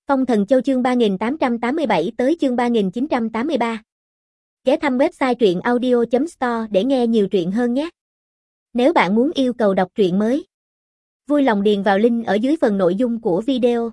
Phong Thần Châu chương 3887 tới chương 3983. Ghé thăm website truyện audio.store để nghe nhiều truyện hơn nhé. Nếu bạn muốn yêu cầu đọc truyện mới, vui lòng điền vào link ở dưới phần nội dung của video.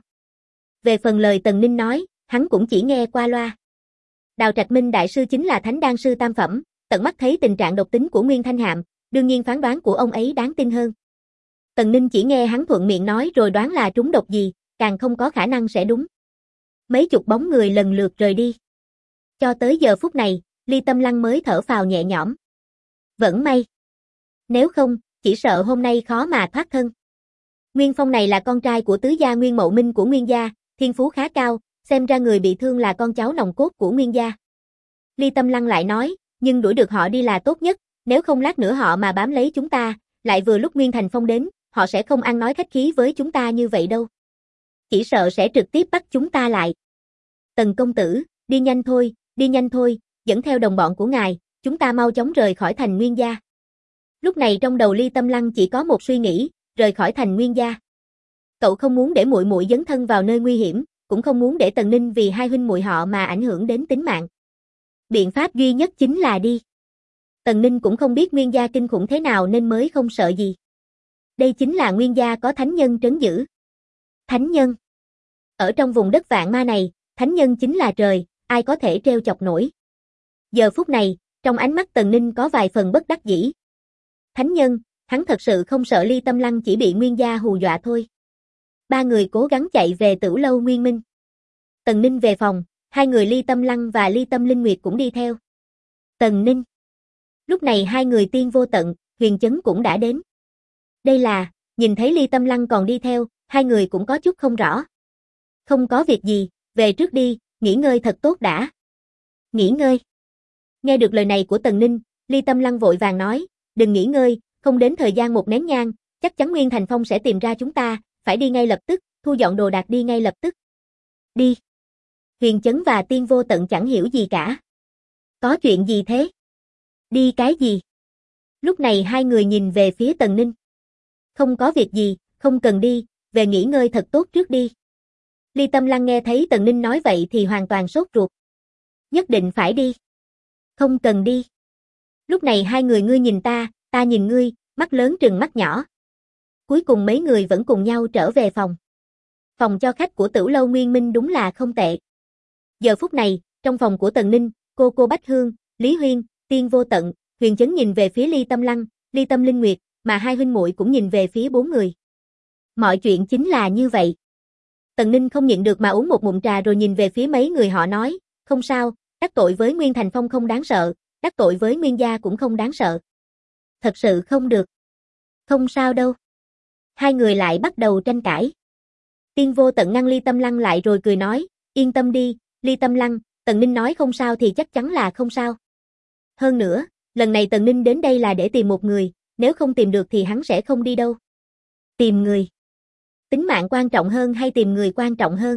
Về phần lời Tần Ninh nói, hắn cũng chỉ nghe qua loa. Đào Trạch Minh đại sư chính là thánh đan sư tam phẩm, tận mắt thấy tình trạng độc tính của Nguyên Thanh Hạm, đương nhiên phán đoán của ông ấy đáng tin hơn. Tần Ninh chỉ nghe hắn thuận miệng nói rồi đoán là trúng độc gì, càng không có khả năng sẽ đúng. Mấy chục bóng người lần lượt rời đi. Cho tới giờ phút này, Ly Tâm Lăng mới thở phào nhẹ nhõm. Vẫn may. Nếu không, chỉ sợ hôm nay khó mà thoát thân. Nguyên Phong này là con trai của tứ gia Nguyên Mậu Minh của Nguyên gia, thiên phú khá cao, xem ra người bị thương là con cháu nòng cốt của Nguyên gia. Ly Tâm Lăng lại nói, nhưng đuổi được họ đi là tốt nhất, nếu không lát nữa họ mà bám lấy chúng ta, lại vừa lúc Nguyên Thành Phong đến, họ sẽ không ăn nói khách khí với chúng ta như vậy đâu. Chỉ sợ sẽ trực tiếp bắt chúng ta lại. Tần công tử, đi nhanh thôi, dẫn theo đồng bọn của ngài, chúng ta mau chóng rời khỏi thành Nguyên gia. Lúc này trong đầu Ly Tâm Lăng chỉ có một suy nghĩ, rời khỏi thành Nguyên gia. Cậu không muốn để muội muội dấn thân vào nơi nguy hiểm, cũng không muốn để Tần Ninh vì hai huynh muội họ mà ảnh hưởng đến tính mạng. Biện pháp duy nhất chính là đi. Tần Ninh cũng không biết Nguyên gia kinh khủng thế nào nên mới không sợ gì. Đây chính là Nguyên gia có thánh nhân trấn giữ. Thánh nhân. Ở trong vùng đất vạn ma này, thánh nhân chính là trời, ai có thể trêu chọc nổi. Giờ phút này, trong ánh mắt Tần Ninh có vài phần bất đắc dĩ. Thánh nhân, hắn thật sự không sợ Ly Tâm Lăng chỉ bị Nguyên gia hù dọa thôi. Ba người cố gắng chạy về Tửu Lâu Nguyên Minh. Tần Ninh về phòng, hai người Ly Tâm Lăng và Ly Tâm Linh Nguyệt cũng đi theo. Tần Ninh. Lúc này hai người Tiên Vô Tận, Huyền Chấn cũng đã đến. Đây là, nhìn thấy Ly Tâm Lăng còn đi theo, hai người cũng có chút không rõ. Không có việc gì, về trước đi, nghỉ ngơi thật tốt đã. Nghỉ ngơi. Nghe được lời này của Tần Ninh, Ly Tâm Lăng vội vàng nói, đừng nghỉ ngơi, không đến thời gian một nén nhang, chắc chắn Nguyên Thành Phong sẽ tìm ra chúng ta, phải đi ngay lập tức, thu dọn đồ đạc đi ngay lập tức. Đi. Huyền Chấn và Tiên Vô Tận chẳng hiểu gì cả. Có chuyện gì thế? Đi cái gì? Lúc này hai người nhìn về phía Tần Ninh. Không có việc gì, không cần đi, về nghỉ ngơi thật tốt trước đi. Ly Tâm Lăng nghe thấy Tần Ninh nói vậy thì hoàn toàn sốt ruột. Nhất định phải đi. Không cần đi. Lúc này hai người ngươi nhìn ta nhìn ngươi, mắt lớn trừng mắt nhỏ. Cuối cùng mấy người vẫn cùng nhau trở về phòng. Phòng cho khách của Tửu Lâu Nguyên Minh đúng là không tệ. Giờ phút này, trong phòng của Tần Ninh, cô Bách Hương, Lý Huyên, Tiên Vô Tận, Huyền Chấn nhìn về phía Ly Tâm Lăng, Ly Tâm Linh Nguyệt, mà hai huynh muội cũng nhìn về phía bốn người. Mọi chuyện chính là như vậy. Tần Ninh không nhịn được mà uống một ngụm trà rồi nhìn về phía mấy người họ nói, không sao, đắc tội với Nguyên Thành Phong không đáng sợ, đắc tội với Nguyên gia cũng không đáng sợ. Thật sự không được. Không sao đâu. Hai người lại bắt đầu tranh cãi. Tiên Vô Tận ngăn Ly Tâm Lăng lại rồi cười nói, yên tâm đi, Ly Tâm Lăng, Tần Ninh nói không sao thì chắc chắn là không sao. Hơn nữa, lần này Tần Ninh đến đây là để tìm một người, nếu không tìm được thì hắn sẽ không đi đâu. Tìm người. Tính mạng quan trọng hơn hay tìm người quan trọng hơn?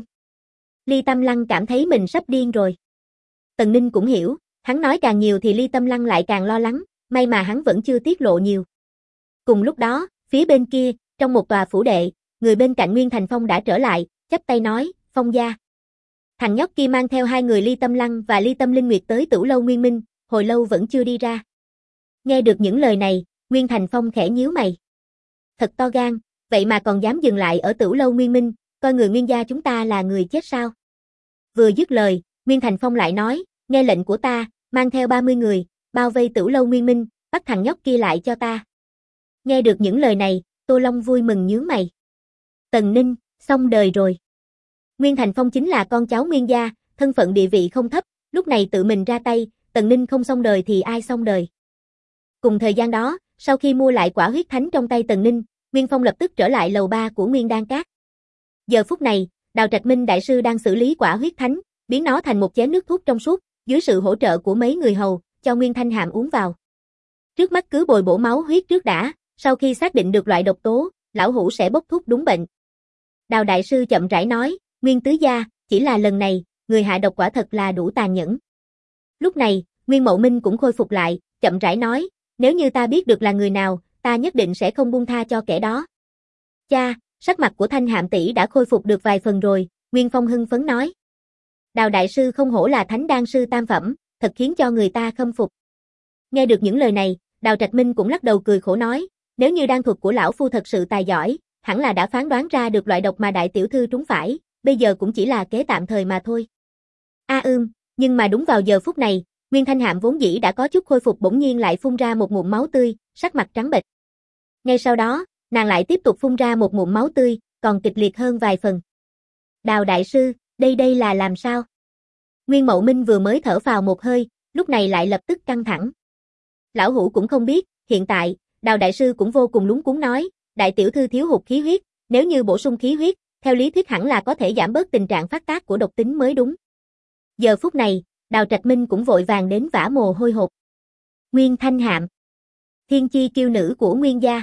Ly Tâm Lăng cảm thấy mình sắp điên rồi. Tần Ninh cũng hiểu, hắn nói càng nhiều thì Ly Tâm Lăng lại càng lo lắng, may mà hắn vẫn chưa tiết lộ nhiều. Cùng lúc đó, phía bên kia, trong một tòa phủ đệ, người bên cạnh Nguyên Thành Phong đã trở lại, chắp tay nói, Phong gia. Thằng nhóc kia mang theo hai người Ly Tâm Lăng và Ly Tâm Linh Nguyệt tới Tửu Lâu Nguyên Minh, hồi lâu vẫn chưa đi ra. Nghe được những lời này, Nguyên Thành Phong khẽ nhíu mày. Thật to gan, vậy mà còn dám dừng lại ở Tửu Lâu Nguyên Minh, coi người Nguyên gia chúng ta là người chết sao? Vừa dứt lời, Nguyên Thành Phong lại nói, nghe lệnh của ta, mang theo 30 người, bao vây Tửu Lâu Nguyên Minh, bắt thằng nhóc kia lại cho ta. Nghe được những lời này, Tô Long vui mừng nhướng mày. Tần Ninh, xong đời rồi. Nguyên Thành Phong chính là con cháu Nguyên gia, thân phận địa vị không thấp, lúc này tự mình ra tay, Tần Ninh không xong đời thì ai xong đời. Cùng thời gian đó, sau khi mua lại quả huyết thánh trong tay Tần Ninh, Nguyên Phong lập tức trở lại lầu 3 của Nguyên Đan Các. Giờ phút này, Đào Trạch Minh đại sư đang xử lý quả huyết thánh, biến nó thành một chén nước thuốc trong suốt, dưới sự hỗ trợ của mấy người hầu, cho Nguyên Thanh Hàm uống vào. Trước mắt cứ bồi bổ máu huyết trước đã, sau khi xác định được loại độc tố, lão hủ sẽ bốc thuốc đúng bệnh. Đào đại sư chậm rãi nói, Nguyên tứ gia, chỉ là lần này, người hạ độc quả thật là đủ tàn nhẫn. Lúc này, Nguyên Mậu Minh cũng khôi phục lại, chậm rãi nói, nếu như ta biết được là người nào, ta nhất định sẽ không buông tha cho kẻ đó. Cha, sắc mặt của Thanh Hạm tỷ đã khôi phục được vài phần rồi, Nguyên Phong hưng phấn nói. Đào đại sư không hổ là thánh đan sư tam phẩm, thật khiến cho người ta khâm phục. Nghe được những lời này, Đào Trạch Minh cũng lắc đầu cười khổ nói, nếu như đan thuật của lão phu thật sự tài giỏi, hẳn là đã phán đoán ra được loại độc mà đại tiểu thư trúng phải, bây giờ cũng chỉ là kế tạm thời mà thôi. Nhưng mà đúng vào giờ phút này, Nguyên Thanh Hạm vốn dĩ đã có chút khôi phục bỗng nhiên lại phun ra một ngụm máu tươi, sắc mặt trắng bệch. Ngay sau đó, nàng lại tiếp tục phun ra một ngụm máu tươi, còn kịch liệt hơn vài phần. Đào đại sư, đây là làm sao? Nguyên Mậu Minh vừa mới thở phào một hơi, lúc này lại lập tức căng thẳng. Lão hủ cũng không biết, hiện tại, Đào đại sư cũng vô cùng lúng cuống nói, đại tiểu thư thiếu hụt khí huyết, nếu như bổ sung khí huyết, theo lý thuyết hẳn là có thể giảm bớt tình trạng phát tác của độc tính mới đúng. Giờ phút này, Đào Trạch Minh cũng vội vàng đến vã mồ hôi hột. Nguyên Thanh Hạm, thiên chi kiêu nữ của Nguyên gia,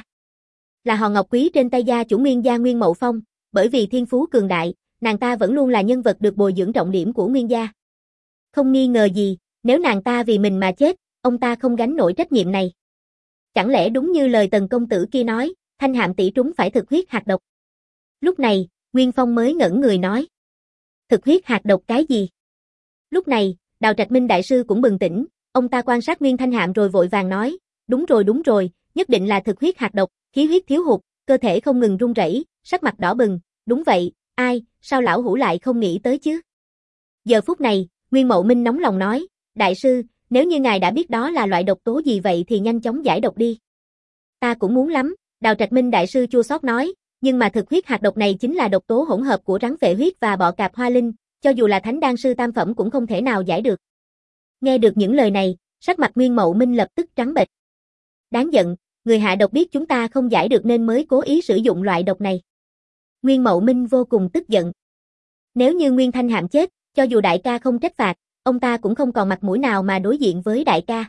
là hòn ngọc quý trên tay gia chủ Nguyên gia Nguyên Mậu Phong, bởi vì thiên phú cường đại, nàng ta vẫn luôn là nhân vật được bồi dưỡng trọng điểm của Nguyên gia. Không nghi ngờ gì, nếu nàng ta vì mình mà chết, ông ta không gánh nổi trách nhiệm này. Chẳng lẽ đúng như lời Tần công tử kia nói, Thanh Hạm tỷ trúng phải thực huyết hạt độc. Lúc này, Nguyên Phong mới ngẩn người nói. Thực huyết hạt độc cái gì? Lúc này, Đào Trạch Minh đại sư cũng bừng tỉnh, ông ta quan sát Nguyên Thanh Hạm rồi vội vàng nói, đúng rồi, nhất định là thực huyết hạt độc, khí huyết thiếu hụt, cơ thể không ngừng run rẩy, sắc mặt đỏ bừng, đúng vậy, sao lão hủ lại không nghĩ tới chứ? Giờ phút này, Nguyên Mậu Minh nóng lòng nói, đại sư, nếu như ngài đã biết đó là loại độc tố gì vậy thì nhanh chóng giải độc đi. Ta cũng muốn lắm, Đào Trạch Minh đại sư chua xót nói, nhưng mà thực huyết hạt độc này chính là độc tố hỗn hợp của rắn phệ huyết và bọ cạp hoa linh, cho dù là thánh đan sư tam phẩm cũng không thể nào giải được. Nghe được những lời này, sắc mặt Nguyên Mậu Minh lập tức trắng bệch. Đáng giận, người hạ độc biết chúng ta không giải được nên mới cố ý sử dụng loại độc này. Nguyên Mậu Minh vô cùng tức giận. Nếu như Nguyên Thanh Hạm chết, cho dù đại ca không trách phạt, ông ta cũng không còn mặt mũi nào mà đối diện với đại ca.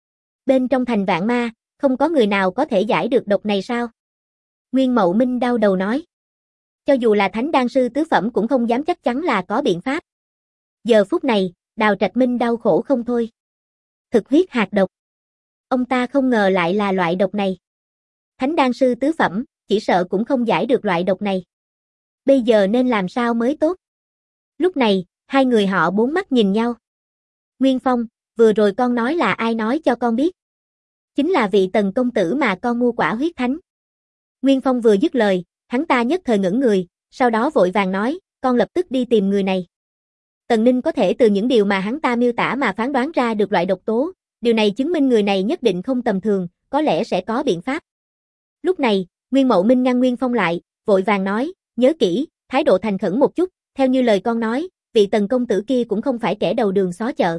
Bên trong thành Vạn Ma, không có người nào có thể giải được độc này sao? Nguyên Mậu Minh đau đầu nói. Cho dù là thánh đan sư tứ phẩm cũng không dám chắc chắn là có biện pháp. Giờ phút này, Đào Trạch Minh đau khổ không thôi. Thực huyết hạt độc. Ông ta không ngờ lại là loại độc này. Thánh đan sư tứ phẩm, chỉ sợ cũng không giải được loại độc này. Bây giờ nên làm sao mới tốt? Lúc này, hai người họ bốn mắt nhìn nhau. Nguyên Phong, vừa rồi con nói là ai nói cho con biết? Chính là vị Tần công tử mà con mua quả huyết thánh. Nguyên Phong vừa dứt lời, hắn ta nhất thời ngẩn người, sau đó vội vàng nói, con lập tức đi tìm người này. Tần Ninh có thể từ những điều mà hắn ta miêu tả mà phán đoán ra được loại độc tố, điều này chứng minh người này nhất định không tầm thường, có lẽ sẽ có biện pháp. Lúc này, Nguyên Mậu Minh ngăn Nguyên Phong lại, vội vàng nói, nhớ kỹ, thái độ thành khẩn một chút, theo như lời con nói, vị Tần công tử kia cũng không phải kẻ đầu đường xó chợ.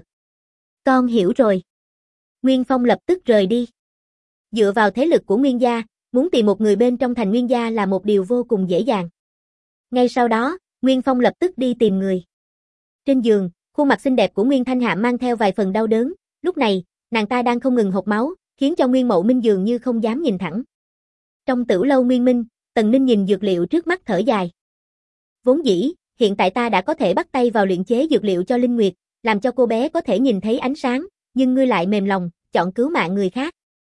Con hiểu rồi. Nguyên Phong lập tức rời đi. Dựa vào thế lực của Nguyên gia, muốn tìm một người bên trong thành Nguyên gia là một điều vô cùng dễ dàng. Ngay sau đó, Nguyên Phong lập tức đi tìm người. Trên giường, khuôn mặt xinh đẹp của Nguyên Thanh Hạm mang theo vài phần đau đớn, lúc này, nàng ta đang không ngừng hộc máu, khiến cho Nguyên Mậu Minh dường như không dám nhìn thẳng. Trong Tửu lâu Nguyên Minh, Tần Ninh nhìn dược liệu trước mắt thở dài. Vốn dĩ, hiện tại ta đã có thể bắt tay vào luyện chế dược liệu cho Linh Nguyệt, làm cho cô bé có thể nhìn thấy ánh sáng, nhưng ngươi lại mềm lòng, chọn cứu mạng người khác.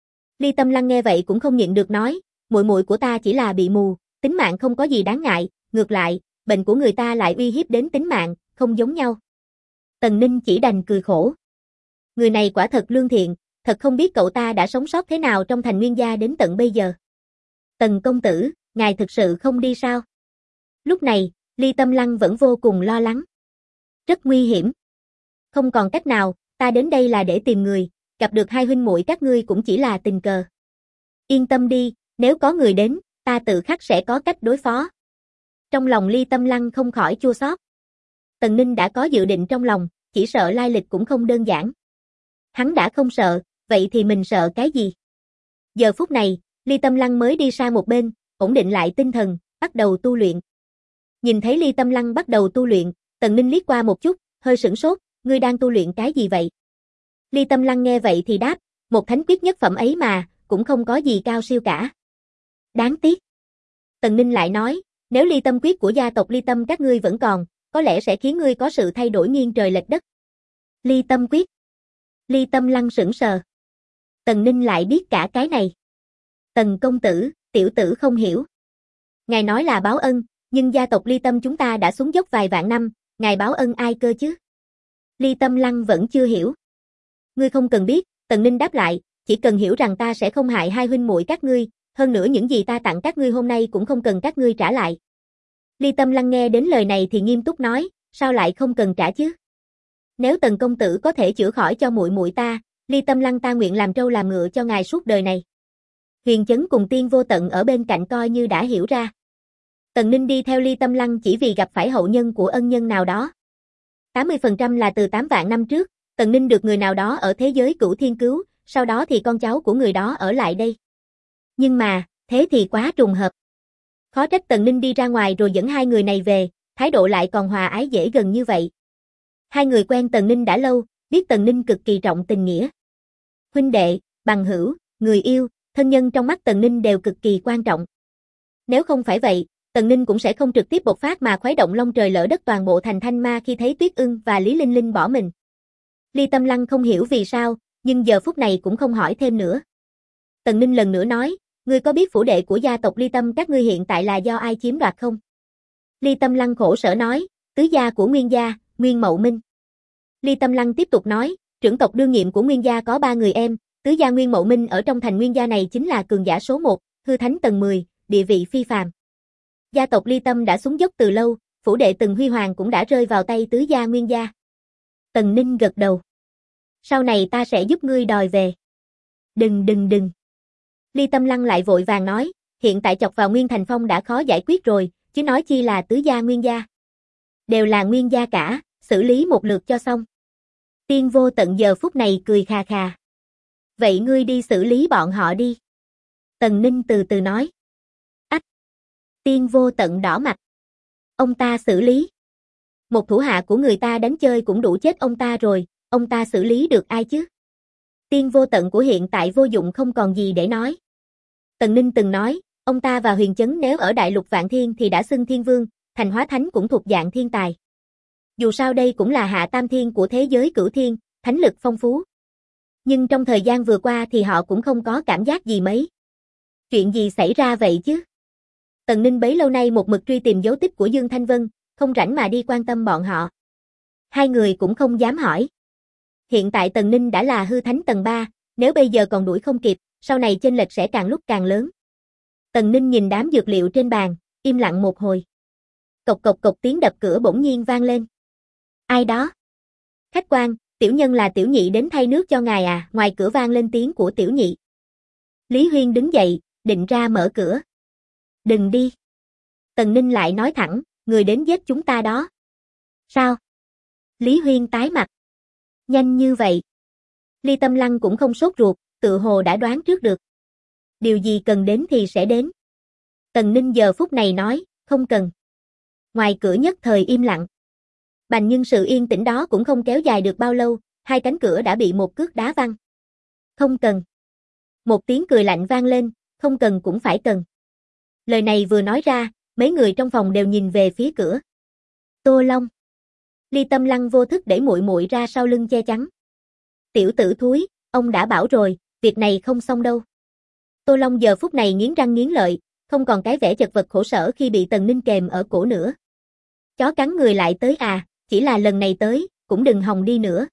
Ly Tâm Lăng nghe vậy cũng không nhịn được nói, muội muội của ta chỉ là bị mù, tính mạng không có gì đáng ngại, ngược lại, bệnh của người ta lại uy hiếp đến tính mạng, không giống nhau. Tần Ninh chỉ đành cười khổ. Người này quả thật lương thiện, thật không biết cậu ta đã sống sót thế nào trong thành Nguyên gia đến tận bây giờ. Tần công tử, ngài thực sự không đi sao? Lúc này, Ly Tâm Lăng vẫn vô cùng lo lắng. Rất nguy hiểm. Không còn cách nào, ta đến đây là để tìm người, gặp được hai huynh muội các ngươi cũng chỉ là tình cờ. Yên tâm đi, nếu có người đến, ta tự khắc sẽ có cách đối phó. Trong lòng Ly Tâm Lăng không khỏi chua xót. Tần Ninh đã có dự định trong lòng, chỉ sợ lai lịch cũng không đơn giản. Hắn đã không sợ, vậy thì mình sợ cái gì? Giờ phút này, Ly Tâm Lăng mới đi sang một bên, ổn định lại tinh thần, bắt đầu tu luyện. Nhìn thấy Ly Tâm Lăng bắt đầu tu luyện, Tần Ninh liếc qua một chút, hơi sửng sốt, ngươi đang tu luyện cái gì vậy? Ly Tâm Lăng nghe vậy thì đáp, một thánh quyết nhất phẩm ấy mà, cũng không có gì cao siêu cả. Đáng tiếc. Tần Ninh lại nói, nếu Ly Tâm quyết của gia tộc Ly Tâm các ngươi vẫn còn, có lẽ sẽ khiến ngươi có sự thay đổi nghiêng trời lệch đất. Ly Tâm quyết. Ly Tâm Lăng sững sờ. Tần Ninh lại biết cả cái này. Tần công tử, tiểu tử không hiểu. Ngài nói là báo ân, Nhưng gia tộc Ly Tâm chúng ta đã xuống dốc vài vạn năm, ngài báo ân ai cơ chứ? Ly Tâm Lăng vẫn chưa hiểu. Ngươi không cần biết, Tần Ninh đáp lại, chỉ cần hiểu rằng ta sẽ không hại hai huynh muội các ngươi, hơn nữa những gì ta tặng các ngươi hôm nay cũng không cần các ngươi trả lại. Ly Tâm Lăng nghe đến lời này thì nghiêm túc nói, sao lại không cần trả chứ? Nếu Tần công tử có thể chữa khỏi cho muội muội ta, Ly Tâm Lăng ta nguyện làm trâu làm ngựa cho ngài suốt đời này. Huyền Chấn cùng Tiên Vô Tận ở bên cạnh coi như đã hiểu ra. Tần Ninh đi theo Ly Tâm Lăng chỉ vì gặp phải hậu nhân của ân nhân nào đó. 80% là từ 8 vạn năm trước, Tần Ninh được người nào đó ở thế giới Cửu Thiên cứu, sau đó thì con cháu của người đó ở lại đây. Nhưng mà, thế thì quá trùng hợp. Khó trách Tần Ninh đi ra ngoài rồi dẫn hai người này về, thái độ lại còn hòa ái dễ gần như vậy. Hai người quen Tần Ninh đã lâu, biết Tần Ninh cực kỳ trọng tình nghĩa. Huynh đệ, bằng hữu, người yêu, thân nhân trong mắt Tần Ninh đều cực kỳ quan trọng. Nếu không phải vậy, Tần Ninh cũng sẽ không trực tiếp bộc phát mà khuấy động long trời lỡ đất toàn bộ thành Thanh Ma khi thấy Tuyết Ưng và Lý Linh Linh bỏ mình. Ly Tâm Lăng không hiểu vì sao, nhưng giờ phút này cũng không hỏi thêm nữa. Tần Ninh lần nữa nói, ngươi có biết phủ đệ của gia tộc Ly Tâm các ngươi hiện tại là do ai chiếm đoạt không? Ly Tâm Lăng khổ sở nói, tứ gia của Nguyên gia, Nguyên Mậu Minh. Ly Tâm Lăng tiếp tục nói, trưởng tộc đương nhiệm của Nguyên gia có 3 người em, tứ gia Nguyên Mậu Minh ở trong thành Nguyên gia này chính là cường giả số 1, hư thánh tầng 10, địa vị phi phàm. Gia tộc Ly Tâm đã xuống dốc từ lâu, phủ đệ từng huy hoàng cũng đã rơi vào tay tứ gia Nguyên gia. Tần Ninh gật đầu. Sau này ta sẽ giúp ngươi đòi về. Đừng. Ly Tâm Lăng lại vội vàng nói, hiện tại chọc vào Nguyên Thành Phong đã khó giải quyết rồi, chứ nói chi là tứ gia Nguyên gia. Đều là Nguyên gia cả, xử lý một lượt cho xong. Tiên Vô Tận giờ phút này cười khà khà. Vậy ngươi đi xử lý bọn họ đi. Tần Ninh từ từ nói. Ách! Tiên Vô Tận đỏ mặt. Ông ta xử lý. Một thủ hạ của người ta đánh chơi cũng đủ chết ông ta rồi, ông ta xử lý được ai chứ? Tiên Vô Tận của hiện tại vô dụng không còn gì để nói. Tần Ninh từng nói, ông ta và Huyền Chấn nếu ở Đại Lục Vạn Thiên thì đã xưng Thiên Vương, thành Hóa Thánh cũng thuộc dạng thiên tài. Dù sao đây cũng là hạ tam thiên của thế giới Cửu Thiên, thánh lực phong phú. Nhưng trong thời gian vừa qua thì họ cũng không có cảm giác gì mấy. Chuyện gì xảy ra vậy chứ? Tần Ninh bấy lâu nay một mực truy tìm dấu tích của Dương Thanh Vân, không rảnh mà đi quan tâm bọn họ. Hai người cũng không dám hỏi. Hiện tại Tần Ninh đã là hư thánh tầng 3, nếu bây giờ còn đuổi không kịp, sau này chênh lệch sẽ càng lúc càng lớn. Tần Ninh nhìn đám dược liệu trên bàn, im lặng một hồi. Cộc cộc cộc tiếng đập cửa bỗng nhiên vang lên. Ai đó? Khách quan, tiểu nhân là Tiểu Nhị đến thay nước cho ngài à, ngoài cửa vang lên tiếng của Tiểu Nhị. Lý Huyên đứng dậy, định ra mở cửa. Đừng đi. Tần Ninh lại nói thẳng, người đến giết chúng ta đó. Sao? Lý Huyên tái mặt. Nhanh như vậy. Ly Tâm Lăng cũng không sốt ruột, tự hồ đã đoán trước được. Điều gì cần đến thì sẽ đến. Tần Ninh giờ phút này nói, không cần. Ngoài cửa nhất thời im lặng. Bành nhưng sự yên tĩnh đó cũng không kéo dài được bao lâu, hai cánh cửa đã bị một cước đá văng. Không cần. Một tiếng cười lạnh vang lên, không cần cũng phải cần. Lời này vừa nói ra, mấy người trong phòng đều nhìn về phía cửa. Tô Long. Ly Tâm Lăng vô thức đẩy muội muội ra sau lưng che chắn. Tiểu tử thúi, ông đã bảo rồi, việc này không xong đâu. Tô Long giờ phút này nghiến răng nghiến lợi, không còn cái vẻ chật vật khổ sở khi bị Tần Ninh kèm ở cổ nữa. Chó cắn người lại tới à, chỉ là lần này tới, cũng đừng hòng đi nữa.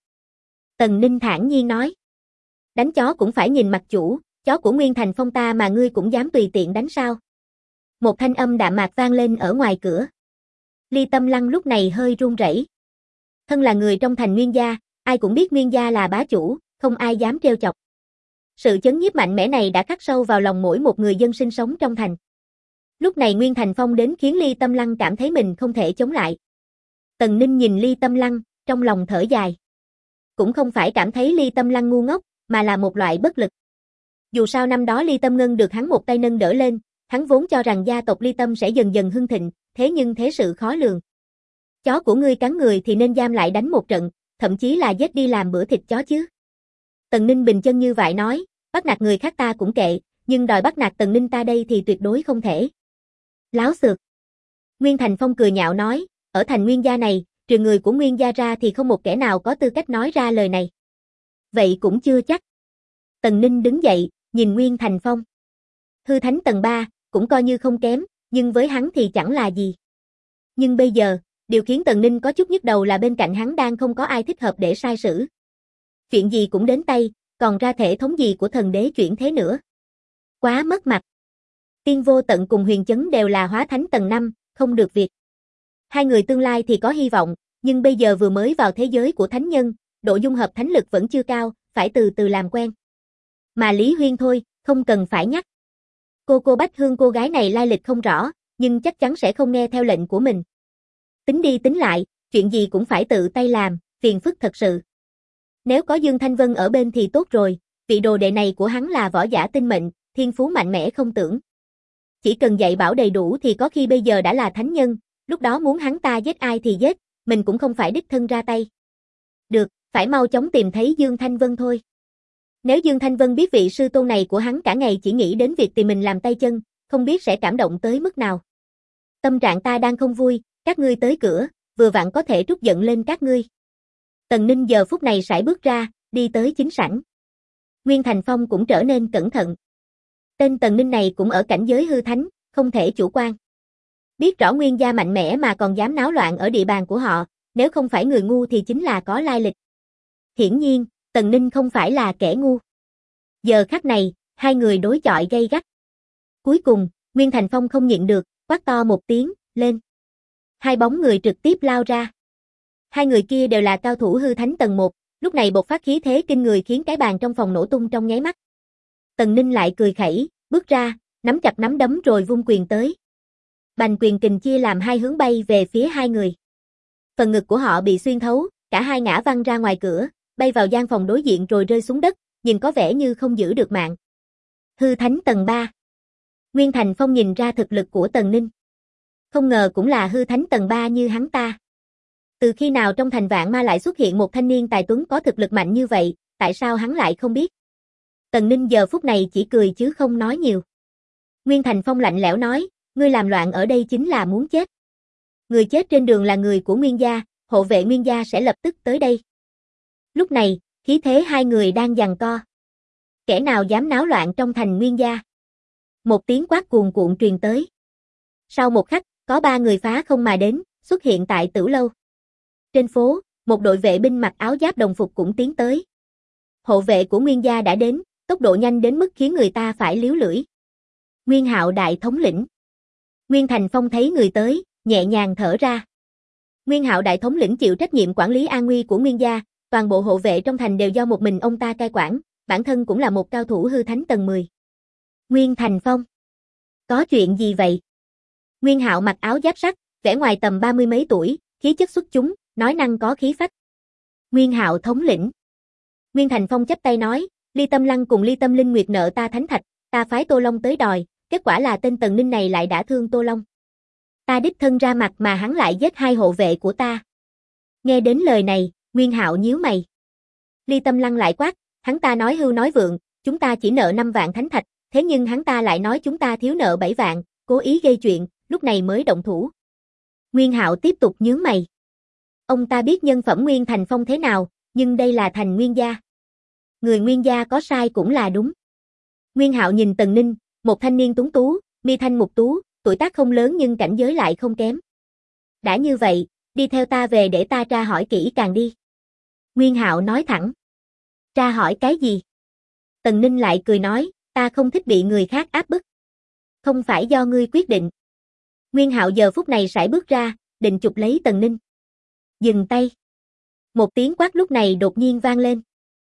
Tần Ninh thản nhiên nói. Đánh chó cũng phải nhìn mặt chủ, chó của Nguyên Thành Phong ta mà ngươi cũng dám tùy tiện đánh sao? Một thanh âm đạm mạc vang lên ở ngoài cửa. Ly Tâm Lăng lúc này hơi run rẩy. Thân là người trong thành Nguyên gia, ai cũng biết Nguyên gia là bá chủ, không ai dám trêu chọc. Sự chấn nhiếp mạnh mẽ này đã khắc sâu vào lòng mỗi một người dân sinh sống trong thành. Lúc này Nguyên Thành Phong đến khiến Ly Tâm Lăng cảm thấy mình không thể chống lại. Tần Ninh nhìn Ly Tâm Lăng, trong lòng thở dài. Cũng không phải cảm thấy Ly Tâm Lăng ngu ngốc, mà là một loại bất lực. Dù sao năm đó Ly Tâm Ngân được hắn một tay nâng đỡ lên, hắn vốn cho rằng gia tộc Ly Tâm sẽ dần dần hưng thịnh, thế nhưng thế sự khó lường. Chó của ngươi cắn người thì nên giam lại đánh một trận, thậm chí là giết đi làm bữa thịt chó chứ. Tần Ninh bình chân như vậy nói, bắt nạt người khác ta cũng kệ, nhưng đòi bắt nạt Tần Ninh ta đây thì tuyệt đối không thể. Láo xược. Nguyên Thành Phong cười nhạo nói, ở thành Nguyên gia này, trừ người của Nguyên gia ra thì không một kẻ nào có tư cách nói ra lời này. Vậy cũng chưa chắc. Tần Ninh đứng dậy, nhìn Nguyên Thành Phong. Hư thánh tầng 3, cũng coi như không kém, nhưng với hắn thì chẳng là gì. Nhưng bây giờ, điều khiến Tần Ninh có chút nhức đầu là bên cạnh hắn đang không có ai thích hợp để sai sử. Chuyện gì cũng đến tay, còn ra thể thống gì của thần đế chuyển thế nữa. Quá mất mặt. Tiên Vô Tận cùng Huyền Chấn đều là hóa thánh tầng 5, không được việc. Hai người tương lai thì có hy vọng, nhưng bây giờ vừa mới vào thế giới của thánh nhân, độ dung hợp thánh lực vẫn chưa cao, phải từ từ làm quen. Mà Lý Huyên thôi, không cần phải nhắc. Cô Bách Hương cô gái này lai lịch không rõ, nhưng chắc chắn sẽ không nghe theo lệnh của mình. Tính đi tính lại, chuyện gì cũng phải tự tay làm, phiền phức thật sự. Nếu có Dương Thanh Vân ở bên thì tốt rồi, vị đồ đệ này của hắn là võ giả tinh mệnh, thiên phú mạnh mẽ không tưởng. Chỉ cần dạy bảo đầy đủ thì có khi bây giờ đã là thánh nhân, lúc đó muốn hắn ta giết ai thì giết, mình cũng không phải đích thân ra tay. Được, phải mau chóng tìm thấy Dương Thanh Vân thôi. Nếu Dương Thanh Vân biết vị sư tôn này của hắn cả ngày chỉ nghĩ đến việc tìm mình làm tay chân, không biết sẽ cảm động tới mức nào. Tâm trạng ta đang không vui, các ngươi tới cửa, vừa vặn có thể trút giận lên các ngươi. Tần Ninh giờ phút này sải bước ra, đi tới chính sảnh. Nguyên Thành Phong cũng trở nên cẩn thận. Tên Tần Ninh này cũng ở cảnh giới hư thánh, không thể chủ quan. Biết rõ Nguyên gia mạnh mẽ mà còn dám náo loạn ở địa bàn của họ, nếu không phải người ngu thì chính là có lai lịch. Hiển nhiên, Tần Ninh không phải là kẻ ngu. Giờ khắc này, hai người đối chọi gay gắt. Cuối cùng, Nguyên Thành Phong không nhịn được, quát to một tiếng, lên. Hai bóng người trực tiếp lao ra. Hai người kia đều là cao thủ hư thánh tầng 1, lúc này bộc phát khí thế kinh người khiến cái bàn trong phòng nổ tung trong nháy mắt. Tần Ninh lại cười khẩy, bước ra, nắm chặt nắm đấm rồi vung quyền tới. Bành quyền kình chia làm hai hướng bay về phía hai người. Phần ngực của họ bị xuyên thấu, cả hai ngã văng ra ngoài cửa, bay vào gian phòng đối diện rồi rơi xuống đất, nhìn có vẻ như không giữ được mạng. Hư thánh tầng 3. Nguyên Thành Phong nhìn ra thực lực của Tần Ninh. Không ngờ cũng là hư thánh tầng 3 như hắn ta. Từ khi nào trong thành Vạn Ma lại xuất hiện một thanh niên tài tuấn có thực lực mạnh như vậy, tại sao hắn lại không biết? Tần Ninh giờ phút này chỉ cười chứ không nói nhiều. Nguyên Thành Phong lạnh lẽo nói, ngươi làm loạn ở đây chính là muốn chết. Người chết trên đường là người của Nguyên gia, hộ vệ Nguyên gia sẽ lập tức tới đây. Lúc này, khí thế hai người đang giằng co. Kẻ nào dám náo loạn trong thành Nguyên gia? Một tiếng quát cuồn cuộn truyền tới. Sau một khắc, có ba người phá không mà đến, xuất hiện tại Tửu Lâu. Trên phố, một đội vệ binh mặc áo giáp đồng phục cũng tiến tới. Hộ vệ của Nguyên gia đã đến, tốc độ nhanh đến mức khiến người ta phải líu lưỡi. Nguyên Hạo đại thống lĩnh. Nguyên Thành Phong thấy người tới, nhẹ nhàng thở ra. Nguyên Hạo đại thống lĩnh chịu trách nhiệm quản lý an nguy của Nguyên gia, toàn bộ hộ vệ trong thành đều do một mình ông ta cai quản, bản thân cũng là một cao thủ hư thánh tầng 10. Nguyên Thành Phong. Có chuyện gì vậy? Nguyên Hạo mặc áo giáp sắt, vẻ ngoài tầm 30 mấy tuổi, khí chất xuất chúng, nói năng có khí phách. Nguyên Hạo thống lĩnh. Nguyên Thành Phong chắp tay nói, Ly Tâm Lăng cùng Ly Tâm Linh Nguyệt nợ ta thánh thạch, ta phái Tô Long tới đòi, kết quả là tên Tần Ninh này lại đã thương Tô Long. Ta đích thân ra mặt mà hắn lại giết hai hộ vệ của ta. Nghe đến lời này, Nguyên Hạo nhíu mày. Ly Tâm Lăng lại quát, hắn ta nói hưu nói vượng, chúng ta chỉ nợ 5 vạn thánh thạch, thế nhưng hắn ta lại nói chúng ta thiếu nợ 7 vạn, cố ý gây chuyện, lúc này mới động thủ. Nguyên Hạo tiếp tục nhướng mày. Ông ta biết nhân phẩm Nguyên Thành Phong thế nào, nhưng đây là thành Nguyên gia. Người Nguyên gia có sai cũng là đúng. Nguyên Hạo nhìn Tần Ninh, một thanh niên tuấn tú, mi thanh mục tú, tuổi tác không lớn nhưng cảnh giới lại không kém. Đã như vậy, đi theo ta về để ta tra hỏi kỹ càng đi. Nguyên Hạo nói thẳng. Tra hỏi cái gì? Tần Ninh lại cười nói, ta không thích bị người khác áp bức. Không phải do ngươi quyết định. Nguyên Hạo giờ phút này sải bước ra, định chụp lấy Tần Ninh. Dừng tay. Một tiếng quát lúc này đột nhiên vang lên.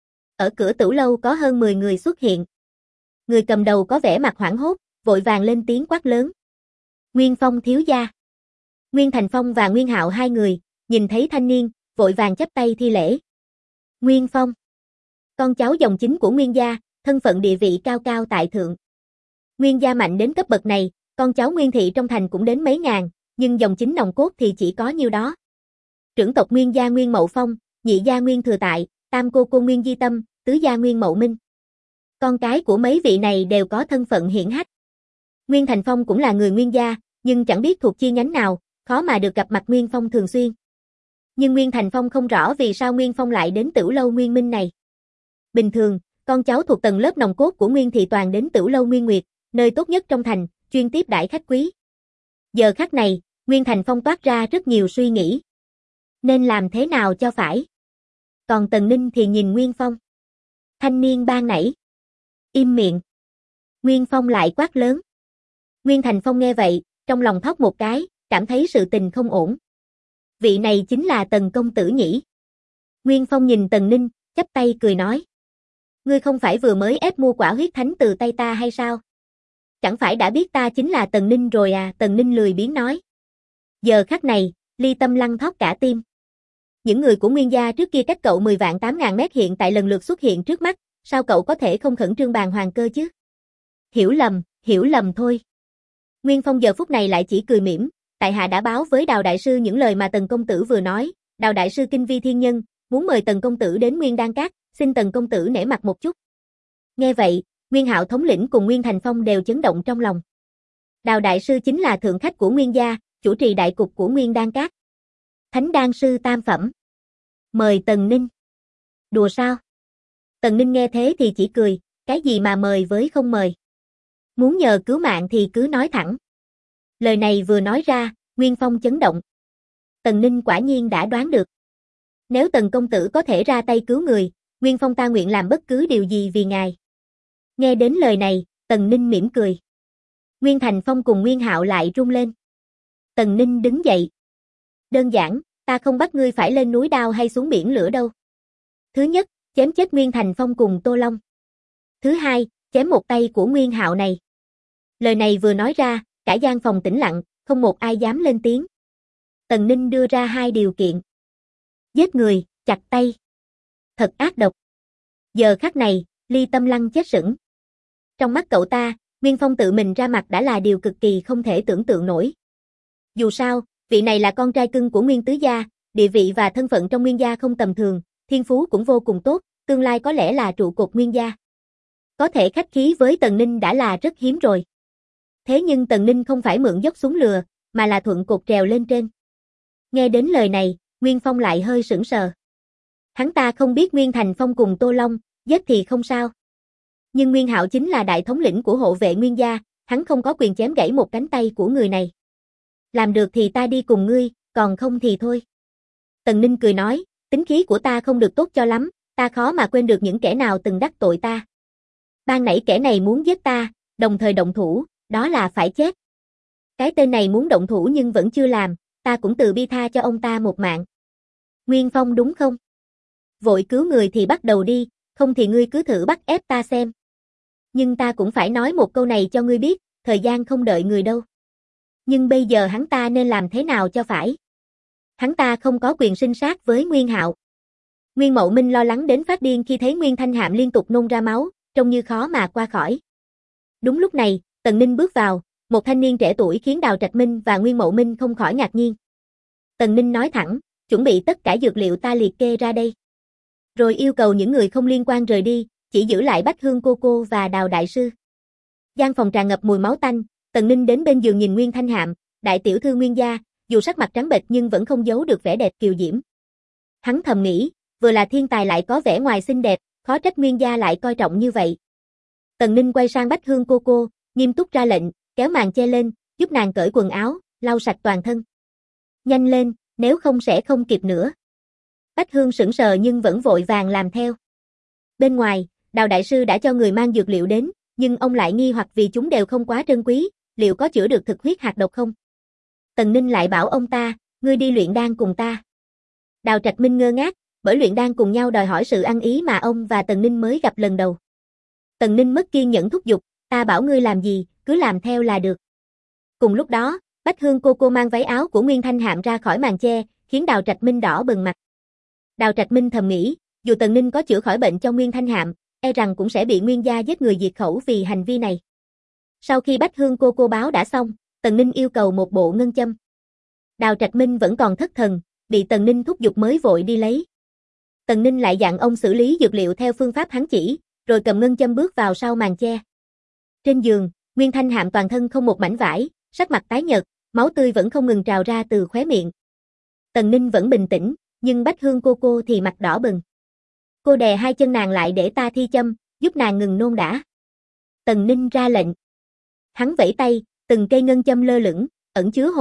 Ở cửa Tửu Lâu có hơn 10 người xuất hiện. Người cầm đầu có vẻ mặt hoảng hốt, vội vàng lên tiếng quát lớn. Nguyên Phong thiếu gia. Nguyên Thành Phong và Nguyên Hạo hai người, nhìn thấy thanh niên, vội vàng chắp tay thi lễ. Nguyên Phong. Con cháu dòng chính của Nguyên gia, thân phận địa vị cao cao tại thượng. Nguyên gia mạnh đến cấp bậc này, con cháu Nguyên thị trong thành cũng đến mấy ngàn, nhưng dòng chính nòng cốt thì chỉ có nhiêu đó. Trưởng tộc Nguyên gia Nguyên Mậu Phong, nhị gia Nguyên Thừa Tại, tam cô Nguyên Di Tâm, tứ gia Nguyên Mậu Minh. Con cái của mấy vị này đều có thân phận hiển hách. Nguyên Thành Phong cũng là người Nguyên gia, nhưng chẳng biết thuộc chi nhánh nào, khó mà được gặp mặt Nguyên Phong thường xuyên. Nhưng Nguyên Thành Phong không rõ vì sao Nguyên Phong lại đến Tửu Lâu Nguyên Minh này. Bình thường, con cháu thuộc tầng lớp nòng cốt của Nguyên thị toàn đến Tửu Lâu Nguyên Nguyệt, nơi tốt nhất trong thành, chuyên tiếp đãi khách quý. Giờ khắc này, Nguyên Thành Phong toát ra rất nhiều suy nghĩ. Nên làm thế nào cho phải? Còn Tần Ninh thì nhìn Nguyên Phong. Thanh niên ban nãy. Im miệng. Nguyên Phong lại quát lớn. Nguyên Thành Phong nghe vậy, trong lòng thót một cái, cảm thấy sự tình không ổn. Vị này chính là Tần công tử nhỉ? Nguyên Phong nhìn Tần Ninh, chắp tay cười nói. Ngươi không phải vừa mới ép mua quả huyết thánh từ tay ta hay sao? Chẳng phải đã biết ta chính là Tần Ninh rồi à? Tần Ninh lười biếng nói. Giờ khắc này, Ly Tâm Lăng thót cả tim. Những người của Nguyên gia trước kia cách cậu 10 vạn 8.000 mét hiện tại lần lượt xuất hiện trước mắt, sao cậu có thể không khẩn trương bàng hoàng cơ chứ? Hiểu lầm thôi. Nguyên Phong giờ phút này lại chỉ cười mỉm, tại hạ đã báo với Đào đại sư những lời mà Tần công tử vừa nói, Đào đại sư kinh vi thiên nhân, muốn mời Tần công tử đến Nguyên Đan Các, xin Tần công tử nể mặt một chút. Nghe vậy, Nguyên Hạo thống lĩnh cùng Nguyên Thành Phong đều chấn động trong lòng. Đào đại sư chính là thượng khách của Nguyên gia, chủ trì đại cục của Nguyên Đan Các. Thánh đan sư tam phẩm. Mời Tần Ninh. Đùa sao? Tần Ninh nghe thế thì chỉ cười, cái gì mà mời với không mời. Muốn nhờ cứu mạng thì cứ nói thẳng. Lời này vừa nói ra, Nguyên Phong chấn động. Tần Ninh quả nhiên đã đoán được. Nếu Tần công tử có thể ra tay cứu người, Nguyên Phong ta nguyện làm bất cứ điều gì vì ngài. Nghe đến lời này, Tần Ninh mỉm cười. Nguyên Thành Phong cùng Nguyên Hạo lại run lên. Tần Ninh đứng dậy. Đơn giản, ta không bắt ngươi phải lên núi đao hay xuống biển lửa đâu. Thứ nhất, chém chết Nguyên Thành Phong cùng Tô Long. Thứ hai, chém một tay của Nguyên Hạo này. Lời này vừa nói ra, cả gian phòng tĩnh lặng, không một ai dám lên tiếng. Tần Ninh đưa ra hai điều kiện. Giết người, chặt tay. Thật ác độc. Giờ khắc này, Ly Tâm Lăng chết sững. Trong mắt cậu ta, Nguyên Phong tự mình ra mặt đã là điều cực kỳ không thể tưởng tượng nổi. Dù sao, vị này là con trai cưng của Nguyên tứ gia, địa vị và thân phận trong Nguyên gia không tầm thường, thiên phú cũng vô cùng tốt, tương lai có lẽ là trụ cột Nguyên gia. Có thể khách khí với Tần Ninh đã là rất hiếm rồi. Thế nhưng Tần Ninh không phải mượn dốc xuống lừa, mà là thuận cột trèo lên trên. Nghe đến lời này, Nguyên Phong lại hơi sững sờ. Hắn ta không biết Nguyên Thành Phong cùng Tô Long, giết thì không sao. Nhưng Nguyên Hạo chính là đại thống lĩnh của hộ vệ Nguyên gia, hắn không có quyền chém gãy một cánh tay của người này. Làm được thì ta đi cùng ngươi, còn không thì thôi. Tần Ninh cười nói, tính khí của ta không được tốt cho lắm, ta khó mà quên được những kẻ nào từng đắc tội ta. Ban nãy kẻ này muốn giết ta, đồng thời động thủ, đó là phải chết. Cái tên này muốn động thủ nhưng vẫn chưa làm, ta cũng từ bi tha cho ông ta một mạng. Nguyên Phong đúng không? Vội cứu người thì bắt đầu đi, không thì ngươi cứ thử bắt ép ta xem. Nhưng ta cũng phải nói một câu này cho ngươi biết, thời gian không đợi người đâu. Nhưng bây giờ hắn ta nên làm thế nào cho phải? Hắn ta không có quyền sinh sát với Nguyên Hạo. Nguyên Mậu Minh lo lắng đến phát điên khi thấy Nguyên Thanh Hạm liên tục nôn ra máu, trông như khó mà qua khỏi. Đúng lúc này, Tần Ninh bước vào, một thanh niên trẻ tuổi khiến Đào Trạch Minh và Nguyên Mậu Minh không khỏi ngạc nhiên. Tần Ninh nói thẳng, chuẩn bị tất cả dược liệu ta liệt kê ra đây. Rồi yêu cầu những người không liên quan rời đi, chỉ giữ lại Bách Hương cô và Đào đại sư. Gian phòng tràn ngập mùi máu tanh, Tần Ninh đến bên giường nhìn Nguyên Thanh Hạm, đại tiểu thư Nguyên gia, dù sắc mặt trắng bệch nhưng vẫn không giấu được vẻ đẹp kiều diễm. Hắn thầm nghĩ, vừa là thiên tài lại có vẻ ngoài xinh đẹp, khó trách Nguyên gia lại coi trọng như vậy. Tần Ninh quay sang Bách Hương cô, nghiêm túc ra lệnh, kéo màn che lên, giúp nàng cởi quần áo, lau sạch toàn thân. Nhanh lên, nếu không sẽ không kịp nữa. Bách Hương sững sờ nhưng vẫn vội vàng làm theo. Bên ngoài, Đào đại sư đã cho người mang dược liệu đến, nhưng ông lại nghi hoặc vì chúng đều không quá trân quý, liệu có chữa được thực huyết hạt độc không? Tần Ninh lại bảo ông ta, ngươi đi luyện đan cùng ta. Đào Trạch Minh ngơ ngác, bởi luyện đan cùng nhau đòi hỏi sự ăn ý mà ông và Tần Ninh mới gặp lần đầu. Tần Ninh mất kiên nhẫn thúc giục, ta bảo ngươi làm gì, cứ làm theo là được. Cùng lúc đó, Bách Hương cô mang váy áo của Nguyên Thanh Hạm ra khỏi màn che, khiến Đào Trạch Minh đỏ bừng mặt. Đào Trạch Minh thầm nghĩ, dù Tần Ninh có chữa khỏi bệnh cho Nguyên Thanh Hạm, e rằng cũng sẽ bị Nguyên gia giết người diệt khẩu vì hành vi này. Sau khi Bách Hương cô báo đã xong, Tần Ninh yêu cầu một bộ ngân châm. Đào Trạch Minh vẫn còn thất thần, bị Tần Ninh thúc giục mới vội đi lấy. Tần Ninh lại dặn ông xử lý dược liệu theo phương pháp hắn chỉ, rồi cầm ngân châm bước vào sau màn che. Trên giường, Nguyên Thanh Hạm toàn thân không một mảnh vải, sắc mặt tái nhợt, máu tươi vẫn không ngừng trào ra từ khóe miệng. Tần Ninh vẫn bình tĩnh, nhưng Bách Hương cô thì mặt đỏ bừng. Cô đè hai chân nàng lại để ta thi châm, giúp nàng ngừng nôn đã. Tần Ninh ra lệnh. Hắn vẫy tay, từng cây ngân châm lơ lửng, ẩn chứa hồn lực,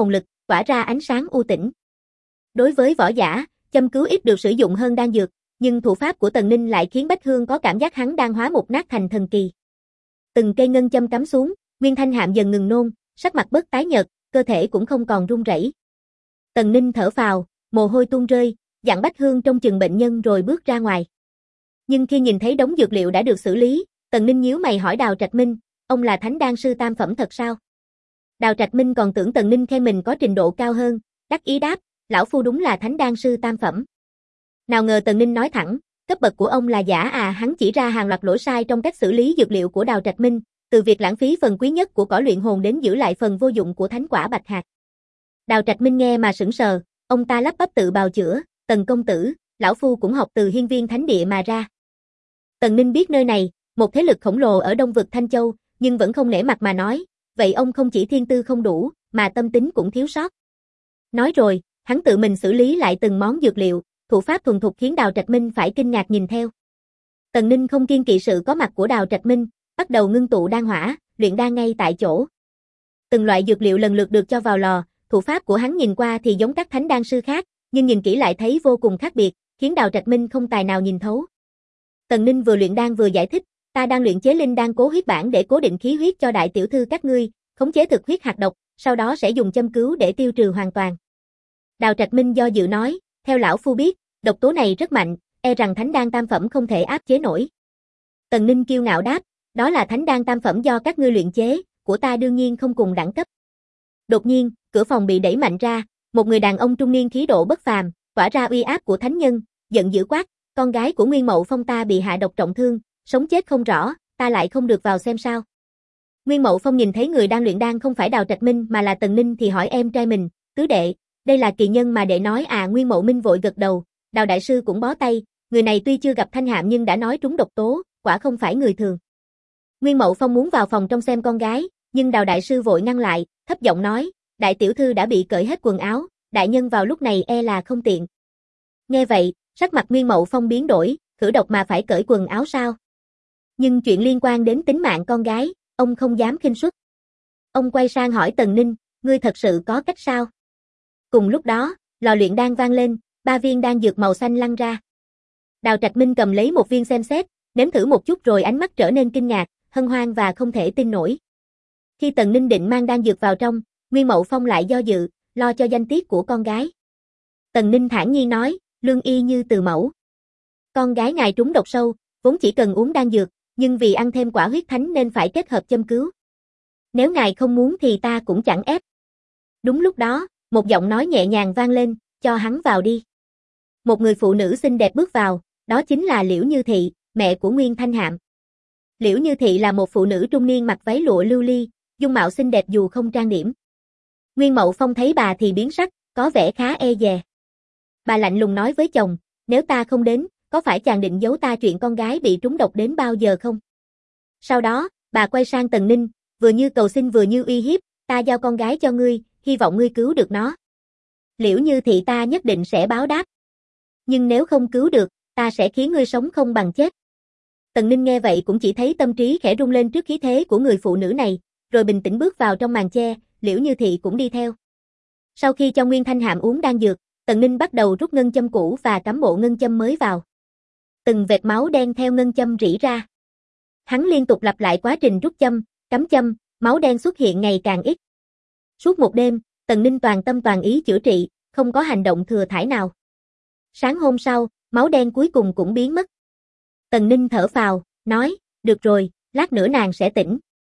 tỏa ra ánh sáng u tĩnh. Đối với võ giả, châm cứu ít được sử dụng hơn đan dược, nhưng thủ pháp của Tần Ninh lại khiến Bách Hương có cảm giác hắn đang hóa một nát thành thần kỳ. Từng cây ngân châm cắm xuống, Nguyên Thanh Hạm dần ngừng nôn, sắc mặt bớt tái nhợt, cơ thể cũng không còn run rẩy. Tần Ninh thở phào, mồ hôi tuôn rơi, dặn Bách Hương trông chừng bệnh nhân rồi bước ra ngoài. Nhưng khi nhìn thấy đống dược liệu đã được xử lý, Tần Ninh nhíu mày hỏi Đào Trạch Minh, ông là thánh đan sư tam phẩm thật sao? Đào Trạch Minh còn tưởng Tần Ninh khen mình có trình độ cao hơn, đắc ý đáp, lão phu đúng là thánh đan sư tam phẩm. Nào ngờ Tần Ninh nói thẳng, cấp bậc của ông là giả à, hắn chỉ ra hàng loạt lỗi sai trong cách xử lý dược liệu của Đào Trạch Minh, từ việc lãng phí phần quý nhất của cỏ luyện hồn đến giữ lại phần vô dụng của thánh quả bạch hạt. Đào Trạch Minh nghe mà sững sờ, ông ta lắp bắp tự bào chữa, Tần công tử, lão phu cũng học từ hiên viên thánh địa mà ra. Tần Ninh biết nơi này, một thế lực khổng lồ ở Đông vực Thanh Châu, nhưng vẫn không nể mặt mà nói, vậy ông không chỉ thiên tư không đủ, mà tâm tính cũng thiếu sót. Nói rồi, hắn tự mình xử lý lại từng món dược liệu, thủ pháp thuần thục khiến Đào Trạch Minh phải kinh ngạc nhìn theo. Tần Ninh không kiêng kỵ sự có mặt của Đào Trạch Minh, bắt đầu ngưng tụ đan hỏa, luyện đan ngay tại chỗ. Từng loại dược liệu lần lượt được cho vào lò, thủ pháp của hắn nhìn qua thì giống các thánh đan sư khác, nhưng nhìn kỹ lại thấy vô cùng khác biệt, khiến Đào Trạch Minh không tài nào nhìn thấu. Tần Ninh vừa luyện đan vừa giải thích, ta đang luyện chế linh đan cố huyết bản để cố định khí huyết cho đại tiểu thư các ngươi, khống chế thực huyết hạt độc, sau đó sẽ dùng châm cứu để tiêu trừ hoàn toàn. Đào Trạch Minh do dự nói, theo lão phu biết, độc tố này rất mạnh, e rằng thánh đan tam phẩm không thể áp chế nổi. Tần Ninh kiêu ngạo đáp, đó là thánh đan tam phẩm do các ngươi luyện chế, của ta đương nhiên không cùng đẳng cấp. Đột nhiên, cửa phòng bị đẩy mạnh ra, một người đàn ông trung niên khí độ bất phàm, tỏa ra uy áp của thánh nhân, giận dữ quát, con gái của Nguyên Mậu Phong ta bị hạ độc trọng thương, sống chết không rõ, ta lại không được vào xem sao. Nguyên Mậu Phong nhìn thấy người đang luyện đan không phải Đào Trạch Minh mà là Tần Ninh thì hỏi em trai mình, tứ đệ, đây là kỳ nhân mà đệ nói à? Nguyên Mậu Minh vội gật đầu, Đào đại sư cũng bó tay, người này tuy chưa gặp Thanh Hạm nhưng đã nói trúng độc tố, quả không phải người thường. Nguyên Mậu Phong muốn vào phòng trong xem con gái, nhưng Đào đại sư vội ngăn lại, thấp giọng nói, đại tiểu thư đã bị cởi hết quần áo, đại nhân vào lúc này e là không tiện. Nghe vậy, sắc mặt Nguyên Mậu Phong biến đổi, khử độc mà phải cởi quần áo sao? Nhưng chuyện liên quan đến tính mạng con gái, ông không dám khinh suất. Ông quay sang hỏi Tần Ninh, ngươi thật sự có cách sao? Cùng lúc đó, lò luyện đan vang lên, 3 viên đan dược màu xanh lăn ra. Đào Trạch Minh cầm lấy một viên xem xét, nếm thử một chút rồi ánh mắt trở nên kinh ngạc, hân hoan và không thể tin nổi. Khi Tần Ninh định mang đan dược vào trong, Nguyên Mậu Phong lại do dự, lo cho danh tiết của con gái. Tần Ninh thản nhiên nói, lương y như từ mẫu. Con gái ngài trúng độc sâu, vốn chỉ cần uống đan dược, nhưng vì ăn thêm quả huyết thánh nên phải kết hợp châm cứu. Nếu ngài không muốn thì ta cũng chẳng ép. Đúng lúc đó, một giọng nói nhẹ nhàng vang lên, cho hắn vào đi. Một người phụ nữ xinh đẹp bước vào, đó chính là Liễu Như Thị, mẹ của Nguyên Thanh Hạm. Liễu Như Thị là một phụ nữ trung niên mặc váy lụa lưu ly, dung mạo xinh đẹp dù không trang điểm. Nguyên Mậu Phong thấy bà thì biến sắc, có vẻ khá e dè. Bà lạnh lùng nói với chồng, nếu ta không đến, có phải chàng định giấu ta chuyện con gái bị trúng độc đến bao giờ không? Sau đó, bà quay sang Tần Ninh, vừa như cầu xin vừa như uy hiếp, ta giao con gái cho ngươi, hy vọng ngươi cứu được nó. Liễu Như Thị ta nhất định sẽ báo đáp. Nhưng nếu không cứu được, ta sẽ khiến ngươi sống không bằng chết. Tần Ninh nghe vậy cũng chỉ thấy tâm trí khẽ rung lên trước khí thế của người phụ nữ này, rồi bình tĩnh bước vào trong màn che, Liễu Như Thị cũng đi theo. Sau khi cho Nguyên Thanh Hạm uống đan dược, Tần Ninh bắt đầu rút ngân châm cũ và cắm bộ ngân châm mới vào. Từng vệt máu đen theo ngân châm rỉ ra. Hắn liên tục lặp lại quá trình rút châm, cắm châm, máu đen xuất hiện ngày càng ít. Suốt một đêm, Tần Ninh toàn tâm toàn ý chữa trị, không có hành động thừa thãi nào. Sáng hôm sau, máu đen cuối cùng cũng biến mất. Tần Ninh thở phào, nói, được rồi, lát nữa nàng sẽ tỉnh.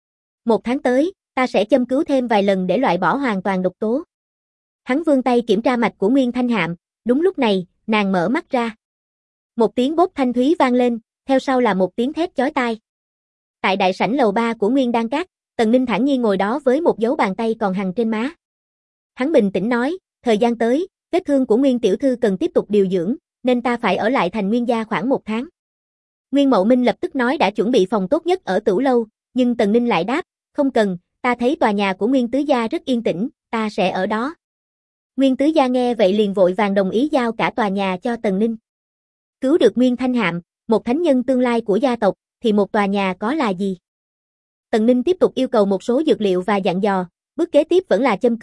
1 tháng tới, ta sẽ châm cứu thêm vài lần để loại bỏ hoàn toàn độc tố. Hắn vươn tay kiểm tra mạch của Nguyên Thanh Hạm, đúng lúc này, nàng mở mắt ra. Một tiếng bốp thanh thúy vang lên, theo sau là một tiếng thét chói tai. Tại đại sảnh lầu 3 của Nguyên Đan Các, Tần Ninh thản nhiên ngồi đó với một dấu bàn tay còn hằn trên má. Hắn bình tĩnh nói, thời gian tới, vết thương của Nguyên tiểu thư cần tiếp tục điều dưỡng, nên ta phải ở lại thành Nguyên gia khoảng 1 tháng. Nguyên Mậu Minh lập tức nói đã chuẩn bị phòng tốt nhất ở Tửu lâu, nhưng Tần Ninh lại đáp, không cần, ta thấy tòa nhà của Nguyên tứ gia rất yên tĩnh, ta sẽ ở đó. Nguyên tứ gia nghe vậy liền vội vàng đồng ý giao cả tòa nhà cho Tần Ninh. Cứu được Nguyên Thanh Hạm, một thánh nhân tương lai của gia tộc, thì một tòa nhà có là gì? Tần Ninh tiếp tục yêu cầu một số dược liệu và dặn dò, bước kế tiếp vẫn là châm cứu,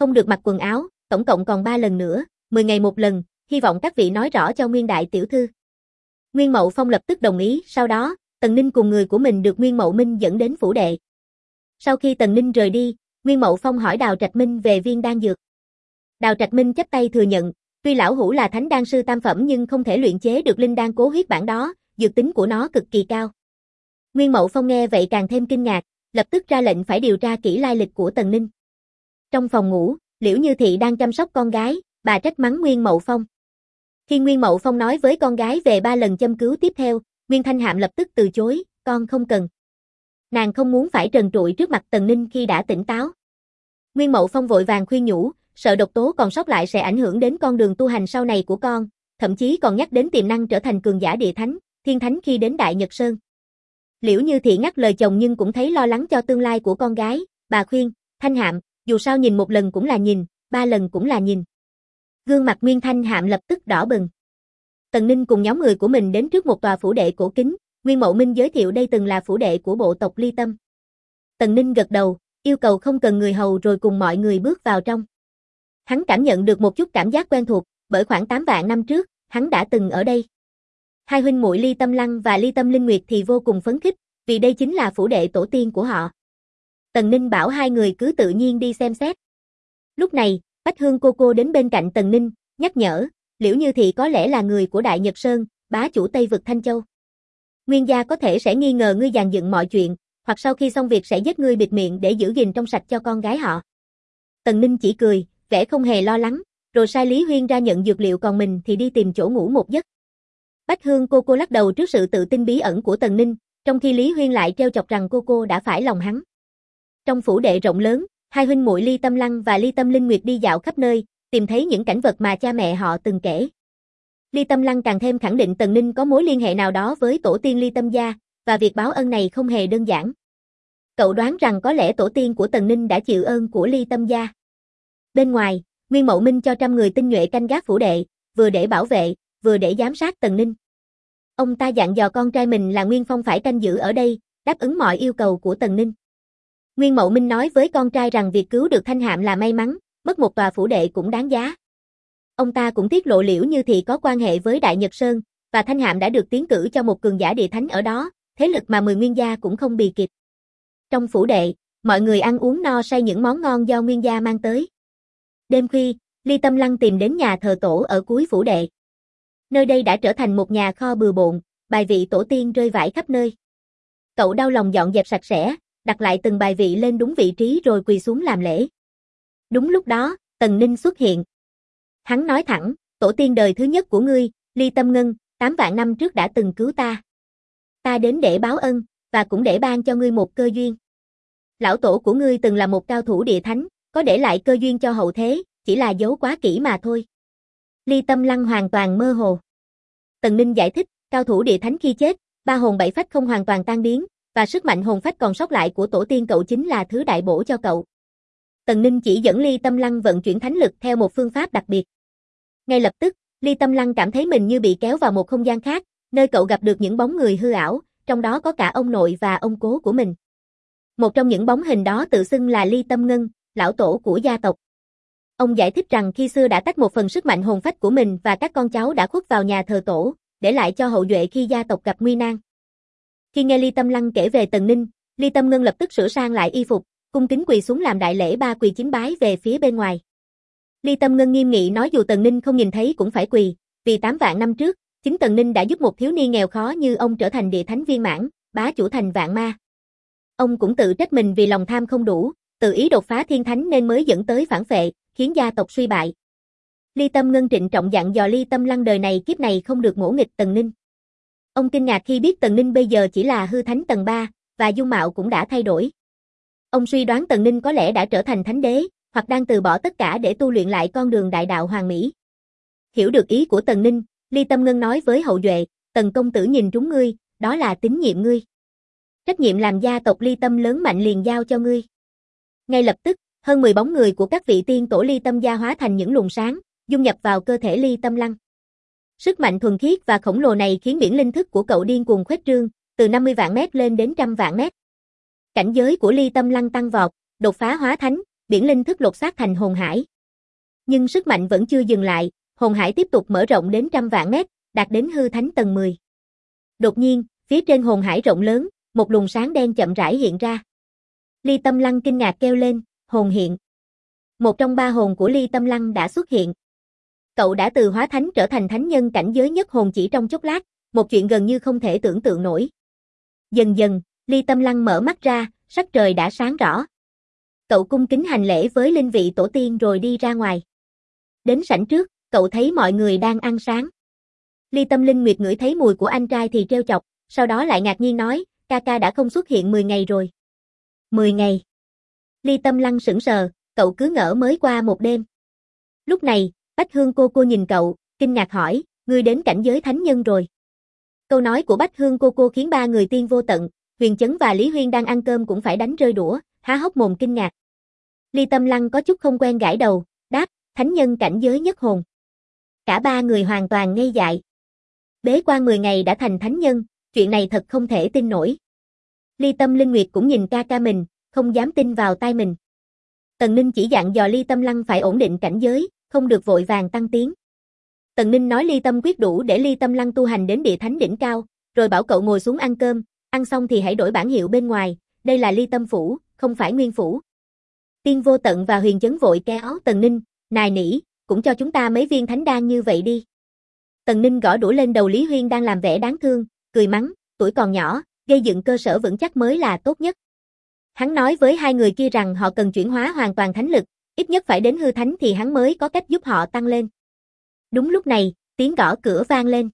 không được mặc quần áo, tổng cộng còn 3 lần nữa, 10 ngày một lần, hy vọng các vị nói rõ cho Nguyên đại tiểu thư. Nguyên Mậu Phong lập tức đồng ý, sau đó, Tần Ninh cùng người của mình được Nguyên Mậu Minh dẫn đến phủ đệ. Sau khi Tần Ninh rời đi, Nguyên Mậu Phong hỏi Đào Trạch Minh về viên đan dược. Đào Trạch Minh chắp tay thừa nhận, tuy lão hủ là thánh đan sư tam phẩm nhưng không thể luyện chế được linh đan cố huyết bản đó, dược tính của nó cực kỳ cao. Nguyên Mậu Phong nghe vậy càng thêm kinh ngạc, lập tức ra lệnh phải điều tra kỹ lai lịch của Tần Ninh. Trong phòng ngủ, Liễu Như Thị đang chăm sóc con gái, bà trách mắng Nguyên Mậu Phong. Khi Nguyên Mậu Phong nói với con gái về 3 lần châm cứu tiếp theo, Nguyên Thanh Hạm lập tức từ chối, con không cần. Nàng không muốn phải trần trụi trước mặt Tần Ninh khi đã tỉnh táo. Nguyên Mậu Phong vội vàng khuyên nhủ, sợ độc tố còn sót lại sẽ ảnh hưởng đến con đường tu hành sau này của con, thậm chí còn nhắc đến tiềm năng trở thành cường giả địa thánh, thiên thánh khi đến Đại Nhật Sơn. Liễu Như Thị ngắt lời chồng nhưng cũng thấy lo lắng cho tương lai của con gái, bà khuyên, Thanh Hạm, dù sao nhìn 1 lần cũng là nhìn, 3 lần cũng là nhìn. Gương mặt Nguyên Thanh Hạm lập tức đỏ bừng. Tần Ninh cùng nhóm người của mình đến trước một tòa phủ đệ cổ kính, Nguyên Mậu Minh giới thiệu đây từng là phủ đệ của bộ tộc Ly Tâm. Tần Ninh gật đầu, yêu cầu không cần người hầu rồi cùng mọi người bước vào trong. Hắn cảm nhận được một chút cảm giác quen thuộc, bởi khoảng 8 vạn năm trước, hắn đã từng ở đây. Hai huynh muội Ly Tâm Lăng và Ly Tâm Linh Nguyệt thì vô cùng phấn khích, vì đây chính là phủ đệ tổ tiên của họ. Tần Ninh bảo hai người cứ tự nhiên đi xem xét. Lúc này, Bách Hương cô đến bên cạnh Tần Ninh, nhắc nhở, Liễu Như Thị có lẽ là người của Đại Nhật Sơn, bá chủ Tây vực Thanh Châu. Nguyên gia có thể sẽ nghi ngờ ngươi dàn dựng mọi chuyện, hoặc sau khi xong việc sẽ giết ngươi bịt miệng để giữ gìn trong sạch cho con gái họ. Tần Ninh chỉ cười, vẻ không hề lo lắng, rồi sai Lý Huyên ra nhận dược liệu còn mình thì đi tìm chỗ ngủ một giấc. Bách Hương cô lắc đầu trước sự tự tin bí ẩn của Tần Ninh, trong khi Lý Huyên lại trêu chọc rằng cô đã phải lòng hắn. Trong phủ đệ rộng lớn, hai huynh muội Ly Tâm Lăng và Ly Tâm Linh Nguyệt đi dạo khắp nơi, tìm thấy những cảnh vật mà cha mẹ họ từng kể. Ly Tâm Lăng càng thêm khẳng định Tần Ninh có mối liên hệ nào đó với tổ tiên Ly Tâm gia, và việc báo ân này không hề đơn giản. Cậu đoán rằng có lẽ tổ tiên của Tần Ninh đã chịu ơn của Ly Tâm gia. Bên ngoài, Nguyên Mậu Minh cho 100 người tinh nhuệ canh gác phủ đệ, vừa để bảo vệ, vừa để giám sát Tần Ninh. Ông ta dặn dò con trai mình là Nguyên Phong phải canh giữ ở đây, đáp ứng mọi yêu cầu của Tần Ninh. Nguyên Mậu Minh nói với con trai rằng việc cứu được Thanh Hạm là may mắn, mất một tòa phủ đệ cũng đáng giá. Ông ta cũng tiết lộ Liễu Như Thị có quan hệ với Đại Nhật Sơn, và Thanh Hạm đã được tiến cử cho một cường giả địa thánh ở đó, thế lực mà 10 nguyên gia cũng không bì kịp. Trong phủ đệ, mọi người ăn uống no say những món ngon do nguyên gia mang tới. Đêm khuya, Ly Tâm Lăng tìm đến nhà thờ tổ ở cuối phủ đệ. Nơi đây đã trở thành một nhà kho bừa bộn, bài vị tổ tiên rơi vãi khắp nơi. Cậu đau lòng dọn dẹp sạch sẽ, đặt lại từng bài vị lên đúng vị trí rồi quỳ xuống làm lễ. Đúng lúc đó, Tần Ninh xuất hiện. Hắn nói thẳng, tổ tiên đời thứ nhất của ngươi, Ly Tâm Ngân, 8 vạn năm trước đã từng cứu ta. Ta đến để báo ân, và cũng để ban cho ngươi một cơ duyên. Lão tổ của ngươi từng là một cao thủ địa thánh, có để lại cơ duyên cho hậu thế, chỉ là giấu quá kỹ mà thôi. Ly Tâm Lăng hoàn toàn mơ hồ. Tần Ninh giải thích, cao thủ địa thánh khi chết, 3 hồn 7 phách không hoàn toàn tan biến, và sức mạnh hồn phách còn sót lại của tổ tiên cậu chính là thứ đại bổ cho cậu. Tần Ninh chỉ dẫn Ly Tâm Lăng vận chuyển thánh lực theo một phương pháp đặc biệt. Ngay lập tức, Ly Tâm Lăng cảm thấy mình như bị kéo vào một không gian khác, nơi cậu gặp được những bóng người hư ảo, trong đó có cả ông nội và ông cố của mình. Một trong những bóng hình đó tự xưng là Ly Tâm Ngân, lão tổ của gia tộc. Ông giải thích rằng khi xưa đã tách một phần sức mạnh hồn phách của mình và các con cháu đã khuất vào nhà thờ tổ, để lại cho hậu duệ khi gia tộc gặp nguy nan. Khi nghe Ly Tâm Lăng kể về Tần Ninh, Ly Tâm Ngân lập tức sửa sang lại y phục, cung kính quỳ xuống làm đại lễ 3 quỳ 9 bái về phía bên ngoài. Ly Tâm Ngân nghiêm nghị nói dù Tần Ninh không nhìn thấy cũng phải quỳ, vì 8 vạn năm trước, chính Tần Ninh đã giúp một thiếu niên nghèo khó như ông trở thành địa thánh viên mãn, bá chủ thành vạn ma. Ông cũng tự trách mình vì lòng tham không đủ, tự ý đột phá thiên thánh nên mới dẫn tới phản phệ, khiến gia tộc suy bại. Ly Tâm Ngân trịnh trọng dặn dò Ly Tâm Lăng đời này kiếp này không được ngỗ nghịch Tần Ninh. Ông kinh ngạc khi biết Tần Ninh bây giờ chỉ là hư thánh tầng 3, và dung mạo cũng đã thay đổi. Ông suy đoán Tần Ninh có lẽ đã trở thành thánh đế, hoặc đang từ bỏ tất cả để tu luyện lại con đường đại đạo hoàn mỹ. Hiểu được ý của Tần Ninh, Ly Tâm Ngân nói với hậu duệ, Tần công tử nhìn trúng ngươi, đó là tín nhiệm ngươi. Trách nhiệm làm gia tộc Ly Tâm lớn mạnh liền giao cho ngươi. Ngay lập tức, hơn 10 bóng người của các vị tiên tổ Ly Tâm gia hóa thành những luồng sáng, dung nhập vào cơ thể Ly Tâm Lăng. Sức mạnh thuần khiết và khổng lồ này khiến biển linh thức của cậu điên cuồng khuếch trương, từ 50 vạn mét lên đến 100 vạn mét. Cảnh giới của Ly Tâm Lăng tăng vọt, đột phá hóa thánh, biển linh thức lột xác thành hồn hải. Nhưng sức mạnh vẫn chưa dừng lại, hồn hải tiếp tục mở rộng đến trăm vạn mét, đạt đến hư thánh tầng 10. Đột nhiên, phía trên hồn hải rộng lớn, một luồng sáng đen chậm rãi hiện ra. Ly Tâm Lăng kinh ngạc kêu lên, hồn hiện. Một trong ba hồn của Ly Tâm Lăng đã xuất hiện. Cậu đã từ hóa thánh trở thành thánh nhân cảnh giới nhất hồn chỉ trong chốc lát, một chuyện gần như không thể tưởng tượng nổi. Dần dần, Ly Tâm Lăng mở mắt ra, sắc trời đã sáng rõ. Cậu cung kính hành lễ với linh vị tổ tiên rồi đi ra ngoài. Đến sảnh trước, cậu thấy mọi người đang ăn sáng. Ly Tâm Linh Nguyệt ngửi thấy mùi của anh trai thì trêu chọc, sau đó lại ngạc nhiên nói, ca ca đã không xuất hiện 10 ngày rồi. 10 ngày. Ly Tâm Lăng sững sờ, cậu cứ ngỡ mới qua một đêm. Lúc này, Bách Hương cô nhìn cậu, kinh ngạc hỏi, ngươi đến cảnh giới thánh nhân rồi. Câu nói của Bách Hương cô khiến ba người Tiên Vô Tận, Huyền Chấn và Lý Huyên đang ăn cơm cũng phải đánh rơi đũa, há hốc mồm kinh ngạc. Ly Tâm Lăng có chút không quen gãi đầu, đáp, thánh nhân cảnh giới nhất hồn. Cả ba người hoàn toàn ngây dại. Bế quan 10 ngày đã thành thánh nhân, chuyện này thật không thể tin nổi. Ly Tâm Linh Nguyệt cũng nhìn ca ca mình, không dám tin vào tai mình. Tần Ninh chỉ dặn dò Ly Tâm Lăng phải ổn định cảnh giới, không được vội vàng tăng tiến. Tần Ninh nói Ly Tâm quyết đủ để Ly Tâm Lăng tu hành đến địa thánh đỉnh cao, rồi bảo cậu ngồi xuống ăn cơm, ăn xong thì hãy đổi bản hiệu bên ngoài, đây là Ly Tâm phủ, không phải Nguyên phủ. Tiên Vô Tận và Huyền Chấn vội kéo Tần Ninh, nài nỉ, cũng cho chúng ta mấy viên thánh đan như vậy đi. Tần Ninh gõ đũa lên đầu Lý Huyên đang làm vẻ đáng thương, cười mắng, tuổi còn nhỏ, gây dựng cơ sở vững chắc mới là tốt nhất. Hắn nói với hai người kia rằng họ cần chuyển hóa hoàn toàn thánh lực, ít nhất phải đến hư thánh thì hắn mới có cách giúp họ tăng lên. Đúng lúc này, tiếng gõ cửa vang lên.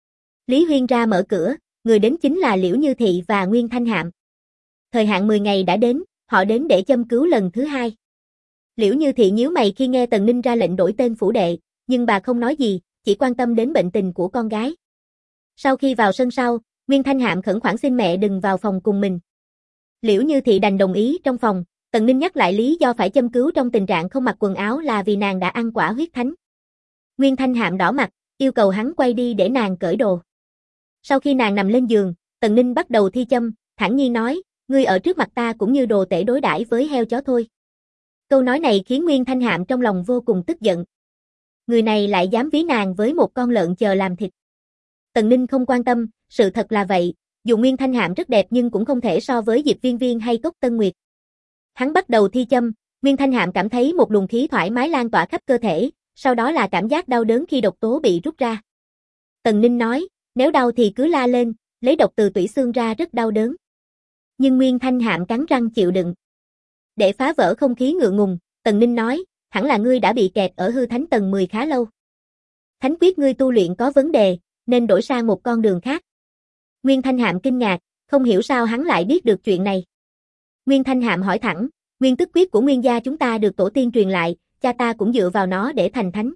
Lý Huyên ra mở cửa, người đến chính là Liễu Như Thị và Nguyên Thanh Hạm. Thời hạn 10 ngày đã đến, họ đến để châm cứu lần thứ hai. Liễu Như Thị nhíu mày khi nghe Tần Ninh ra lệnh đổi tên phủ đệ, nhưng bà không nói gì, chỉ quan tâm đến bệnh tình của con gái. Sau khi vào sân sau, Nguyên Thanh Hạm khẩn khoản xin mẹ đừng vào phòng cùng mình. Liễu Như Thị đành đồng ý trong phòng, Tần Ninh nhắc lại lý do phải châm cứu trong tình trạng không mặc quần áo là vì nàng đã ăn quả huyết thánh. Nguyên Thanh Hạm đỏ mặt, yêu cầu hắn quay đi để nàng cởi đồ. Sau khi nàng nằm lên giường, Tần Ninh bắt đầu thi châm, thản nhiên nói, ngươi ở trước mặt ta cũng như đồ tể đối đãi với heo chó thôi. Câu nói này khiến Nguyên Thanh Hạm trong lòng vô cùng tức giận. Người này lại dám ví nàng với một con lợn chờ làm thịt. Tần Ninh không quan tâm, sự thật là vậy, dù Nguyên Thanh Hạm rất đẹp nhưng cũng không thể so với Diệp Viên Viên hay Cốc Tân Nguyệt. Hắn bắt đầu thi châm, Nguyên Thanh Hạm cảm thấy một luồng khí thoải mái lan tỏa khắp cơ thể, sau đó là cảm giác đau đớn khi độc tố bị rút ra. Tần Ninh nói, nếu đau thì cứ la lên, lấy độc từ tủy xương ra rất đau đớn. Nhưng Nguyên Thanh Hạm cắn răng chịu đựng. Để phá vỡ không khí ngượng ngùng, Tần Ninh nói, hẳn là ngươi đã bị kẹt ở hư thánh tầng 10 khá lâu. Thánh quyết ngươi tu luyện có vấn đề, nên đổi sang một con đường khác. Nguyên Thanh Hạm kinh ngạc, không hiểu sao hắn lại biết được chuyện này. Nguyên Thanh Hạm hỏi thẳng, nguyên tức quyết của Nguyên gia chúng ta được tổ tiên truyền lại, cha ta cũng dựa vào nó để thành thánh.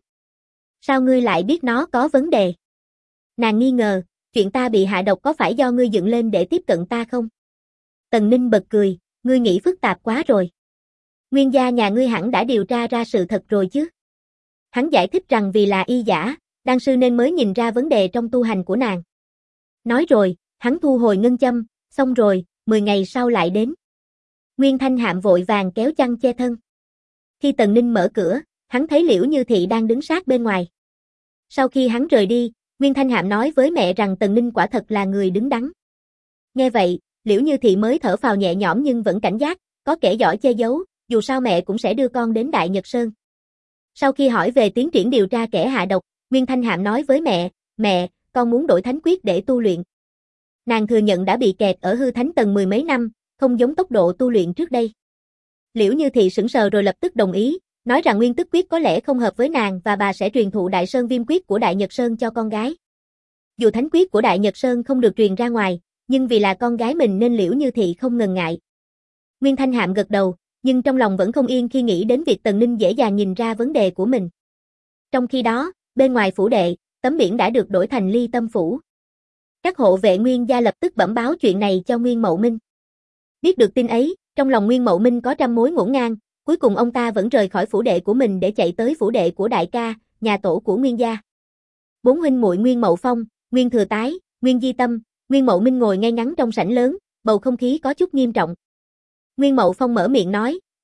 Sao ngươi lại biết nó có vấn đề? Nàng nghi ngờ, chuyện ta bị hạ độc có phải do ngươi dựng lên để tiếp cận ta không? Tần Ninh bật cười, ngươi nghĩ phức tạp quá rồi. Nguyên gia nhà ngươi hẳn đã điều tra ra sự thật rồi chứ? Hắn giải thích rằng vì là y giả, đan sư nên mới nhìn ra vấn đề trong tu hành của nàng. Nói rồi, hắn thu hồi ngân châm, xong rồi, 10 ngày sau lại đến. Nguyên Thanh Hạm vội vàng kéo chăn che thân. Khi Tần Ninh mở cửa, hắn thấy Liễu Như Thị đang đứng sát bên ngoài. Sau khi hắn rời đi, Nguyên Thanh Hạm nói với mẹ rằng Tần Ninh quả thật là người đứng đắn. Nghe vậy, Liễu Như Thị mới thở phào nhẹ nhõm nhưng vẫn cảnh giác, có kẻ giỏi che giấu, dù sao mẹ cũng sẽ đưa con đến Đại Nhật Sơn. Sau khi hỏi về tiến triển điều tra kẻ hạ độc, Nguyên Thanh Hạm nói với mẹ, con muốn đổi thánh quyết để tu luyện. Nàng thừa nhận đã bị kẹt ở hư thánh tầng 10 mấy năm, không giống tốc độ tu luyện trước đây. Liễu Như Thị sững sờ rồi lập tức đồng ý, nói rằng nguyên tức quyết có lẽ không hợp với nàng và bà sẽ truyền thụ Đại Sơn Viêm quyết của Đại Nhật Sơn cho con gái. Dù thánh quyết của Đại Nhật Sơn không được truyền ra ngoài, nhưng vì là con gái mình nên Liễu Như Thị không ngần ngại. Nguyên Thanh Hạm gật đầu, nhưng trong lòng vẫn không yên khi nghĩ đến việc Tần Ninh dễ dàng nhìn ra vấn đề của mình. Trong khi đó, bên ngoài phủ đệ, tấm biển đã được đổi thành Ly Tâm phủ. Các hộ vệ Nguyên gia lập tức bẩm báo chuyện này cho Nguyên Mậu Minh. Biết được tin ấy, trong lòng Nguyên Mậu Minh có trăm mối ngổn ngang, cuối cùng ông ta vẫn rời khỏi phủ đệ của mình để chạy tới phủ đệ của đại ca, nhà tổ của Nguyên gia. Bốn huynh muội Nguyên Mậu Phong, Nguyên Thừa Tái, Nguyên Di Tâm, Nguyên Mậu Minh ngồi ngay ngắn trong sảnh lớn, bầu không khí có chút nghiêm trọng. Nguyên Mậu Phong mở miệng nói,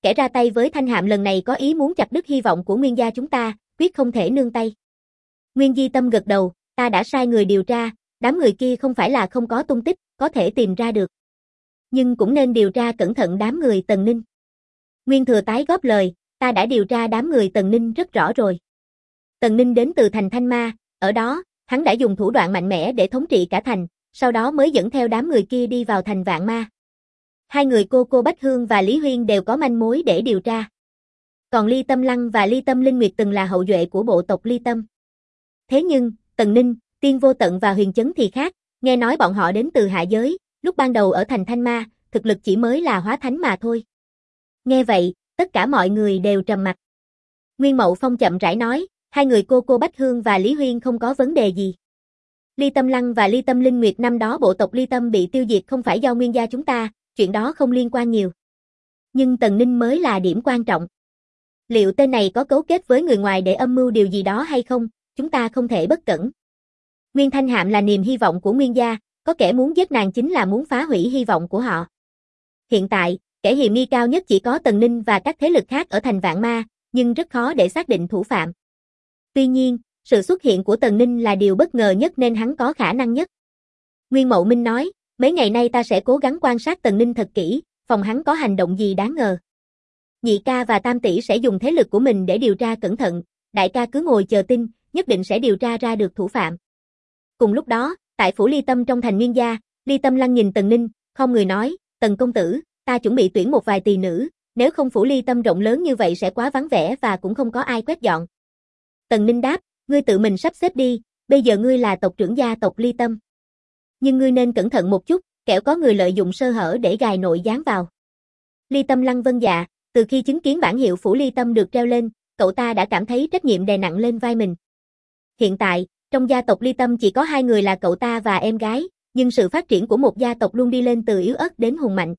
kẻ ra tay với Thanh Hạm lần này có ý muốn chặt đứt hy vọng của Nguyên gia chúng ta, quyết không thể nương tay. Nguyên Di Tâm gật đầu, ta đã sai người điều tra, đám người kia không phải là không có tung tích, có thể tìm ra được. Nhưng cũng nên điều tra cẩn thận đám người Tần Ninh. Nguyên Thừa tái góp lời, ta đã điều tra đám người Tần Ninh rất rõ rồi. Tần Ninh đến từ thành Thanh Ma, ở đó, hắn đã dùng thủ đoạn mạnh mẽ để thống trị cả thành, sau đó mới dẫn theo đám người kia đi vào thành Vạn Ma. Hai người cô Bách Hương và Lý Huyên đều có manh mối để điều tra. Còn Ly Tâm Lăng và Ly Tâm Linh Nguyệt từng là hậu duệ của bộ tộc Ly Tâm. Thế nhưng, Tần Ninh, Tiên Vô Tận và Huyền Chấn thì khác, nghe nói bọn họ đến từ hạ giới, lúc ban đầu ở thành Thanh Ma, thực lực chỉ mới là hóa thánh mà thôi. Nghe vậy, tất cả mọi người đều trầm mặc. Nguyên Mậu Phong chậm rãi nói, hai người cô Bách Hương và Lý Huyên không có vấn đề gì. Ly Tâm Lăng và Ly Tâm Linh Nguyệt năm đó bộ tộc Ly Tâm bị tiêu diệt không phải do Nguyên gia chúng ta, chuyện đó không liên quan nhiều. Nhưng Tần Ninh mới là điểm quan trọng. Liệu tên này có cấu kết với người ngoài để âm mưu điều gì đó hay không, chúng ta không thể bất cẩn. Nguyên Thanh Hạm là niềm hy vọng của Nguyên gia, có kẻ muốn giết nàng chính là muốn phá hủy hy vọng của họ. Hiện tại, kẻ hiểm nghi cao nhất chỉ có Tần Ninh và các thế lực khác ở thành Vạn Ma, nhưng rất khó để xác định thủ phạm. Tuy nhiên, sự xuất hiện của Tần Ninh là điều bất ngờ nhất nên hắn có khả năng nhất. Nguyên Mậu Minh nói, mấy ngày nay ta sẽ cố gắng quan sát Tần Ninh thật kỹ, phòng hắn có hành động gì đáng ngờ. Nhị ca và Tam tỷ sẽ dùng thế lực của mình để điều tra cẩn thận, đại ca cứ ngồi chờ tin, nhất định sẽ điều tra ra được thủ phạm. Cùng lúc đó, tại phủ Ly Tâm trong thành Nguyên gia, Ly Tâm Lăng nhìn Tần Ninh, không người nói, Tần công tử, ta chuẩn bị tuyển một vài tỳ nữ, nếu không phủ Ly Tâm rộng lớn như vậy sẽ quá vắng vẻ và cũng không có ai quét dọn. Tần Ninh đáp, ngươi tự mình sắp xếp đi, bây giờ ngươi là tộc trưởng gia tộc Ly Tâm. Nhưng ngươi nên cẩn thận một chút, kẻo có người lợi dụng sơ hở để gài nội gián vào. Ly Tâm Lăng vâng dạ, từ khi chứng kiến bản hiệu phủ Ly Tâm được treo lên, cậu ta đã cảm thấy trách nhiệm đè nặng lên vai mình. Hiện tại, trong gia tộc Ly Tâm chỉ có hai người là cậu ta và em gái, nhưng sự phát triển của một gia tộc luôn đi lên từ yếu ớt đến hùng mạnh.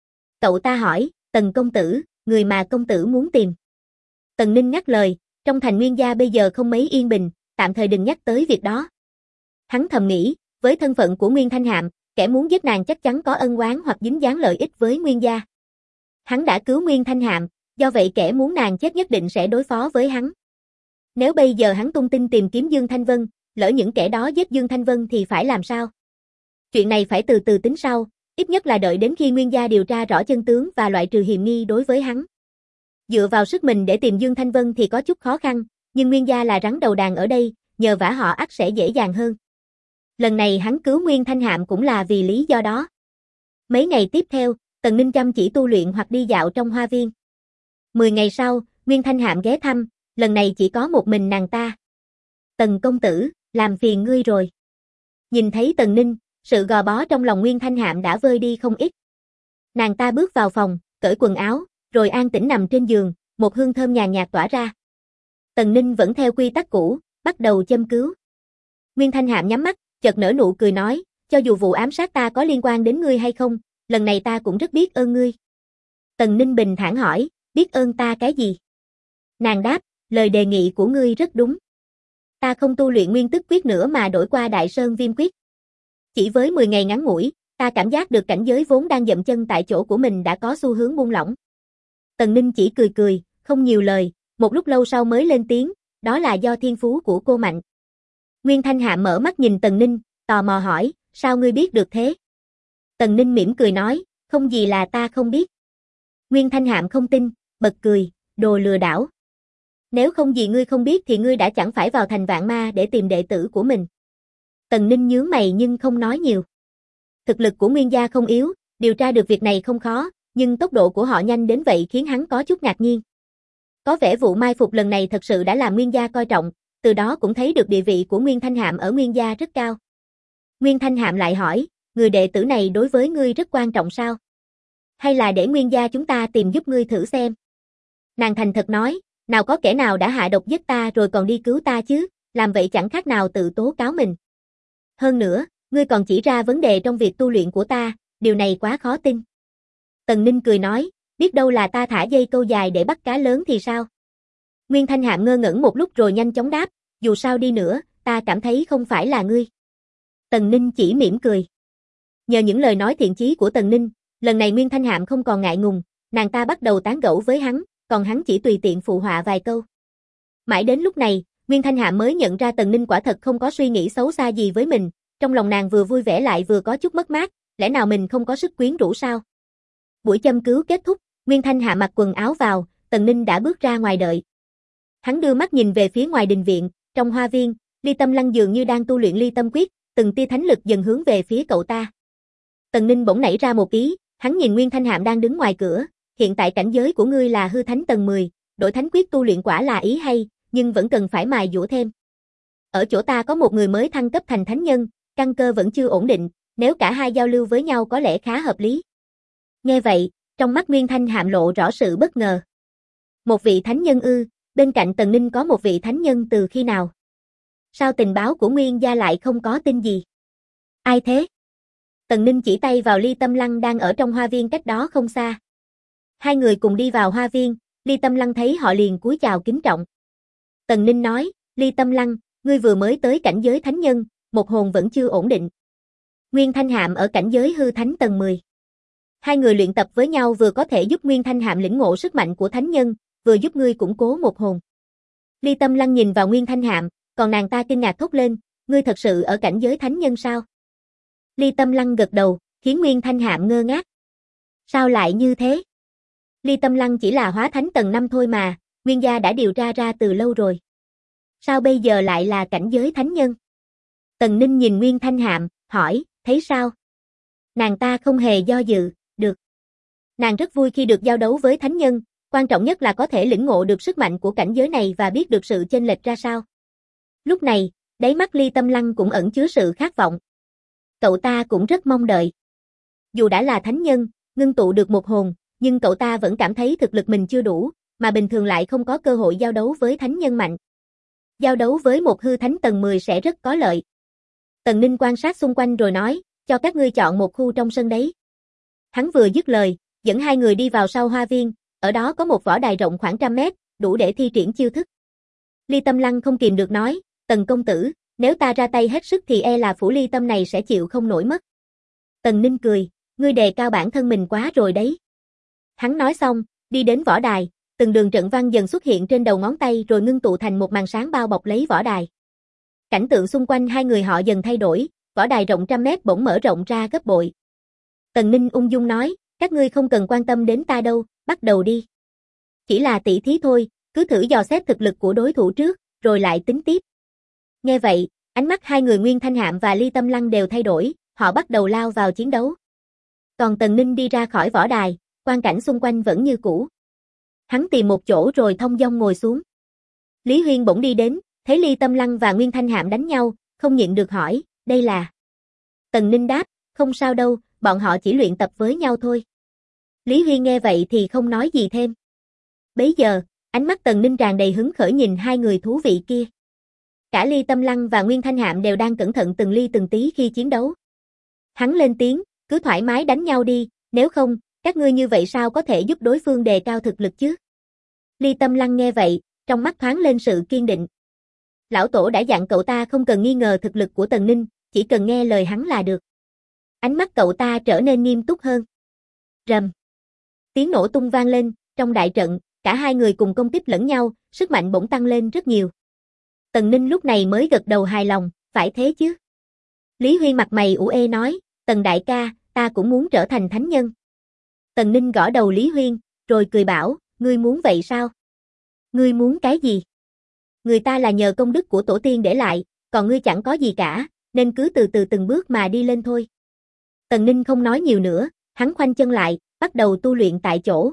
Cậu ta hỏi, Tần công tử, người mà công tử muốn tìm. Tần Ninh ngắt lời, trong thành Nguyên gia bây giờ không mấy yên bình, tạm thời đừng nhắc tới việc đó. Hắn thầm nghĩ, với thân phận của Nguyên Thanh Hạm, kẻ muốn giết nàng chắc chắn có ân oán hoặc dính dáng lợi ích với Nguyên gia. Hắn đã cứu Nguyên Thanh Hạm, do vậy kẻ muốn nàng chết nhất định sẽ đối phó với hắn. Nếu bây giờ hắn tung tin tìm kiếm Dương Thanh Vân, lỡ những kẻ đó giết Dương Thanh Vân thì phải làm sao? Chuyện này phải từ từ tính sau, ít nhất là đợi đến khi Nguyên gia điều tra rõ chân tướng và loại trừ hiểm nghi đối với hắn. Dựa vào sức mình để tìm Dương Thanh Vân thì có chút khó khăn, nhưng Nguyên gia là rắn đầu đàn ở đây, nhờ vả họ ắt sẽ dễ dàng hơn. Lần này hắn cứu Nguyên Thanh Hạm cũng là vì lý do đó. Mấy ngày tiếp theo, Tần Ninh chăm chỉ tu luyện hoặc đi dạo trong hoa viên. 10 ngày sau, Nguyên Thanh Hạm ghé thăm, lần này chỉ có một mình nàng ta. Tần công tử, làm phiền ngươi rồi. Nhìn thấy Tần Ninh, sự gò bó trong lòng Nguyên Thanh Hạm đã vơi đi không ít. Nàng ta bước vào phòng, cởi quần áo, rồi an tĩnh nằm trên giường, một hương thơm nhàn nhạt tỏa ra. Tần Ninh vẫn theo quy tắc cũ, bắt đầu châm cứu. Nguyên Thanh Hạm nhắm mắt, chợt nở nụ cười nói, cho dù vụ ám sát ta có liên quan đến ngươi hay không, lần này ta cũng rất biết ơn ngươi. Tần Ninh bình thản hỏi, biết ơn ta cái gì? Nàng đáp, lời đề nghị của ngươi rất đúng. Ta không tu luyện nguyên tức quyết nữa mà đổi qua Đại Sơn Viêm quyết. Chỉ với 10 ngày ngắn ngủi, ta cảm giác được cảnh giới vốn đang dậm chân tại chỗ của mình đã có xu hướng buông lỏng. Tần Ninh chỉ cười cười, không nhiều lời, một lúc lâu sau mới lên tiếng, đó là do thiên phú của cô mạnh. Nguyên Thanh Hạm mở mắt nhìn Tần Ninh, tò mò hỏi, sao ngươi biết được thế? Tần Ninh mỉm cười nói, không gì là ta không biết. Nguyên Thanh Hạm không tin, bật cười, đồ lừa đảo. Nếu không gì ngươi không biết thì ngươi đã chẳng phải vào thành Vạn Ma để tìm đệ tử của mình. Tần Ninh nhướng mày nhưng không nói nhiều. Thực lực của Nguyên gia không yếu, điều tra được việc này không khó, nhưng tốc độ của họ nhanh đến vậy khiến hắn có chút ngạc nhiên. Có vẻ vụ mai phục lần này thật sự đã làm Nguyên gia coi trọng, từ đó cũng thấy được địa vị của Nguyên Thanh Hạm ở Nguyên gia rất cao. Nguyên Thanh Hạm lại hỏi, người đệ tử này đối với ngươi rất quan trọng sao? Hay là để Nguyên gia chúng ta tìm giúp ngươi thử xem? Nàng thành thật nói, nào có kẻ nào đã hạ độc giết ta rồi còn đi cứu ta chứ, làm vậy chẳng khác nào tự tố cáo mình. Hơn nữa, ngươi còn chỉ ra vấn đề trong việc tu luyện của ta, điều này quá khó tin. Tần Ninh cười nói, biết đâu là ta thả dây câu dài để bắt cá lớn thì sao? Nguyên Thanh Hạm ngơ ngẩn một lúc rồi nhanh chóng đáp, dù sao đi nữa, ta cảm thấy không phải là ngươi. Tần Ninh chỉ mỉm cười. Nhờ những lời nói thiện chí của Tần Ninh, lần này Nguyên Thanh Hạm không còn ngại ngùng, Nàng ta bắt đầu tán gẫu với hắn, còn hắn chỉ tùy tiện phụ họa vài câu. Mãi đến lúc này, Nguyên Thanh Hạm mới nhận ra Tần Ninh quả thật không có suy nghĩ xấu xa gì với mình, trong lòng nàng vừa vui vẻ lại vừa có chút mất mát, lẽ nào mình không có sức quyến rũ sao? Buổi châm cứu kết thúc, Nguyên Thanh Hạm mặc quần áo vào, Tần Ninh đã bước ra ngoài đợi. Hắn đưa mắt nhìn về phía ngoài đình viện, trong hoa viên, Ly Tâm Lăng dường như đang tu luyện Ly Tâm Quyết, từng tia thánh lực dần hướng về phía cậu ta. Tần Ninh bỗng nảy ra một ý, hắn nhìn Nguyên Thanh Hạm đang đứng ngoài cửa, hiện tại cảnh giới của ngươi là hư thánh tầng 10, đổi thánh quyết tu luyện quả là ý hay, nhưng vẫn cần phải mài dũa thêm. Ở chỗ ta có một người mới thăng cấp thành thánh nhân, căn cơ vẫn chưa ổn định, nếu cả hai giao lưu với nhau có lẽ khá hợp lý. Nghe vậy, trong mắt Nguyên Thanh Hạm lộ rõ sự bất ngờ. Một vị thánh nhân ư, bên cạnh Tần Ninh có một vị thánh nhân từ khi nào? Sao tình báo của Nguyên gia lại không có tin gì? Ai thế? Tần Ninh chỉ tay vào Ly Tâm Lăng đang ở trong hoa viên cách đó không xa. Hai người cùng đi vào hoa viên, Ly Tâm Lăng thấy họ liền cúi chào kính trọng. Tần Ninh nói, Ly Tâm Lăng, ngươi vừa mới tới cảnh giới thánh nhân, một hồn vẫn chưa ổn định. Nguyên Thanh Hạm ở cảnh giới hư thánh tầng 10. Hai người luyện tập với nhau vừa có thể giúp Nguyên Thanh Hạm lĩnh ngộ sức mạnh của thánh nhân, vừa giúp ngươi củng cố một hồn. Ly Tâm Lăng nhìn vào Nguyên Thanh Hạm, còn nàng ta kinh ngạc thốt lên, ngươi thật sự ở cảnh giới thánh nhân sao? Ly Tâm Lăng gật đầu, khiến Nguyên Thanh Hạm ngơ ngác. Sao lại như thế? Ly Tâm Lăng chỉ là hóa thánh tầng 5 thôi mà, Nguyên gia đã điều tra ra từ lâu rồi. Sao bây giờ lại là cảnh giới thánh nhân? Tần Ninh nhìn Nguyên Thanh Hạm, hỏi, thấy sao? Nàng ta không hề do dự, được. Nàng rất vui khi được giao đấu với thánh nhân, quan trọng nhất là có thể lĩnh ngộ được sức mạnh của cảnh giới này và biết được sự chênh lệch ra sao. Lúc này, đáy mắt Ly Tâm Lăng cũng ẩn chứa sự khát vọng. Cậu ta cũng rất mong đợi. Dù đã là thánh nhân, ngưng tụ được một hồn, nhưng cậu ta vẫn cảm thấy thực lực mình chưa đủ, mà bình thường lại không có cơ hội giao đấu với thánh nhân mạnh. Giao đấu với một hư thánh tầng 10 sẽ rất có lợi. Tần Ninh quan sát xung quanh rồi nói, cho các ngươi chọn một khu trong sân đấy. Hắn vừa dứt lời, dẫn hai người đi vào sau hoa viên, ở đó có một võ đài rộng khoảng 100 mét, đủ để thi triển chiêu thức. Ly Tâm Lăng không kìm được nói, Tần công tử, nếu ta ra tay hết sức thì e là phủ ly tâm này sẽ chịu không nổi mất. Tần Ninh cười, ngươi đề cao bản thân mình quá rồi đấy. Hắn nói xong, đi đến võ đài, từng đường trận văn dần xuất hiện trên đầu ngón tay rồi ngưng tụ thành một màn sáng bao bọc lấy võ đài. Cảnh tượng xung quanh hai người họ dần thay đổi, võ đài rộng 100 mét bỗng mở rộng ra gấp bội. Tần Ninh ung dung nói, các ngươi không cần quan tâm đến ta đâu, bắt đầu đi. Chỉ là tỷ thí thôi, cứ thử dò xét thực lực của đối thủ trước, rồi lại tính tiếp. Nghe vậy, ánh mắt hai người Nguyên Thanh Hạm và Ly Tâm Lăng đều thay đổi, họ bắt đầu lao vào chiến đấu. Còn Tần Ninh đi ra khỏi võ đài, quang cảnh xung quanh vẫn như cũ. Hắn tìm một chỗ rồi thong dong ngồi xuống. Lý Huyên bỗng đi đến, thấy Ly Tâm Lăng và Nguyên Thanh Hạm đánh nhau, không nhịn được hỏi, đây là... Tần Ninh đáp, không sao đâu, bọn họ chỉ luyện tập với nhau thôi. Lý Huyên nghe vậy thì không nói gì thêm. Bấy giờ, ánh mắt Tần Ninh tràn đầy hứng khởi nhìn hai người thú vị kia. Cả Ly Tâm Lăng và Nguyên Thanh Hạm đều đang cẩn thận từng ly từng tí khi chiến đấu. Hắn lên tiếng, cứ thoải mái đánh nhau đi, nếu không, các ngươi như vậy sao có thể giúp đối phương đề cao thực lực chứ? Ly Tâm Lăng nghe vậy, trong mắt thoáng lên sự kiên định. Lão Tổ đã dặn cậu ta không cần nghi ngờ thực lực của Tần Ninh, chỉ cần nghe lời hắn là được. Ánh mắt cậu ta trở nên nghiêm túc hơn. Rầm. Tiếng nổ tung vang lên, trong đại trận, cả hai người cùng công kích lẫn nhau, sức mạnh bỗng tăng lên rất nhiều. Tần Ninh lúc này mới gật đầu hài lòng, phải thế chứ? Lý Huy mặt mày ủ ê nói, Tần đại ca, ta cũng muốn trở thành thánh nhân. Tần Ninh gõ đầu Lý Huyên, rồi cười bảo, ngươi muốn vậy sao? Ngươi muốn cái gì? Người ta là nhờ công đức của tổ tiên để lại, còn ngươi chẳng có gì cả, nên cứ từ từ từng bước mà đi lên thôi. Tần Ninh không nói nhiều nữa, hắn khoanh chân lại, bắt đầu tu luyện tại chỗ.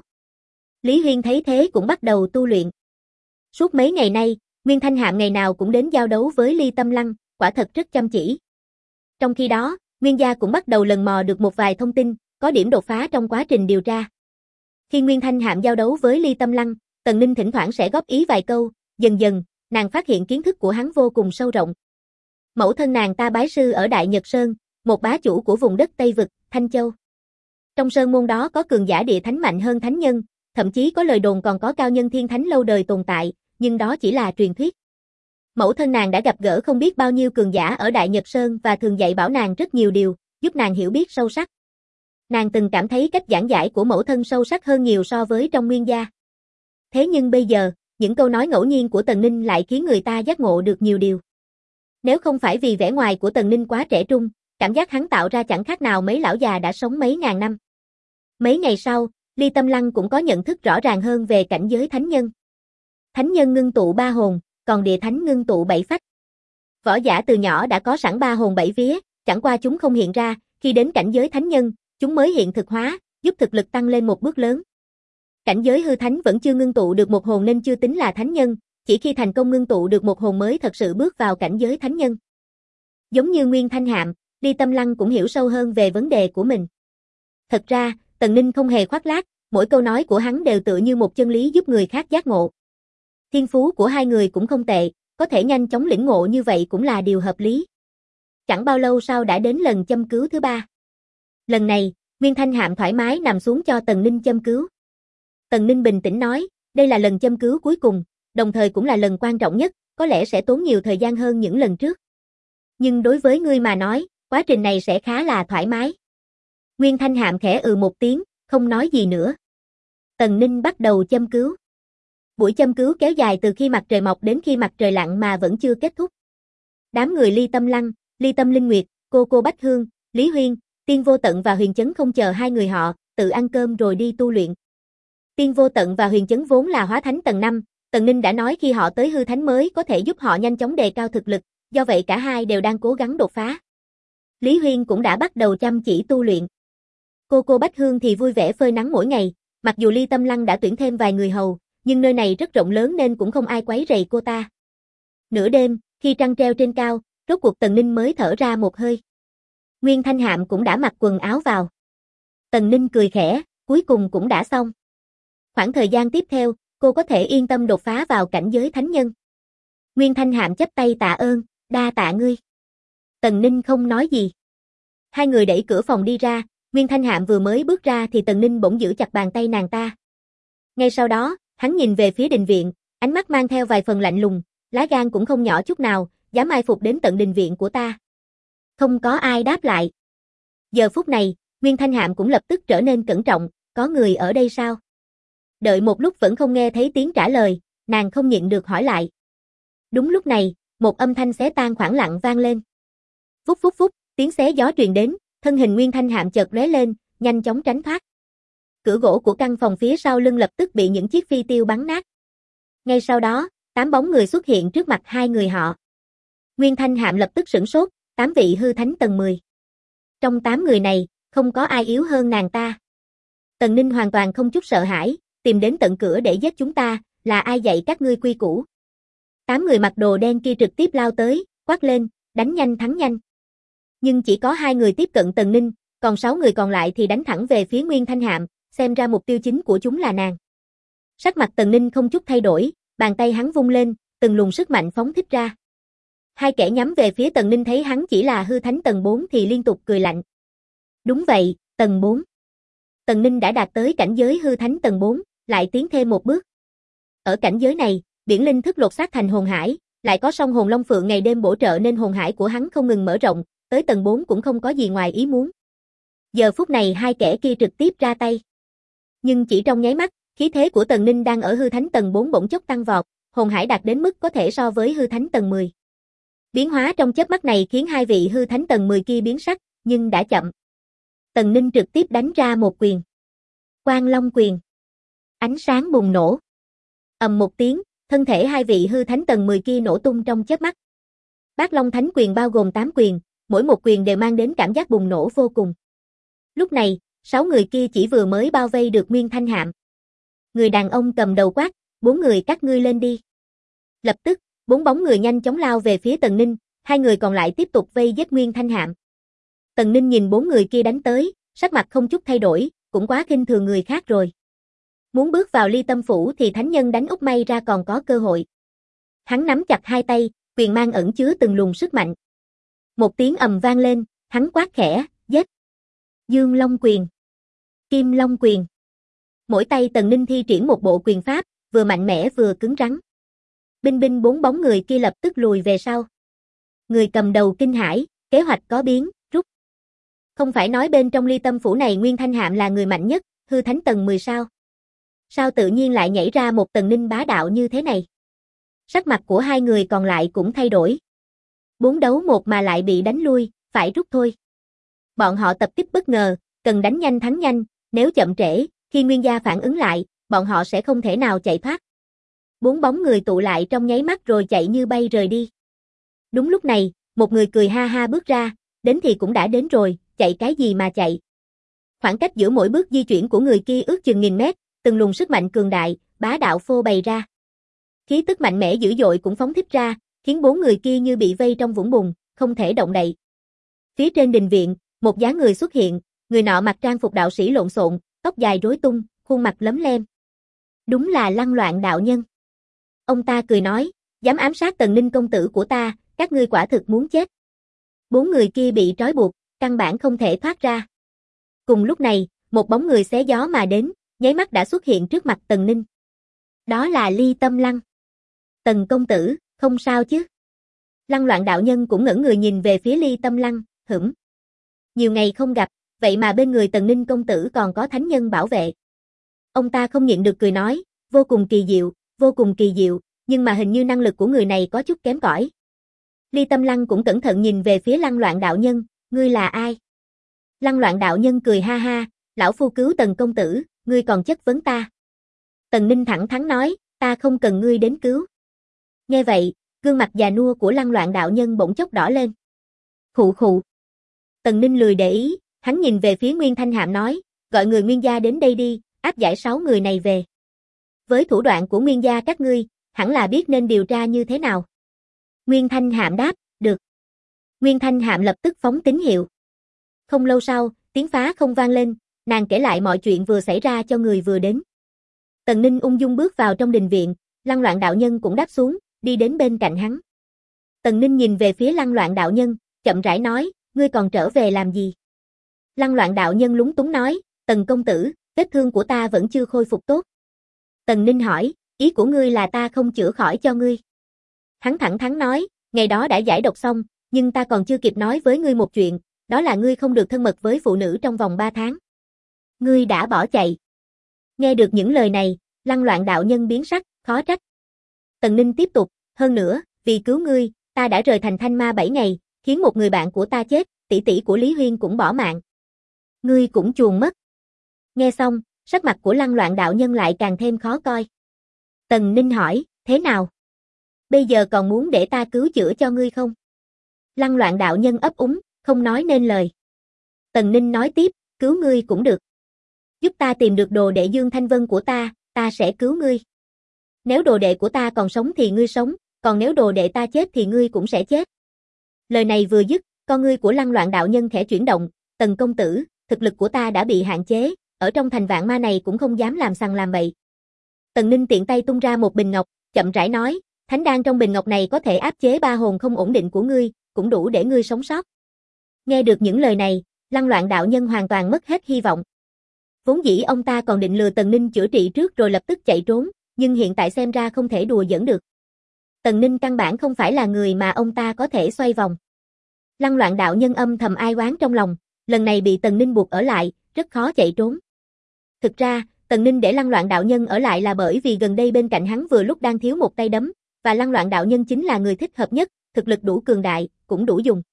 Lý Huyên thấy thế cũng bắt đầu tu luyện. Suốt mấy ngày nay, Nguyên Thanh Hạm ngày nào cũng đến giao đấu với Ly Tâm Lăng, quả thật rất chăm chỉ. Trong khi đó, Nguyên gia cũng bắt đầu lần mò được một vài thông tin, có điểm đột phá trong quá trình điều tra. Khi Nguyên Thanh Hạm giao đấu với Ly Tâm Lăng, Tần Ninh thỉnh thoảng sẽ góp ý vài câu, dần dần, nàng phát hiện kiến thức của hắn vô cùng sâu rộng. Mẫu thân nàng ta bái sư ở Đại Nhật Sơn, một bá chủ của vùng đất Tây Vực, Thanh Châu. Trong sơn môn đó có cường giả địa thánh mạnh hơn thánh nhân, thậm chí có lời đồn còn có cao nhân thiên thánh lâu đời tồn tại, nhưng đó chỉ là truyền thuyết. Mẫu thân nàng đã gặp gỡ không biết bao nhiêu cường giả ở Đại Nhật Sơn và thường dạy bảo nàng rất nhiều điều, giúp nàng hiểu biết sâu sắc. Nàng từng cảm thấy cách giảng giải của mẫu thân sâu sắc hơn nhiều so với trong Nguyên gia. Thế nhưng bây giờ, những câu nói ngẫu nhiên của Tần Ninh lại khiến người ta giác ngộ được nhiều điều. Nếu không phải vì vẻ ngoài của Tần Ninh quá trẻ trung, cảm giác hắn tạo ra chẳng khác nào mấy lão già đã sống mấy ngàn năm. Mấy ngày sau, Ly Tâm Lăng cũng có nhận thức rõ ràng hơn về cảnh giới thánh nhân. Thánh nhân ngưng tụ 3 hồn, còn địa thánh ngưng tụ 7 phách. Võ giả từ nhỏ đã có sẵn 3 hồn 7 vía, chẳng qua chúng không hiện ra, khi đến cảnh giới thánh nhân, chúng mới hiện thực hóa, giúp thực lực tăng lên một bước lớn. Cảnh giới hư thánh vẫn chưa ngưng tụ được một hồn nên chưa tính là thánh nhân, chỉ khi thành công ngưng tụ được một hồn mới thật sự bước vào cảnh giới thánh nhân. Giống như Nguyên Thanh Hạm, Ly Tâm Lăng cũng hiểu sâu hơn về vấn đề của mình. Thật ra, Tần Ninh không hề khoác lác, mỗi câu nói của hắn đều tựa như một chân lý giúp người khác giác ngộ. Thiên phú của hai người cũng không tệ, có thể nhanh chóng lĩnh ngộ như vậy cũng là điều hợp lý. Chẳng bao lâu sau đã đến lần châm cứu thứ 3. Lần này, Nguyên Thanh Hạm thoải mái nằm xuống cho Tần Ninh châm cứu. Tần Ninh bình tĩnh nói, đây là lần châm cứu cuối cùng, đồng thời cũng là lần quan trọng nhất, có lẽ sẽ tốn nhiều thời gian hơn những lần trước. Nhưng đối với ngươi mà nói, quá trình này sẽ khá là thoải mái. Nguyên Thanh Hạm khẽ một tiếng, không nói gì nữa. Tần Ninh bắt đầu châm cứu. Buổi châm cứu kéo dài từ khi mặt trời mọc đến khi mặt trời lặn mà vẫn chưa kết thúc. Đám người Ly Tâm Lăng, Ly Tâm Linh Nguyệt, cô Bách Hương, Lý Huyên, Tiên Vô Tận và Huyền Chấn không chờ hai người họ, tự ăn cơm rồi đi tu luyện. Tiên Vô Tận và Huyền Chấn vốn là hóa thánh tầng 5, Tần Ninh đã nói khi họ tới hư thánh mới có thể giúp họ nhanh chóng đề cao thực lực, do vậy cả hai đều đang cố gắng đột phá. Lý Huyên cũng đã bắt đầu chăm chỉ tu luyện. Cô Bách Hương thì vui vẻ phơi nắng mỗi ngày, mặc dù Ly Tâm Lăng đã tuyển thêm vài người hầu, nhưng nơi này rất rộng lớn nên cũng không ai quấy rầy cô ta. Nửa đêm, khi trăng treo trên cao, rốt cuộc Tần Ninh mới thở ra một hơi. Nguyên Thanh Hạm cũng đã mặc quần áo vào. Tần Ninh cười khẽ, cuối cùng cũng đã xong. Khoảng thời gian tiếp theo, cô có thể yên tâm đột phá vào cảnh giới thánh nhân. Nguyên Thanh Hạm chắp tay tạ ơn, đa tạ ngươi. Tần Ninh không nói gì. Hai người đẩy cửa phòng đi ra, Nguyên Thanh Hạm vừa mới bước ra thì Tần Ninh bỗng giữ chặt bàn tay nàng ta. Ngay sau đó, hắn nhìn về phía đình viện, ánh mắt mang theo vài phần lạnh lùng, lá gan cũng không nhỏ chút nào, dám mai phục đến tận đình viện của ta. Không có ai đáp lại. Giờ phút này, Nguyên Thanh Hạm cũng lập tức trở nên cẩn trọng, có người ở đây sao? Đợi một lúc vẫn không nghe thấy tiếng trả lời, nàng không nhịn được hỏi lại. Đúng lúc này, một âm thanh xé tan khoảng lặng vang lên. Vút vút vút, tiếng xé gió truyền đến, thân hình Nguyên Thanh Hạm chợt lóe lên, nhanh chóng tránh thoát. Cửa gỗ của căn phòng phía sau lưng lập tức bị những chiếc phi tiêu bắn nát. Ngay sau đó, 8 bóng người xuất hiện trước mặt hai người họ. Nguyên Thanh Hạm lập tức sửng sốt, 8 vị hư thánh tầng 10. Trong 8 người này, không có ai yếu hơn nàng ta. Tần Ninh hoàn toàn không chút sợ hãi, tìm đến tận cửa để giết chúng ta, là ai dạy các ngươi quy củ? 8 người mặc đồ đen kia trực tiếp lao tới, quát lên, đánh nhanh thắng nhanh. Nhưng chỉ có 2 người tiếp cận Tần Ninh, còn 6 người còn lại thì đánh thẳng về phía Nguyên Thanh Hạm, xem ra mục tiêu chính của chúng là nàng. Sắc mặt Tần Ninh không chút thay đổi, bàn tay hắn vung lên, từng luồng sức mạnh phóng thích ra. Hai kẻ nhắm về phía Tần Ninh thấy hắn chỉ là hư thánh tầng 4 thì liên tục cười lạnh. Đúng vậy, tầng 4. Tần Ninh đã đạt tới cảnh giới hư thánh tầng 4, lại tiến thêm một bước. Ở cảnh giới này, biển linh thức lột xác thành hồn hải, lại có song hồn long phượng ngày đêm bổ trợ nên hồn hải của hắn không ngừng mở rộng, tới tầng 4 cũng không có gì ngoài ý muốn. Giờ phút này hai kẻ kia trực tiếp ra tay. Nhưng chỉ trong nháy mắt, khí thế của Tần Ninh đang ở hư thánh tầng 4 bỗng chốc tăng vọt, hồn hải đạt đến mức có thể so với hư thánh tầng 10. Biến hóa trong chớp mắt này khiến hai vị hư thánh tầng 10 kia biến sắc, nhưng đã chậm. Tần Ninh trực tiếp đánh ra một quyền. Quang Long quyền. Ánh sáng bùng nổ. Ầm một tiếng, thân thể hai vị hư thánh tầng 10 kia nổ tung trong chớp mắt. Bát Long Thánh quyền bao gồm 8 quyền, mỗi một quyền đều mang đến cảm giác bùng nổ vô cùng. Lúc này, 6 người kia chỉ vừa mới bao vây được Nguyên Thanh Hạm. Người đàn ông cầm đầu quát, 4 người các ngươi lên đi. Lập tức, 4 bóng người nhanh chóng lao về phía Tần Ninh, 2 người còn lại tiếp tục vây giết Nguyên Thanh Hạm. Tần Ninh nhìn 4 người kia đánh tới, sắc mặt không chút thay đổi, cũng quá khinh thường người khác rồi. Muốn bước vào Ly Tâm Phủ thì thánh nhân đánh úp may ra còn có cơ hội. Hắn nắm chặt hai tay, quyền mang ẩn chứa từng luồng sức mạnh. Một tiếng ầm vang lên, hắn quát khẽ, giết. Dương Long quyền. Kim Long quyền. Mỗi tay Tần Ninh thi triển một bộ quyền pháp, vừa mạnh mẽ vừa cứng rắn. Binh binh 4 bóng người kia lập tức lùi về sau. Người cầm đầu kinh hãi, kế hoạch có biến, rút. Không phải nói bên trong Ly Tâm phủ này Nguyên Thanh Hạm là người mạnh nhất, hư thánh tầng 10 sao? Sao tự nhiên lại nhảy ra một Tần Ninh bá đạo như thế này? Sắc mặt của hai người còn lại cũng thay đổi. 4 đấu 1 mà lại bị đánh lui, phải rút thôi. Bọn họ tập kích bất ngờ, cần đánh nhanh thắng nhanh, nếu chậm trễ, khi Nguyên gia phản ứng lại, bọn họ sẽ không thể nào chạy thoát. 4 bóng người tụ lại trong nháy mắt rồi chạy như bay rời đi. Đúng lúc này, một người cười ha ha bước ra, đến thì cũng đã đến rồi, chạy cái gì mà chạy. Khoảng cách giữa mỗi bước di chuyển của người kia ước chừng 1000 mét, từng luồng sức mạnh cường đại, bá đạo phô bày ra. Khí tức mạnh mẽ dữ dội cũng phóng thích ra, khiến 4 người kia như bị vây trong vũng bùn, không thể động đậy. Phía trên đình viện, một dáng người xuất hiện, người nọ mặc trang phục đạo sĩ lộn xộn, tóc dài rối tung, khuôn mặt lấm lem. Đúng là Lăng Loạn đạo nhân. Ông ta cười nói, dám ám sát Tần Ninh công tử của ta, các ngươi quả thực muốn chết. 4 người kia bị trói buộc, căn bản không thể thoát ra. Cùng lúc này, một bóng người xé gió mà đến, nháy mắt đã xuất hiện trước mặt Tần Ninh. Đó là Ly Tâm Lăng. Tần công tử, không sao chứ? Lăng Loạn đạo nhân cũng ngẩng người nhìn về phía Ly Tâm Lăng, hửm. Nhiều ngày không gặp, vậy mà bên người Tần Ninh công tử còn có thánh nhân bảo vệ. Ông ta không nhịn được cười nói, vô cùng kỳ diệu, nhưng mà hình như năng lực của người này có chút kém cỏi. Ly Tâm Lăng cũng cẩn thận nhìn về phía Lăng Loạn đạo nhân, ngươi là ai? Lăng Loạn đạo nhân cười ha ha, lão phu cứu Tần công tử, ngươi còn chất vấn ta. Tần Ninh thẳng thắn nói, ta không cần ngươi đến cứu. Nghe vậy, gương mặt già nua của Lăng Loạn đạo nhân bỗng chốc đỏ lên. Khụ khụ. Tần Ninh lười để ý, hắn nhìn về phía Nguyên Thanh Hạm nói, gọi người Nguyên gia đến đây đi, áp giải 6 người này về. Với thủ đoạn của Nguyên gia các ngươi, hẳn là biết nên điều tra như thế nào. Nguyên Thanh Hạm đáp, được. Nguyên Thanh Hạm lập tức phóng tín hiệu. Không lâu sau, tiếng phá không vang lên, nàng kể lại mọi chuyện vừa xảy ra cho người vừa đến. Tần Ninh ung dung bước vào trong đình viện, Lăng Loạn đạo nhân cũng đáp xuống, đi đến bên cạnh hắn. Tần Ninh nhìn về phía Lăng Loạn đạo nhân, chậm rãi nói, ngươi còn trở về làm gì? Lăng Loạn đạo nhân lúng túng nói, Tần công tử, vết thương của ta vẫn chưa khôi phục tốt. Tần Ninh hỏi, ý của ngươi là ta không chữa khỏi cho ngươi. Hắn thẳng thắn nói, ngày đó đã giải độc xong, nhưng ta còn chưa kịp nói với ngươi một chuyện, đó là ngươi không được thân mật với phụ nữ trong vòng 3 tháng. Ngươi đã bỏ chạy. Nghe được những lời này, Lăng Loạn đạo nhân biến sắc, khó trách. Tần Ninh tiếp tục, hơn nữa, vì cứu ngươi, ta đã rời thành Thanh Ma 7 ngày, khiến một người bạn của ta chết, tỷ tỷ của Lý Huyên cũng bỏ mạng. Ngươi cũng chuồn mất. Nghe xong, sắc mặt của Lăng Loạn đạo nhân lại càng thêm khó coi. Tần Ninh hỏi, thế nào? Bây giờ còn muốn để ta cứu chữa cho ngươi không? Lăng Loạn đạo nhân ấp úng, không nói nên lời. Tần Ninh nói tiếp, cứu ngươi cũng được. Giúp ta tìm được đồ đệ Dương Thanh Vân của ta sẽ cứu ngươi. Nếu đồ đệ của ta còn sống thì ngươi sống, còn nếu đồ đệ ta chết thì ngươi cũng sẽ chết. Lời này vừa dứt, con ngươi của Lăng Loạn đạo nhân khẽ chuyển động, Tần công tử, thực lực của ta đã bị hạn chế, ở trong thành Vạn Ma này cũng không dám làm sằng làm bậy. Tần Ninh tiện tay tung ra một bình ngọc, chậm rãi nói, thánh đan trong bình ngọc này có thể áp chế 3 hồn không ổn định của ngươi, cũng đủ để ngươi sống sót. Nghe được những lời này, Lăng Loạn đạo nhân hoàn toàn mất hết hy vọng. Vốn dĩ ông ta còn định lừa Tần Ninh chữa trị trước rồi lập tức chạy trốn, nhưng hiện tại xem ra không thể đùa giỡn được. Tần Ninh căn bản không phải là người mà ông ta có thể xoay vòng. Lăng Loạn đạo nhân âm thầm ai oán trong lòng, lần này bị Tần Ninh buộc ở lại, rất khó chạy trốn. Thực ra, Tần Ninh để Lăng Loạn đạo nhân ở lại là bởi vì gần đây bên cạnh hắn vừa lúc đang thiếu một tay đấm, và Lăng Loạn đạo nhân chính là người thích hợp nhất, thực lực đủ cường đại, cũng đủ dùng.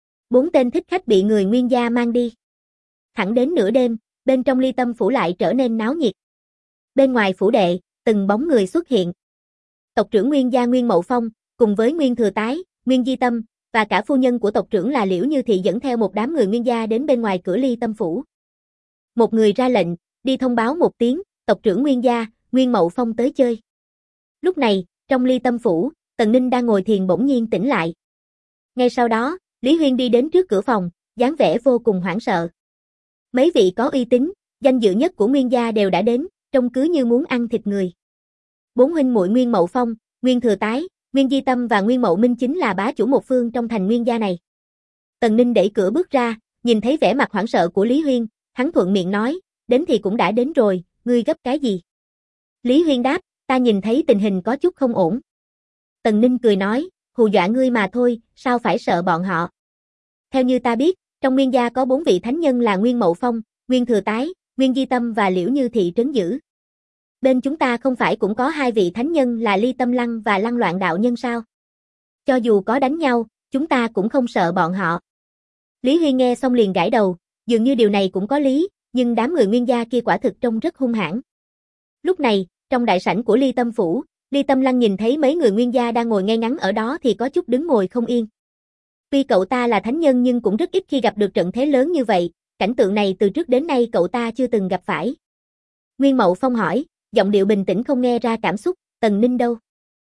4 tên thích khách bị người Nguyên gia mang đi. Thẳng đến nửa đêm, bên trong Ly Tâm phủ lại trở nên náo nhiệt. Bên ngoài phủ đệ, từng bóng người xuất hiện. Tộc trưởng Nguyên gia Nguyên Mậu Phong, cùng với Nguyên Thừa Tái, Nguyên Di Tâm, và cả phu nhân của tộc trưởng là Liễu Như Thị dẫn theo một đám người Nguyên gia đến bên ngoài cửa Ly Tâm phủ. Một người ra lệnh, đi thông báo một tiếng, tộc trưởng Nguyên gia, Nguyên Mậu Phong tới chơi. Lúc này, trong Ly Tâm phủ, Tần Ninh đang ngồi thiền bỗng nhiên tỉnh lại. Ngay sau đó, Lý Huyên đi đến trước cửa phòng, dáng vẻ vô cùng hoảng sợ. Mấy vị có uy tín, danh dự nhất của Nguyên gia đều đã đến, trông cứ như muốn ăn thịt người. 4 huynh muội Nguyên Mậu Phong, Nguyên Thừa Tái, Nguyên Di Tâm và Nguyên Mậu Minh chính là bá chủ một phương trong thành Nguyên gia này. Tần Ninh đẩy cửa bước ra, nhìn thấy vẻ mặt hoảng sợ của Lý Huyên, hắn thuận miệng nói, đến thì cũng đã đến rồi, ngươi gấp cái gì? Lý Huyên đáp, ta nhìn thấy tình hình có chút không ổn. Tần Ninh cười nói, hù dọa ngươi mà thôi, sao phải sợ bọn họ? Theo như ta biết, Trong Nguyên gia có 4 vị thánh nhân là Nguyên Mậu Phong, Nguyên Thừa Tái, Nguyên Di Tâm và Liễu Như Thị trấn giữ. Bên chúng ta không phải cũng có 2 vị thánh nhân là Ly Tâm Lăng và Lăng Loạn Đạo Nhân sao? Cho dù có đánh nhau, chúng ta cũng không sợ bọn họ. Lý Huy nghe xong liền gãi đầu, dường như điều này cũng có lý, nhưng đám người Nguyên gia kia quả thực trông rất hung hãn. Lúc này, trong đại sảnh của Ly Tâm Phủ, Ly Tâm Lăng nhìn thấy mấy người Nguyên gia đang ngồi ngay ngắn ở đó thì có chút đứng ngồi không yên. Tuy cậu ta là thánh nhân nhưng cũng rất ít khi gặp được trận thế lớn như vậy, cảnh tượng này từ trước đến nay cậu ta chưa từng gặp phải. Nguyên Mậu Phong hỏi, giọng điệu bình tĩnh không nghe ra cảm xúc, Tần Ninh đâu?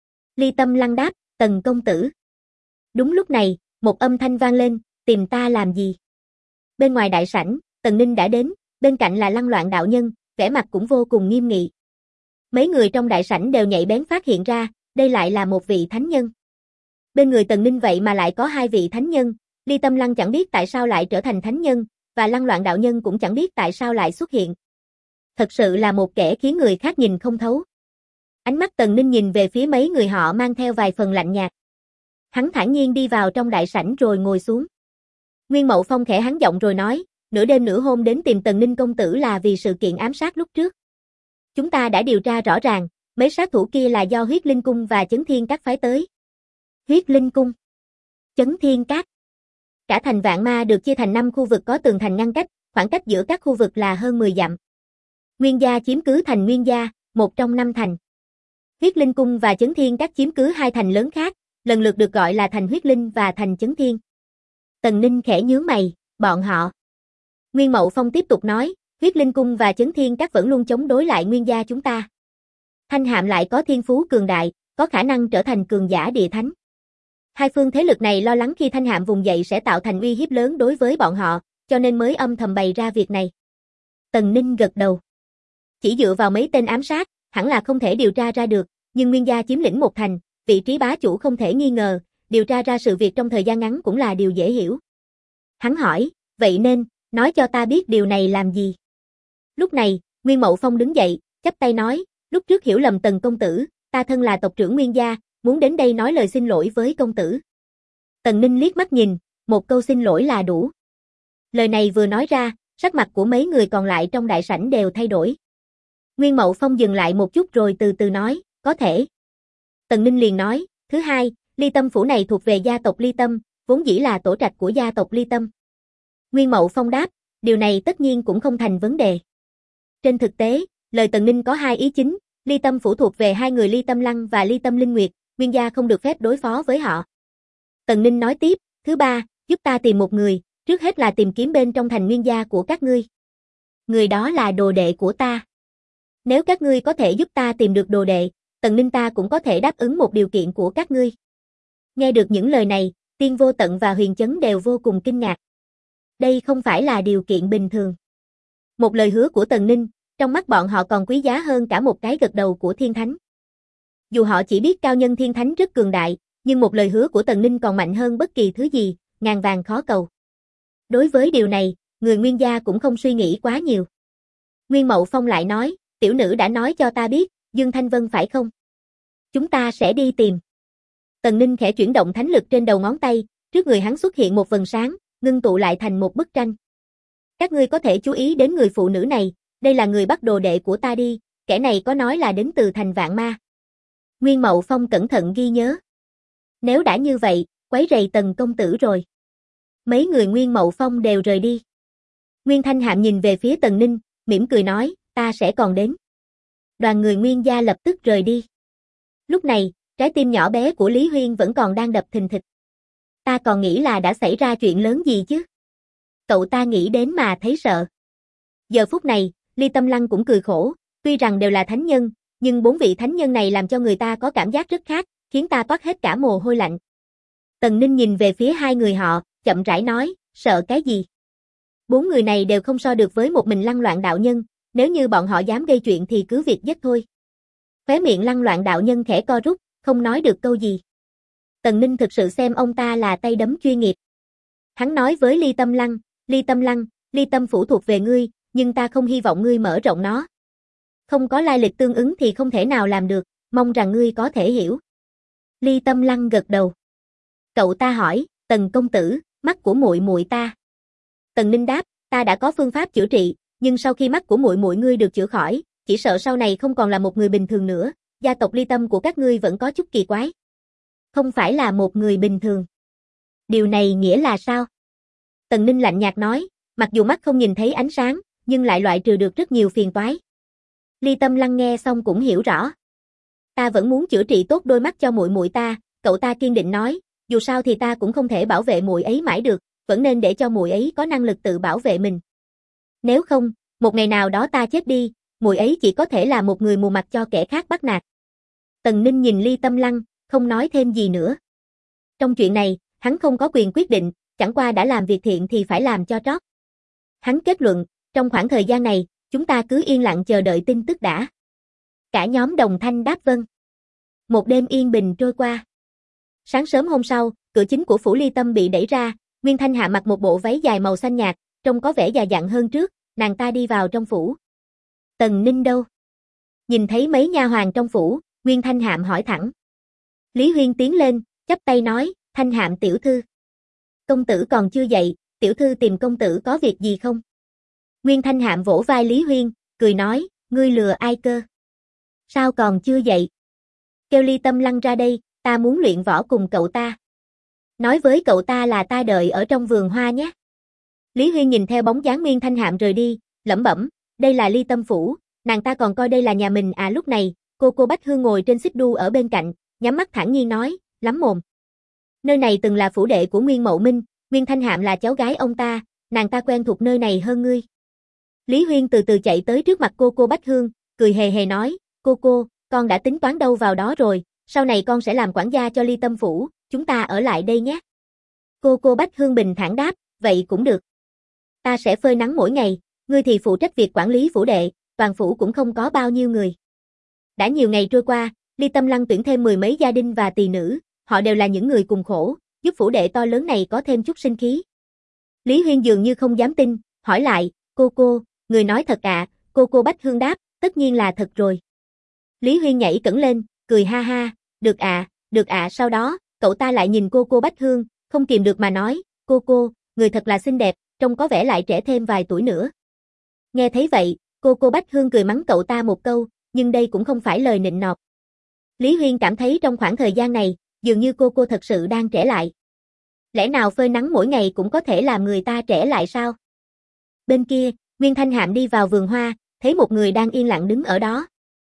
Ly Tâm Lăng đáp, Tần công tử. Đúng lúc này, một âm thanh vang lên, tìm ta làm gì? Bên ngoài đại sảnh, Tần Ninh đã đến, bên cạnh là Lăng Loạn đạo nhân, vẻ mặt cũng vô cùng nghiêm nghị. Mấy người trong đại sảnh đều nhạy bén phát hiện ra, đây lại là một vị thánh nhân. Bên người Tần Ninh vậy mà lại có 2 vị thánh nhân, Ly Tâm Lăng chẳng biết tại sao lại trở thành thánh nhân, và Lăng Loạn đạo nhân cũng chẳng biết tại sao lại xuất hiện. Thật sự là một kẻ khiến người khác nhìn không thấu. Ánh mắt Tần Ninh nhìn về phía mấy người họ mang theo vài phần lạnh nhạt. Hắn thản nhiên đi vào trong đại sảnh rồi ngồi xuống. Nguyên Mậu Phong khẽ hắn giọng rồi nói, nửa đêm nửa hôm đến tìm Tần Ninh công tử là vì sự kiện ám sát lúc trước. Chúng ta đã điều tra rõ ràng, mấy sát thủ kia là do Huyết Linh Cung và Chấn Thiên Các phái tới. Huyết Linh Cung, Chấn Thiên Các. Cả thành Vạn Ma được chia thành 5 khu vực có tường thành ngăn cách, khoảng cách giữa các khu vực là hơn 10 dặm. Nguyên gia chiếm cứ thành Nguyên gia, một trong 5 thành. Huyết Linh Cung và Chấn Thiên Các chiếm cứ 2 thành lớn khác, lần lượt được gọi là thành Huyết Linh và thành Chấn Thiên. Tần Ninh khẽ nhướng mày, bọn họ. Nguyên Mậu Phong tiếp tục nói, Huyết Linh Cung và Chấn Thiên Các vẫn luôn chống đối lại Nguyên gia chúng ta. Thanh Hạm lại có thiên phú cường đại, có khả năng trở thành cường giả địa thánh. 2 phương thế lực này lo lắng khi Thanh Hạm vùng dậy sẽ tạo thành uy hiếp lớn đối với bọn họ, cho nên mới âm thầm bày ra việc này. Tần Ninh gật đầu. Chỉ dựa vào mấy tên ám sát, hẳn là không thể điều tra ra được, nhưng Nguyên gia chiếm lĩnh một thành, vị trí bá chủ không thể nghi ngờ, điều tra ra sự việc trong thời gian ngắn cũng là điều dễ hiểu. Hắn hỏi, vậy nên, nói cho ta biết điều này làm gì? Lúc này, Nguyên Mậu Phong đứng dậy, chắp tay nói, lúc trước hiểu lầm Tần công tử, ta thân là tộc trưởng Nguyên gia, muốn đến đây nói lời xin lỗi với công tử. Tần Ninh liếc mắt nhìn, một câu xin lỗi là đủ. Lời này vừa nói ra, sắc mặt của mấy người còn lại trong đại sảnh đều thay đổi. Nguyên Mậu Phong dừng lại một chút rồi từ từ nói, có thể. Tần Ninh liền nói, thứ hai, Ly Tâm Phủ này thuộc về gia tộc Ly Tâm, vốn dĩ là tổ trạch của gia tộc Ly Tâm. Nguyên Mậu Phong đáp, điều này tất nhiên cũng không thành vấn đề. Trên thực tế, lời Tần Ninh có 2 ý chính, Ly Tâm Phủ thuộc về 2 người Ly Tâm Lăng và Ly Tâm Linh Nguyệt, Nguyên gia không được phép đối phó với họ. Tần Ninh nói tiếp, thứ ba, giúp ta tìm một người, trước hết là tìm kiếm bên trong thành Nguyên gia của các ngươi. Người đó là đồ đệ của ta. Nếu các ngươi có thể giúp ta tìm được đồ đệ, Tần Ninh ta cũng có thể đáp ứng một điều kiện của các ngươi. Nghe được những lời này, Tiên Vô Tận và Huyền Chấn đều vô cùng kinh ngạc. Đây không phải là điều kiện bình thường. Một lời hứa của Tần Ninh, trong mắt bọn họ còn quý giá hơn cả một cái gật đầu của Thiên Thánh. Dù họ chỉ biết cao nhân Thiên Thánh rất cường đại, nhưng một lời hứa của Tần Ninh còn mạnh hơn bất kỳ thứ gì, ngàn vàng khó cầu. Đối với điều này, người Nguyên gia cũng không suy nghĩ quá nhiều. Nguyên Mậu Phong lại nói, tiểu nữ đã nói cho ta biết, Dương Thanh Vân phải không? Chúng ta sẽ đi tìm. Tần Ninh khẽ chuyển động thánh lực trên đầu ngón tay, trước người hắn xuất hiện một vầng sáng, ngưng tụ lại thành một bức tranh. Các ngươi có thể chú ý đến người phụ nữ này, đây là người bắt đồ đệ của ta đi, kẻ này có nói là đến từ thành Vạn Ma. Nguyên Mậu Phong cẩn thận ghi nhớ. Nếu đã như vậy, quấy rầy Tần công tử rồi. Mấy người Nguyên Mậu Phong đều rời đi. Nguyên Thanh Hạm nhìn về phía Tần Ninh, mỉm cười nói, ta sẽ còn đến. Đoàn người Nguyên gia lập tức rời đi. Lúc này, trái tim nhỏ bé của Lý Huyên vẫn còn đang đập thình thịch. Ta còn nghĩ là đã xảy ra chuyện lớn gì chứ. Cậu ta nghĩ đến mà thấy sợ. Giờ phút này, Ly Tâm Lăng cũng cười khổ, tuy rằng đều là thánh nhân, nhưng 4 vị thánh nhân này làm cho người ta có cảm giác rất khác, khiến ta toát hết cả mồ hôi lạnh. Tần Ninh nhìn về phía 2 người họ, chậm rãi nói, sợ cái gì? 4 người này đều không so được với một mình Lăng Loạn đạo nhân, nếu như bọn họ dám gây chuyện thì cứ việc giết thôi. Khóe miệng Lăng Loạn đạo nhân khẽ co rút, không nói được câu gì. Tần Ninh thực sự xem ông ta là tay đấm chuyên nghiệp. Hắn nói với Ly Tâm Lăng, Ly Tâm Phủ thuộc về ngươi, nhưng ta không hy vọng ngươi mở rộng nó. Không có lai lịch tương ứng thì không thể nào làm được, mong rằng ngươi có thể hiểu. Ly Tâm Lăng gật đầu. Cậu ta hỏi, Tần công tử, mắt của muội muội ta. Tần Ninh đáp, ta đã có phương pháp chữa trị, nhưng sau khi mắt của muội muội ngươi được chữa khỏi, chỉ sợ sau này không còn là một người bình thường nữa, gia tộc Ly Tâm của các ngươi vẫn có chút kỳ quái. Không phải là một người bình thường. Điều này nghĩa là sao? Tần Ninh lạnh nhạt nói, mặc dù mắt không nhìn thấy ánh sáng, nhưng lại loại trừ được rất nhiều phiền toái. Ly Tâm Lăng nghe xong cũng hiểu rõ. Ta vẫn muốn chữa trị tốt đôi mắt cho muội muội ta, cậu ta kiên định nói, dù sao thì ta cũng không thể bảo vệ muội ấy mãi được, vẫn nên để cho muội ấy có năng lực tự bảo vệ mình. Nếu không, một ngày nào đó ta chết đi, muội ấy chỉ có thể là một người mù mặt cho kẻ khác bắt nạt. Tần Ninh nhìn Ly Tâm Lăng, không nói thêm gì nữa. Trong chuyện này, hắn không có quyền quyết định, chẳng qua đã làm việc thiện thì phải làm cho trót. Hắn kết luận, trong khoảng thời gian này, chúng ta cứ yên lặng chờ đợi tin tức đã. Cả nhóm đồng thanh đáp vâng. Một đêm yên bình trôi qua. Sáng sớm hôm sau, cửa chính của phủ Ly Tâm bị đẩy ra, Nguyên Thanh Hạ mặc một bộ váy dài màu xanh nhạt, trông có vẻ già dặn hơn trước, nàng ta đi vào trong phủ. Tần Ninh đâu? Nhìn thấy mấy nha hoàn trong phủ, Nguyên Thanh Hạm hỏi thẳng. Lý Huyên tiến lên, chắp tay nói, Thanh Hạm tiểu thư. Công tử còn chưa dậy, tiểu thư tìm công tử có việc gì không? Nguyên Thanh Hạm vỗ vai Lý Huyên, cười nói, ngươi lừa ai cơ? Sao còn chưa dậy? Kêu Ly Tâm Lăng ra đây, ta muốn luyện võ cùng cậu ta. Nói với cậu ta là ta đợi ở trong vườn hoa nhé. Lý Huyên nhìn theo bóng dáng Nguyên Thanh Hạm rời đi, lẩm bẩm, đây là Ly Tâm phủ, nàng ta còn coi đây là nhà mình à. Lúc này, cô Bách Hương ngồi trên xích đu ở bên cạnh, nhắm mắt thản nhiên nói, lắm mồm. Nơi này từng là phủ đệ của Nguyên Mậu Minh, Nguyên Thanh Hạm là cháu gái ông ta, nàng ta quen thuộc nơi này hơn ngươi. Lý Huyên từ từ chạy tới trước mặt cô Bách Hương, cười hề hề nói, cô, con đã tính toán đâu vào đó rồi, sau này con sẽ làm quản gia cho Ly Tâm phủ, chúng ta ở lại đây nhé. Cô Bách Hương bình thản đáp, vậy cũng được. Ta sẽ phơi nắng mỗi ngày, ngươi thì phụ trách việc quản lý phủ đệ, toàn phủ cũng không có bao nhiêu người. Đã nhiều ngày trôi qua, Ly Tâm Lăng tuyển thêm mười mấy gia đình và tỳ nữ, họ đều là những người cùng khổ, giúp phủ đệ to lớn này có thêm chút sinh khí. Lý Huyên dường như không dám tin, hỏi lại, cô, người nói thật ạ? Cô Bách Hương đáp, tất nhiên là thật rồi. Lý Huyên nhảy cẫng lên, cười ha ha, được ạ. Sau đó, cậu ta lại nhìn cô Bách Hương, không kìm được mà nói, cô, người thật là xinh đẹp, trông có vẻ lại trẻ thêm vài tuổi nữa. Nghe thấy vậy, cô Bách Hương cười mắng cậu ta một câu, nhưng đây cũng không phải lời nịnh nọt. Lý Huyên cảm thấy trong khoảng thời gian này, dường như cô thật sự đang trẻ lại. Lẽ nào phơi nắng mỗi ngày cũng có thể làm người ta trẻ lại sao? Bên kia, Nguyên Thanh Hạm đi vào vườn hoa, thấy một người đang yên lặng đứng ở đó.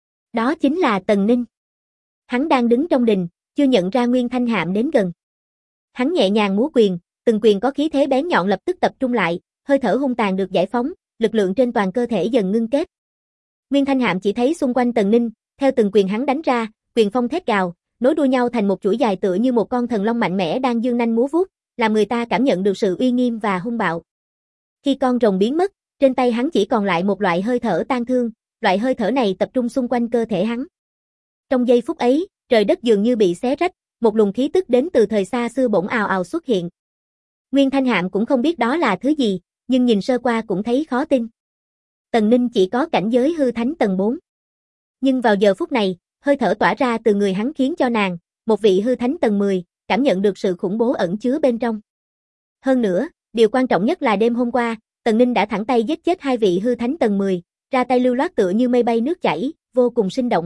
Đó chính là Tần Ninh. Hắn đang đứng trong đình, chưa nhận ra Nguyên Thanh Hạm đến gần. Hắn nhẹ nhàng múa quyền, từng quyền có khí thế bén nhọn lập tức tập trung lại, hơi thở hung tàn được giải phóng, lực lượng trên toàn cơ thể dần ngưng kết. Nguyên Thanh Hạm chỉ thấy xung quanh Tần Ninh, theo từng quyền hắn đánh ra, quyền phong thét gào, nối đuôi nhau thành một chuỗi dài tựa như một con thần long mạnh mẽ đang dương nanh múa vuốt, làm người ta cảm nhận được sự uy nghiêm và hung bạo. Khi con rồng biến mất, trên tay hắn chỉ còn lại một loại hơi thở tang thương, loại hơi thở này tập trung xung quanh cơ thể hắn. Trong giây phút ấy, trời đất dường như bị xé rách, một luồng khí tức đến từ thời xa xưa bỗng ào ào xuất hiện. Nguyên Thanh Hạm cũng không biết đó là thứ gì, nhưng nhìn sơ qua cũng thấy khó tin. Tần Ninh chỉ có cảnh giới hư thánh tầng 4. Nhưng vào giờ phút này, hơi thở tỏa ra từ người hắn khiến cho nàng, một vị hư thánh tầng 10, cảm nhận được sự khủng bố ẩn chứa bên trong. Hơn nữa, điều quan trọng nhất là đêm hôm qua, Tần Ninh đã thẳng tay giết chết hai vị hư thánh tầng 10, ra tay lưu loát tựa như mây bay nước chảy, vô cùng sinh động.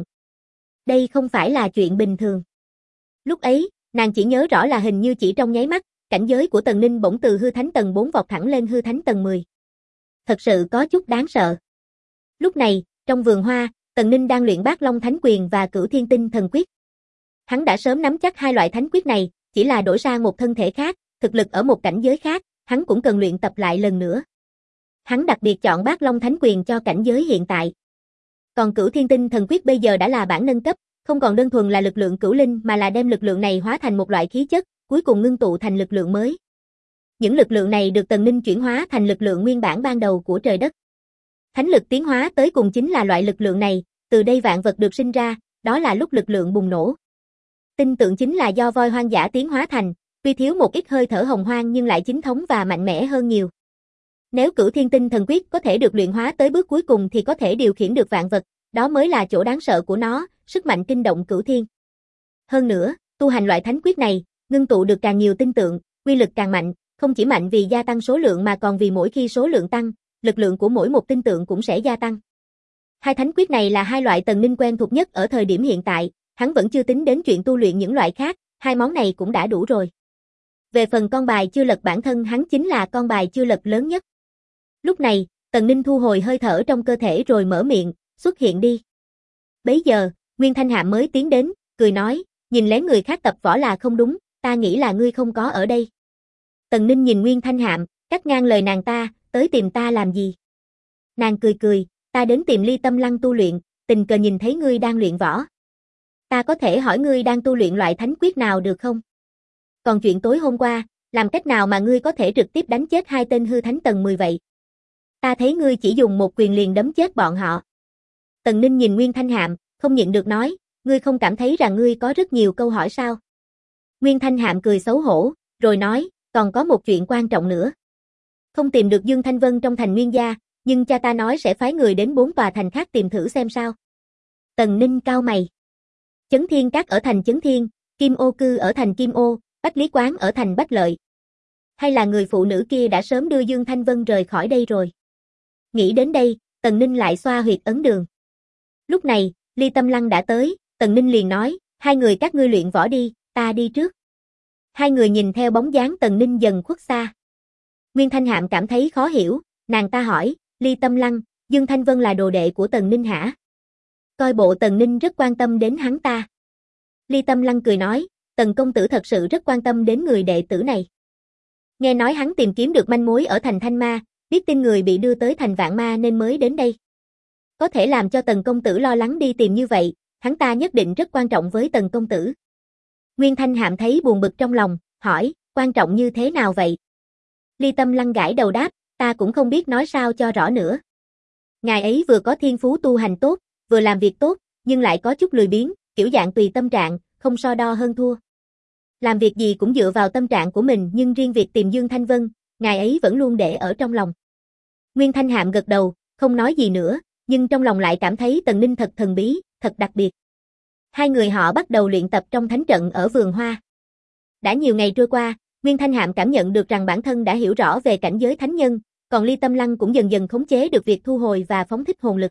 Đây không phải là chuyện bình thường. Lúc ấy, nàng chỉ nhớ rõ là hình như chỉ trong nháy mắt, cảnh giới của Tần Ninh bỗng từ hư thánh tầng 4 vọt thẳng lên hư thánh tầng 10. Thật sự có chút đáng sợ. Lúc này, trong vườn hoa, Tần Ninh đang luyện Bát Long Thánh Quyền và Cửu Thiên Tinh Thần Quyết. Hắn đã sớm nắm chắc hai loại thánh quyết này, chỉ là đổi sang một thân thể khác, thực lực ở một cảnh giới khác, hắn cũng cần luyện tập lại lần nữa. Hắn đặc biệt chọn Bát Long Thánh Quyền cho cảnh giới hiện tại. Còn Cửu Thiên Tinh Thần Quyết bây giờ đã là bản nâng cấp, không còn đơn thuần là lực lượng cửu linh mà là đem lực lượng này hóa thành một loại khí chất, cuối cùng ngưng tụ thành lực lượng mới. Những lực lượng này được Tần Ninh chuyển hóa thành lực lượng nguyên bản ban đầu của trời đất. Thánh lực tiến hóa tới cùng chính là loại lực lượng này, từ đây vạn vật được sinh ra, đó là lúc lực lượng bùng nổ. Tinh tượng chính là do voi hoang dã tiến hóa thành, tuy thiếu một ít hơi thở hồng hoang nhưng lại chính thống và mạnh mẽ hơn nhiều. Nếu Cửu Thiên Tinh Thần Quyết có thể được luyện hóa tới bước cuối cùng thì có thể điều khiển được vạn vật, đó mới là chỗ đáng sợ của nó, sức mạnh kinh động cửu thiên. Hơn nữa, tu hành loại thánh quyết này, ngưng tụ được càng nhiều tinh tượng, uy lực càng mạnh, không chỉ mạnh vì gia tăng số lượng mà còn vì mỗi khi số lượng tăng, lực lượng của mỗi một tinh tượng cũng sẽ gia tăng. Hai thánh quyết này là hai loại Tần Ninh quen thuộc nhất ở thời điểm hiện tại, hắn vẫn chưa tính đến chuyện tu luyện những loại khác, hai món này cũng đã đủ rồi. Về phần con bài chưa lật bản thân hắn chính là con bài chưa lật lớn nhất. Lúc này, Tần Ninh thu hồi hơi thở trong cơ thể rồi mở miệng, xuất hiện đi. Bấy giờ, Nguyên Thanh Hạm mới tiến đến, cười nói, nhìn lén người khác tập võ là không đúng, ta nghĩ là ngươi không có ở đây. Tần Ninh nhìn Nguyên Thanh Hạm, cắt ngang lời nàng ta, tới tìm ta làm gì? Nàng cười cười, ta đến tìm Ly Tâm Lăng tu luyện, tình cờ nhìn thấy ngươi đang luyện võ. Ta có thể hỏi ngươi đang tu luyện loại thánh quyết nào được không? Còn chuyện tối hôm qua, làm cách nào mà ngươi có thể trực tiếp đánh chết hai tên hư thánh tầng 10 vậy? Ta thấy ngươi chỉ dùng một quyền liền đấm chết bọn họ. Tần Ninh nhìn Nguyên Thanh Hạm, không nhịn được nói, ngươi không cảm thấy rằng ngươi có rất nhiều câu hỏi sao? Nguyên Thanh Hạm cười xấu hổ, rồi nói, còn có một chuyện quan trọng nữa. Không tìm được Dương Thanh Vân trong thành Nguyên gia, nhưng cha ta nói sẽ phái người đến 4 tòa thành khác tìm thử xem sao. Tần Ninh cau mày. Chấn Thiên Các ở thành Chấn Thiên, Kim Ô Cư ở thành Kim Ô, Bách Lý Quán ở thành Bách Lợi. Hay là người phụ nữ kia đã sớm đưa Dương Thanh Vân rời khỏi đây rồi? Nghĩ đến đây, Tần Ninh lại xoa huyệt ấn đường. Lúc này, Ly Tâm Lăng đã tới, Tần Ninh liền nói, hai người các ngươi luyện võ đi, ta đi trước. Hai người nhìn theo bóng dáng Tần Ninh dần khuất xa. Nguyên Thanh Hạm cảm thấy khó hiểu, nàng ta hỏi, Ly Tâm Lăng, Dương Thanh Vân là đồ đệ của Tần Ninh hả? Coi bộ Tần Ninh rất quan tâm đến hắn ta. Ly Tâm Lăng cười nói, Tần công tử thật sự rất quan tâm đến người đệ tử này. Nghe nói hắn tìm kiếm được manh mối ở thành Thanh Ma, biết tin người bị đưa tới thành Vạn Ma nên mới đến đây. Có thể làm cho Tần công tử lo lắng đi tìm như vậy, hắn ta nhất định rất quan trọng với Tần công tử. Nguyên Thanh Hạm thấy buồn bực trong lòng, hỏi, quan trọng như thế nào vậy? Ly Tâm Lăng gãi đầu đáp, ta cũng không biết nói sao cho rõ nữa. Ngài ấy vừa có thiên phú tu hành tốt, vừa làm việc tốt, nhưng lại có chút lười biếng, kiểu dạng tùy tâm trạng, không so đo hơn thua. Làm việc gì cũng dựa vào tâm trạng của mình nhưng riêng việc tìm Dương Thanh Vân, ngài ấy vẫn luôn để ở trong lòng. Nguyên Thanh Hạm gật đầu, không nói gì nữa, nhưng trong lòng lại cảm thấy Tần Ninh thật thần bí, thật đặc biệt. Hai người họ bắt đầu luyện tập trong thánh trận ở vườn hoa. Đã nhiều ngày trôi qua, Nguyên Thanh Hạm cảm nhận được rằng bản thân đã hiểu rõ về cảnh giới thánh nhân, còn Ly Tâm Lăng cũng dần dần khống chế được việc thu hồi và phóng thích hồn lực.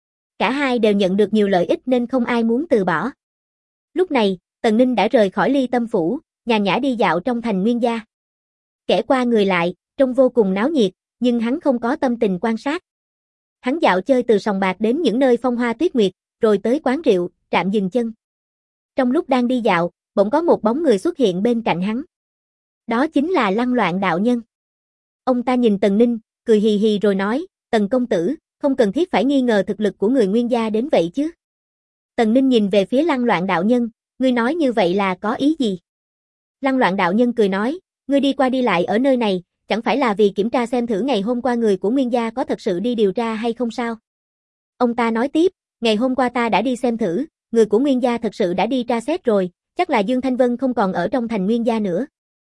Cả hai đều nhận được nhiều lợi ích nên không ai muốn từ bỏ. Lúc này, Tần Ninh đã rời khỏi Ly Tâm Phủ, nhàn nhã đi dạo trong thành Nguyên gia. Kẻ qua người lại, trông vô cùng náo nhiệt, nhưng hắn không có tâm tình quan sát. Hắn dạo chơi từ sòng bạc đến những nơi phong hoa tuyết nguyệt, rồi tới quán rượu, trạm dừng chân. Trong lúc đang đi dạo, bỗng có một bóng người xuất hiện bên cạnh hắn. Đó chính là Lăng Loạn đạo nhân. Ông ta nhìn Tần Ninh, cười hì hì rồi nói, Tần công tử, không cần thiết phải nghi ngờ thực lực của người Nguyên gia đến vậy chứ. Tần Ninh nhìn về phía Lăng Loạn đạo nhân, ngươi nói như vậy là có ý gì? Lăng Loạn đạo nhân cười nói, ngươi đi qua đi lại ở nơi này, chẳng phải là vì kiểm tra xem thử ngày hôm qua người của Nguyên gia có thật sự đi điều tra hay không sao? Ông ta nói tiếp, ngày hôm qua ta đã đi xem thử, người của Nguyên gia thật sự đã đi tra xét rồi, chắc là Dương Thanh Vân không còn ở trong thành Nguyên gia nữa.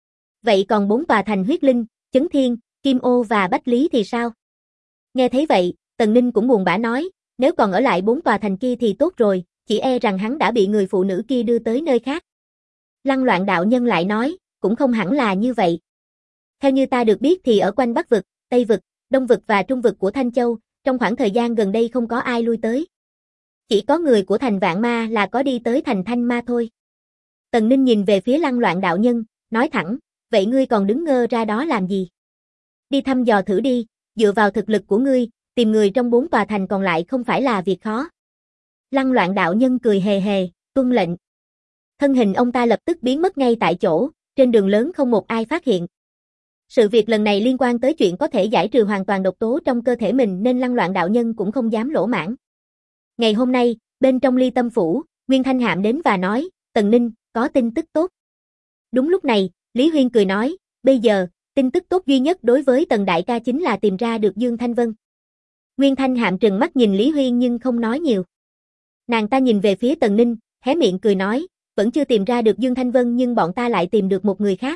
Vậy còn 4 tòa thành Huyết Linh, Chấn Thiên, Kim Ô và Bách Lý thì sao? Nghe thấy vậy, Tần Ninh cũng buồn bã nói, nếu còn ở lại 4 tòa thành kia thì tốt rồi, chỉ e rằng hắn đã bị người phụ nữ kia đưa tới nơi khác. Lăng Loạn đạo nhân lại nói, cũng không hẳn là như vậy. Theo như ta được biết thì ở quanh Bắc vực, Tây vực, Đông vực và Trung vực của Thanh Châu, trong khoảng thời gian gần đây không có ai lui tới. Chỉ có người của thành Vạn Ma là có đi tới thành Thanh Ma thôi. Tần Ninh nhìn về phía Lăng Loạn đạo nhân, nói thẳng, vậy ngươi còn đứng ngơ ra đó làm gì? Đi thăm dò thử đi, dựa vào thực lực của ngươi, tìm người trong 4 tòa thành còn lại không phải là việc khó. Lăng Loạn đạo nhân cười hề hề, tuân lệnh. Thân hình ông ta lập tức biến mất ngay tại chỗ, trên đường lớn không một ai phát hiện. Sự việc lần này liên quan tới chuyện có thể giải trừ hoàn toàn độc tố trong cơ thể mình nên Lăng Loạn đạo nhân cũng không dám lỗ mãng. Ngày hôm nay, bên trong Ly Tâm Phủ, Nguyên Thanh Hạm đến và nói, Tần Ninh, có tin tức tốt. Đúng lúc này, Lý Huyên cười nói, bây giờ, tin tức tốt duy nhất đối với Tần đại ca chính là tìm ra được Dương Thanh Vân. Nguyên Thanh Hạm trừng mắt nhìn Lý Huyên nhưng không nói nhiều. Nàng ta nhìn về phía Tần Ninh, hé miệng cười nói, vẫn chưa tìm ra được Dương Thanh Vân nhưng bọn ta lại tìm được một người khác.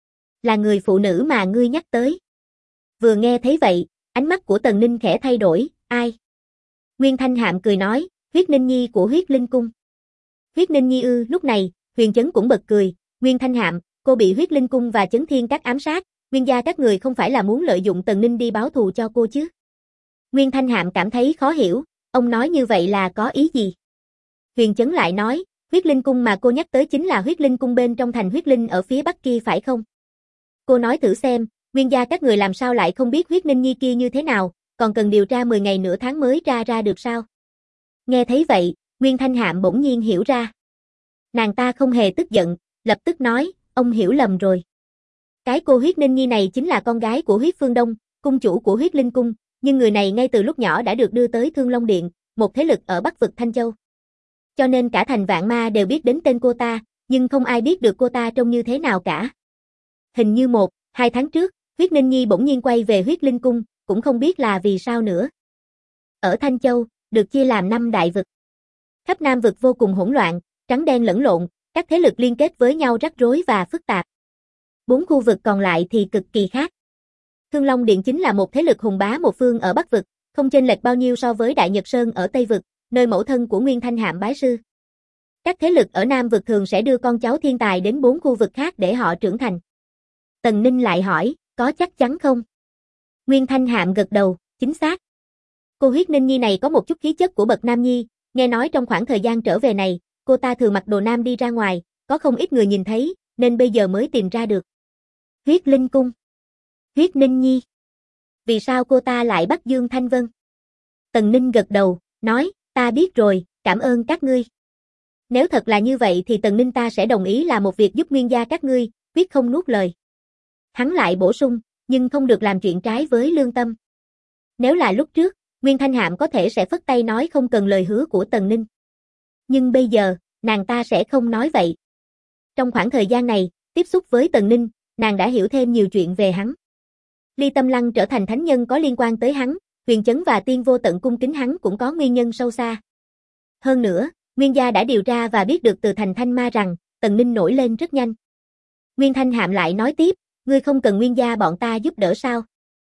Là người phụ nữ mà ngươi nhắc tới. Vừa nghe thấy vậy, ánh mắt của Tần Ninh khẽ thay đổi, ai? Nguyên Thanh Hạm cười nói, Huyết Ninh Nhi của Huyết Linh Cung. Huyết Ninh Nhi ư? Lúc này, Huyền Chấn cũng bật cười, Nguyên Thanh Hạm, cô bị Huyết Linh Cung và Chấn Thiên Các ám sát, Nguyên gia các người không phải là muốn lợi dụng Tần Ninh đi báo thù cho cô chứ? Nguyên Thanh Hạm cảm thấy khó hiểu, ông nói như vậy là có ý gì? Huyền Chấn lại nói, huyết linh cung mà cô nhắc tới chính là huyết linh cung bên trong thành huyết linh ở phía bắc kia phải không? Cô nói thử xem, Nguyên gia các người làm sao lại không biết huyết ninh nhi kia như thế nào, còn cần điều tra 10 ngày nửa tháng mới ra được sao? Nghe thấy vậy, Nguyên Thanh Hạm bỗng nhiên hiểu ra. Nàng ta không hề tức giận, lập tức nói, ông hiểu lầm rồi. Cái cô huyết ninh nhi này chính là con gái của huyết Phương Đông, cung chủ của huyết linh cung, nhưng người này ngay từ lúc nhỏ đã được đưa tới Thương Long Điện, một thế lực ở Bắc vực Thanh Châu. Cho nên cả thành Vạn Ma đều biết đến tên cô ta, nhưng không ai biết được cô ta trông như thế nào cả. Hình như 1-2 tháng trước, huyết ninh nhi bỗng nhiên quay về huyết linh cung, cũng không biết là vì sao nữa. Ở Thanh Châu, được chia làm 5 đại vực. Khắp Nam vực vô cùng hỗn loạn, trắng đen lẫn lộn, các thế lực liên kết với nhau rắc rối và phức tạp. 4 khu vực còn lại thì cực kỳ khác. Thương Long Điện chính là một thế lực hùng bá một phương ở Bắc vực, không chênh lệch bao nhiêu so với Đại Nhật Sơn ở Tây vực, nơi mẫu thân của Nguyên Thanh Hạm bái sư. Các thế lực ở Nam vực thường sẽ đưa con cháu thiên tài đến 4 khu vực khác để họ trưởng thành. Tần Ninh lại hỏi, có chắc chắn không? Nguyên Thanh Hạm gật đầu, chính xác. Cô huyết ninh nhi này có một chút khí chất của bậc nam nhi, nghe nói trong khoảng thời gian trở về này, cô ta thường mặc đồ nam đi ra ngoài, có không ít người nhìn thấy, nên bây giờ mới tìm ra được. Huyết linh cung. Huyết ninh nhi. Vì sao cô ta lại bắt Dương Thanh Vân? Tần Ninh gật đầu, nói, ta biết rồi, cảm ơn các ngươi. Nếu thật là như vậy thì Tần Ninh ta sẽ đồng ý làm một việc giúp Nguyên gia các ngươi, quyết không nuốt lời. Hắn lại bổ sung, nhưng không được làm chuyện trái với lương tâm. Nếu là lúc trước, Nguyên Thanh Hạm có thể sẽ phất tay nói không cần lời hứa của Tần Ninh. Nhưng bây giờ, nàng ta sẽ không nói vậy. Trong khoảng thời gian này, tiếp xúc với Tần Ninh, nàng đã hiểu thêm nhiều chuyện về hắn. Ly Tâm Lăng trở thành thánh nhân có liên quan tới hắn, Huyền Chấn và Tiên Vô Tận cung kính hắn cũng có nguyên nhân sâu xa. Hơn nữa, Nguyên gia đã điều tra và biết được từ thành Thanh Ma rằng, Tần Ninh nổi lên rất nhanh. Nguyên Thanh Hạm lại nói tiếp, ngươi không cần Nguyên gia bọn ta giúp đỡ sao?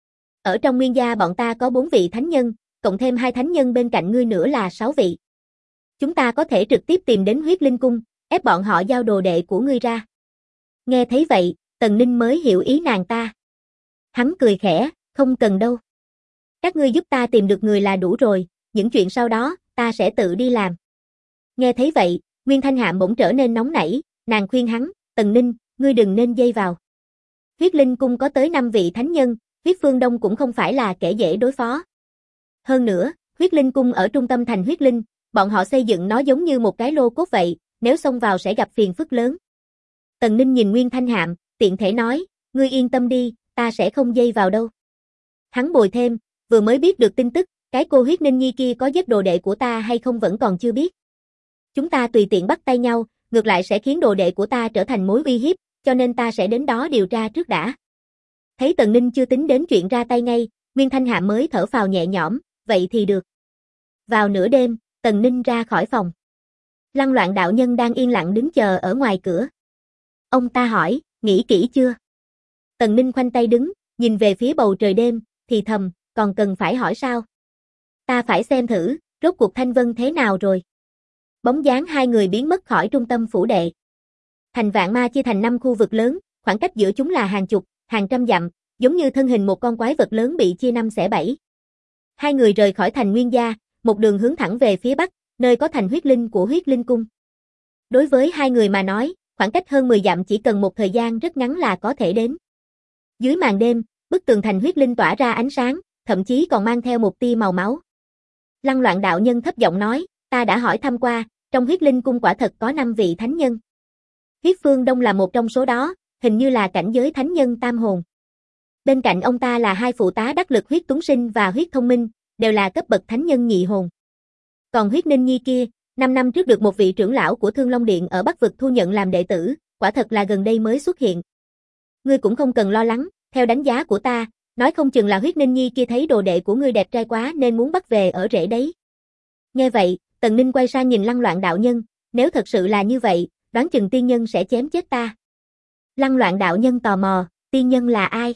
Ở trong Nguyên gia bọn ta có 4 vị thánh nhân, cộng thêm 2 thánh nhân bên cạnh ngươi nữa là 6 vị. Chúng ta có thể trực tiếp tìm đến huyết linh cung, ép bọn họ giao đồ đệ của ngươi ra. Nghe thấy vậy, Tần Ninh mới hiểu ý nàng ta. Hắn cười khẽ, không cần đâu. Các ngươi giúp ta tìm được người là đủ rồi, những chuyện sau đó, ta sẽ tự đi làm. Nghe thấy vậy, Nguyên Thanh Hạm bỗng trở nên nóng nảy, nàng khuyên hắn, Tần Ninh, ngươi đừng nên dây vào. Huyết linh cung có tới 5 vị thánh nhân, huyết Phương Đông cũng không phải là kẻ dễ đối phó. Hơn nữa, huyết linh cung ở trung tâm thành huyết linh, bọn họ xây dựng nó giống như một cái lô cốt vậy, nếu xông vào sẽ gặp phiền phức lớn. Tần Ninh nhìn Nguyên Thanh Hạm, tiện thể nói, ngươi yên tâm đi, ta sẽ không dây vào đâu. Hắn bồi thêm, vừa mới biết được tin tức, cái cô huyết ninh nhi kia có giết đồ đệ của ta hay không vẫn còn chưa biết. Chúng ta tùy tiện bắt tay nhau, ngược lại sẽ khiến đồ đệ của ta trở thành mối uy hiếp, cho nên ta sẽ đến đó điều tra trước đã. Thấy Tần Ninh chưa tính đến chuyện ra tay ngay, Nguyên Thanh Hạm mới thở phào nhẹ nhõm, vậy thì được. Vào nửa đêm, Tần Ninh ra khỏi phòng. Lăng Loạn đạo nhân đang yên lặng đứng chờ ở ngoài cửa. Ông ta hỏi, nghĩ kỹ chưa? Tần Ninh khoanh tay đứng, nhìn về phía bầu trời đêm, thì thầm, còn cần phải hỏi sao? Ta phải xem thử, rốt cuộc Thanh Vân thế nào rồi? Bóng dáng hai người biến mất khỏi trung tâm phủ đệ. Thành Vạn Ma chia thành 5 khu vực lớn, khoảng cách giữa chúng là hàng chục, hàng trăm dặm, giống như thân hình một con quái vật lớn bị chia 5 xẻ 7. Hai người rời khỏi thành Nguyên gia, một đường hướng thẳng về phía bắc, nơi có thành huyết linh của huyết linh cung. Đối với hai người mà nói, khoảng cách hơn 10 dặm chỉ cần một thời gian rất ngắn là có thể đến. Dưới màn đêm, bức tường thành huyết linh tỏa ra ánh sáng, thậm chí còn mang theo một tia màu máu. Lăng Loạn đạo nhân thấp giọng nói, ta đã hỏi thăm qua, trong huyết linh cung quả thật có 5 vị thánh nhân. Huyết Phương Đông là một trong số đó, hình như là cảnh giới thánh nhân tam hồn. Bên cạnh ông ta là 2 phụ tá đắc lực huyết Tuấn Sinh và huyết Thông Minh, đều là cấp bậc thánh nhân nhị hồn. Còn huyết Ninh Nhi kia, 5 năm trước được một vị trưởng lão của Thương Long Điện ở Bắc vực thu nhận làm đệ tử, quả thật là gần đây mới xuất hiện. Ngươi cũng không cần lo lắng, theo đánh giá của ta, nói không chừng là huyết Ninh Nhi kia thấy đồ đệ của ngươi đẹp trai quá nên muốn bắt về ở rễ đấy. Nghe vậy, Tần Ninh quay sang nhìn Lăng Loạn đạo nhân, nếu thật sự là như vậy, đoán chừng tiên nhân sẽ chém chết ta. Lăng Loạn đạo nhân tò mò, tiên nhân là ai?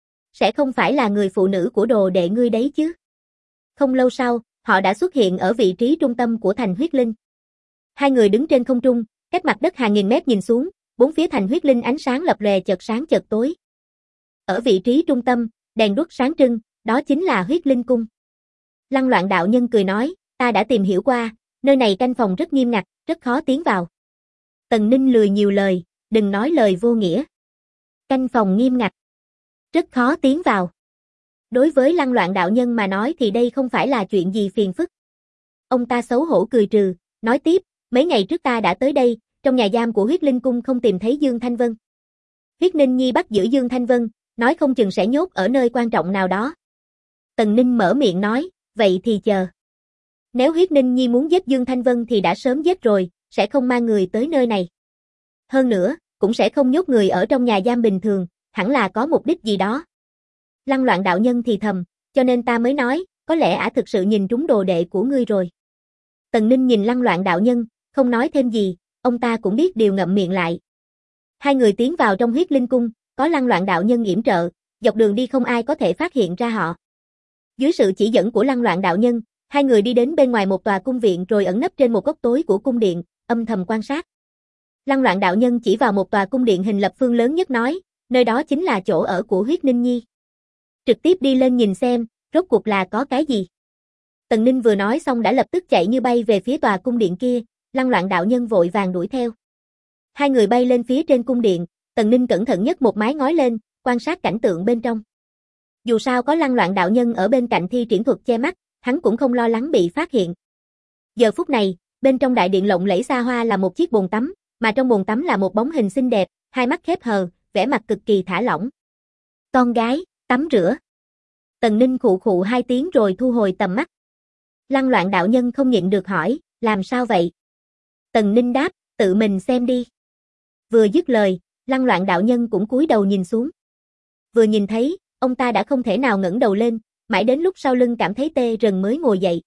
Sẽ không phải là người phụ nữ của đồ đệ ngươi đấy chứ? Không lâu sau, họ đã xuất hiện ở vị trí trung tâm của thành huyết linh. Hai người đứng trên không trung, cách mặt đất hàng nghìn mét nhìn xuống, bốn phía thành huyết linh ánh sáng lập lòe chợt sáng chợt tối. Ở vị trí trung tâm, đèn đuốc sáng trưng, đó chính là huyết linh cung. Lăng Loạn đạo nhân cười nói, ta đã tìm hiểu qua, nơi này canh phòng rất nghiêm ngặt, rất khó tiến vào. Tần Ninh lười nhiều lời, đừng nói lời vô nghĩa. Canh phòng nghiêm ngặt, rất khó tiến vào. Đối với Lăng Loạn đạo nhân mà nói thì đây không phải là chuyện gì phiền phức. Ông ta xấu hổ cười trừ, nói tiếp, mấy ngày trước ta đã tới đây, trong nhà giam của huyết linh cung không tìm thấy Dương Thanh Vân. Huyết Ninh Nhi bắt giữ Dương Thanh Vân, nói không chừng sẽ nhốt ở nơi quan trọng nào đó. Tần Ninh mở miệng nói, vậy thì chờ. Nếu Huyết Ninh Nhi muốn giết Dương Thanh Vân thì đã sớm giết rồi, sẽ không mang người tới nơi này. Hơn nữa, cũng sẽ không nhốt người ở trong nhà giam bình thường, hẳn là có mục đích gì đó. Lăng Loạn đạo nhân thì thầm, cho nên ta mới nói, có lẽ ả thực sự nhìn trúng đồ đệ của ngươi rồi. Tần Ninh nhìn Lăng Loạn đạo nhân, không nói thêm gì, ông ta cũng biết điều ngậm miệng lại. Hai người tiến vào trong huyết linh cung, có Lăng Loạn đạo nhân yểm trợ, dọc đường đi không ai có thể phát hiện ra họ. Dưới sự chỉ dẫn của Lăng Loạn đạo nhân, hai người đi đến bên ngoài một tòa cung viện rồi ẩn nấp trên một góc tối của cung điện, âm thầm quan sát. Lăng Loạn đạo nhân chỉ vào một tòa cung điện hình lập phương lớn nhất nói, nơi đó chính là chỗ ở của Huyết Ninh Nhi. Trực tiếp đi lên nhìn xem, rốt cuộc là có cái gì. Tần Ninh vừa nói xong đã lập tức chạy như bay về phía tòa cung điện kia, Lăng Loạn đạo nhân vội vàng đuổi theo. Hai người bay lên phía trên cung điện, Tần Ninh cẩn thận nhấc một mái ngói lên, quan sát cảnh tượng bên trong. Dù sao có Lăng Loạn đạo nhân ở bên cạnh thi triển thuật che mắt, hắn cũng không lo lắng bị phát hiện. Giờ phút này, bên trong đại điện lộng lẫy xa hoa là một chiếc bồn tắm, mà trong bồn tắm là một bóng hình xinh đẹp, hai mắt khép hờ, vẻ mặt cực kỳ thả lỏng. Con gái, tắm rửa. Tần Ninh khụ khụ hai tiếng rồi thu hồi tầm mắt. Lăng Loạn đạo nhân không nhịn được hỏi, làm sao vậy? Tần Ninh đáp, tự mình xem đi. Vừa dứt lời, Lăng Loạn đạo nhân cũng cúi đầu nhìn xuống. Vừa nhìn thấy, ông ta đã không thể nào ngẩng đầu lên, mãi đến lúc sau lưng cảm thấy tê rần mới ngồi dậy.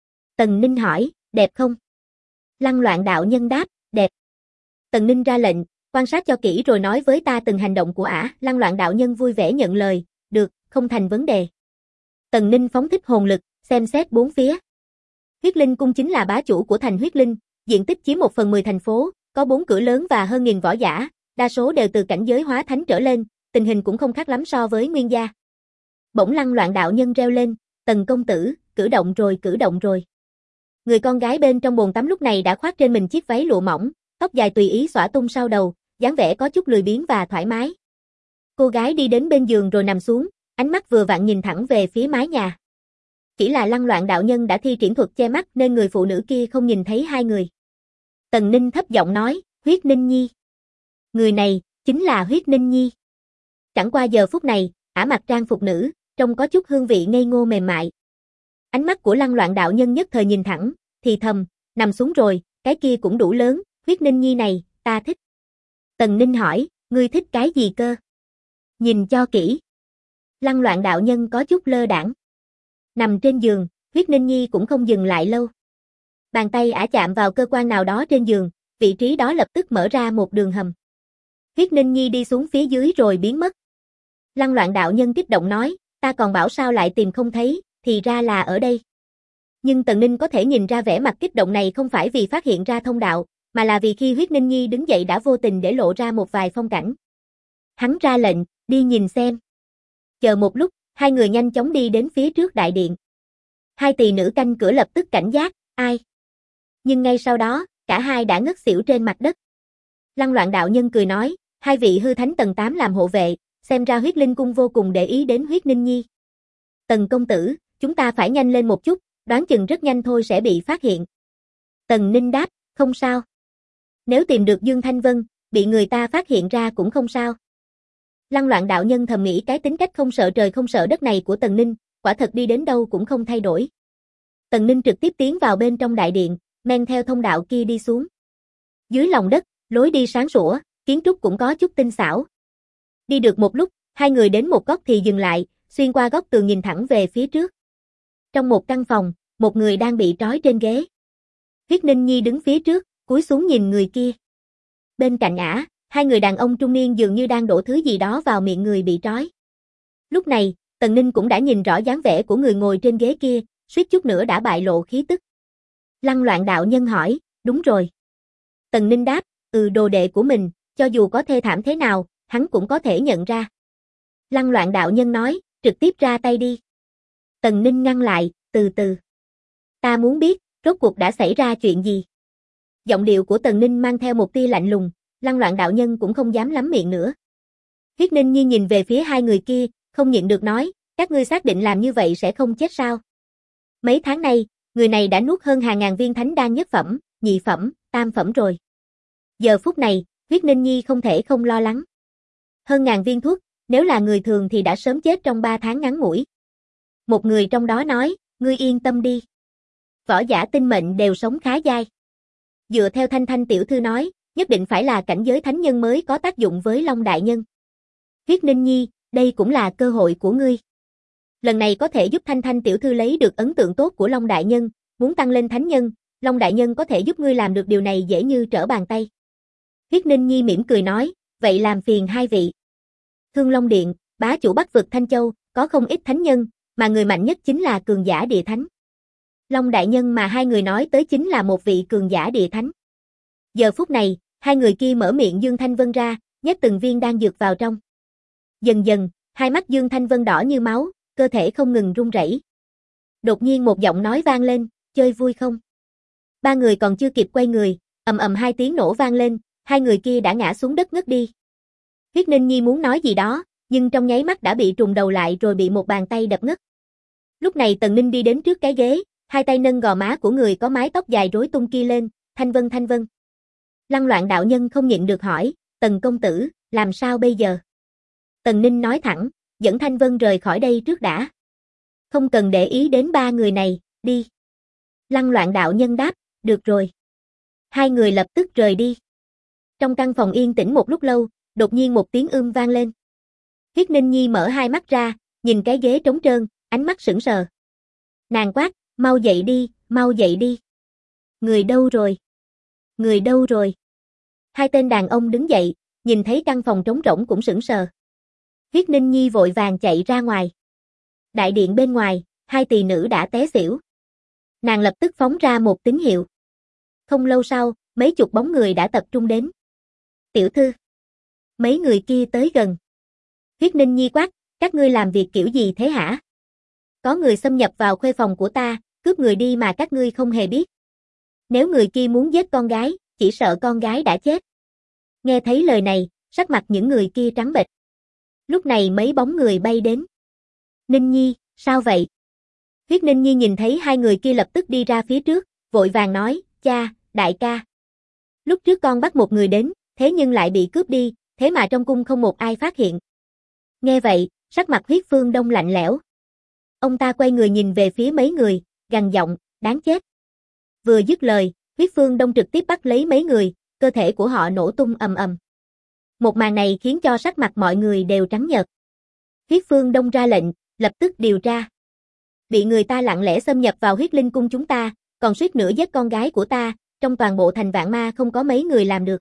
Tần Ninh hỏi, đẹp không? Lăng Loạn đạo nhân đáp, đẹp. Tần Ninh ra lệnh, quan sát cho kỹ rồi nói với ta từng hành động của ả. Lăng Loạn đạo nhân vui vẻ nhận lời, được, không thành vấn đề. Tần Ninh phóng thích hồn lực, xem xét bốn phía. Huyết Linh cung chính là bá chủ của thành Huyết Linh, diện tích chiếm 1/10 thành phố, có 4 cửa lớn và hơn 1000 võ giả, đa số đều từ cảnh giới hóa thánh trở lên, tình hình cũng không khác lắm so với Nguyên gia. Bỗng Lăng Loạn đạo nhân reo lên, Tần công tử, cử động rồi cử động rồi. Người con gái bên trong bồn tắm lúc này đã khoác trên mình chiếc váy lụa mỏng, tóc dài tùy ý xõa tung sau đầu, dáng vẻ có chút lười biếng và thoải mái. Cô gái đi đến bên giường rồi nằm xuống, ánh mắt vừa vặn nhìn thẳng về phía mái nhà. Chỉ là Lăng Loạn đạo nhân đã thi triển thuật che mắt nên người phụ nữ kia không nhìn thấy hai người. Tần Ninh thấp giọng nói, Huyết Ninh Nhi. Người này, chính là Huyết Ninh Nhi. Chẳng qua giờ phút này, ả mặc trang phục nữ, trông có chút hương vị ngây ngô mềm mại. Ánh mắt của Lăng Loạn đạo nhân nhất thời nhìn thẳng, thì thầm, nằm xuống rồi, cái kia cũng đủ lớn, Huyết Ninh Nhi này, ta thích. Tần Ninh hỏi, ngươi thích cái gì cơ? Nhìn cho kỹ. Lăng Loạn đạo nhân có chút lơ đãng. Nằm trên giường, Huyết Ninh Nhi cũng không dừng lại lâu. Bàn tay ả chạm vào cơ quan nào đó trên giường, vị trí đó lập tức mở ra một đường hầm. Huyết Ninh Nhi đi xuống phía dưới rồi biến mất. Lăng Loạn đạo nhân kích động nói, ta còn bảo sao lại tìm không thấy, thì ra là ở đây. Nhưng Tần Ninh có thể nhìn ra vẻ mặt kích động này không phải vì phát hiện ra thông đạo, mà là vì khi Huyết Ninh Nhi đứng dậy đã vô tình để lộ ra một vài phong cảnh. Hắn ra lệnh, đi nhìn xem. Chờ một lúc, hai người nhanh chóng đi đến phía trước đại điện. Hai tỳ nữ canh cửa lập tức cảnh giác, ai? Nhưng ngay sau đó, cả hai đã ngất xỉu trên mặt đất. Lăng Loạn đạo nhân cười nói, hai vị hư thánh tầng 8 làm hộ vệ, xem ra Huyết Linh cung vô cùng để ý đến Huyết Ninh Nhi. Tần công tử, chúng ta phải nhanh lên một chút, đoán chừng rất nhanh thôi sẽ bị phát hiện. Tần Ninh đáp, không sao. Nếu tìm được Dương Thanh Vân, bị người ta phát hiện ra cũng không sao. Lăng Loạn đạo nhân thầm nghĩ cái tính cách không sợ trời không sợ đất này của Tần Ninh, quả thật đi đến đâu cũng không thay đổi. Tần Ninh trực tiếp tiến vào bên trong đại điện, men theo thông đạo kia đi xuống. Dưới lòng đất, lối đi sáng sủa, kiến trúc cũng có chút tinh xảo. Đi được một lúc, hai người đến một góc thì dừng lại, xuyên qua góc tường nhìn thẳng về phía trước. Trong một căn phòng, một người đang bị trói trên ghế. Huyết Ninh Nhi đứng phía trước, cúi xuống nhìn người kia. Bên cạnh ả, hai người đàn ông trung niên dường như đang đổ thứ gì đó vào miệng người bị trói. Lúc này, Tần Ninh cũng đã nhìn rõ dáng vẻ của người ngồi trên ghế kia, suýt chút nữa đã bại lộ khí tức. Lăng Loạn đạo nhân hỏi, đúng rồi. Tần Ninh đáp, đồ đệ của mình, cho dù có thê thảm thế nào, hắn cũng có thể nhận ra. Lăng Loạn đạo nhân nói, trực tiếp ra tay đi. Tần Ninh ngăn lại, từ từ. Ta muốn biết, rốt cuộc đã xảy ra chuyện gì? Giọng điệu của Tần Ninh mang theo một tia lạnh lùng, Lăng Loạn đạo nhân cũng không dám lắm miệng nữa. Huyết Ninh Nhi nhìn về phía hai người kia, không nhịn được nói, các ngươi xác định làm như vậy sẽ không chết sao? Mấy tháng nay, người này đã nuốt hơn hàng ngàn viên thánh đan nhất phẩm, nhị phẩm, tam phẩm rồi. Giờ phút này, Huyết Ninh Nhi không thể không lo lắng. Hơn ngàn viên thuốc, nếu là người thường thì đã sớm chết trong 3 tháng ngắn ngủi. Một người trong đó nói, ngươi yên tâm đi. Võ giả tinh mệnh đều sống khá dai. Dựa theo Thanh Thanh tiểu thư nói, nhất định phải là cảnh giới thánh nhân mới có tác dụng với Long đại nhân. Huyết Ninh Nhi, đây cũng là cơ hội của ngươi. Lần này có thể giúp Thanh Thanh tiểu thư lấy được ấn tượng tốt của Long đại nhân, muốn tăng lên thánh nhân, Long đại nhân có thể giúp ngươi làm được điều này dễ như trở bàn tay. Huyết Ninh Nhi mỉm cười nói, vậy làm phiền hai vị. Thương Long Điện, bá chủ Bắc vực Thanh Châu, có không ít thánh nhân, mà người mạnh nhất chính là cường giả địa thánh. Long đại nhân mà hai người nói tới chính là một vị cường giả địa thánh. Giờ phút này, hai người kia mở miệng Dương Thanh Vân ra, nhét từng viên đan dược vào trong. Dần dần, hai mắt Dương Thanh Vân đỏ như máu, cơ thể không ngừng run rẩy. Đột nhiên một giọng nói vang lên, chơi vui không? Ba người còn chưa kịp quay người, ầm ầm hai tiếng nổ vang lên, hai người kia đã ngã xuống đất ngất đi. Huyết Ninh Nhi muốn nói gì đó, nhưng trong nháy mắt đã bị trùng đầu lại rồi bị một bàn tay đập ngất. Lúc này Tần Ninh đi đến trước cái ghế, hai tay nâng gò má của người có mái tóc dài rối tung kia lên, Thanh Vân Thanh Vân. Lăng Loạn đạo nhân không nhịn được hỏi, Tần công tử, làm sao bây giờ? Tần Ninh nói thẳng, dẫn Thanh Vân rời khỏi đây trước đã. Không cần để ý đến ba người này, đi. Lăng Loạn đạo nhân đáp, được rồi. Hai người lập tức rời đi. Trong căn phòng yên tĩnh một lúc lâu, đột nhiên một tiếng vang lên. Huyết Ninh Nhi mở hai mắt ra, nhìn cái ghế trống trơn, ánh mắt sững sờ. Nàng quát, mau dậy đi, mau dậy đi. Người đâu rồi? Người đâu rồi? Hai tên đàn ông đứng dậy, nhìn thấy căn phòng trống rỗng cũng sững sờ. Huyết Ninh Nhi vội vàng chạy ra ngoài. Đại điện bên ngoài, hai tỳ nữ đã té xỉu. Nàng lập tức phóng ra một tín hiệu. Không lâu sau, mấy chục bóng người đã tập trung đến. Tiểu thư. Mấy người kia tới gần. Huyết Ninh Nhi quát, các ngươi làm việc kiểu gì thế hả? Có người xâm nhập vào khuê phòng của ta, cướp người đi mà các ngươi không hề biết. Nếu người kia muốn giết con gái, chỉ sợ con gái đã chết. Nghe thấy lời này, sắc mặt những người kia trắng bệch. Lúc này mấy bóng người bay đến. Ninh Nhi, sao vậy? Huyết Ninh Nhi nhìn thấy hai người kia lập tức đi ra phía trước, vội vàng nói, cha, đại ca. Lúc trước con bắt một người đến, thế nhưng lại bị cướp đi, thế mà trong cung không một ai phát hiện. Nghe vậy, sắc mặt Huyết Phương Đông lạnh lẽo. Ông ta quay người nhìn về phía mấy người, gằn giọng, đáng chết. Vừa dứt lời, Huyết Phương Đông trực tiếp bắt lấy mấy người, cơ thể của họ nổ tung ầm ầm. Một màn này khiến cho sắc mặt mọi người đều trắng nhợt. Huyết Phương Đông ra lệnh, lập tức điều tra. Bị người ta lặng lẽ xâm nhập vào Huyết Linh cung chúng ta, còn suýt nữa giết con gái của ta, trong toàn bộ thành Vạn Ma không có mấy người làm được.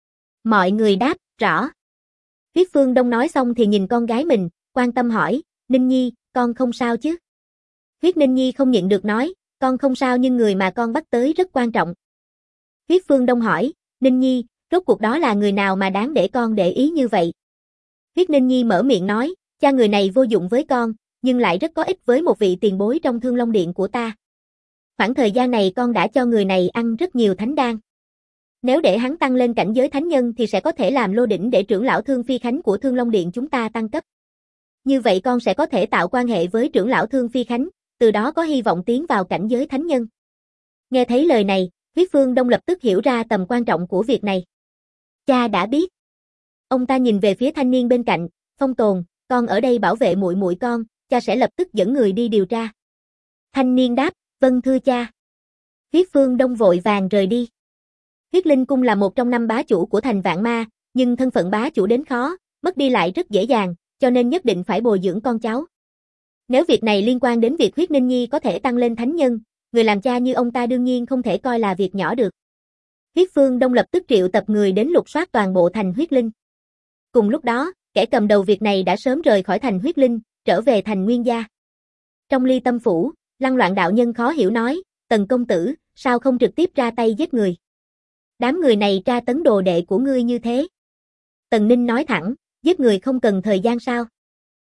Mọi người đáp, rõ. Huyết Phương Đông nói xong thì nhìn con gái mình, quan tâm hỏi, Ninh Nhi, con không sao chứ? Huyết Ninh Nhi không nhịn được nói, con không sao nhưng người mà con bắt tới rất quan trọng. Huyết Phương Đông hỏi, Ninh Nhi, rốt cuộc đó là người nào mà đáng để con để ý như vậy? Huyết Ninh Nhi mở miệng nói, cha người này vô dụng với con, nhưng lại rất có ích với một vị tiền bối trong Thương Long Điện của ta. Khoảng thời gian này con đã cho người này ăn rất nhiều thánh đan. Nếu để hắn tăng lên cảnh giới thánh nhân thì sẽ có thể làm lô đỉnh để trưởng lão Thương Phi Khánh của Thương Long Điện chúng ta tăng cấp. Như vậy con sẽ có thể tạo quan hệ với trưởng lão Thương Phi Khánh, từ đó có hy vọng tiến vào cảnh giới thánh nhân. Nghe thấy lời này, Huyết Phương Đông lập tức hiểu ra tầm quan trọng của việc này. Cha đã biết. Ông ta nhìn về phía thanh niên bên cạnh, Phong Tồn, con ở đây bảo vệ muội muội con, cha sẽ lập tức dẫn người đi điều tra. Thanh niên đáp, vâng thưa cha. Huyết Phương Đông vội vàng rời đi. Huyết Linh cung là một trong 5 bá chủ của thành Vạn Ma, nhưng thân phận bá chủ đến khó, mất đi lại rất dễ dàng, cho nên nhất định phải bồi dưỡng con cháu. Nếu việc này liên quan đến việc Huyết Ninh Nhi có thể tăng lên thánh nhân, người làm cha như ông ta đương nhiên không thể coi là việc nhỏ được. Huyết Phương Đông lập tức triệu tập người đến lục soát toàn bộ thành Huyết Linh. Cùng lúc đó, kẻ cầm đầu việc này đã sớm rời khỏi thành Huyết Linh, trở về thành Nguyên Gia. Trong Ly Tâm Phủ, Lăng Loạn đạo nhân khó hiểu nói, Tần công tử, sao không trực tiếp ra tay giết người? Đám người này tra tấn đồ đệ của ngươi như thế. Tần Ninh nói thẳng, giết người không cần thời gian sao?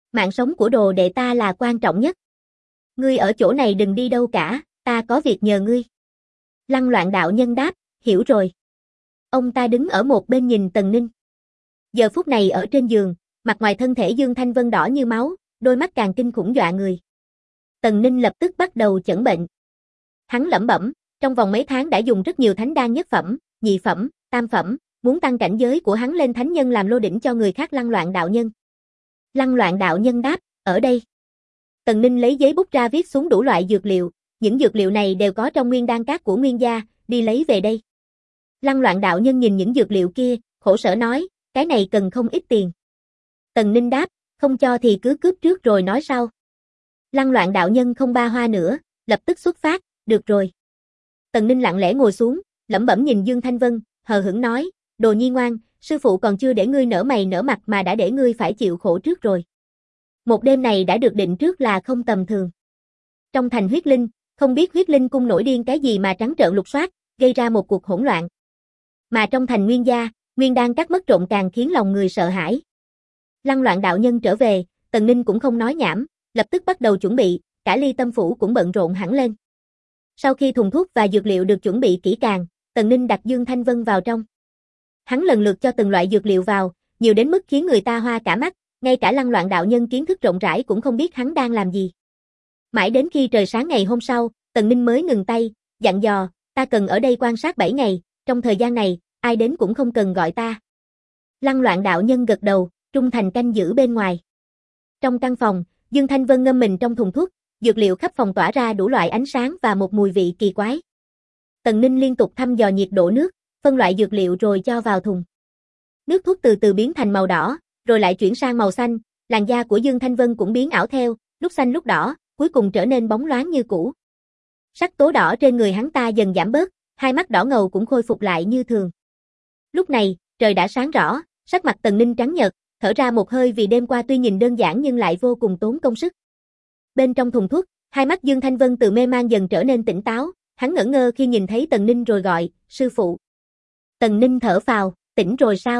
Mạng sống của đồ đệ ta là quan trọng nhất. Ngươi ở chỗ này đừng đi đâu cả, ta có việc nhờ ngươi. Lăng Loạn đạo nhân đáp, hiểu rồi. Ông ta đứng ở một bên nhìn Tần Ninh. Giờ phút này ở trên giường, mặt ngoài thân thể Dương Thanh Vân đỏ như máu, đôi mắt càng kinh khủng dọa người. Tần Ninh lập tức bắt đầu chẩn bệnh. Hắn lẩm bẩm, trong vòng mấy tháng đã dùng rất nhiều thánh đan nhất phẩm, nhị phẩm, tam phẩm, muốn tăng cảnh giới của hắn lên thánh nhân làm lô đỉnh cho người khác. Lăng Loạn đạo nhân. Lăng Loạn đạo nhân đáp, ở đây. Tần Ninh lấy giấy bút ra viết xuống đủ loại dược liệu, những dược liệu này đều có trong nguyên đan các của Nguyên gia, đi lấy về đây. Lăng Loạn đạo nhân nhìn những dược liệu kia, khổ sở nói, cái này cần không ít tiền. Tần Ninh đáp, không cho thì cứ cướp trước rồi nói sau. Lăng Loạn đạo nhân không ba hoa nữa, lập tức xuất phát, được rồi. Tần Ninh lặng lẽ ngồi xuống, lẩm bẩm nhìn Dương Thanh Vân, hờ hững nói, đồ nhi ngoan, sư phụ còn chưa để ngươi nở mày nở mặt mà đã để ngươi phải chịu khổ trước rồi. Một đêm này đã được định trước là không tầm thường. Trong thành huyết linh, không biết huyết linh cung nổi điên cái gì mà trắng trợn lục soát, gây ra một cuộc hỗn loạn. Mà trong thành Nguyên gia, Nguyên đan các mất trộm càng khiến lòng người sợ hãi. Lăng Loạn đạo nhân trở về, Tần Ninh cũng không nói nhảm, lập tức bắt đầu chuẩn bị, cả Ly Tâm phủ cũng bận rộn hẳn lên. Sau khi thùng thuốc và dược liệu được chuẩn bị kỹ càng, Tần Ninh đặt Dương Thanh Vân vào trong. Hắn lần lượt cho từng loại dược liệu vào, nhiều đến mức khiến người ta hoa cả mắt, ngay cả Lăng Loạn đạo nhân kiến thức rộng rãi cũng không biết hắn đang làm gì. Mãi đến khi trời sáng ngày hôm sau, Tần Ninh mới ngừng tay, dặn dò, ta cần ở đây quan sát 7 ngày, trong thời gian này, ai đến cũng không cần gọi ta. Lăng Loạn đạo nhân gật đầu, trung thành canh giữ bên ngoài. Trong căn phòng, Dương Thanh Vân ngâm mình trong thùng thuốc, dược liệu khắp phòng tỏa ra đủ loại ánh sáng và một mùi vị kỳ quái. Tần Ninh liên tục thăm dò nhiệt độ nước, phân loại dược liệu rồi cho vào thùng. Nước thuốc từ từ biến thành màu đỏ, rồi lại chuyển sang màu xanh, làn da của Dương Thanh Vân cũng biến ảo theo, lúc xanh lúc đỏ, cuối cùng trở nên bóng loáng như cũ. Sắc tố đỏ trên người hắn ta dần giảm bớt, hai mắt đỏ ngầu cũng khôi phục lại như thường. Lúc này, trời đã sáng rõ, sắc mặt Tần Ninh trắng nhợt, thở ra một hơi vì đêm qua tuy nhìn đơn giản nhưng lại vô cùng tốn công sức. Bên trong thùng thuốc, hai mắt Dương Thanh Vân từ mê man dần trở nên tỉnh táo, hắn ngẩn ngơ khi nhìn thấy Tần Ninh rồi gọi, sư phụ. Tần Ninh thở phào, tỉnh rồi sao?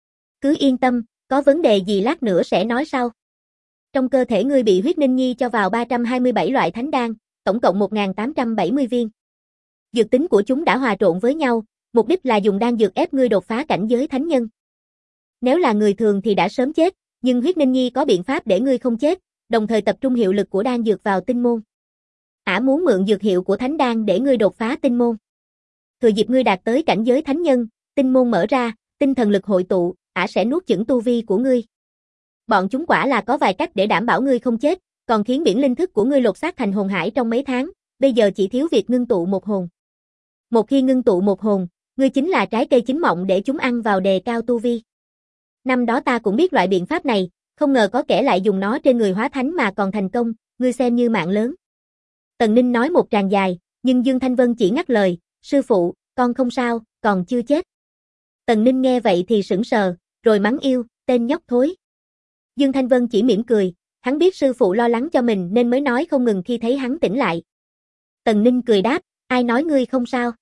Cứ yên tâm, có vấn đề gì lát nữa sẽ nói sau. Trong cơ thể ngươi bị huyết ninh nhi cho vào 327 loại thánh đan, tổng cộng 1870 viên. Dược tính của chúng đã hòa trộn với nhau, mục đích là dùng đan dược ép ngươi đột phá cảnh giới thánh nhân. Nếu là người thường thì đã sớm chết, nhưng huyết ninh nhi có biện pháp để ngươi không chết, đồng thời tập trung hiệu lực của đan dược vào tinh môn. Ả muốn mượn dược hiệu của thánh đan để ngươi đột phá tinh môn. Thừa dịp ngươi đạt tới cảnh giới thánh nhân, tinh môn mở ra, tinh thần lực hội tụ, Ả sẽ nuốt chửng tu vi của ngươi. Bọn chúng quả là có vài cách để đảm bảo ngươi không chết, còn khiến biển linh thức của ngươi lột xác thành hồn hải trong mấy tháng, bây giờ chỉ thiếu việc ngưng tụ một hồn. Một khi ngưng tụ một hồn, ngươi chính là trái cây chín mọng để chúng ăn vào đề cao tu vi. Năm đó ta cũng biết loại biện pháp này, không ngờ có kẻ lại dùng nó trên người hóa thánh mà còn thành công, ngươi xem như mạng lớn. Tần Ninh nói một tràng dài, nhưng Dương Thanh Vân chỉ ngắt lời, sư phụ, con không sao, còn chưa chết. Tần Ninh nghe vậy thì sững sờ, rồi mắng yêu, tên nhóc thối. Dương Thanh Vân chỉ mỉm cười, hắn biết sư phụ lo lắng cho mình nên mới nói không ngừng khi thấy hắn tỉnh lại. Tần Ninh cười đáp, ai nói ngươi không sao?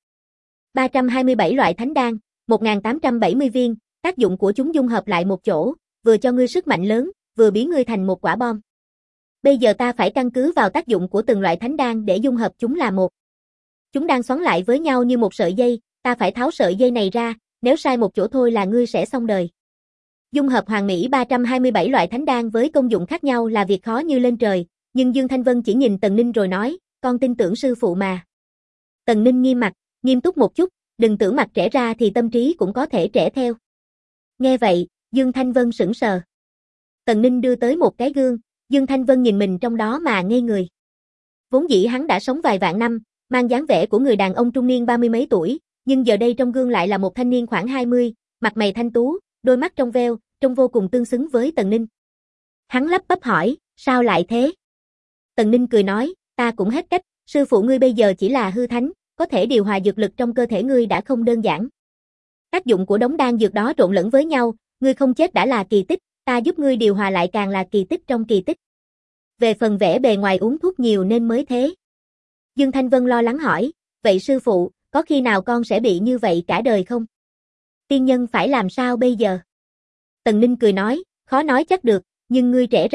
327 loại thánh đan, 1870 viên, tác dụng của chúng dung hợp lại một chỗ, vừa cho ngươi sức mạnh lớn, vừa biến ngươi thành một quả bom. Bây giờ ta phải căn cứ vào tác dụng của từng loại thánh đan để dung hợp chúng là một. Chúng đang xoắn lại với nhau như một sợi dây, ta phải tháo sợi dây này ra, nếu sai một chỗ thôi là ngươi sẽ xong đời. Dung hợp hoàn mỹ 327 loại thánh đan với công dụng khác nhau là việc khó như lên trời, nhưng Dương Thanh Vân chỉ nhìn Tần Ninh rồi nói, con tin tưởng sư phụ mà. Tần Ninh nghiêm mặt, nghiêm túc một chút, đừng tưởng mặt trẻ ra thì tâm trí cũng có thể trẻ theo. Nghe vậy, Dương Thanh Vân sững sờ. Tần Ninh đưa tới một cái gương, Dương Thanh Vân nhìn mình trong đó mà ngây người. Vốn dĩ hắn đã sống vài vạn năm, mang dáng vẻ của người đàn ông trung niên 30 mấy tuổi, nhưng giờ đây trong gương lại là một thanh niên khoảng 20, mặt mày thanh tú, đôi mắt trong veo, trông vô cùng tương xứng với Tần Ninh. Hắn lắp bắp hỏi, sao lại thế? Tần Ninh cười nói, ta cũng hết cách, sư phụ ngươi bây giờ chỉ là hư thánh, có thể điều hòa dược lực trong cơ thể ngươi đã không đơn giản. Tác dụng của đống đan dược đó trộn lẫn với nhau, ngươi không chết đã là kỳ tích, ta giúp ngươi điều hòa lại càng là kỳ tích trong kỳ tích. Về phần vẻ bề ngoài uống thuốc nhiều nên mới thế. Dương Thanh Vân lo lắng hỏi, vậy sư phụ, có khi nào con sẽ bị như vậy cả đời không? Tiên nhân phải làm sao bây giờ? Tần Ninh cười nói, khó nói chắc được, nhưng ngươi trẻ ra,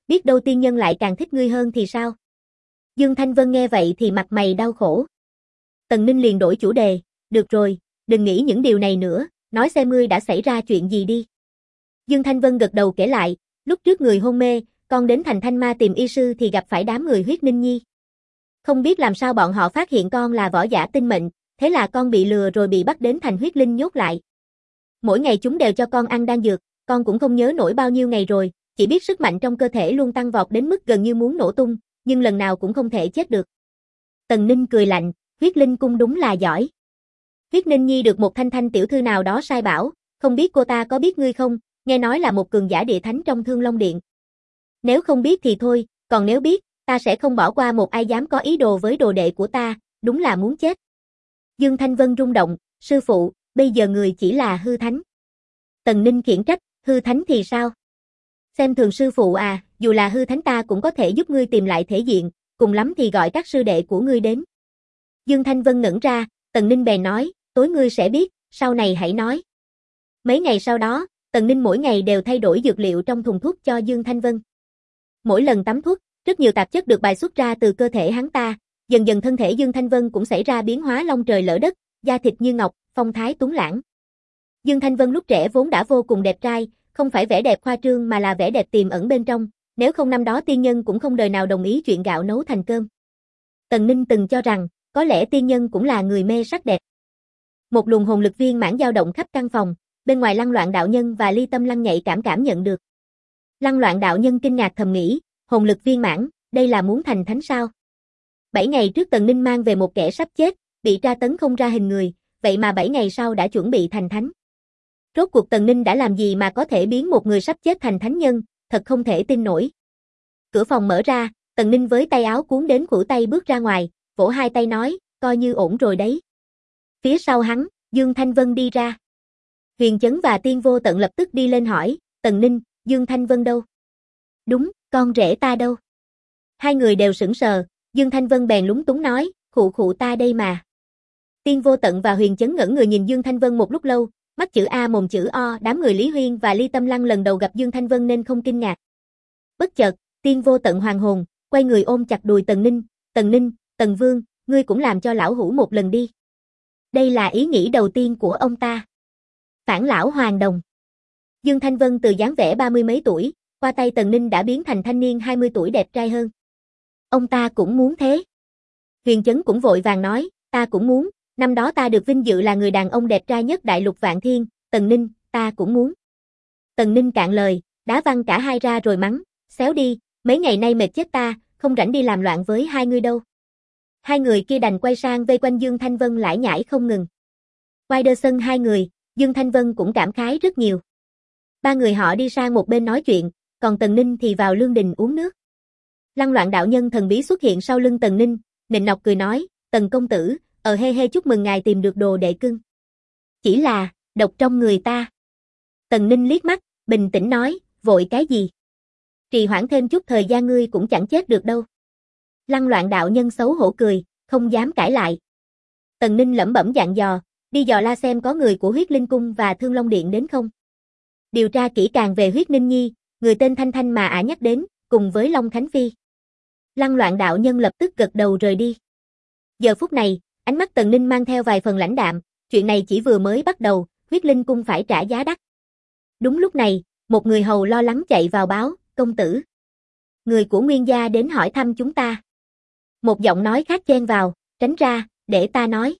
biết đâu tiên nhân lại càng thích ngươi hơn thì sao? Dương Thanh Vân nghe vậy thì mặt mày đau khổ. Tần Ninh liền đổi chủ đề, được rồi, đừng nghĩ những điều này nữa, nói xem ngươi đã xảy ra chuyện gì đi. Dương Thanh Vân gật đầu kể lại, lúc trước người hôn mê, con đến thành Thanh Ma tìm y sư thì gặp phải đám người Huyết Ninh Nhi. Không biết làm sao bọn họ phát hiện con là võ giả tinh mệnh, thế là con bị lừa rồi bị bắt đến thành Huyết Linh nhốt lại. Mỗi ngày chúng đều cho con ăn đan dược, con cũng không nhớ nổi bao nhiêu ngày rồi, chỉ biết sức mạnh trong cơ thể luôn tăng vọt đến mức gần như muốn nổ tung, nhưng lần nào cũng không thể chết được. Tần Ninh cười lạnh, Huyết Linh cung đúng là giỏi. Huyết Ninh Nhi được một Thanh tiểu thư nào đó sai bảo, không biết cô ta có biết ngươi không, nghe nói là một cường giả địa thánh trong Thương Long Điện. Nếu không biết thì thôi, còn nếu biết, ta sẽ không bỏ qua một ai dám có ý đồ với đồ đệ của ta, đúng là muốn chết. Dương Thanh Vân rung động, sư phụ, bây giờ người chỉ là hư thánh. Tần Ninh khiển trách, hư thánh thì sao? Xem thường sư phụ à, dù là hư thánh ta cũng có thể giúp ngươi tìm lại thể diện, cùng lắm thì gọi các sư đệ của ngươi đến. Dương Thanh Vân ngẩn ra, Tần Ninh bèn nói, tối ngươi sẽ biết, sau này hãy nói. Mấy ngày sau đó, Tần Ninh mỗi ngày đều thay đổi dược liệu trong thùng thuốc cho Dương Thanh Vân. Mỗi lần tắm thuốc, rất nhiều tạp chất được bài xuất ra từ cơ thể hắn ta, dần dần thân thể Dương Thanh Vân cũng xảy ra biến hóa long trời lỡ đất, da thịt như ngọc, phong thái tuấn lãng. Dương Thanh Vân lúc trẻ vốn đã vô cùng đẹp trai, không phải vẻ đẹp khoa trương mà là vẻ đẹp tiềm ẩn bên trong, nếu không năm đó tiên nhân cũng không đời nào đồng ý chuyện gạo nấu thành cơm. Tần Ninh từng cho rằng, có lẽ tiên nhân cũng là người mê sắc đẹp. Một luồng hồn lực viên mãn dao động khắp căn phòng, bên ngoài Lăng Loạn đạo nhân và Ly Tâm Lăng nhạy cảm nhận được. Lăng Loạn đạo nhân kinh ngạc thầm nghĩ, hồn lực viên mãn, đây là muốn thành thánh sao? 7 ngày trước Tần Ninh mang về một kẻ sắp chết, bị tra tấn không ra hình người, vậy mà 7 ngày sau đã chuẩn bị thành thánh. Rốt cuộc Tần Ninh đã làm gì mà có thể biến một người sắp chết thành thánh nhân, thật không thể tin nổi. Cửa phòng mở ra, Tần Ninh với tay áo cuốn đến khuỷu tay bước ra ngoài, vỗ hai tay nói, coi như ổn rồi đấy. Phía sau hắn, Dương Thanh Vân đi ra. Huyền Chấn và Tiên Vô Tận lập tức đi lên hỏi, Tần Ninh, Dương Thanh Vân đâu? Đúng, con rể ta đâu? Hai người đều sững sờ, Dương Thanh Vân bèn lúng túng nói, khụ ta đây mà. Tiên Vô Tận và Huyền Chấn ngẩn người nhìn Dương Thanh Vân một lúc lâu, mắt chữ A mồm chữ O, đám người Lý Huyên và Ly Tâm Lăng lần đầu gặp Dương Thanh Vân nên không kinh ngạc. Bất chợt, Tiên Vô Tận hoàng hồn, quay người ôm chặt đùi Tần Ninh, Tần Vương, ngươi cũng làm cho lão hủ một lần đi. Đây là ý nghĩ đầu tiên của ông ta. Phản lão hoàng đồng. Dương Thanh Vân từ dáng vẻ 30 mấy tuổi, qua tay Tần Ninh đã biến thành thanh niên 20 tuổi đẹp trai hơn. Ông ta cũng muốn thế. Huyền Chấn cũng vội vàng nói, ta cũng muốn, năm đó ta được vinh dự là người đàn ông đẹp trai nhất đại lục Vạn Thiên, Tần Ninh, ta cũng muốn. Tần Ninh cạn lời, đá văng cả hai ra rồi mắng, xéo đi, mấy ngày nay mệt chết ta, không rảnh đi làm loạn với hai ngươi đâu. Hai người kia đành quay sang vây quanh Dương Thanh Vân lải nhải không ngừng. Quay đơ sân hai người, Dương Thanh Vân cũng cảm khái rất nhiều. Ba người họ đi sang một bên nói chuyện, còn Tần Ninh thì vào lương đình uống nước. Lăng Loạn đạo nhân thần bí xuất hiện sau lưng Tần Ninh, nịnh nọt cười nói, Tần công tử, hê chúc mừng ngài tìm được đồ đệ cưng. Chỉ là, độc trong người ta. Tần Ninh liếc mắt, bình tĩnh nói, vội cái gì? Trì hoãn thêm chút thời gian ngươi cũng chẳng chết được đâu. Lăng Loạn đạo nhân xấu hổ cười, không dám cãi lại. Tần Ninh lẩm bẩm dặn dò, đi dò la xem có người của Huyết Linh cung và Thương Long điện đến không. Điều tra kỹ càng về Huyết Ninh Nhi, người tên Thanh Thanh mà ả nhắc đến, cùng với Long Khánh Phi. Lăng Loạn đạo nhân lập tức gật đầu rời đi. Giờ phút này, ánh mắt Tần Ninh mang theo vài phần lãnh đạm, chuyện này chỉ vừa mới bắt đầu, Huyết Linh cung phải trả giá đắt. Đúng lúc này, một người hầu lo lắng chạy vào báo, công tử. Người của Nguyên gia đến hỏi thăm chúng ta. Một giọng nói khác chen vào, tránh ra, để ta nói.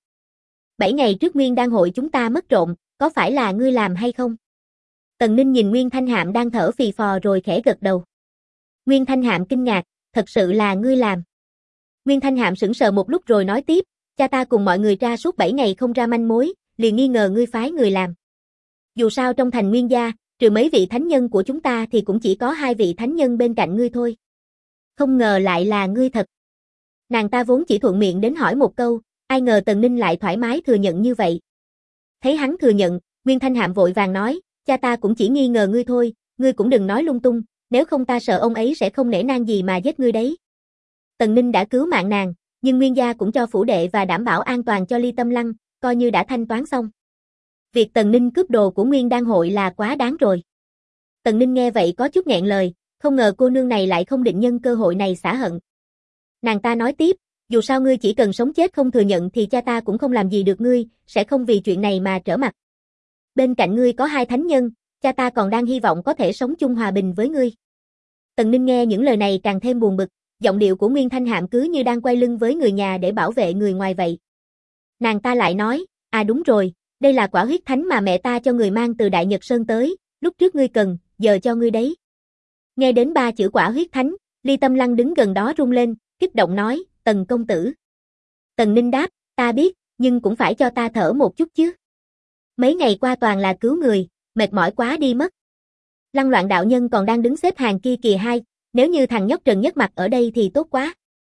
7 ngày trước Nguyên Đan hội chúng ta mất trộm, có phải là ngươi làm hay không? Tần Ninh nhìn Nguyên Thanh Hạm đang thở phì phò rồi khẽ gật đầu. Nguyên Thanh Hạm kinh ngạc, thật sự là ngươi làm. Nguyên Thanh Hạm sững sờ một lúc rồi nói tiếp, cha ta cùng mọi người tra suốt 7 ngày không ra manh mối, liền nghi ngờ ngươi phái người làm. Dù sao trong thành Nguyên gia, trừ mấy vị thánh nhân của chúng ta thì cũng chỉ có 2 vị thánh nhân bên cạnh ngươi thôi. Không ngờ lại là ngươi thật. Nàng ta vốn chỉ thuận miệng đến hỏi một câu, ai ngờ Tần Ninh lại thoải mái thừa nhận như vậy. Thấy hắn thừa nhận, Nguyên Thanh Hạm vội vàng nói, cha ta cũng chỉ nghi ngờ ngươi thôi, ngươi cũng đừng nói lung tung, nếu không ta sợ ông ấy sẽ không nể nang gì mà giết ngươi đấy. Tần Ninh đã cứu mạng nàng, nhưng Nguyên gia cũng cho phủ đệ và đảm bảo an toàn cho Ly Tâm Lăng, coi như đã thanh toán xong. Việc Tần Ninh cướp đồ của Nguyên Đan hội là quá đáng rồi. Tần Ninh nghe vậy có chút nghẹn lời, Không ngờ cô nương này lại không định nhân cơ hội này xả hận. Nàng ta nói tiếp, dù sao ngươi chỉ cần sống chết không thừa nhận thì cha ta cũng không làm gì được ngươi, sẽ không vì chuyện này mà trở mặt. Bên cạnh ngươi có 2 thánh nhân, cha ta còn đang hy vọng có thể sống chung hòa bình với ngươi. Tần Ninh nghe những lời này càng thêm buồn bực, giọng điệu của Nguyên Thanh Hạm cứ như đang quay lưng với người nhà để bảo vệ người ngoài vậy. Nàng ta lại nói, đúng rồi, đây là quả huyết thánh mà mẹ ta cho người mang từ Đại Nhật Sơn tới, lúc trước ngươi cần, giờ cho ngươi đấy. Nghe đến 3 chữ quả huyết thánh, Ly Tâm Lăng đứng gần đó run lên, kích động nói, Tần công tử. Tần Ninh đáp, ta biết, nhưng cũng phải cho ta thở một chút chứ. Mấy ngày qua toàn là cứu người, mệt mỏi quá đi mất. Lăng Loạn đạo nhân còn đang đứng xếp hàng kia kìa hai, nếu như thằng nhóc Trần Nhất Mặt ở đây thì tốt quá.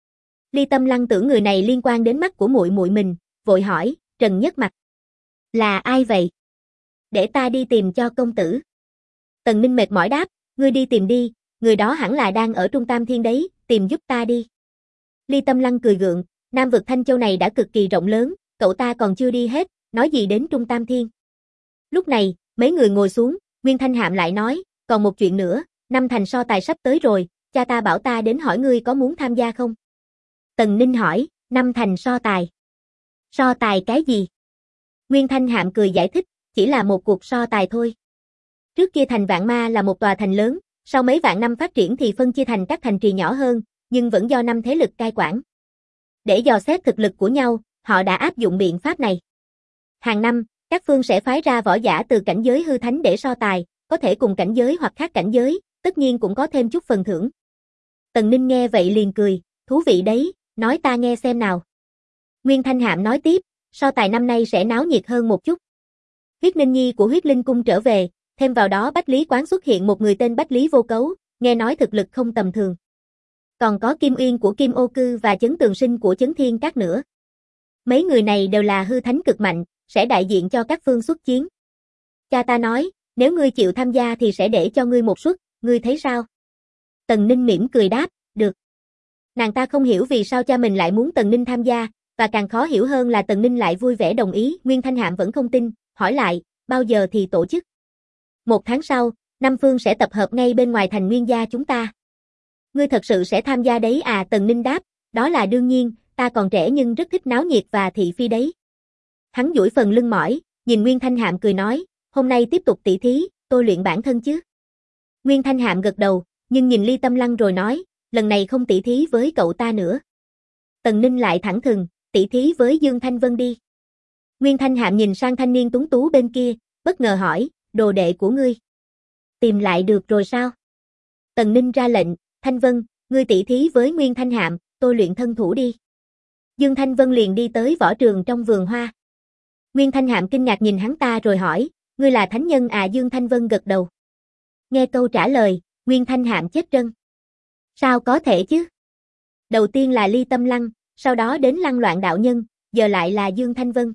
Ly Tâm Lăng tưởng người này liên quan đến mắt của muội muội mình, vội hỏi, Trần Nhất Mặt là ai vậy? Để ta đi tìm cho công tử. Tần Ninh mệt mỏi đáp, ngươi đi tìm đi, người đó hẳn là đang ở Trung Tam Thiên đấy, tìm giúp ta đi. Ly Tâm Lăng cười gượng, Nam vực Thanh Châu này đã cực kỳ rộng lớn, cậu ta còn chưa đi hết, nói gì đến Trung Tam Thiên. Lúc này, mấy người ngồi xuống, Nguyên Thanh Hạm lại nói, còn một chuyện nữa, năm thành so tài sắp tới rồi, cha ta bảo ta đến hỏi ngươi có muốn tham gia không? Tần Ninh hỏi, năm thành so tài. So tài cái gì? Nguyên Thanh Hạm cười giải thích, chỉ là một cuộc so tài thôi. Trước kia thành Vạn Ma là một tòa thành lớn, sau mấy vạn năm phát triển thì phân chia thành các thành trì nhỏ hơn, nhưng vẫn do 5 thế lực cai quản. Để dò xét thực lực của nhau, họ đã áp dụng biện pháp này. Hàng năm, các phương sẽ phái ra võ giả từ cảnh giới hư thánh để so tài, có thể cùng cảnh giới hoặc khác cảnh giới, tất nhiên cũng có thêm chút phần thưởng. Tần Ninh nghe vậy liền cười, thú vị đấy, nói ta nghe xem nào. Nguyên Thanh Hạm nói tiếp, so tài năm nay sẽ náo nhiệt hơn một chút. Huyết Ninh Nhi của Huyết Linh Cung trở về, thêm vào đó Bách Lý Quán xuất hiện một người tên Bách Lý Vô Cấu, nghe nói thực lực không tầm thường. Còn có Kim Uyên của Kim Ô Cư và Chấn Tường Sinh của Chấn Thiên Các nữa. Mấy người này đều là hư thánh cực mạnh, sẽ đại diện cho các phương xuất chiến. Cha ta nói, nếu ngươi chịu tham gia thì sẽ để cho ngươi một suất, ngươi thấy sao? Tần Ninh mỉm cười đáp, được. Nàng ta không hiểu vì sao cha mình lại muốn Tần Ninh tham gia, và càng khó hiểu hơn là Tần Ninh lại vui vẻ đồng ý. Nguyên Thanh Hạm vẫn không tin, hỏi lại, bao giờ thì tổ chức? 1 tháng sau, 5 phương sẽ tập hợp ngay bên ngoài thành Nguyên gia chúng ta. Ngươi thật sự sẽ tham gia đấy à? Tần Ninh đáp, đó là đương nhiên, ta còn trẻ nhưng rất thích náo nhiệt và thị phi đấy. Hắn duỗi phần lưng mỏi, nhìn Nguyên Thanh Hạm cười nói, hôm nay tiếp tục tỷ thí, tôi luyện bản thân chứ. Nguyên Thanh Hạm gật đầu, nhưng nhìn Ly Tâm Lăng rồi nói, lần này không tỷ thí với cậu ta nữa. Tần Ninh lại thẳng thừng, tỷ thí với Dương Thanh Vân đi. Nguyên Thanh Hạm nhìn sang thanh niên tuấn tú bên kia, bất ngờ hỏi, đồ đệ của ngươi tìm lại được rồi sao? Tần Ninh ra lệnh, Thanh Vân, ngươi tỷ thí với Nguyên Thanh Hạm, tôi luyện thân thủ đi. Dương Thanh Vân liền đi tới võ trường trong vườn hoa. Nguyên Thanh Hạm kinh ngạc nhìn hắn ta rồi hỏi, ngươi là thánh nhân à? Dương Thanh Vân gật đầu. Nghe câu trả lời, Nguyên Thanh Hạm chết trân. Sao có thể chứ? Đầu tiên là Ly Tâm Lăng, sau đó đến Lăng Loạn đạo nhân, giờ lại là Dương Thanh Vân.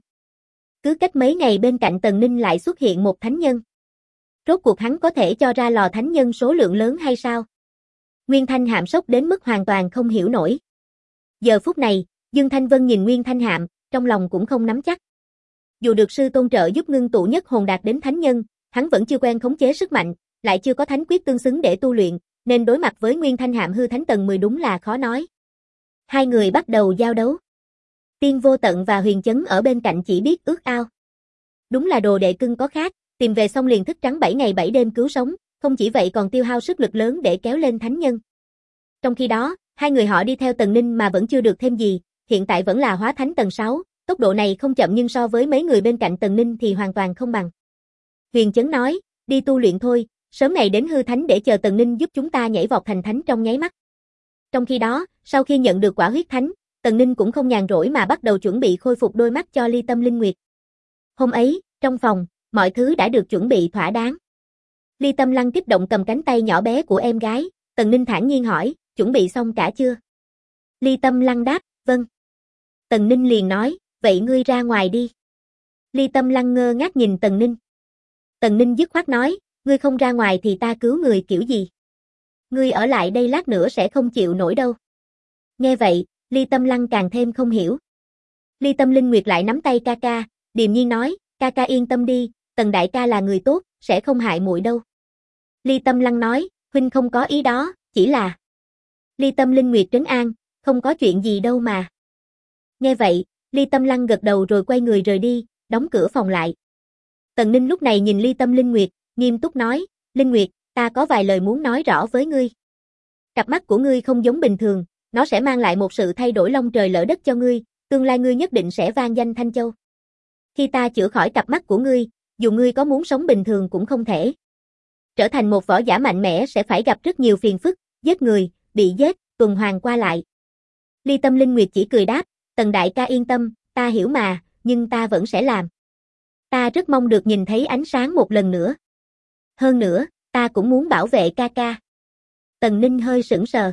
Cứ cách mấy ngày bên cạnh Tần Ninh lại xuất hiện một thánh nhân. Rốt cuộc hắn có thể cho ra lò thánh nhân số lượng lớn hay sao? Nguyên Thanh Hạm sốc đến mức hoàn toàn không hiểu nổi. Giờ phút này, Dương Thanh Vân nhìn Nguyên Thanh Hạm, trong lòng cũng không nắm chắc. Dù được sư tôn trợ giúp ngưng tụ nhất hồn đạt đến thánh nhân, hắn vẫn chưa quen khống chế sức mạnh, lại chưa có thánh quyết tương xứng để tu luyện, nên đối mặt với Nguyên Thanh Hạm hư thánh tầng 10 đúng là khó nói. Hai người bắt đầu giao đấu. Tiên Vô Tận và Huyền Chấn ở bên cạnh chỉ biết ước ao. Đúng là đồ đệ cưng có khác, tìm về xong liền thức trắng 7 ngày 7 đêm cứu sống, không chỉ vậy còn tiêu hao sức lực lớn để kéo lên thánh nhân. Trong khi đó, hai người họ đi theo Tần Ninh mà vẫn chưa được thêm gì, hiện tại vẫn là hóa thánh tầng 6, tốc độ này không chậm nhưng so với mấy người bên cạnh Tần Ninh thì hoàn toàn không bằng. Huyền Chấn nói, đi tu luyện thôi, sớm ngày đến hư thánh để chờ Tần Ninh giúp chúng ta nhảy vọt thành thánh trong nháy mắt. Trong khi đó, sau khi nhận được quả huyết thánh, Tần Ninh cũng không nhàn rỗi mà bắt đầu chuẩn bị khôi phục đôi mắt cho Ly Tâm Linh Nguyệt. Hôm ấy, trong phòng, mọi thứ đã được chuẩn bị thỏa đáng. Ly Tâm Lăng kích động cầm cánh tay nhỏ bé của em gái, Tần Ninh thản nhiên hỏi, chuẩn bị xong cả chưa? Ly Tâm Lăng đáp, vâng. Tần Ninh liền nói, vậy ngươi ra ngoài đi. Ly Tâm Lăng ngơ ngác nhìn Tần Ninh. Tần Ninh dứt khoát nói, ngươi không ra ngoài thì ta cứu người kiểu gì? Ngươi ở lại đây lát nữa sẽ không chịu nổi đâu. Nghe vậy, Ly Tâm Lăng càng thêm không hiểu. Ly Tâm Linh Nguyệt lại nắm tay ca ca, điềm nhiên nói, ca ca yên tâm đi, Tần đại ca là người tốt, sẽ không hại muội đâu. Ly Tâm Lăng nói, Huynh không có ý đó, chỉ là... Ly Tâm Linh Nguyệt trấn an, không có chuyện gì đâu mà. Nghe vậy, Ly Tâm Lăng gật đầu rồi quay người rời đi, đóng cửa phòng lại. Tần Ninh lúc này nhìn Ly Tâm Linh Nguyệt, nghiêm túc nói, Linh Nguyệt, ta có vài lời muốn nói rõ với ngươi. Cặp mắt của ngươi không giống bình thường, nó sẽ mang lại một sự thay đổi long trời lỡ đất cho ngươi, tương lai ngươi nhất định sẽ vang danh Thanh Châu. Khi ta chữa khỏi cặp mắt của ngươi, dù ngươi có muốn sống bình thường cũng không thể. Trở thành một võ giả mạnh mẽ sẽ phải gặp rất nhiều phiền phức, giết người, bị giết, tuần hoàn qua lại. Ly Tâm Linh Nguyệt chỉ cười đáp, Tần đại ca yên tâm, ta hiểu mà, nhưng ta vẫn sẽ làm. Ta rất mong được nhìn thấy ánh sáng một lần nữa. Hơn nữa, ta cũng muốn bảo vệ ca ca. Tần Ninh hơi sững sờ.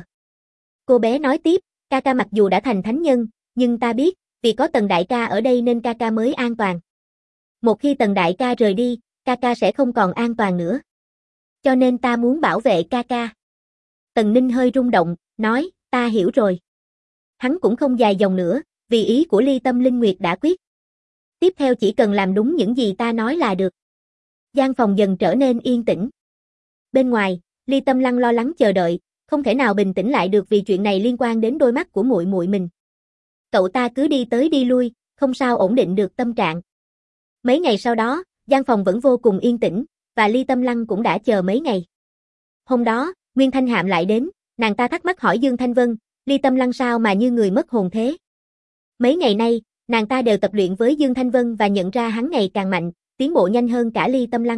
Cô bé nói tiếp, ca ca mặc dù đã thành thánh nhân, nhưng ta biết, vì có Tần đại ca ở đây nên ca ca mới an toàn. Một khi Tần đại ca rời đi, ca ca sẽ không còn an toàn nữa. Cho nên ta muốn bảo vệ ca ca. Tần Ninh hơi rung động, nói, ta hiểu rồi. Hắn cũng không dài dòng nữa, vì ý của Ly Tâm Linh Nguyệt đã quyết. Tiếp theo chỉ cần làm đúng những gì ta nói là được. Gian phòng dần trở nên yên tĩnh. Bên ngoài, Ly Tâm Lăng lo lắng chờ đợi, không thể nào bình tĩnh lại được vì chuyện này liên quan đến đôi mắt của muội muội mình. Cậu ta cứ đi tới đi lui, không sao ổn định được tâm trạng. Mấy ngày sau đó, gian phòng vẫn vô cùng yên tĩnh, và Ly Tâm Lăng cũng đã chờ mấy ngày. Hôm đó, Nguyên Thanh Hạm lại đến, nàng ta thắc mắc hỏi Dương Thanh Vân, Ly Tâm Lăng sao mà như người mất hồn thế? Mấy ngày nay, nàng ta đều tập luyện với Dương Thanh Vân và nhận ra hắn ngày càng mạnh, tiến bộ nhanh hơn cả Ly Tâm Lăng.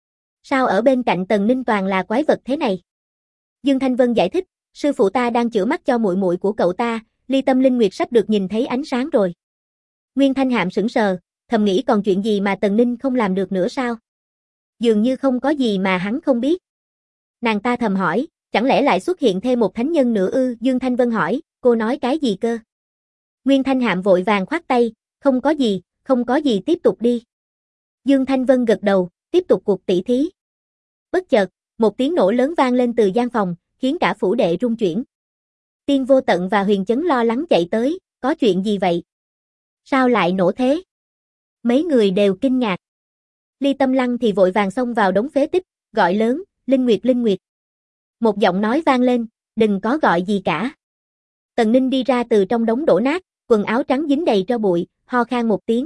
Sao ở bên cạnh Tần Ninh toàn là quái vật thế này? Dương Thanh Vân giải thích, sư phụ ta đang chữa mắt cho muội muội của cậu ta, Ly Tâm Linh Nguyệt sắp được nhìn thấy ánh sáng rồi. Nguyên Thanh Hạm sững sờ, thầm nghĩ còn chuyện gì mà Tần Ninh không làm được nữa sao? Dường như không có gì mà hắn không biết. Nàng ta thầm hỏi, chẳng lẽ lại xuất hiện thêm một thánh nhân nữa ư? Dương Thanh Vân hỏi, cô nói cái gì cơ? Nguyên Thanh Hạm vội vàng khoát tay, không có gì tiếp tục đi. Dương Thanh Vân gật đầu, tiếp tục cuộc tỷ thí. Bất chợt, một tiếng nổ lớn vang lên từ gian phòng, khiến cả phủ đệ rung chuyển. Tiên Vô Tận và Huyền Chấn lo lắng chạy tới, có chuyện gì vậy? Sao lại nổ thế? Mấy người đều kinh ngạc. Ly Tâm Lăng thì vội vàng xông vào đống phế tích, gọi lớn, Linh Nguyệt, Linh Nguyệt. Một giọng nói vang lên, đừng có gọi gì cả. Tần Ninh đi ra từ trong đống đổ nát, quần áo trắng dính đầy tro bụi, ho khan một tiếng.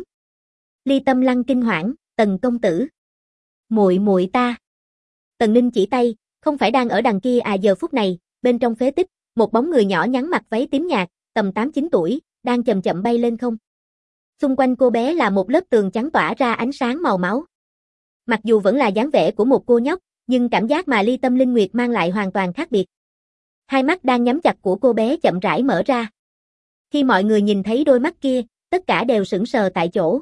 Ly Tâm Lăng kinh hoảng, Tần công tử. Muội muội ta. Tần Ninh chỉ tay, không phải đang ở đằng kia à? Giờ phút này, bên trong phế tích, một bóng người nhỏ nhắn mặc váy tím nhạt, tầm 8-9 tuổi, đang chậm chậm bay lên không. Xung quanh cô bé là một lớp tường trắng tỏa ra ánh sáng màu máu. Mặc dù vẫn là dáng vẻ của một cô nhóc, nhưng cảm giác mà Ly Tâm Linh Nguyệt mang lại hoàn toàn khác biệt. Hai mắt đang nhắm chặt của cô bé chậm rãi mở ra. Khi mọi người nhìn thấy đôi mắt kia, tất cả đều sững sờ tại chỗ.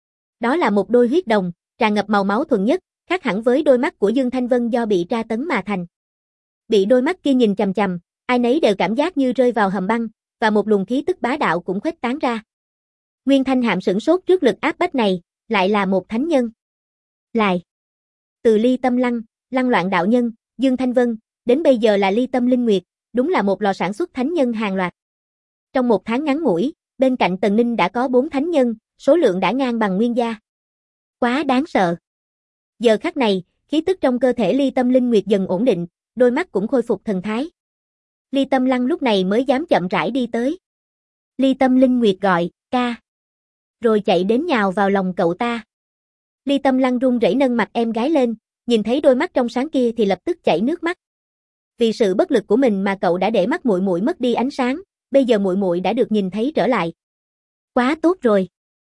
Đó là một đôi huyết đồng, tràn ngập màu máu thuần nhất, khác hẳn với đôi mắt của Dương Thanh Vân do bị tra tấn mà thành. Bị đôi mắt kia nhìn chằm chằm, ai nấy đều cảm giác như rơi vào hầm băng, và một luồng khí tức bá đạo cũng khuếch tán ra. Nguyên Thanh Hạm sửng sốt trước lực áp bách này, lại là một thánh nhân. Lại, từ Ly Tâm Lăng, Lăng Loạn đạo nhân, Dương Thanh Vân, đến bây giờ là Ly Tâm Linh Nguyệt, đúng là một lò sản xuất thánh nhân hàng loạt. Trong một tháng ngắn ngủi, bên cạnh Tần Ninh đã có 4 thánh nhân, số lượng đã ngang bằng Nguyên gia. Quá đáng sợ. Giờ khắc này, khí tức trong cơ thể Ly Tâm Linh Nguyệt dần ổn định, đôi mắt cũng khôi phục thần thái. Ly Tâm Lăng lúc này mới dám chậm rãi đi tới. Ly Tâm Linh Nguyệt gọi, ca. Rồi chạy đến nhào vào lòng cậu ta. Ly Tâm Lăng run rẩy nâng mặt em gái lên, nhìn thấy đôi mắt trong sáng kia thì lập tức chảy nước mắt. Vì sự bất lực của mình mà cậu đã để mắt muội muội mất đi ánh sáng, bây giờ muội muội đã được nhìn thấy trở lại. Quá tốt rồi.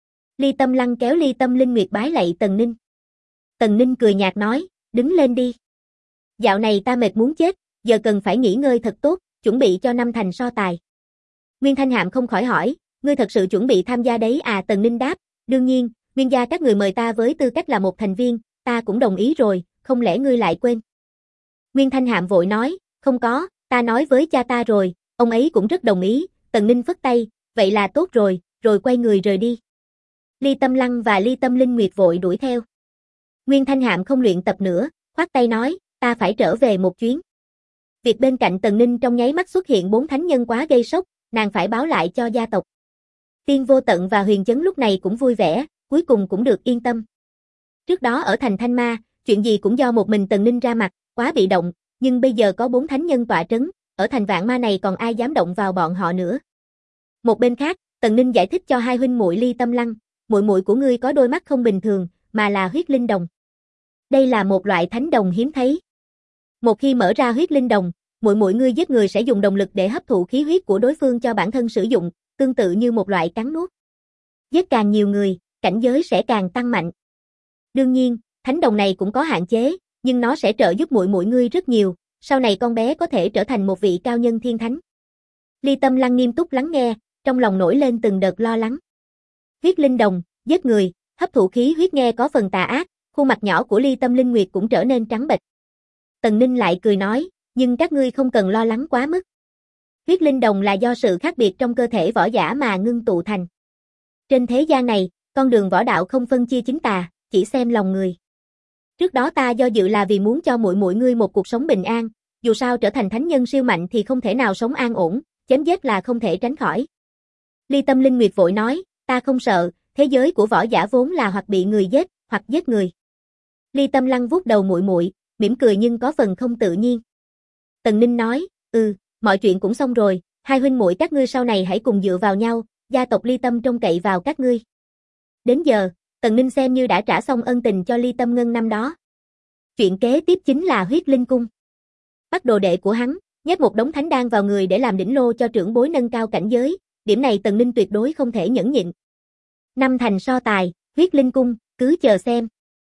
Ly Tâm Lăng kéo Ly Tâm Linh Nguyệt bái lạy Tần Ninh. Tần Ninh cười nhạt nói, đứng lên đi. Dạo này ta mệt muốn chết, giờ cần phải nghỉ ngơi thật tốt, chuẩn bị cho năm thành so tài. Nguyên Thanh Hạm không khỏi hỏi, ngươi thật sự chuẩn bị tham gia đấy à? Tần Ninh đáp, đương nhiên, Nguyên gia các người mời ta với tư cách là một thành viên, ta cũng đồng ý rồi, không lẽ ngươi lại quên? Nguyên Thanh Hạm vội nói, không có, ta nói với cha ta rồi, ông ấy cũng rất đồng ý. Tần Ninh phất tay, vậy là tốt rồi, rồi quay người rời đi. Ly Tâm Lăng và Ly Tâm Linh Nguyệt vội đuổi theo. Nguyên Thanh Hạm không luyện tập nữa, khoát tay nói, ta phải trở về một chuyến. Việc bên cạnh Tần Ninh trong nháy mắt xuất hiện 4 thánh nhân quá gây sốc, nàng phải báo lại cho gia tộc. Tiên Vô Tận và Huyền Chấn lúc này cũng vui vẻ, cuối cùng cũng được yên tâm. Trước đó ở thành Thanh Ma, chuyện gì cũng do một mình Tần Ninh ra mặt, quá bị động, nhưng bây giờ có 4 thánh nhân tọa trấn, ở thành Vạn Ma này còn ai dám động vào bọn họ nữa. Một bên khác, Tần Ninh giải thích cho hai huynh muội Ly Tâm Lăng, muội muội của ngươi có đôi mắt không bình thường, mà là huyết linh đồng. Đây là một loại thánh đồng hiếm thấy. Một khi mở ra huyết linh đồng, muội muội ngươi giết người sẽ dùng động lực để hấp thụ khí huyết của đối phương cho bản thân sử dụng, tương tự như một loại cắn nuốt. Giết càng nhiều người, cảnh giới sẽ càng tăng mạnh. Đương nhiên, thánh đồng này cũng có hạn chế, nhưng nó sẽ trợ giúp muội muội ngươi rất nhiều, sau này con bé có thể trở thành một vị cao nhân thiên thánh. Ly Tâm Lăng nghiêm túc lắng nghe, trong lòng nổi lên từng đợt lo lắng. Huyết linh đồng, giết người, hấp thụ khí huyết nghe có phần tà ác, khuôn mặt nhỏ của Ly Tâm Linh Nguyệt cũng trở nên trắng bệch. Tần Ninh lại cười nói, nhưng các ngươi không cần lo lắng quá mức. Huyết linh đồng là do sự khác biệt trong cơ thể võ giả mà ngưng tụ thành. Trên thế gian này, con đường võ đạo không phân chia chính tà, chỉ xem lòng người. Trước đó ta do dự là vì muốn cho muội muội ngươi một cuộc sống bình an, dù sao trở thành thánh nhân siêu mạnh thì không thể nào sống an ổn, chém giết là không thể tránh khỏi. Ly Tâm Linh Nguyệt vội nói, ta không sợ, thế giới của võ giả vốn là hoặc bị người giết, hoặc giết người. Ly Tâm Lăng vuốt đầu muội muội, mỉm cười nhưng có phần không tự nhiên. Tần Ninh nói, mọi chuyện cũng xong rồi, hai huynh muội các ngươi sau này hãy cùng dựa vào nhau, gia tộc Ly Tâm trông cậy vào các ngươi. Đến giờ, Tần Ninh xem như đã trả xong ân tình cho Ly Tâm Ngân năm đó. Chuyện kế tiếp chính là huyết linh cung. Bắt đồ đệ của hắn, nhét một đống thánh đan vào người để làm đỉnh lô cho trưởng bối nâng cao cảnh giới, điểm này Tần Ninh tuyệt đối không thể nhẫn nhịn. Năm thành so tài, huyết linh cung, cứ chờ xem.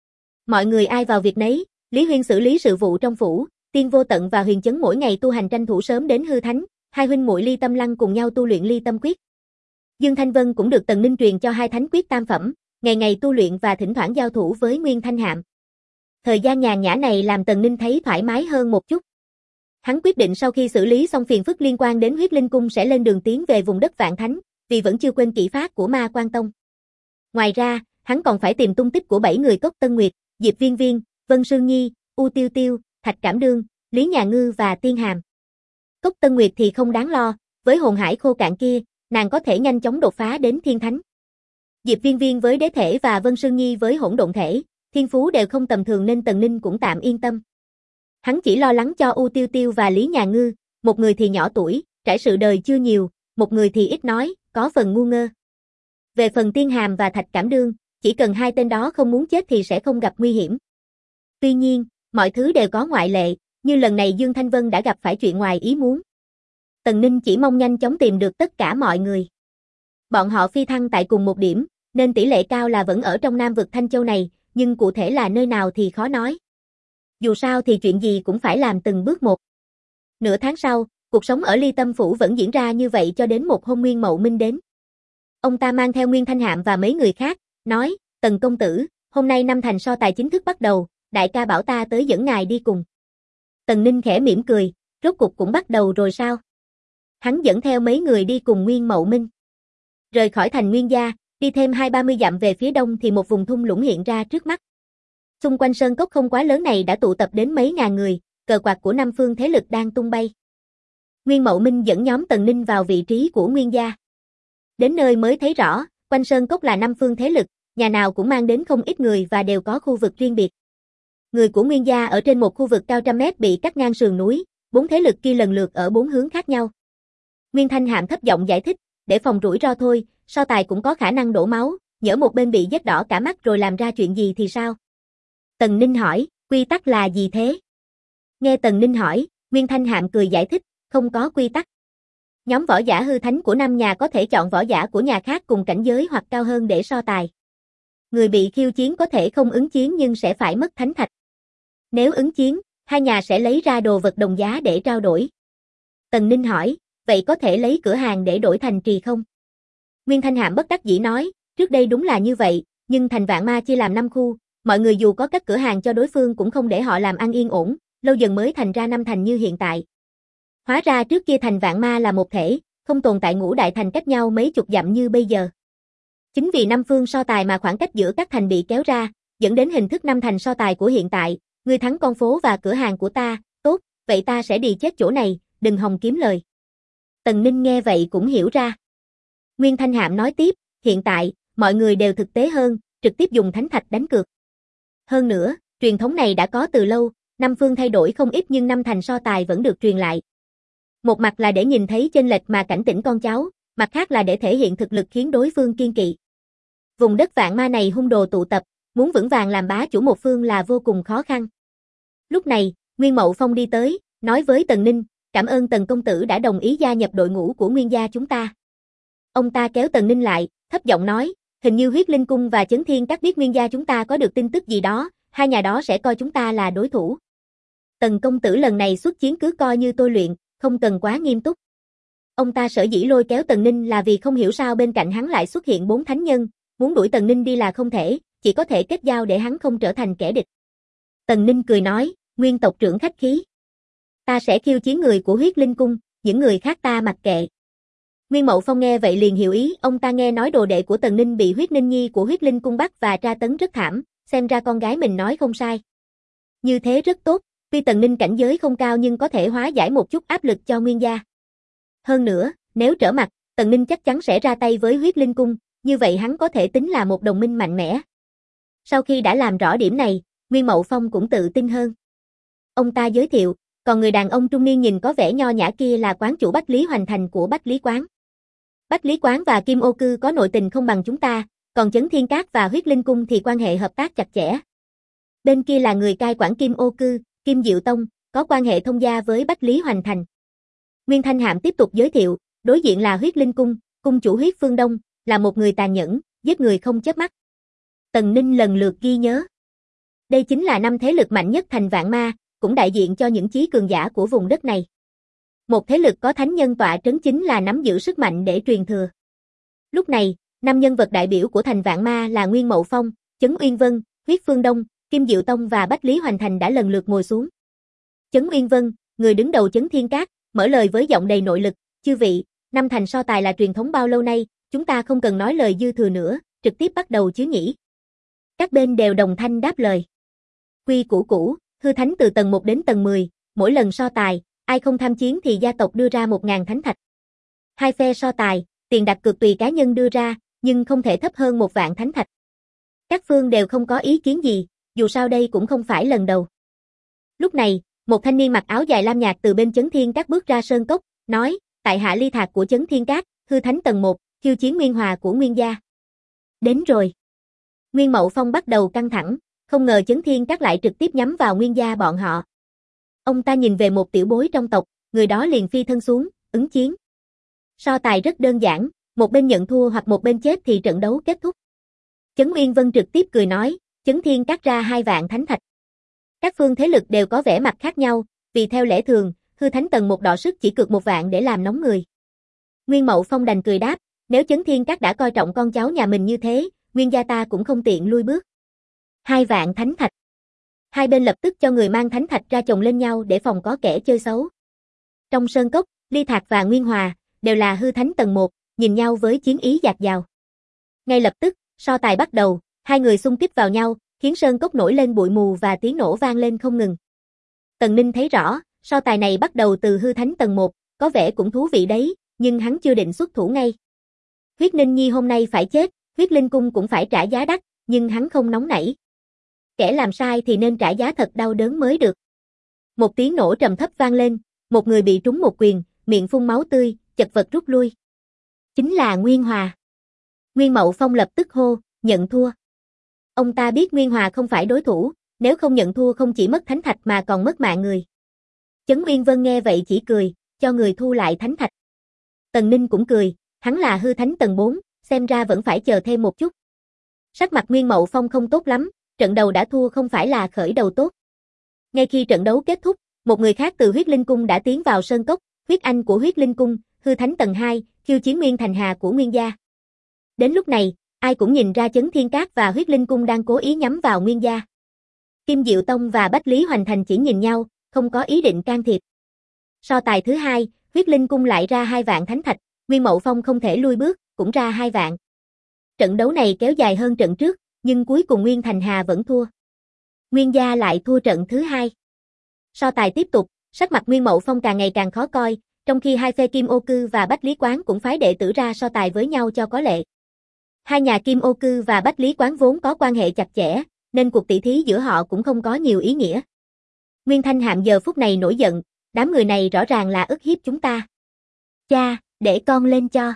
Mọi người ai vào việc nấy, Lý Huyên xử lý sự vụ trong phủ, Tiên Vô Tận và Huyền Chấn mỗi ngày tu hành tranh thủ sớm đến hư thánh, hai huynh muội Ly Tâm Lăng cùng nhau tu luyện Ly Tâm Quyết. Dương Thanh Vân cũng được Tần Ninh truyền cho hai thánh quyết tam phẩm, ngày ngày tu luyện và thỉnh thoảng giao thủ với Nguyên Thanh Hạm. Thời gian nhàn nhã này làm Tần Ninh thấy thoải mái hơn một chút. Hắn quyết định sau khi xử lý xong phiền phức liên quan đến huyết linh cung sẽ lên đường tiến về vùng đất Vạn Thánh, vì vẫn chưa quên kỹ pháp của Ma Quan Tông. Ngoài ra, hắn còn phải tìm tung tích của 7 người Cốc Tân Nguyệt, Diệp Viên Viên, Vân Sương Nhi, U Tiêu Tiêu, Thạch Cảm Đương, Lý Nhà Ngư và Tiên Hàm. Cốc Tân Nguyệt thì không đáng lo, với hồn hải khô cạn kia, nàng có thể nhanh chóng đột phá đến thiên thánh. Diệp Viên Viên với đế thể và Vân Sương Nhi với hỗn độn thể, thiên phú đều không tầm thường nên Tần Ninh cũng tạm yên tâm. Hắn chỉ lo lắng cho U Tiêu Tiêu và Lý Nhà Ngư, một người thì nhỏ tuổi, trải sự đời chưa nhiều, một người thì ít nói, có phần ngu ngơ. Về phần Tiên Hàm và Thạch Cảm Đương, chỉ cần hai tên đó không muốn chết thì sẽ không gặp nguy hiểm. Tuy nhiên, mọi thứ đều có ngoại lệ, như lần này Dương Thanh Vân đã gặp phải chuyện ngoài ý muốn. Tần Ninh chỉ mong nhanh chóng tìm được tất cả mọi người. Bọn họ phi thăng tại cùng một điểm, nên tỷ lệ cao là vẫn ở trong Nam vực Thanh Châu này, nhưng cụ thể là nơi nào thì khó nói. Dù sao thì chuyện gì cũng phải làm từng bước một. Nửa tháng sau, cuộc sống ở Ly Tâm Phủ vẫn diễn ra như vậy cho đến một hôm Nguyên Mậu Minh đến. Ông ta mang theo Nguyên Thanh Hạm và mấy người khác, nói, Tần công tử, hôm nay năm thành so tài chính thức bắt đầu, đại ca bảo ta tới dẫn ngài đi cùng. Tần Ninh khẽ mỉm cười, rốt cuộc cũng bắt đầu rồi sao? Hắn dẫn theo mấy người đi cùng Nguyên Mậu Minh. Rời khỏi thành Nguyên Gia, đi thêm 20-30 dặm về phía đông thì một vùng thung lũng hiện ra trước mắt. Xung quanh sơn cốc không quá lớn này đã tụ tập đến mấy ngàn người, cờ quạt của năm phương thế lực đang tung bay. Nguyên Mậu Minh dẫn nhóm Tần Ninh vào vị trí của Nguyên Gia. Đến nơi mới thấy rõ, quanh sơn cốc là năm phương thế lực, nhà nào cũng mang đến không ít người và đều có khu vực riêng biệt. Người của Nguyên Gia ở trên một khu vực cao trăm mét bị cắt ngang sườn núi, 4 thế lực kia lần lượt ở 4 hướng khác nhau. Nguyên Thanh Hạm thấp giọng giải thích, để phòng rủi ro thôi, so tài cũng có khả năng đổ máu, nhỡ một bên bị vết đỏ cả mắt rồi làm ra chuyện gì thì sao? Tần Ninh hỏi, quy tắc là gì thế? Nghe Tần Ninh hỏi, Nguyên Thanh Hạm cười giải thích, không có quy tắc. Nhóm võ giả hư thánh của năm nhà có thể chọn võ giả của nhà khác cùng cảnh giới hoặc cao hơn để so tài. Người bị khiêu chiến có thể không ứng chiến nhưng sẽ phải mất thánh thạch. Nếu ứng chiến, hai nhà sẽ lấy ra đồ vật đồng giá để trao đổi. Tần Ninh hỏi, vậy có thể lấy cửa hàng để đổi thành trì không? Nguyên Thanh Hạm bất đắc dĩ nói, trước đây đúng là như vậy, nhưng thành Vạn Ma chia làm 5 khu, mọi người dù có cắt cửa hàng cho đối phương cũng không để họ làm ăn yên ổn, lâu dần mới thành ra 5 thành như hiện tại. Hóa ra trước kia thành Vạn Ma là một thể, không tồn tại ngũ đại thành cách nhau mấy chục dặm như bây giờ. Chính vì năm phương so tài mà khoảng cách giữa các thành bị kéo ra, dẫn đến hình thức 5 thành so tài của hiện tại, ngươi thắng con phố và cửa hàng của ta, tốt, vậy ta sẽ đi chết chỗ này, đừng hòng kiếm lời. Tần Ninh nghe vậy cũng hiểu ra. Nguyên Thanh Hạm nói tiếp, hiện tại, mọi người đều thực tế hơn, trực tiếp dùng thánh thạch đánh cược. Hơn nữa, truyền thống này đã có từ lâu, Năm phương thay đổi không ít nhưng năm thành so tài vẫn được truyền lại. Một mặt là để nhìn thấy chênh lệch mà cảnh tỉnh con cháu, mặt khác là để thể hiện thực lực khiến đối phương kiên kỵ. Vùng đất vạn ma này hung đồ tụ tập, muốn vững vàng làm bá chủ một phương là vô cùng khó khăn. Lúc này, Nguyên Mậu Phong đi tới, nói với Tần Ninh, cảm ơn Tần công tử đã đồng ý gia nhập đội ngũ của Nguyên gia chúng ta. Ông ta kéo Tần Ninh lại, thấp giọng nói, hình như Huyết Linh Cung và Chấn Thiên Các biết Nguyên gia chúng ta có được tin tức gì đó, hai nhà đó sẽ coi chúng ta là đối thủ. Tần công tử lần này xuất chiến cứ coi như tôi luyện, không cần quá nghiêm túc. Ông ta sở dĩ lôi kéo Tần Ninh là vì không hiểu sao bên cạnh hắn lại xuất hiện 4 thánh nhân, muốn đuổi Tần Ninh đi là không thể, chỉ có thể kết giao để hắn không trở thành kẻ địch. Tần Ninh cười nói, Nguyên tộc trưởng khách khí. Ta sẽ khiêu chiến người của Huyết Linh Cung, những người khác ta mặc kệ. Nguyên Mậu Phong nghe vậy liền hiểu ý, ông ta nghe nói đồ đệ của Tần Ninh bị Huyết Ninh Nhi của Huyết Linh Cung bắt và tra tấn rất thảm, xem ra con gái mình nói không sai. Như thế rất tốt, tuy Tần Ninh cảnh giới không cao nhưng có thể hóa giải một chút áp lực cho Nguyên gia. Hơn nữa, nếu trở mặt, Tần Ninh chắc chắn sẽ ra tay với Huyết Linh Cung, như vậy hắn có thể tính là một đồng minh mạnh mẽ. Sau khi đã làm rõ điểm này, Nguyên Mậu Phong cũng tự tin hơn. Ông ta giới thiệu, còn người đàn ông trung niên nhìn có vẻ nho nhã kia là quán chủ Bách Lý Hoành Thành của Bách Lý Quán. Bách Lý Quán và Kim Ô Cư có nội tình không bằng chúng ta, còn Chấn Thiên Các và Huyết Linh Cung thì quan hệ hợp tác chặt chẽ. Bên kia là người cai quản Kim Ô Cư, Kim Diệu Tông, có quan hệ thông gia với Bách Lý Hoành Thành. Nguyên Thanh Hạm tiếp tục giới thiệu, đối diện là Huyết Linh Cung, cung chủ Huyết Phương Đông, là một người tàn nhẫn, giết người không chớp mắt. Tần Ninh lần lượt ghi nhớ. Đây chính là 5 thế lực mạnh nhất thành vạn ma, cũng đại diện cho những chí cường giả của vùng đất này. Một thế lực có thánh nhân tọa trấn chính là nắm giữ sức mạnh để truyền thừa. Lúc này, 5 nhân vật đại biểu của thành vạn ma là Nguyên Mậu Phong, Chấn Uyên Vân, Huyết Phương Đông, Kim Diệu Tông và Bách Lý Hoành Thành đã lần lượt ngồi xuống. Chấn Uyên Vân, người đứng đầu Chấn Thiên Các, mở lời với giọng đầy nội lực, chư vị, năm thành so tài là truyền thống bao lâu nay, chúng ta không cần nói lời dư thừa nữa, trực tiếp bắt đầu chứ nhỉ. Các bên đều đồng thanh đáp lời. Quy củ cũ, hư thánh từ tầng 1 đến tầng 10, mỗi lần so tài, ai không tham chiến thì gia tộc đưa ra 1000 thánh thạch. Hai phe so tài, tiền đặt cược tùy cá nhân đưa ra, nhưng không thể thấp hơn 1 vạn thánh thạch. Các phương đều không có ý kiến gì, dù sao đây cũng không phải lần đầu. Lúc này, một thanh niên mặc áo dài lam nhạt từ bên Chấn Thiên Các bước ra sơn cốc, nói, tại hạ Ly Thạc của Chấn Thiên Các, hư thánh tầng 1, khiêu chiến Nguyên Hòa của Nguyên gia. Đến rồi. Nguyên Mậu Phong bắt đầu căng thẳng, không ngờ Chấn Thiên Các lại trực tiếp nhắm vào Nguyên gia bọn họ. Ông ta nhìn về một tiểu bối trong tộc, người đó liền phi thân xuống, ứng chiến. So tài rất đơn giản, một bên nhận thua hoặc một bên chết thì trận đấu kết thúc. Chấn Uyên Vân trực tiếp cười nói, Chấn Thiên Các ra 2 vạn thánh thạch. Các phương thế lực đều có vẻ mặt khác nhau, vì theo lẽ thường, hư thánh tầng 1 đọ sức chỉ cược 1 vạn để làm nóng người. Nguyên Mậu Phong đành cười đáp, nếu Chấn Thiên Các đã coi trọng con cháu nhà mình như thế, Nguyên gia ta cũng không tiện lui bước. 2 vạn thánh thạch. Hai bên lập tức cho người mang thánh thạch ra chồng lên nhau để phòng có kẻ chơi xấu. Trong sơn cốc, Ly Thạc và Nguyên Hòa, đều là hư thánh tầng 1, nhìn nhau với chiến ý dạt dào. Ngay lập tức, so tài bắt đầu, hai người xung kích vào nhau, khiến sơn cốc nổi lên bụi mù và tiếng nổ vang lên không ngừng. Tần Ninh thấy rõ, so tài này bắt đầu từ hư thánh tầng 1, có vẻ cũng thú vị đấy, nhưng hắn chưa định xuất thủ ngay. Huyết Ninh Nhi hôm nay phải chết, Huyết Linh Cung cũng phải trả giá đắt, nhưng hắn không nóng nảy. Kẻ làm sai thì nên trả giá thật đau đớn mới được. Một tiếng nổ trầm thấp vang lên, một người bị trúng một quyền, miệng phun máu tươi, chật vật rút lui. Chính là Nguyên Hòa. Nguyên Mậu Phong lập tức hô, nhận thua. Ông ta biết Nguyên Hòa không phải đối thủ, nếu không nhận thua không chỉ mất thánh thạch mà còn mất mạng người. Chấn Uyên Vân nghe vậy chỉ cười, cho người thu lại thánh thạch. Tần Ninh cũng cười, hắn là hư thánh tầng 4, xem ra vẫn phải chờ thêm một chút. Sắc mặt Nguyên Mậu Phong không tốt lắm, trận đầu đã thua không phải là khởi đầu tốt. Ngay khi trận đấu kết thúc, một người khác từ Huyết Linh Cung đã tiến vào sơn cốc, Huyết Anh của Huyết Linh Cung, hư thánh tầng 2, khiêu chiến Nguyên Thành Hà của Nguyên gia. Đến lúc này, ai cũng nhìn ra Chấn Thiên Các và Huyết Linh Cung đang cố ý nhắm vào Nguyên gia. Kim Diệu Tông và Bách Lý Hoành Thành chỉ nhìn nhau, không có ý định can thiệp. So tài thứ 2, Huyết Linh Cung lại ra 2 vạn thánh thạch, Nguyên Mậu Phong không thể lui bước, cũng ra 2 vạn. Trận đấu này kéo dài hơn trận trước, nhưng cuối cùng Nguyên Thành Hà vẫn thua. Nguyên gia lại thua trận thứ 2. So tài tiếp tục, sắc mặt Nguyên Mậu Phong càng ngày càng khó coi, trong khi hai phe Kim Ô Cư và Bách Lý Quán cũng phái đệ tử ra so tài với nhau cho có lệ. Hai nhà Kim Ô Cư và Bách Lý Quán vốn có quan hệ chặt chẽ, nên cuộc tỷ thí giữa họ cũng không có nhiều ý nghĩa. Nguyên Thanh Hạm giờ phút này nổi giận, đám người này rõ ràng là ức hiếp chúng ta. Cha, để con lên cho.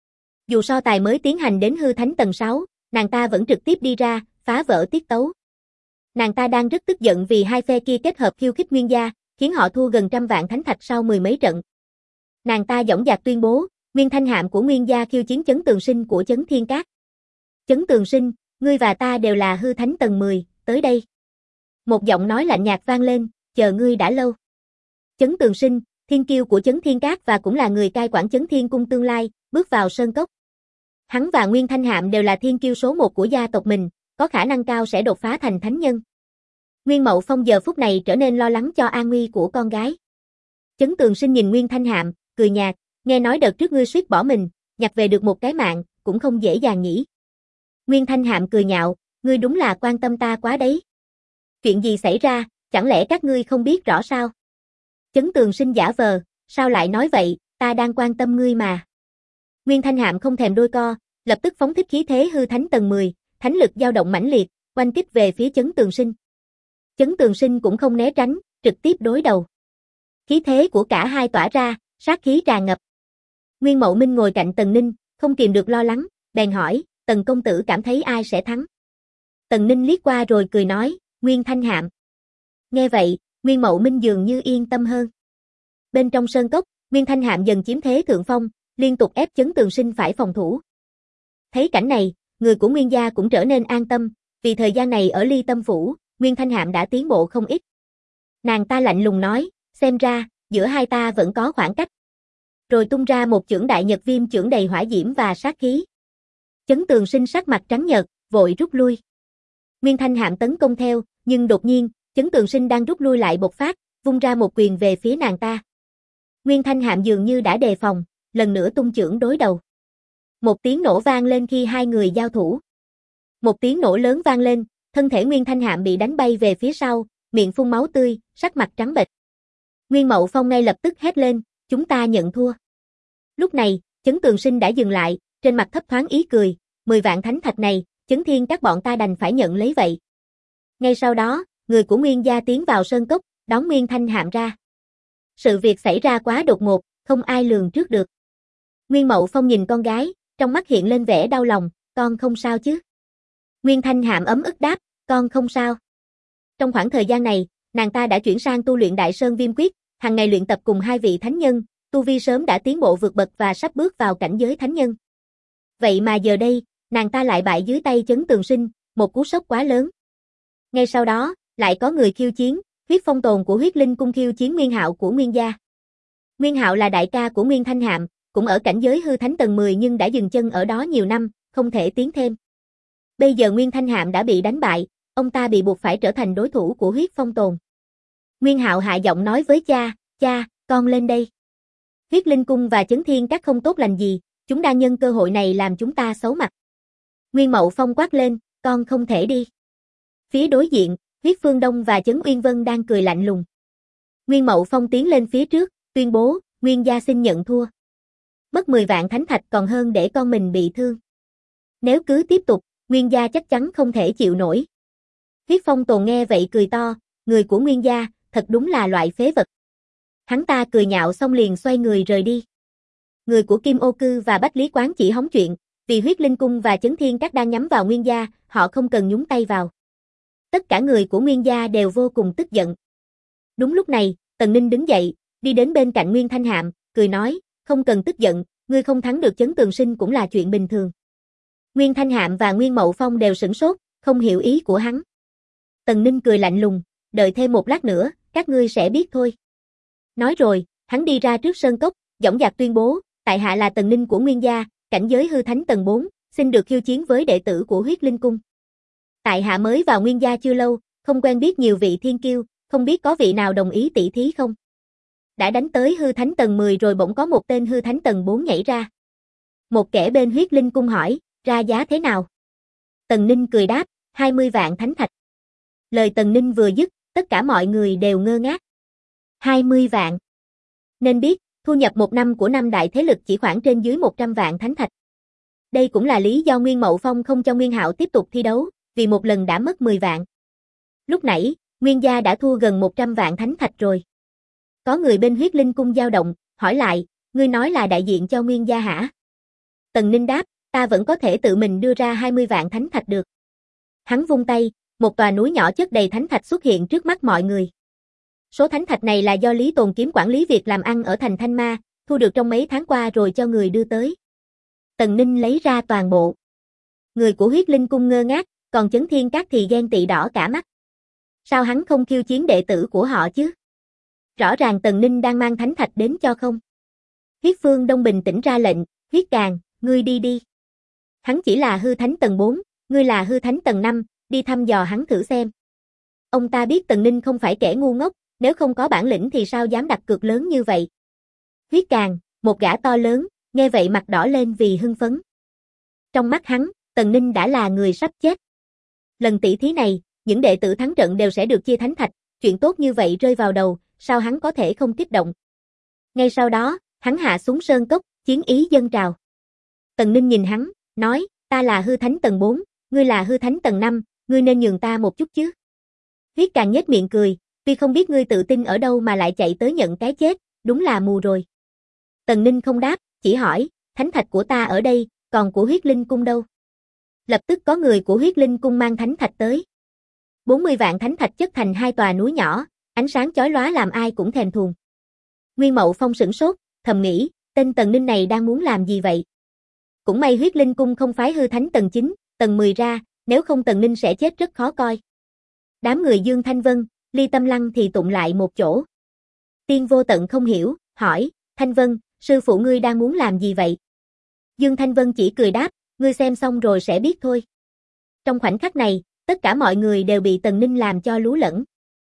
Dù so tài mới tiến hành đến hư thánh tầng 6, nàng ta vẫn trực tiếp đi ra, phá vỡ tiết tấu. Nàng ta đang rất tức giận vì hai phe kia kết hợp khiêu khích Nguyên gia, khiến họ thua gần 100 vạn thánh thạch sau 10 mấy trận. Nàng ta dõng dạc tuyên bố, Nguyên Thanh Hạm của Nguyên gia khiêu chiến Chấn Tường Sinh của Chấn Thiên Cát. Chấn Tường Sinh, ngươi và ta đều là hư thánh tầng 10, tới đây. Một giọng nói lạnh nhạt vang lên, chờ ngươi đã lâu. Chấn Tường Sinh, thiên kiêu của Chấn Thiên Cát và cũng là người cai quản Chấn Thiên Cung tương lai, bước vào sơn cốc. Hắn và Nguyên Thanh Hạm đều là thiên kiêu số 1 của gia tộc mình, có khả năng cao sẽ đột phá thành thánh nhân. Nguyên Mậu Phong giờ phút này trở nên lo lắng cho an nguy của con gái. Chấn Tường Sinh nhìn Nguyên Thanh Hạm, cười nhạt, nghe nói đợt trước ngươi suýt bỏ mình, nhặt về được một cái mạng, cũng không dễ dàng nhỉ. Nguyên Thanh Hạm cười nhạo, ngươi đúng là quan tâm ta quá đấy. Chuyện gì xảy ra, chẳng lẽ các ngươi không biết rõ sao? Chấn Tường Sinh giả vờ, sao lại nói vậy, ta đang quan tâm ngươi mà. Nguyên Thanh Hạm không thèm đôi co, lập tức phóng thích khí thế hư thánh tầng 10, thánh lực dao động mãnh liệt, oanh kích về phía Chấn Tường Sinh. Chấn Tường Sinh cũng không né tránh, trực tiếp đối đầu. Khí thế của cả hai tỏa ra, sát khí tràn ngập. Nguyên Mậu Minh ngồi cạnh Tần Ninh, không kìm được lo lắng, bèn hỏi, Tần công tử cảm thấy ai sẽ thắng? Tần Ninh liếc qua rồi cười nói, Nguyên Thanh Hạm. Nghe vậy, Nguyên Mậu Minh dường như yên tâm hơn. Bên trong sơn cốc, Nguyên Thanh Hạm dần chiếm thế thượng phong, liên tục ép Chấn Tường Sinh phải phòng thủ. Thấy cảnh này, người của Nguyên gia cũng trở nên an tâm, vì thời gian này ở Ly Tâm Phủ, Nguyên Thanh Hạm đã tiến bộ không ít. Nàng ta lạnh lùng nói, xem ra, giữa hai ta vẫn có khoảng cách. Rồi tung ra một chưởng đại nhật viêm chưởng đầy hỏa diễm và sát khí. Chấn Tường Sinh sắc mặt trắng nhợt, vội rút lui. Nguyên Thanh Hạm tấn công theo, nhưng đột nhiên, Chấn Tường Sinh đang rút lui lại bộc phát, vung ra một quyền về phía nàng ta. Nguyên Thanh Hạm dường như đã đề phòng, lần nữa tung chưởng đối đầu. Một tiếng nổ vang lên khi hai người giao thủ. Một tiếng nổ lớn vang lên, thân thể Nguyên Thanh Hạm bị đánh bay về phía sau, miệng phun máu tươi, sắc mặt trắng bệch. Nguyên Mậu Phong ngay lập tức hét lên, chúng ta nhận thua. Lúc này, Chấn Tường Sinh đã dừng lại, trên mặt thấp thoáng ý cười, 10 vạn thánh thạch này, Chấn Thiên các bọn ta đành phải nhận lấy vậy. Ngay sau đó, người của Nguyên gia tiến vào sơn cốc, đón Nguyên Thanh Hạm ra. Sự việc xảy ra quá đột ngột, không ai lường trước được. Nguyên Mậu Phong nhìn con gái, trong mắt hiện lên vẻ đau lòng, con không sao chứ? Nguyên Thanh Hạm ấm ức đáp, con không sao. Trong khoảng thời gian này, nàng ta đã chuyển sang tu luyện Đại Sơn Viêm Quyết, hàng ngày luyện tập cùng hai vị thánh nhân, tu vi sớm đã tiến bộ vượt bậc và sắp bước vào cảnh giới thánh nhân. Vậy mà giờ đây, nàng ta lại bại dưới tay Chấn Tường Sinh, một cú sốc quá lớn. Ngay sau đó, lại có người khiêu chiến, Huyết Phong Tồn của Huyết Linh Cung khiêu chiến Nguyên Hạo của Nguyên gia. Nguyên Hạo là đại ca của Nguyên Thanh Hạm, cũng ở cảnh giới hư thánh tầng 10 nhưng đã dừng chân ở đó nhiều năm, không thể tiến thêm. Bây giờ Nguyên Thanh Hạm đã bị đánh bại, ông ta bị buộc phải trở thành đối thủ của Huyết Phong Tồn. Nguyên Hạo hạ giọng nói với cha, con lên đây. Huyết Linh Cung và Chấn Thiên các không tốt lành gì, chúng đang nhân cơ hội này làm chúng ta xấu mặt. Nguyên Mậu Phong quát lên, con không thể đi. Phía đối diện, Huyết Phương Đông và Chấn Uyên Vân đang cười lạnh lùng. Nguyên Mậu Phong tiến lên phía trước, tuyên bố, Nguyên gia xin nhận thua. Mất 10 vạn thánh thạch còn hơn để con mình bị thương. Nếu cứ tiếp tục, Nguyên gia chắc chắn không thể chịu nổi. Huyết Phong Tồn nghe vậy cười to, người của Nguyên gia, thật đúng là loại phế vật. Hắn ta cười nhạo xong liền xoay người rời đi. Người của Kim Ô Cư và Bách Lý Quán chỉ hóng chuyện, vì Huyết Linh Cung và Chấn Thiên các đang nhắm vào Nguyên gia, họ không cần nhúng tay vào. Tất cả người của Nguyên gia đều vô cùng tức giận. Đúng lúc này, Tần Ninh đứng dậy, đi đến bên cạnh Nguyên Thanh Hạm, cười nói, không cần tức giận, ngươi không thắng được Chấn Tường Sinh cũng là chuyện bình thường. Nguyên Thanh Hạm và Nguyên Mậu Phong đều sửng sốt, không hiểu ý của hắn. Tần Ninh cười lạnh lùng, đợi thêm một lát nữa, các ngươi sẽ biết thôi. Nói rồi, hắn đi ra trước sơn cốc, dõng dạc tuyên bố, tại hạ là Tần Ninh của Nguyên gia, cảnh giới hư thánh tầng 4, xin được khiêu chiến với đệ tử của Huyết Linh Cung. Tại hạ mới vào Nguyên gia chưa lâu, không quen biết nhiều vị thiên kiêu, không biết có vị nào đồng ý tỷ thí không? Đã đánh tới hư thánh tầng 10 rồi bỗng có một tên hư thánh tầng 4 nhảy ra. Một kẻ bên Huyết Linh Cung hỏi, ra giá thế nào? Tần Ninh cười đáp, 20 vạn thánh thạch. Lời Tần Ninh vừa dứt, tất cả mọi người đều ngơ ngác. 20 vạn. Nên biết, thu nhập một năm của năm đại thế lực chỉ khoảng trên dưới 100 vạn thánh thạch. Đây cũng là lý do Nguyên Mậu Phong không cho Nguyên Hạo tiếp tục thi đấu, vì một lần đã mất 10 vạn. Lúc nãy, Nguyên gia đã thua gần 100 vạn thánh thạch rồi. Có người bên Huyết Linh cung dao động, hỏi lại, ngươi nói là đại diện cho Nguyên gia hả? Tần Ninh đáp, ta vẫn có thể tự mình đưa ra 20 vạn thánh thạch được. Hắn vung tay, một tòa núi nhỏ chất đầy thánh thạch xuất hiện trước mắt mọi người. Số thánh thạch này là do Lý Tồn Kiếm quản lý việc làm ăn ở thành Thanh Ma, thu được trong mấy tháng qua rồi cho người đưa tới. Tần Ninh lấy ra toàn bộ. Người của Huyết Linh cung ngơ ngác, còn Chấn Thiên Các thì ghen tị đỏ cả mắt. Sao hắn không khiêu chiến đệ tử của họ chứ? Rõ ràng Tần Ninh đang mang thánh thạch đến cho không. Huyết Phương Đông bình tĩnh ra lệnh, Huyết Càng, ngươi đi đi. Hắn chỉ là hư thánh tầng 4, ngươi là hư thánh tầng 5, đi thăm dò hắn thử xem. Ông ta biết Tần Ninh không phải kẻ ngu ngốc, nếu không có bản lĩnh thì sao dám đặt cược lớn như vậy. Huyết Càng, một gã to lớn, nghe vậy mặt đỏ lên vì hưng phấn. Trong mắt hắn, Tần Ninh đã là người sắp chết. Lần tỷ thí này, những đệ tử thắng trận đều sẽ được chia thánh thạch, chuyện tốt như vậy rơi vào đầu, sao hắn có thể không kích động. Ngay sau đó, hắn hạ xuống sơn cốc, chiến ý dâng trào. Tần Ninh nhìn hắn, nói, ta là hư thánh tầng 4, ngươi là hư thánh tầng 5, ngươi nên nhường ta một chút chứ. Huyết Càng nhếch miệng cười, tuy không biết ngươi tự tin ở đâu mà lại chạy tới nhận cái chết, đúng là mù rồi. Tần Ninh không đáp, chỉ hỏi, thánh thạch của ta ở đây, còn của Huyết Linh cung đâu? Lập tức có người của Huyết Linh cung mang thánh thạch tới. 40 vạn thánh thạch chất thành hai tòa núi nhỏ, ánh sáng chói lóa làm ai cũng thèm thuồng. Nguyên Mậu Phong sửng sốt, thầm nghĩ, tên Tần Ninh này đang muốn làm gì vậy? Cũng may Huyết Linh cung không phái hư thánh tầng 9, tầng 10 ra, nếu không Tần Ninh sẽ chết rất khó coi. Đám người Dương Thanh Vân, Ly Tâm Lăng thì tụng lại một chỗ. Tiên Vô Tận không hiểu, hỏi, Thanh Vân, sư phụ ngươi đang muốn làm gì vậy? Dương Thanh Vân chỉ cười đáp, ngươi xem xong rồi sẽ biết thôi. Trong khoảnh khắc này, tất cả mọi người đều bị Tần Ninh làm cho lú lẫn.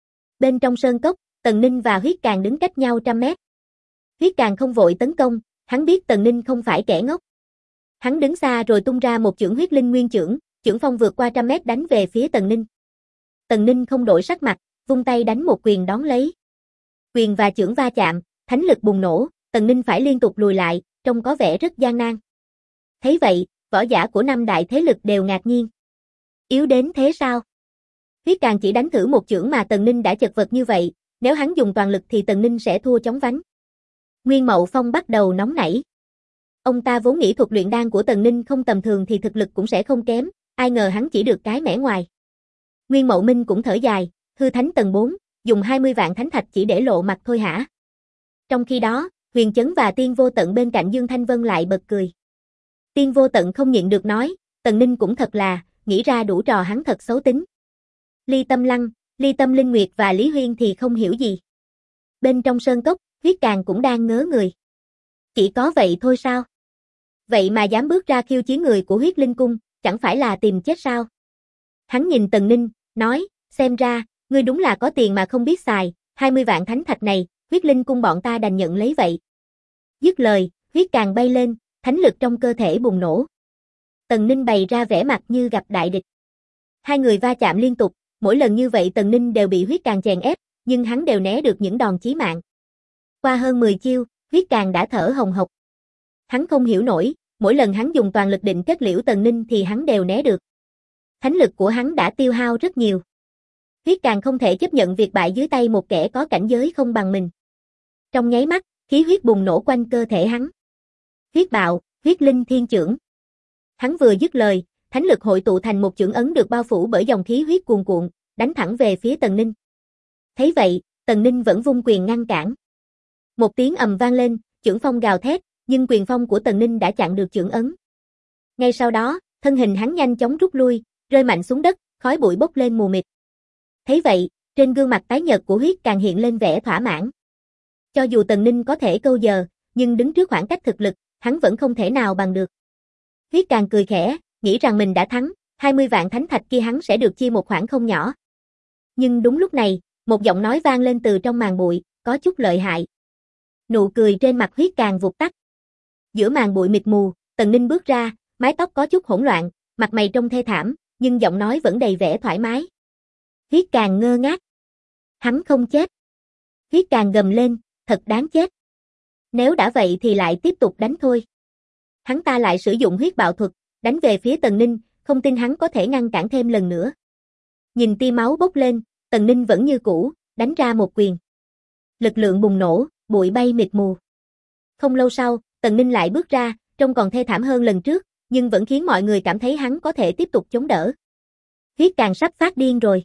Bên trong sơn cốc, Tần Ninh và Huyết Càng đứng cách nhau 100 mét. Huyết Càng không vội tấn công, hắn biết Tần Ninh không phải kẻ ngốc. Hắn đứng xa rồi tung ra một chưởng Huyết Linh Nguyên chưởng, chưởng phong vượt qua 100 mét đánh về phía Tần Ninh. Tần Ninh không đổi sắc mặt, vung tay đánh một quyền đón lấy. Quyền và chưởng va chạm, thánh lực bùng nổ, Tần Ninh phải liên tục lùi lại, trông có vẻ rất gian nan. Thấy vậy, võ giả của 5 đại thế lực đều ngạc nhiên. Yếu đến thế sao? Huyết Càng chỉ đánh thử một chưởng mà Tần Ninh đã chật vật như vậy, nếu hắn dùng toàn lực thì Tần Ninh sẽ thua chóng vánh. Nguyên Mậu Phong bắt đầu nóng nảy. Ông ta vốn nghĩ thuật luyện đan của Tần Ninh không tầm thường thì thực lực cũng sẽ không kém, ai ngờ hắn chỉ được cái mẻ ngoài. Nguyên Mậu Minh cũng thở dài, hư thánh tầng 4, dùng 20 vạn thánh thạch chỉ để lộ mặt thôi hả? Trong khi đó, Huyền Chấn và Tiên Vô Tận bên cạnh Dương Thanh Vân lại bật cười. Tiên Vô Tận không nhịn được nói, Tần Ninh cũng thật là, nghĩ ra đủ trò hắn thật xấu tính. Ly Tâm Lăng, Ly Tâm Linh Nguyệt và Lý Huyên thì không hiểu gì. Bên trong sơn cốc, Huyết Càng cũng đang ngớ người. Chỉ có vậy thôi sao? Vậy mà dám bước ra khiêu chiến người của Huyết Linh cung, chẳng phải là tìm chết sao? Hắn nhìn Tần Ninh, nói, xem ra, ngươi đúng là có tiền mà không biết xài, 20 vạn thánh thạch này, Huyết Linh cung bọn ta đành nhận lấy vậy. Dứt lời, Huyết Càng bay lên, thánh lực trong cơ thể bùng nổ. Tần Ninh bày ra vẻ mặt như gặp đại địch. Hai người va chạm liên tục, mỗi lần như vậy Tần Ninh đều bị Huyết Càng chèn ép, nhưng hắn đều né được những đòn chí mạng. Qua hơn 10 chiêu, Huyết Càng đã thở hồng hộc. Hắn không hiểu nổi, mỗi lần hắn dùng toàn lực định kết liễu Tần Ninh thì hắn đều né được. Thánh lực của hắn đã tiêu hao rất nhiều. Huyết Càng không thể chấp nhận việc bại dưới tay một kẻ có cảnh giới không bằng mình. Trong nháy mắt, khí huyết bùng nổ quanh cơ thể hắn. Huyết bạo, Huyết Linh Thiên Chưởng. Hắn vừa dứt lời, thánh lực hội tụ thành một chưởng ấn được bao phủ bởi dòng khí huyết cuồn cuộn, đánh thẳng về phía Tần Ninh. Thấy vậy, Tần Ninh vẫn vung quyền ngăn cản. Một tiếng ầm vang lên, chưởng phong gào thét, nhưng quyền phong của Tần Ninh đã chặn được chưởng ấn. Ngay sau đó, thân hình hắn nhanh chóng rút lui, rơi mạnh xuống đất, khói bụi bốc lên mù mịt. Thấy vậy, trên gương mặt tái nhợt của Huyết Càng hiện lên vẻ thỏa mãn. Cho dù Tần Ninh có thể câu giờ, nhưng đứng trước khoảng cách thực lực, hắn vẫn không thể nào bằng được. Huyết Càng cười khẽ, nghĩ rằng mình đã thắng, 20 vạn thánh thạch kia hắn sẽ được chia một khoản không nhỏ. Nhưng đúng lúc này, một giọng nói vang lên từ trong màn bụi, có chút lợi hại. Nụ cười trên mặt Huyết Càng vụt tắt. Giữa màn bụi mịt mù, Tần Ninh bước ra, mái tóc có chút hỗn loạn, mặt mày trông thê thảm, nhưng giọng nói vẫn đầy vẻ thoải mái. Huyết Càng ngơ ngác. Hắn không chết. Huyết Càng gầm lên, thật đáng chết. Nếu đã vậy thì lại tiếp tục đánh thôi. Hắn ta lại sử dụng huyết bạo thuật, đánh về phía Tần Ninh, không tin hắn có thể ngăn cản thêm lần nữa. Nhìn tia máu bốc lên, Tần Ninh vẫn như cũ, đánh ra một quyền. Lực lượng bùng nổ, bụi bay mịt mù. Không lâu sau, Tần Ninh lại bước ra, trông còn thê thảm hơn lần trước, nhưng vẫn khiến mọi người cảm thấy hắn có thể tiếp tục chống đỡ. Huyết Càng sắp phát điên rồi.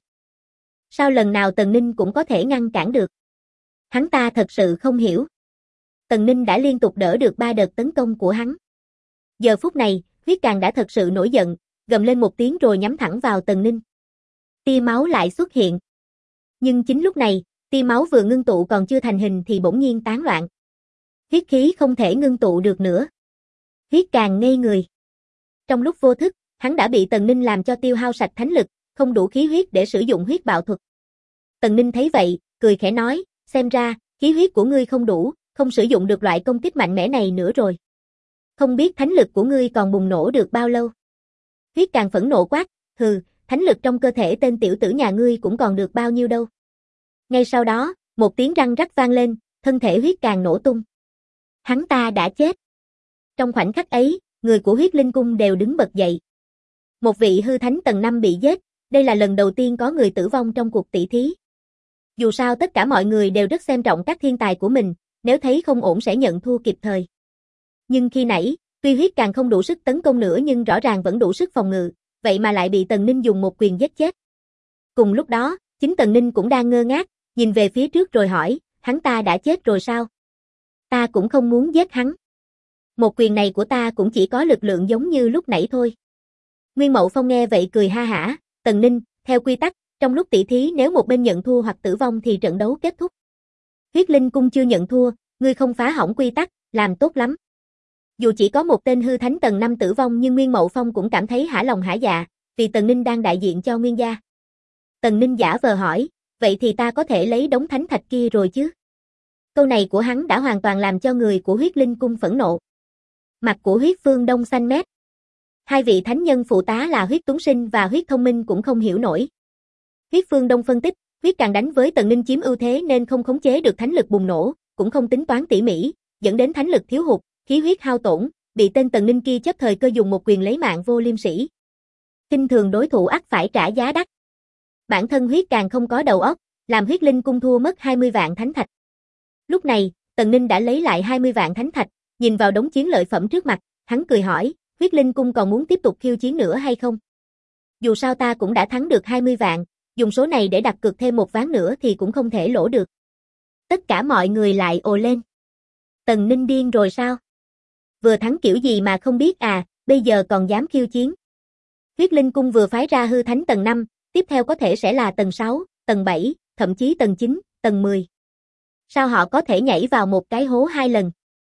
Sao lần nào Tần Ninh cũng có thể ngăn cản được? Hắn ta thật sự không hiểu. Tần Ninh đã liên tục đỡ được 3 đợt tấn công của hắn. Giờ phút này, Huyết Càng đã thật sự nổi giận, gầm lên một tiếng rồi nhắm thẳng vào Tần Ninh. Tia máu lại xuất hiện. Nhưng chính lúc này, tia máu vừa ngưng tụ còn chưa thành hình thì bỗng nhiên tán loạn. Huyết khí không thể ngưng tụ được nữa. Huyết Càng ngây người. Trong lúc vô thức, hắn đã bị Tần Ninh làm cho tiêu hao sạch thánh lực, không đủ khí huyết để sử dụng huyết bạo thuật. Tần Ninh thấy vậy, cười khẽ nói, xem ra, khí huyết của ngươi không đủ, không sử dụng được loại công kích mạnh mẽ này nữa rồi. Không biết thánh lực của ngươi còn bùng nổ được bao lâu? Huyết Càng phẫn nộ quát, hừ, thánh lực trong cơ thể tên tiểu tử nhà ngươi cũng còn được bao nhiêu đâu. Ngay sau đó, một tiếng răng rắc vang lên, thân thể Huyết Càng nổ tung. Hắn ta đã chết. Trong khoảnh khắc ấy, người của Huyết Linh Cung đều đứng bật dậy. Một vị hư thánh tầng 5 bị giết, đây là lần đầu tiên có người tử vong trong cuộc tỷ thí. Dù sao tất cả mọi người đều rất xem trọng các thiên tài của mình, nếu thấy không ổn sẽ nhận thua kịp thời. Nhưng khi nãy, tuy Huyết Càng không đủ sức tấn công nữa nhưng rõ ràng vẫn đủ sức phòng ngự, vậy mà lại bị Tần Ninh dùng một quyền giết chết. Cùng lúc đó, chính Tần Ninh cũng đang ngơ ngác, nhìn về phía trước rồi hỏi, hắn ta đã chết rồi sao? Ta cũng không muốn giết hắn. Một quyền này của ta cũng chỉ có lực lượng giống như lúc nãy thôi. Nguyên Mậu Phong nghe vậy cười ha hả, Tần Ninh, theo quy tắc, trong lúc tỷ thí nếu một bên nhận thua hoặc tử vong thì trận đấu kết thúc. Huyết Linh Cung chưa nhận thua, ngươi không phá hỏng quy tắc, làm tốt lắm. Dù chỉ có một tên hư thánh tầng 5 tử vong nhưng Nguyên Mậu Phong cũng cảm thấy hả lòng hả dạ, vì Tần Ninh đang đại diện cho Nguyên gia. Tần Ninh giả vờ hỏi, vậy thì ta có thể lấy đống thánh thạch kia rồi chứ? Câu này của hắn đã hoàn toàn làm cho người của Huyết Linh Cung phẫn nộ. Mặt của Huyết Phương Đông xanh mét. Hai vị thánh nhân phụ tá là Huyết Tuấn Sinh và Huyết Thông Minh cũng không hiểu nổi. Huyết Phương Đông phân tích, Huyết Càng đánh với Tần Ninh chiếm ưu thế nên không khống chế được thánh lực bùng nổ, cũng không tính toán tỉ mỉ, dẫn đến thánh lực thiếu hụt, khí huyết hao tổn, bị tên Tần Ninh kia chấp thời cơ dùng một quyền lấy mạng vô liêm sỉ. Khinh thường đối thủ ắt phải trả giá đắt. Bản thân Huyết Càng không có đầu óc, làm Huyết Linh Cung thua mất 20 vạn thánh thạch. Lúc này, Tần Ninh đã lấy lại 20 vạn thánh thạch, nhìn vào đống chiến lợi phẩm trước mặt, hắn cười hỏi, Huyết Linh Cung còn muốn tiếp tục khiêu chiến nữa hay không? Dù sao ta cũng đã thắng được 20 vạn, dùng số này để đặt cược thêm một ván nữa thì cũng không thể lỗ được. Tất cả mọi người lại ồ lên. Tần Ninh điên rồi sao? Vừa thắng kiểu gì mà không biết à, bây giờ còn dám khiêu chiến. Huyết Linh Cung vừa phái ra hư thánh tầng 5, tiếp theo có thể sẽ là tầng 6, tầng 7, thậm chí tầng 9, tầng 10. Sao họ có thể nhảy vào một cái hố 2 lần?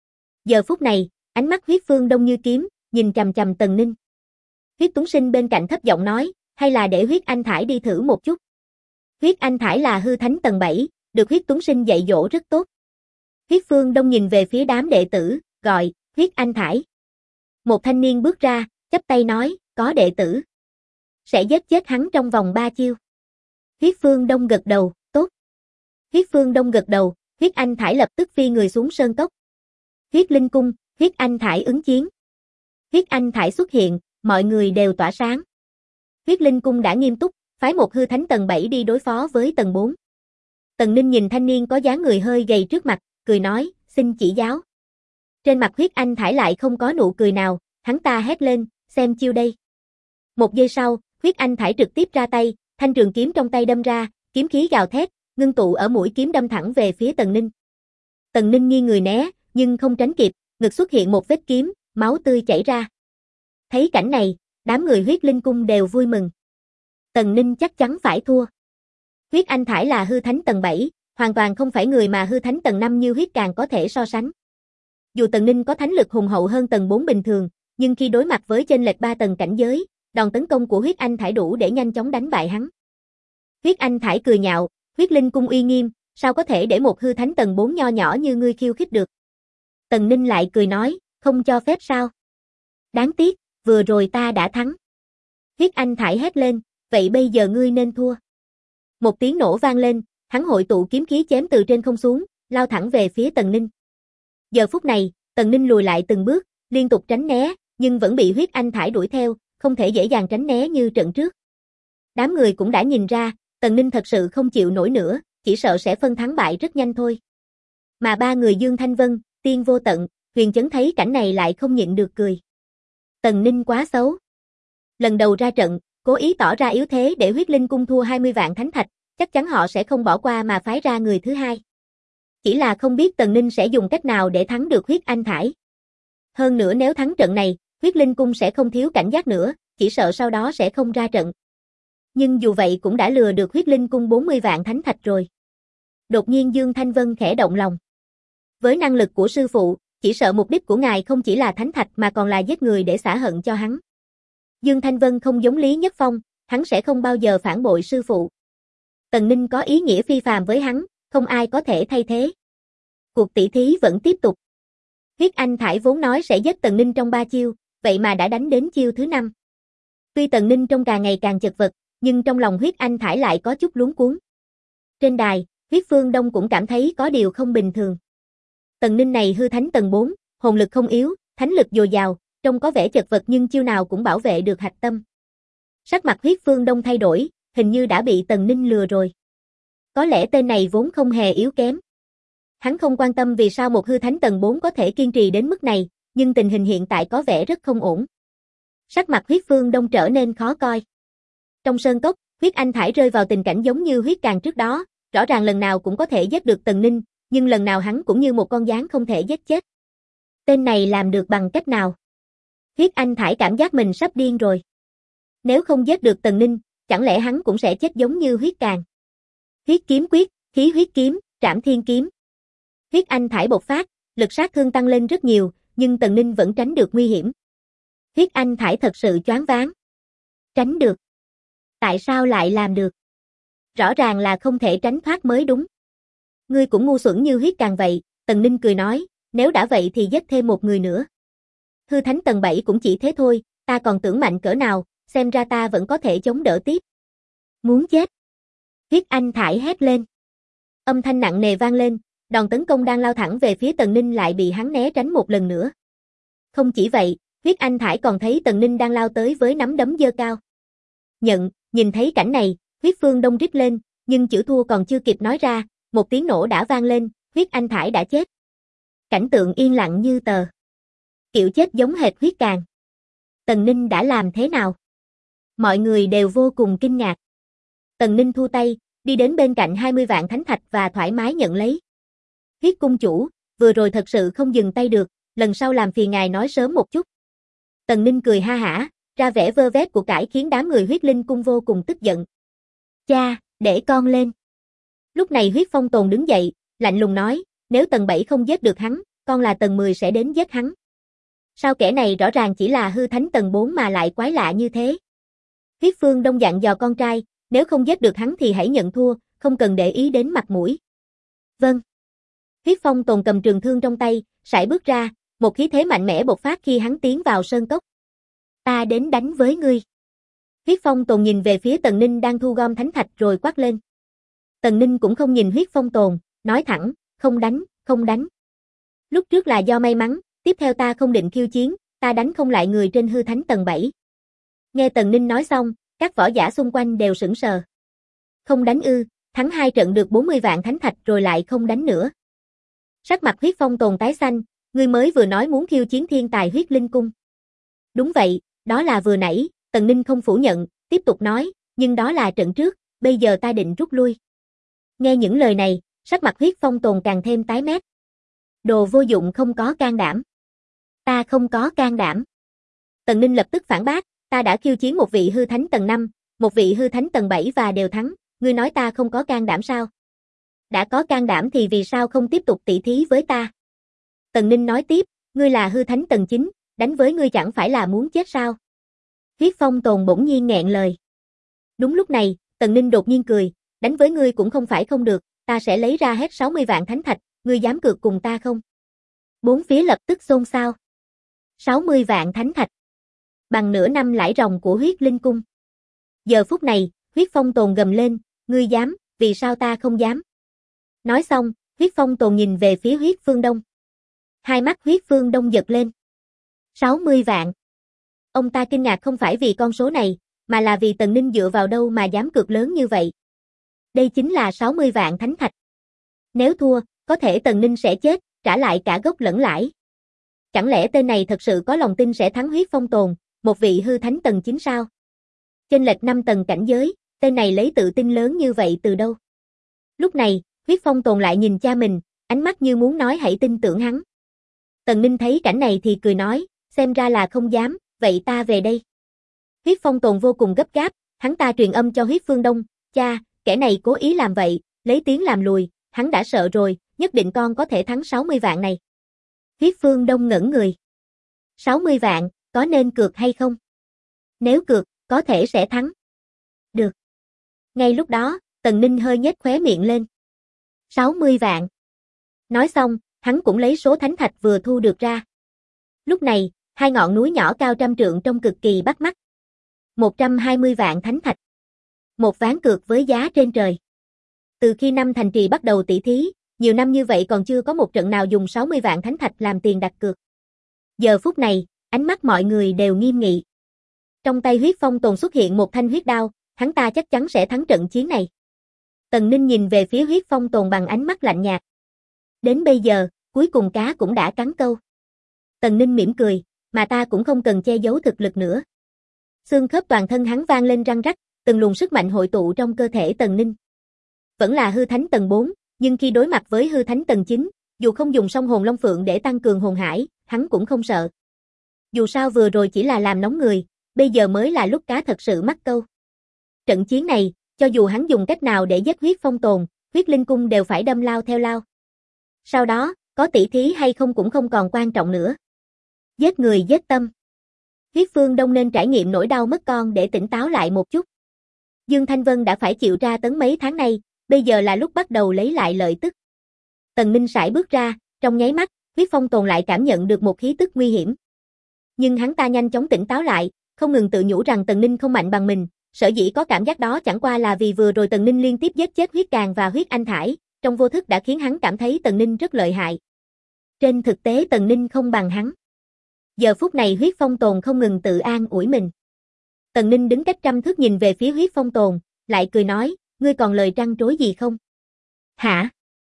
Giờ phút này, ánh mắt Huyết Phương Đông như kiếm, nhìn chằm chằm Tần Ninh. Huyết Tuấn Sinh bên cạnh thấp giọng nói, hay là để Huyết Anh Thải đi thử một chút. Huyết Anh Thải là hư thánh tầng 7, được Huyết Tuấn Sinh dạy dỗ rất tốt. Huyết Phương Đông nhìn về phía đám đệ tử, gọi, Huyết Anh Thải. Một thanh niên bước ra, chắp tay nói, có đệ tử. Sẽ giết chết hắn trong vòng 3 chiêu. Huyết Phương Đông gật đầu, tốt. Huyết Phương Đông gật đầu, Huyết Anh Thải lập tức phi người xuống sơn cốc. Huyết Linh Cung, Huyết Anh Thải ứng chiến. Huyết Anh Thải xuất hiện, mọi người đều tỏa sáng. Huyết Linh Cung đã nghiêm túc, phái một hư thánh tầng 7 đi đối phó với tầng 4. Tần Ninh nhìn thanh niên có dáng người hơi gầy trước mặt, cười nói, xin chỉ giáo. Trên mặt Huyết Anh Thải lại không có nụ cười nào, hắn ta hét lên, xem chiêu đây. Một giây sau, Huyết Anh Thải trực tiếp ra tay, thanh trường kiếm trong tay đâm ra, kiếm khí gào thét, ngưng tụ ở mũi kiếm đâm thẳng về phía Tần Ninh. Tần Ninh nghiêng người né, nhưng không tránh kịp, ngực xuất hiện một vết kiếm, máu tươi chảy ra. Thấy cảnh này, đám người Huyết Linh Cung đều vui mừng. Tần Ninh chắc chắn phải thua. Huyết Anh Thải là hư thánh tầng 7, hoàn toàn không phải người mà hư thánh tầng 5 như Huyết Càng có thể so sánh. Dù Tần Ninh có thánh lực hùng hậu hơn tầng 4 bình thường, nhưng khi đối mặt với chênh lệch 3 tầng cảnh giới, đòn tấn công của Huyết Anh Thải đủ để nhanh chóng đánh bại hắn. Huyết Anh Thải cười nhạo, Huyết Linh Cung uy nghiêm, sao có thể để một hư thánh tầng 4 nho nhỏ như ngươi khiêu khích được. Tần Ninh lại cười nói, không cho phép sao? Đáng tiếc, vừa rồi ta đã thắng. Huyết Anh Thải hét lên, vậy bây giờ ngươi nên thua. Một tiếng nổ vang lên, hắn hội tụ kiếm khí chém từ trên không xuống, lao thẳng về phía Tần Ninh. Giờ phút này, Tần Ninh lùi lại từng bước, liên tục tránh né, nhưng vẫn bị Huyết Anh Thải đuổi theo, không thể dễ dàng tránh né như trận trước. Đám người cũng đã nhìn ra, Tần Ninh thật sự không chịu nổi nữa, chỉ sợ sẽ phân thắng bại rất nhanh thôi. Mà ba người Dương Thanh Vân, Tiên Vô Tận, Huyền Chấn thấy cảnh này lại không nhịn được cười. Tần Ninh quá xấu. Lần đầu ra trận, cố ý tỏ ra yếu thế để Huyết Linh Cung thua 20 vạn thánh thạch, chắc chắn họ sẽ không bỏ qua mà phái ra người thứ hai. Chỉ là không biết Tần Ninh sẽ dùng cách nào để thắng được Huyết Anh Thải. Hơn nữa nếu thắng trận này, Huyết Linh Cung sẽ không thiếu cảnh giác nữa, chỉ sợ sau đó sẽ không ra trận. Nhưng dù vậy cũng đã lừa được Huyết Linh Cung 40 vạn thánh thạch rồi. Đột nhiên Dương Thanh Vân khẽ động lòng. Với năng lực của sư phụ, chỉ sợ mục đích của ngài không chỉ là thánh thạch mà còn là giết người để xả hận cho hắn. Dương Thanh Vân không giống Lý Nhất Phong, hắn sẽ không bao giờ phản bội sư phụ. Tần Ninh có ý nghĩa phi phàm với hắn, không ai có thể thay thế. Cuộc tỷ thí vẫn tiếp tục. Huyết Anh Thải vốn nói sẽ giết Tần Ninh trong 3 chiêu, vậy mà đã đánh đến chiêu thứ 5. Tuy Tần Ninh trông càng ngày càng chật vật, nhưng trong lòng Huyết Anh Thải lại có chút luống cuống. Trên đài, Huyết Phương Đông cũng cảm thấy có điều không bình thường. Tần Ninh này hư thánh tầng 4, hồn lực không yếu, thánh lực dồi dào, trông có vẻ chật vật nhưng chiêu nào cũng bảo vệ được hạch tâm. Sắc mặt Huyết Phương Đông thay đổi, hình như đã bị Tần Ninh lừa rồi. Có lẽ tên này vốn không hề yếu kém. Hắn không quan tâm vì sao một hư thánh tầng 4 có thể kiên trì đến mức này, nhưng tình hình hiện tại có vẻ rất không ổn. Sắc mặt Huyết Phương Đông trở nên khó coi. Trong sơn cốc, Huyết Anh Thải rơi vào tình cảnh giống như Huyết Càng trước đó, rõ ràng lần nào cũng có thể giết được Tần Ninh, nhưng lần nào hắn cũng như một con gián không thể giết chết. Tên này làm được bằng cách nào? Huyết Anh Thải cảm giác mình sắp điên rồi. Nếu không giết được Tần Ninh, chẳng lẽ hắn cũng sẽ chết giống như Huyết Càng? Huyết kiếm quyết, khí huyết kiếm, trảm thiên kiếm. Huyết Anh Thải bộc phát, lực sát thương tăng lên rất nhiều, nhưng Tần Ninh vẫn tránh được nguy hiểm. Huyết Anh Thải thật sự choáng váng. Tránh được. Tại sao lại làm được? Rõ ràng là không thể tránh thoát mới đúng. Ngươi cũng ngu xuẩn như Huyết Càng vậy, Tần Ninh cười nói, nếu đã vậy thì giết thêm một người nữa. Hư thánh tầng 7 cũng chỉ thế thôi, ta còn tưởng mạnh cỡ nào, xem ra ta vẫn có thể chống đỡ tiếp. Muốn chết. Huyết Anh Thải hét lên. Âm thanh nặng nề vang lên, đòn tấn công đang lao thẳng về phía Tần Ninh lại bị hắn né tránh một lần nữa. Không chỉ vậy, Huyết Anh Thải còn thấy Tần Ninh đang lao tới với nắm đấm giơ cao. Nhìn thấy cảnh này, Huyết Phương Đông rít lên, nhưng chữ thua còn chưa kịp nói ra, một tiếng nổ đã vang lên, Huyết Anh Thải đã chết. Cảnh tượng yên lặng như tờ. Kiểu chết giống hệt Huyết Càng. Tần Ninh đã làm thế nào? Mọi người đều vô cùng kinh ngạc. Tần Ninh thu tay, đi đến bên cạnh 20 vạn thánh thạch và thoải mái nhận lấy. Huyết cung chủ, vừa rồi thật sự không dừng tay được, lần sau làm phiền ngài nói sớm một chút. Tần Ninh cười ha hả, ra vẻ vơ vét của cải khiến đám người Huyết Linh Cung vô cùng tức giận. Cha, để con lên. Lúc này Huyết Phong Tồn đứng dậy, lạnh lùng nói, nếu tầng 7 không giết được hắn, con là tầng 10 sẽ đến giết hắn. Sao kẻ này rõ ràng chỉ là hư thánh tầng 4 mà lại quái lạ như thế? Huyết Phương Đông dặn dò con trai, nếu không giết được hắn thì hãy nhận thua, không cần để ý đến mặt mũi. Vâng. Huyết Phong Tồn cầm trường thương trong tay, sải bước ra, một khí thế mạnh mẽ bộc phát khi hắn tiến vào sơn cốc. Ta đến đánh với ngươi. Huyết Phong Tồn nhìn về phía Tần Ninh đang thu gom thánh thạch rồi quát lên. Tần Ninh cũng không nhìn Huyết Phong Tồn, nói thẳng, không đánh, không đánh. Lúc trước là do may mắn, tiếp theo ta không định khiêu chiến, ta đánh không lại người trên hư thánh tầng 7. Nghe Tần Ninh nói xong, các võ giả xung quanh đều sững sờ. Không đánh ư, thắng 2 trận được 40 vạn thánh thạch rồi lại không đánh nữa. Sắc mặt Huyết Phong Tồn tái xanh, ngươi mới vừa nói muốn khiêu chiến thiên tài Huyết Linh Cung. Đúng vậy, đó là vừa nãy, Tần Ninh không phủ nhận, tiếp tục nói, nhưng đó là trận trước, bây giờ ta định rút lui. Nghe những lời này, sắc mặt Huyết Phong Tồn càng thêm tái mét. Đồ vô dụng không có can đảm. Ta không có can đảm. Tần Ninh lập tức phản bác, ta đã khiêu chiến một vị hư thánh tầng 5, một vị hư thánh tầng 7 và đều thắng, ngươi nói ta không có can đảm sao? Đã có can đảm thì vì sao không tiếp tục tỷ thí với ta? Tần Ninh nói tiếp, ngươi là hư thánh tầng 9, đánh với ngươi chẳng phải là muốn chết sao? Huyết Phong Tồn bỗng nhiên nghẹn lời. Đúng lúc này, Tần Ninh đột nhiên cười, đánh với ngươi cũng không phải không được, ta sẽ lấy ra hết 60 vạn thánh thạch, ngươi dám cược cùng ta không? Bốn phía lập tức xôn xao. 60 vạn thánh thạch. Bằng nửa năm lãi ròng của Huyết Linh Cung. Giờ phút này, Huyết Phong Tồn gầm lên, ngươi dám, vì sao ta không dám? Nói xong, Huyết Phong Tồn nhìn về phía Huyết Phương Đông. Hai mắt Huyết Phương Đông giật lên. 60 vạn. Ông ta kinh ngạc không phải vì con số này, mà là vì Tần Ninh dựa vào đâu mà dám cược lớn như vậy. Đây chính là 60 vạn thánh thạch. Nếu thua, có thể Tần Ninh sẽ chết, trả lại cả gốc lẫn lãi. Chẳng lẽ tên này thật sự có lòng tin sẽ thắng Huyết Phong Tồn, một vị hư thánh tầng 9 sao? Chênh lệch 5 tầng cảnh giới, tên này lấy tự tin lớn như vậy từ đâu? Lúc này, Huyết Phong Tồn lại nhìn cha mình, ánh mắt như muốn nói hãy tin tưởng hắn. Tần Ninh thấy cảnh này thì cười nói, xem ra là không dám, vậy ta về đây. Huyết Phong Tồn vô cùng gấp gáp, hắn ta truyền âm cho Huyết Phương Đông, cha, kẻ này cố ý làm vậy, lấy tiếng làm lùi, hắn đã sợ rồi, nhất định con có thể thắng 60 vạn này. Huyết Phương Đông ngẩn người. 60 vạn, có nên cược hay không? Nếu cược, có thể sẽ thắng. Được. Ngay lúc đó, Tần Ninh hơi nhếch khóe miệng lên. 60 vạn. Nói xong, hắn cũng lấy số thánh thạch vừa thu được ra. Lúc này, hai ngọn núi nhỏ cao trăm trượng trông cực kỳ bắt mắt. 120 vạn thánh thạch. Một ván cược với giá trên trời. Từ khi năm thành trì bắt đầu tỷ thí, nhiều năm như vậy còn chưa có một trận nào dùng 60 vạn thánh thạch làm tiền đặt cược. Giờ phút này, ánh mắt mọi người đều nghiêm nghị. Trong tay Huyết Phong Tồn xuất hiện một thanh huyết đao, hắn ta chắc chắn sẽ thắng trận chiến này. Tần Ninh nhìn về phía Huyết Phong Tồn bằng ánh mắt lạnh nhạt. Đến bây giờ, cuối cùng cá cũng đã cắn câu. Tần Ninh mỉm cười, mà ta cũng không cần che giấu thực lực nữa. Xương khớp toàn thân hắn vang lên răng rắc, từng luồng sức mạnh hội tụ trong cơ thể Tần Ninh. Vẫn là hư thánh tầng 4, nhưng khi đối mặt với hư thánh tầng 9, dù không dùng song hồn long phượng để tăng cường hồn hải, hắn cũng không sợ. Dù sao vừa rồi chỉ là làm nóng người, bây giờ mới là lúc cá thật sự mắc câu. Trận chiến này, cho dù hắn dùng cách nào để giết Huyết Phong Tồn, Huyết Linh Cung đều phải đâm lao theo lao. Sau đó, có tỷ thí hay không cũng không còn quan trọng nữa. Giết người giết tâm. Huyết Phương Đông nên trải nghiệm nỗi đau mất con để tỉnh táo lại một chút. Dương Thanh Vân đã phải chịu tra tấn mấy tháng nay, bây giờ là lúc bắt đầu lấy lại lợi tức. Tần Ninh sải bước ra, trong nháy mắt, Huyết Phong Tồn lại cảm nhận được một khí tức nguy hiểm. Nhưng hắn ta nhanh chóng tỉnh táo lại, không ngừng tự nhủ rằng Tần Ninh không mạnh bằng mình, sở dĩ có cảm giác đó chẳng qua là vì vừa rồi Tần Ninh liên tiếp giết chết Huyết Càng và Huyết Anh Thải, trong vô thức đã khiến hắn cảm thấy Tần Ninh rất lợi hại. Trên thực tế Tần Ninh không bằng hắn. Giờ phút này Huyết Phong Tồn không ngừng tự an ủi mình. Tần Ninh đứng cách trăm thước nhìn về phía Huyết Phong Tồn, lại cười nói, ngươi còn lời trăn trối gì không? Hả?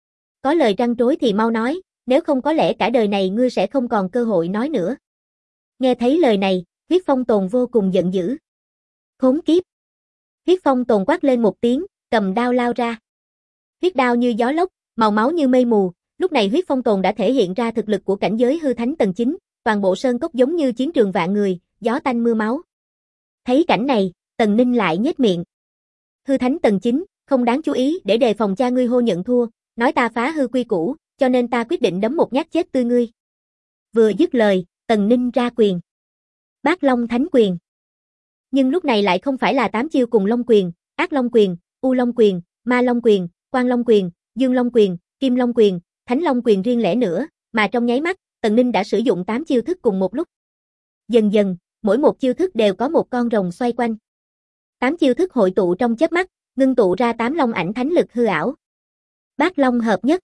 Có lời trăn trối thì mau nói, nếu không có lẽ cả đời này ngươi sẽ không còn cơ hội nói nữa. Nghe thấy lời này, Huyết Phong Tồn vô cùng giận dữ. Khốn kiếp! Huyết Phong Tồn quát lên một tiếng, cầm đao lao ra. Huyết đao như gió lốc, màu máu như mây mù, lúc này Huyết Phong Tồn đã thể hiện ra thực lực của cảnh giới hư thánh tầng 9, toàn bộ sơn cốc giống như chiến trường vạn người, gió tanh mưa máu. Thấy cảnh này, Tần Ninh lại nhếch miệng. Hư thánh tầng 9, không đáng chú ý để đề phòng cha ngươi hô nhận thua, nói ta phá hư quy củ, cho nên ta quyết định đấm một nhát chết tươi ngươi. Vừa dứt lời, Tần Ninh ra quyền. Bát Long Thánh Quyền. Nhưng lúc này lại không phải là 8 chiêu cùng Long Quyền, Ác Long Quyền, U Long Quyền, Ma Long Quyền, Quang Long Quyền, Dương Long Quyền, Kim Long Quyền, Thánh Long Quyền riêng lẻ nữa, mà trong nháy mắt, Tần Ninh đã sử dụng 8 chiêu thức cùng một lúc. Dần dần, mỗi một chiêu thức đều có một con rồng xoay quanh. 8 chiêu thức hội tụ trong chớp mắt, ngưng tụ ra 8 long ảnh thánh lực hư ảo. Bát Long hợp nhất.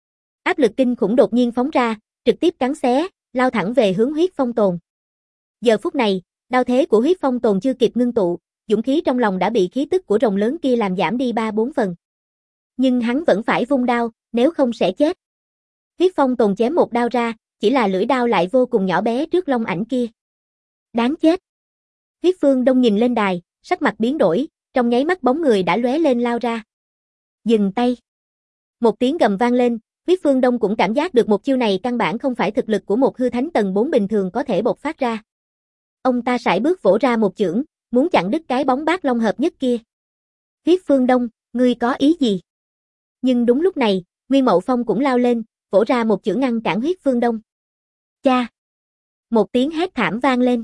Áp lực kinh khủng đột nhiên phóng ra, trực tiếp cắn xé, lao thẳng về hướng Huyết Phong Tồn. Giờ phút này, đao thế của Huyết Phong Tồn chưa kịp ngưng tụ, dũng khí trong lòng đã bị khí tức của rồng lớn kia làm giảm đi 3-4 phần. Nhưng hắn vẫn phải vung đao, nếu không sẽ chết. Huyết Phong Tồn chém một đao ra, chỉ là lưỡi đao lại vô cùng nhỏ bé trước long ảnh kia. Đáng chết. Huyết Phương Đông nhìn lên đài, sắc mặt biến đổi, trong nháy mắt bóng người đã lóe lên lao ra. Dừng tay. Một tiếng gầm vang lên, Huyết Phương Đông cũng cảm giác được một chiêu này căn bản không phải thực lực của một hư thánh tầng 4 bình thường có thể bộc phát ra. Ông ta sải bước vỗ ra một chưởng, muốn chặn đứt cái bóng Bát Long hợp nhất kia. Huyết Phương Đông, ngươi có ý gì? Nhưng đúng lúc này, Nguyên Mậu Phong cũng lao lên, vỗ ra một chưởng ngăn cản Huyết Phương Đông. Cha! Một tiếng hét thảm vang lên.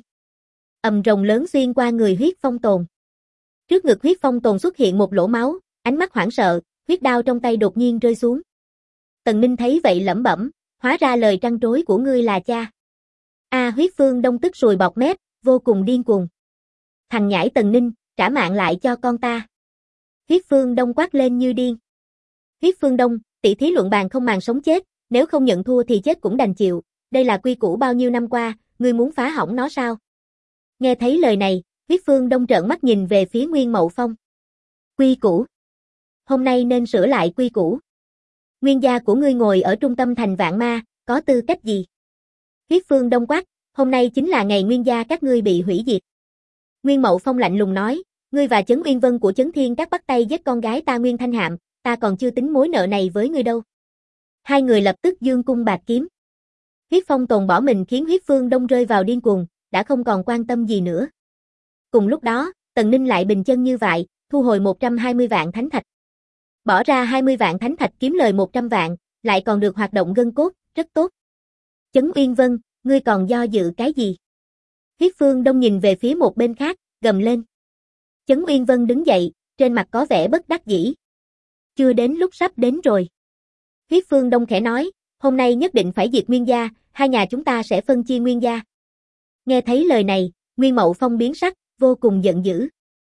Ầm rồng lớn xuyên qua người Huyết Phong Tồn. Trước ngực Huyết Phong Tồn xuất hiện một lỗ máu, ánh mắt hoảng sợ, huyết đao trong tay đột nhiên rơi xuống. Tần Ninh thấy vậy lẩm bẩm, hóa ra lời trăn trối của ngươi là cha. Huyết Phương Đông tức sùi bọt mép, vô cùng điên cuồng. Thằng nhãi Tần Ninh, trả mạng lại cho con ta. Huyết Phương Đông quát lên như điên. Huyết Phương Đông, tỷ thí luận bàn không màng sống chết, nếu không nhận thua thì chết cũng đành chịu, đây là quy củ bao nhiêu năm qua, ngươi muốn phá hỏng nó sao? Nghe thấy lời này, Huyết Phương Đông trợn mắt nhìn về phía Nguyên Mậu Phong. Quy củ. Hôm nay nên sửa lại quy củ. Nguyên gia của ngươi ngồi ở trung tâm thành vạn ma, có tư cách gì? Huyết Phương Đông quát, hôm nay chính là ngày nguyên gia các ngươi bị hủy diệt. Nguyên Mậu Phong lạnh lùng nói, ngươi và Chấn Uyên Vân của Chấn Thiên Các bắt tay giết con gái ta Nguyên Thanh Hạm, ta còn chưa tính mối nợ này với ngươi đâu. Hai người lập tức giương cung bạt kiếm. Huyết Phong Tồn bỏ mình khiến Huyết Phương Đông rơi vào điên cuồng, đã không còn quan tâm gì nữa. Cùng lúc đó, Tần Ninh lại bình chân như vậy, thu hồi 120 vạn thánh thạch. Bỏ ra 20 vạn thánh thạch kiếm lời 100 vạn, lại còn được hoạt động gân cốt, rất tốt. Chấn Uyên Vân, ngươi còn do dự cái gì? Huyết Phương Đông nhìn về phía một bên khác, gầm lên. Chấn Uyên Vân đứng dậy, trên mặt có vẻ bất đắc dĩ. Chưa đến lúc sắp đến rồi. Huyết Phương Đông khẽ nói, hôm nay nhất định phải diệt Nguyên gia, hai nhà chúng ta sẽ phân chia Nguyên gia. Nghe thấy lời này, Nguyên Mậu Phong biến sắc, vô cùng giận dữ.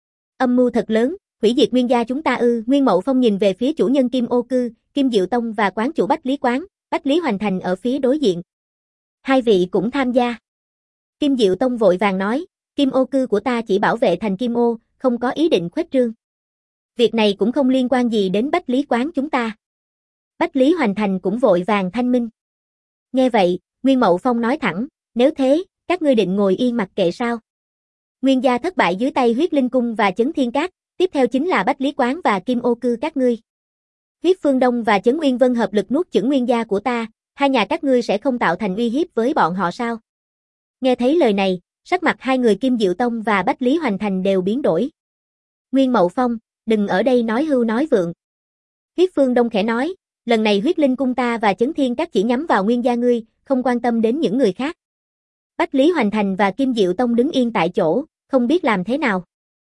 Âm mưu thật lớn, hủy diệt Nguyên gia chúng ta ư? Nguyên Mậu Phong nhìn về phía chủ nhân Kim Ô Cư, Kim Diệu Tông và quán chủ Bách Lý Quán, Bách Lý Hoành Thành ở phía đối diện. Hai vị cũng tham gia. Kim Diệu Tông vội vàng nói, Kim Ô Cư của ta chỉ bảo vệ thành Kim Ô, không có ý định khuếch trương. Việc này cũng không liên quan gì đến Bách Lý Quán chúng ta. Bách Lý Hoành Thành cũng vội vàng thanh minh. Nghe vậy, Nguyên Mậu Phong nói thẳng, nếu thế, các ngươi định ngồi yên mặc kệ sao? Nguyên gia thất bại dưới tay Huyết Linh Cung và Chấn Thiên Các, tiếp theo chính là Bách Lý Quán và Kim Ô Cư các ngươi. Huyết Phương Đông và Chấn Uyên Vân hợp lực nuốt chửng Nguyên gia của ta, hai nhà các ngươi sẽ không tạo thành uy hiếp với bọn họ sao? Nghe thấy lời này, sắc mặt hai người Kim Diệu Tông và Bách Lý Hoành Thành đều biến đổi. Nguyên Mậu Phong, đừng ở đây nói hưu nói vượng. Huyết Phương Đông khẽ nói, lần này Huyết Linh Cung ta và Chấn Thiên Các chỉ nhắm vào Nguyên gia ngươi, không quan tâm đến những người khác. Bách Lý Hoành Thành và Kim Diệu Tông đứng yên tại chỗ, không biết làm thế nào.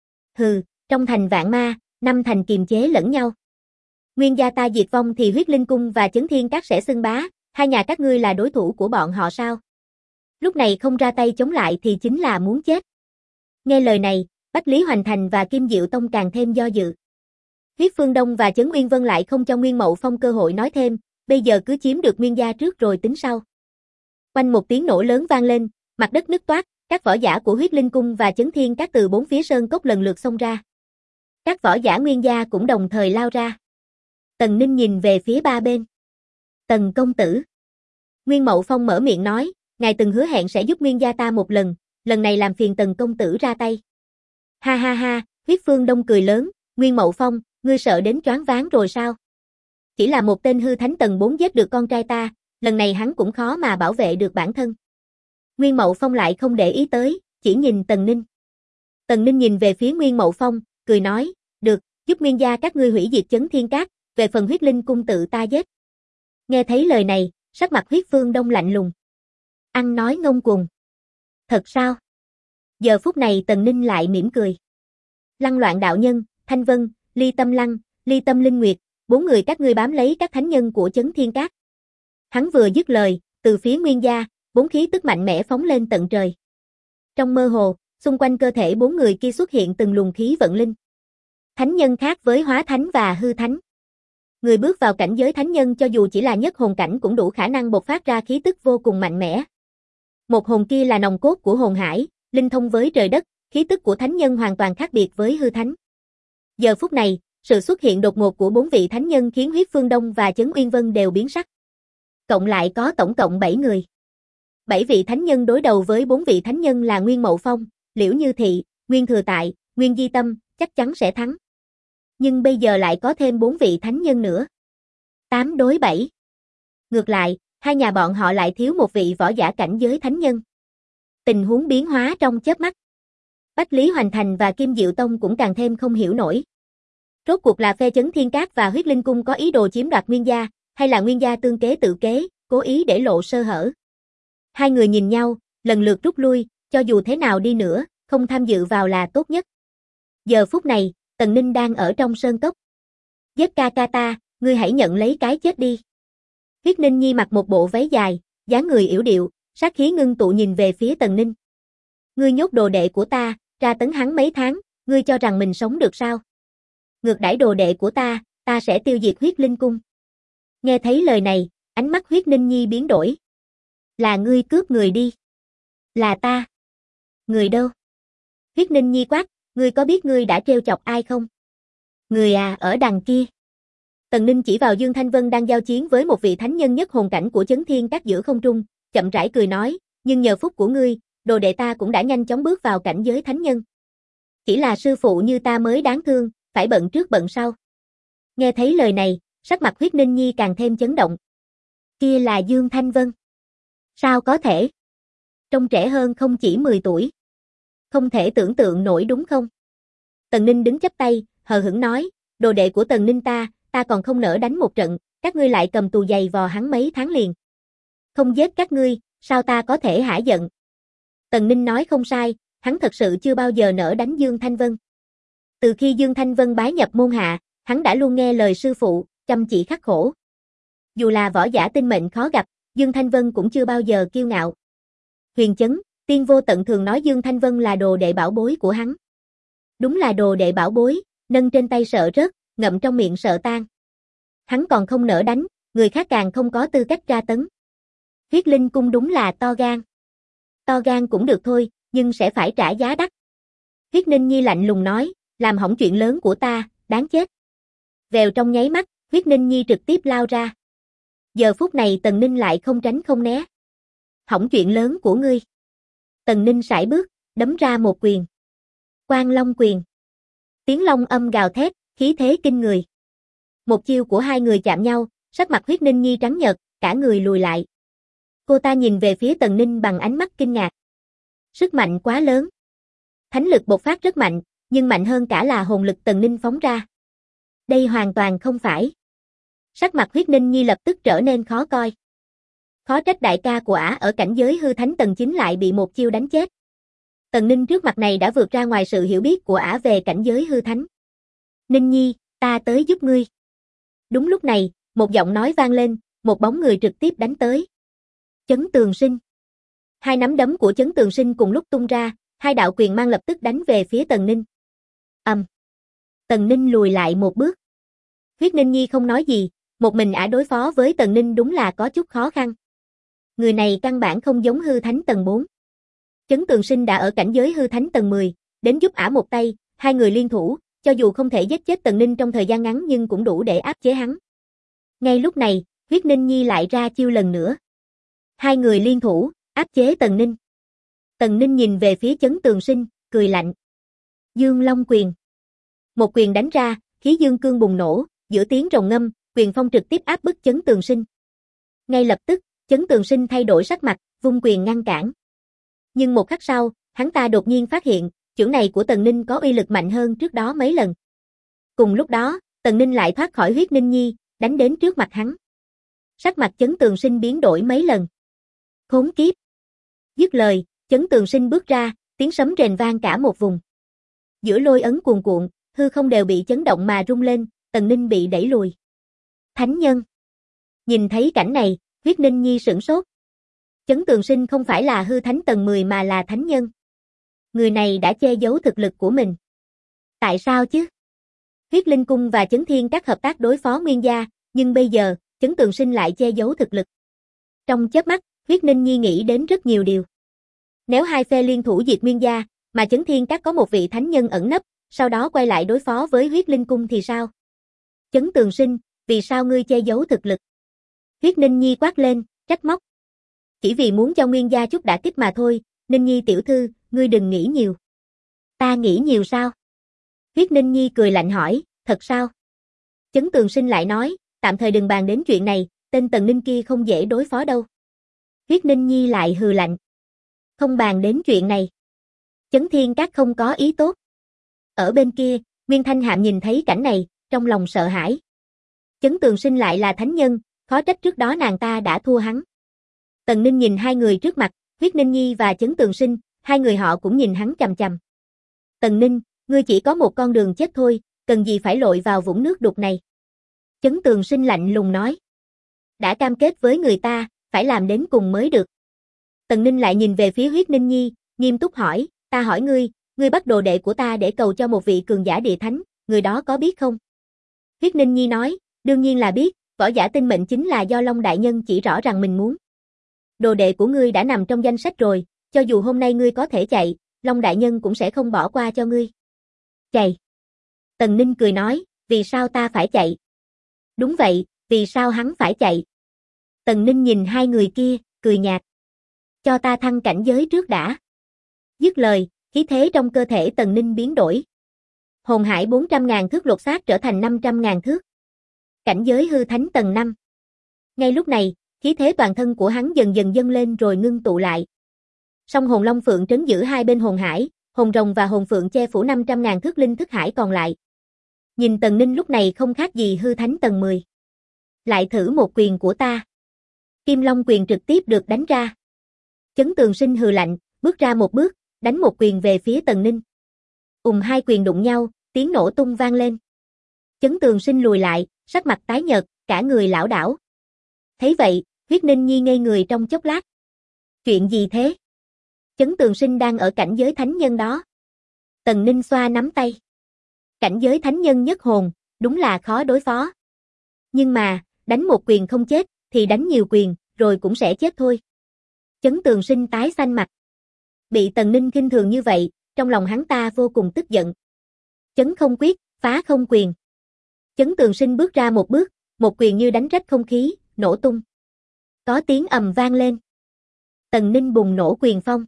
Hừ, trong thành vạn ma, năm thành kiềm chế lẫn nhau. Nguyên gia ta diệt vong thì Huyết Linh Cung và Chấn Thiên Các sẽ xưng bá, hai nhà các ngươi là đối thủ của bọn họ sao? Lúc này không ra tay chống lại thì chính là muốn chết. Nghe lời này, Bách Lý Hoành Thành và Kim Diệu Tông càng thêm do dự. Huyết Phương Đông và Chấn Uyên Vân lại không cho Nguyên Mậu Phong cơ hội nói thêm, bây giờ cứ chiếm được Nguyên gia trước rồi tính sau. Quanh một tiếng nổ lớn vang lên, mặt đất nứt toác, các võ giả của Huyết Linh Cung và Chấn Thiên Các từ bốn phía sơn cốc lần lượt xông ra. Các võ giả Nguyên gia cũng đồng thời lao ra. Tần Ninh nhìn về phía ba bên. Tần công tử. Nguyên Mậu Phong mở miệng nói, ngài từng hứa hẹn sẽ giúp Nguyên gia ta một lần này làm phiền Tần công tử ra tay. Ha ha ha, Huyết Phương Đông cười lớn, Nguyên Mậu Phong, ngươi sợ đến choáng váng rồi sao? Chỉ là một tên hư thánh tầng 4 giết được con trai ta, lần này hắn cũng khó mà bảo vệ được bản thân. Nguyên Mậu Phong lại không để ý tới, chỉ nhìn Tần Ninh. Tần Ninh nhìn về phía Nguyên Mậu Phong, cười nói, được, giúp Nguyên gia các ngươi hủy diệt Chấn Thiên Các, về phần Huyết Linh Cung tự ta giết. Nghe thấy lời này, sắc mặt Huyết Phương Đông lạnh lùng. Ăn nói ngông cuồng. Thật sao? Giờ phút này Tần Ninh lại mỉm cười. Lăng Loạn đạo nhân, Thanh Vân, Ly Tâm Lăng, Ly Tâm Linh Nguyệt, bốn người các ngươi bám lấy các thánh nhân của Chấn Thiên Các. Hắn vừa dứt lời, từ phía Nguyên gia, bốn khí tức mạnh mẽ phóng lên tận trời. Trong mơ hồ, xung quanh cơ thể bốn người kia xuất hiện từng luồng khí vận linh. Thánh nhân khác với hóa thánh và hư thánh. Người bước vào cảnh giới thánh nhân cho dù chỉ là nhất hồn cảnh cũng đủ khả năng bộc phát ra khí tức vô cùng mạnh mẽ. Một hồn kia là nòng cốt của hồn hải, linh thông với trời đất, khí tức của thánh nhân hoàn toàn khác biệt với hư thánh. Giờ phút này, sự xuất hiện đột ngột của bốn vị thánh nhân khiến Huyết Phương Đông và Chấn Uyên Vân đều biến sắc. Cộng lại có tổng cộng 7 người. 7 vị thánh nhân đối đầu với 4 vị thánh nhân là Nguyên Mậu Phong, Liễu Như Thị, Nguyên Thừa Tại, Nguyên Di Tâm, chắc chắn sẽ thắng. Nhưng bây giờ lại có thêm 4 vị thánh nhân nữa. 8 đối 7. Ngược lại, hai nhà bọn họ lại thiếu một vị võ giả cảnh giới thánh nhân. Tình huống biến hóa trong chớp mắt. Bách Lý Hoành Thành và Kim Diệu Tông cũng càng thêm không hiểu nổi. Rốt cuộc là phe Chấn Thiên Các và Huyết Linh Cung có ý đồ chiếm đoạt Nguyên gia, hay là Nguyên gia tương kế tự kế, cố ý để lộ sơ hở. Hai người nhìn nhau, lần lượt rút lui, cho dù thế nào đi nữa, không tham dự vào là tốt nhất. Giờ phút này, Tần Ninh đang ở trong sơn cốc. Giết ca ca ta, ngươi hãy nhận lấy cái chết đi. Huyết Ninh Nhi mặc một bộ váy dài, dáng người yểu điệu, sát khí ngưng tụ nhìn về phía Tần Ninh. Ngươi nhốt đồ đệ của ta, tra tấn hắn mấy tháng, ngươi cho rằng mình sống được sao? Ngược đãi đồ đệ của ta sẽ tiêu diệt Huyết Linh Cung. Nghe thấy lời này, ánh mắt Huyết Ninh Nhi biến đổi. Là ngươi cướp người đi. Là ta. Người đâu? Huyết Ninh Nhi quát, ngươi có biết ngươi đã trêu chọc ai không? Người à, ở đằng kia. Tần Ninh chỉ vào Dương Thanh Vân đang giao chiến với một vị thánh nhân nhất hồn cảnh của Chấn Thiên Các giữa không trung, chậm rãi cười nói, nhưng nhờ phúc của ngươi, đồ đệ ta cũng đã nhanh chóng bước vào cảnh giới thánh nhân. Chỉ là sư phụ như ta mới đáng thương, phải bận trước bận sau. Nghe thấy lời này, sắc mặt Huyết Ninh Nhi càng thêm chấn động. Kia là Dương Thanh Vân. Sao có thể? Trông trẻ hơn không chỉ 10 tuổi. Không thể tưởng tượng nổi đúng không? Tần Ninh đứng chắp tay, hờ hững nói, đồ đệ của Tần Ninh ta còn không nỡ đánh một trận, các ngươi lại cầm tù giày vò hắn mấy tháng liền. Không giết các ngươi, sao ta có thể hả giận? Tần Ninh nói không sai, hắn thật sự chưa bao giờ nỡ đánh Dương Thanh Vân. Từ khi Dương Thanh Vân bái nhập môn hạ, hắn đã luôn nghe lời sư phụ, chăm chỉ khắc khổ. Dù là võ giả tinh mệnh khó gặp, Dương Thanh Vân cũng chưa bao giờ kiêu ngạo. Huyền Chấn, Tiên Vô Tận thường nói Dương Thanh Vân là đồ đệ bảo bối của hắn. Đúng là đồ đệ bảo bối, nâng trên tay sợ rớt, ngậm trong miệng sợ tan. Hắn còn không nỡ đánh, người khác càng không có tư cách tra tấn. Huyết Linh Cung đúng là to gan. To gan cũng được thôi, nhưng sẽ phải trả giá đắt. Huyết Ninh Nhi lạnh lùng nói, làm hỏng chuyện lớn của ta, đáng chết. Vèo trong nháy mắt, Huyết Ninh Nhi trực tiếp lao ra. Giờ phút này Tần Ninh lại không tránh không né. Hỏng chuyện lớn của ngươi. Tần Ninh sải bước, đấm ra một quyền. Quang Long quyền. Tiếng long âm gào thét, khí thế kinh người. Một chiêu của hai người chạm nhau, sắc mặt Huyết Ninh Nhi trắng nhợt, cả người lùi lại. Cô ta nhìn về phía Tần Ninh bằng ánh mắt kinh ngạc. Sức mạnh quá lớn. Thánh lực bộc phát rất mạnh, nhưng mạnh hơn cả là hồn lực Tần Ninh phóng ra. Đây hoàn toàn không phải. Sắc mặt Huyết Ninh Nhi lập tức trở nên khó coi. Khó trách đại ca của ả ở cảnh giới hư thánh tầng 9 lại bị một chiêu đánh chết. Tần Ninh trước mặt này đã vượt ra ngoài sự hiểu biết của ả về cảnh giới hư thánh. Ninh Nhi, ta tới giúp ngươi. Đúng lúc này, một giọng nói vang lên, một bóng người trực tiếp đánh tới. Chấn Tường Sinh. Hai nắm đấm của Chấn Tường Sinh cùng lúc tung ra, hai đạo quyền mang lập tức đánh về phía Tần Ninh. Tần Ninh lùi lại một bước. Huyết Ninh Nhi không nói gì, một mình ả đối phó với Tần Ninh đúng là có chút khó khăn. Người này căn bản không giống hư thánh tầng 4. Chấn Tường Sinh đã ở cảnh giới hư thánh tầng 10, đến giúp ả một tay, hai người liên thủ, cho dù không thể giết chết Tần Ninh trong thời gian ngắn nhưng cũng đủ để áp chế hắn. Ngay lúc này, Huyết Ninh Nhi lại ra chiêu lần nữa. Hai người liên thủ, áp chế Tần Ninh. Tần Ninh nhìn về phía Chấn Tường Sinh, cười lạnh. Dương Long quyền. Một quyền đánh ra, khí dương cương bùng nổ, giữa tiếng rồng ngâm, quyền phong trực tiếp áp bức Chấn Tường Sinh. Ngay lập tức, Chấn Tường Sinh thay đổi sắc mặt, vung quyền ngăn cản. Nhưng một khắc sau, hắn ta đột nhiên phát hiện, chưởng này của Tần Ninh có uy lực mạnh hơn trước đó mấy lần. Cùng lúc đó, Tần Ninh lại thoát khỏi Huyết Ninh Nhi, đánh đến trước mặt hắn. Sắc mặt Chấn Tường Sinh biến đổi mấy lần. Khốn kiếp. Dứt lời, Chấn Tường Sinh bước ra, tiếng sấm rền vang cả một vùng. Giữa lôi ấn cuồn cuộn, hư không đều bị chấn động mà rung lên, Tần Ninh bị đẩy lùi. Thánh nhân. Nhìn thấy cảnh này, Huyết Ninh Nhi sửng sốt. Chấn Tường Sinh không phải là hư thánh tầng 10 mà là thánh nhân. Người này đã che giấu thực lực của mình. Tại sao chứ? Huyết Linh Cung và Chấn Thiên Các hợp tác đối phó Nguyên gia, nhưng bây giờ, Chấn Tường Sinh lại che giấu thực lực. Trong chớp mắt, Huyết Ninh Nhi nghĩ đến rất nhiều điều. Nếu hai phe liên thủ diệt Nguyên gia, mà Chấn Thiên Các có một vị thánh nhân ẩn nấp, sau đó quay lại đối phó với Huyết Linh Cung thì sao? Chấn Tường Sinh, vì sao ngươi che giấu thực lực? Huyết Ninh Nhi quát lên, trách móc. Chỉ vì muốn cho Nguyên gia chút đả kích mà thôi, Ninh Nhi tiểu thư, ngươi đừng nghĩ nhiều. Ta nghĩ nhiều sao? Huyết Ninh Nhi cười lạnh hỏi, thật sao? Chấn Tường Sinh lại nói, tạm thời đừng bàn đến chuyện này, tên Tần Ninh kia không dễ đối phó đâu. Huyết Ninh Nhi lại hừ lạnh. Không bàn đến chuyện này. Chấn Thiên Các không có ý tốt. Ở bên kia, Nguyên Thanh Hạm nhìn thấy cảnh này, trong lòng sợ hãi. Chấn Tường Sinh lại là thánh nhân, khó trách trước đó nàng ta đã thua hắn. Tần Ninh nhìn hai người trước mặt, Huyết Ninh Nhi và Chấn Tường Sinh, hai người họ cũng nhìn hắn chằm chằm. Tần Ninh, ngươi chỉ có một con đường chết thôi, cần gì phải lội vào vũng nước đục này. Chấn Tường Sinh lạnh lùng nói. Đã cam kết với người ta, phải làm đến cùng mới được. Tần Ninh lại nhìn về phía Huyết Ninh Nhi, nghiêm túc hỏi, ta hỏi ngươi bắt đồ đệ của ta để cầu cho một vị cường giả địa thánh, người đó có biết không? Huyết Ninh Nhi nói, đương nhiên là biết, võ giả tinh mệnh chính là do Long Đại Nhân chỉ rõ rằng mình muốn. Đồ đệ của ngươi đã nằm trong danh sách rồi, cho dù hôm nay ngươi có thể chạy, Long Đại Nhân cũng sẽ không bỏ qua cho ngươi. Chạy. Tần Ninh cười nói, Vì sao ta phải chạy? Đúng vậy, vì sao hắn phải chạy? Tần Ninh nhìn hai người kia, cười nhạt. Cho ta thăng cảnh giới trước đã. Dứt lời, khí thế trong cơ thể Tần Ninh biến đổi. Hồn hải 400.000 thước lột xác trở thành 500.000 thước. Cảnh giới hư thánh tầng 5. Ngay lúc này, khí thế toàn thân của hắn dần dần dâng lên rồi ngưng tụ lại. Song hồn long phượng trấn giữ hai bên hồn hải, hồn rồng và hồn phượng che phủ 500.000 thước linh thức hải còn lại. Nhìn Tần Ninh lúc này không khác gì hư thánh tầng 10. Lại thử một quyền của ta. Kim Long quyền trực tiếp được đánh ra. Chấn Tường Sinh hừ lạnh, bước ra một bước, đánh một quyền về phía Tần Ninh. Hai quyền đụng nhau, tiếng nổ tung vang lên. Chấn Tường Sinh lùi lại, sắc mặt tái nhợt, cả người lảo đảo. Thấy vậy, Huyết Ninh Nhi ngây người trong chốc lát. Chuyện gì thế? Chấn Tường Sinh đang ở cảnh giới thánh nhân đó. Tần Ninh xoa nắm tay. Cảnh giới thánh nhân nhất hồn, đúng là khó đối phó. Nhưng mà, đánh một quyền không chết, thì đánh nhiều quyền, rồi cũng sẽ chết thôi. Chấn Tường Sinh tái xanh mặt. Bị Tần Ninh khinh thường như vậy, trong lòng hắn ta vô cùng tức giận. Chấn không quyết, phá không quyền. Chấn Tường Sinh bước ra một bước, một quyền như đánh rách không khí, nổ tung. Có tiếng ầm vang lên. Tần Ninh bùng nổ quyền phong.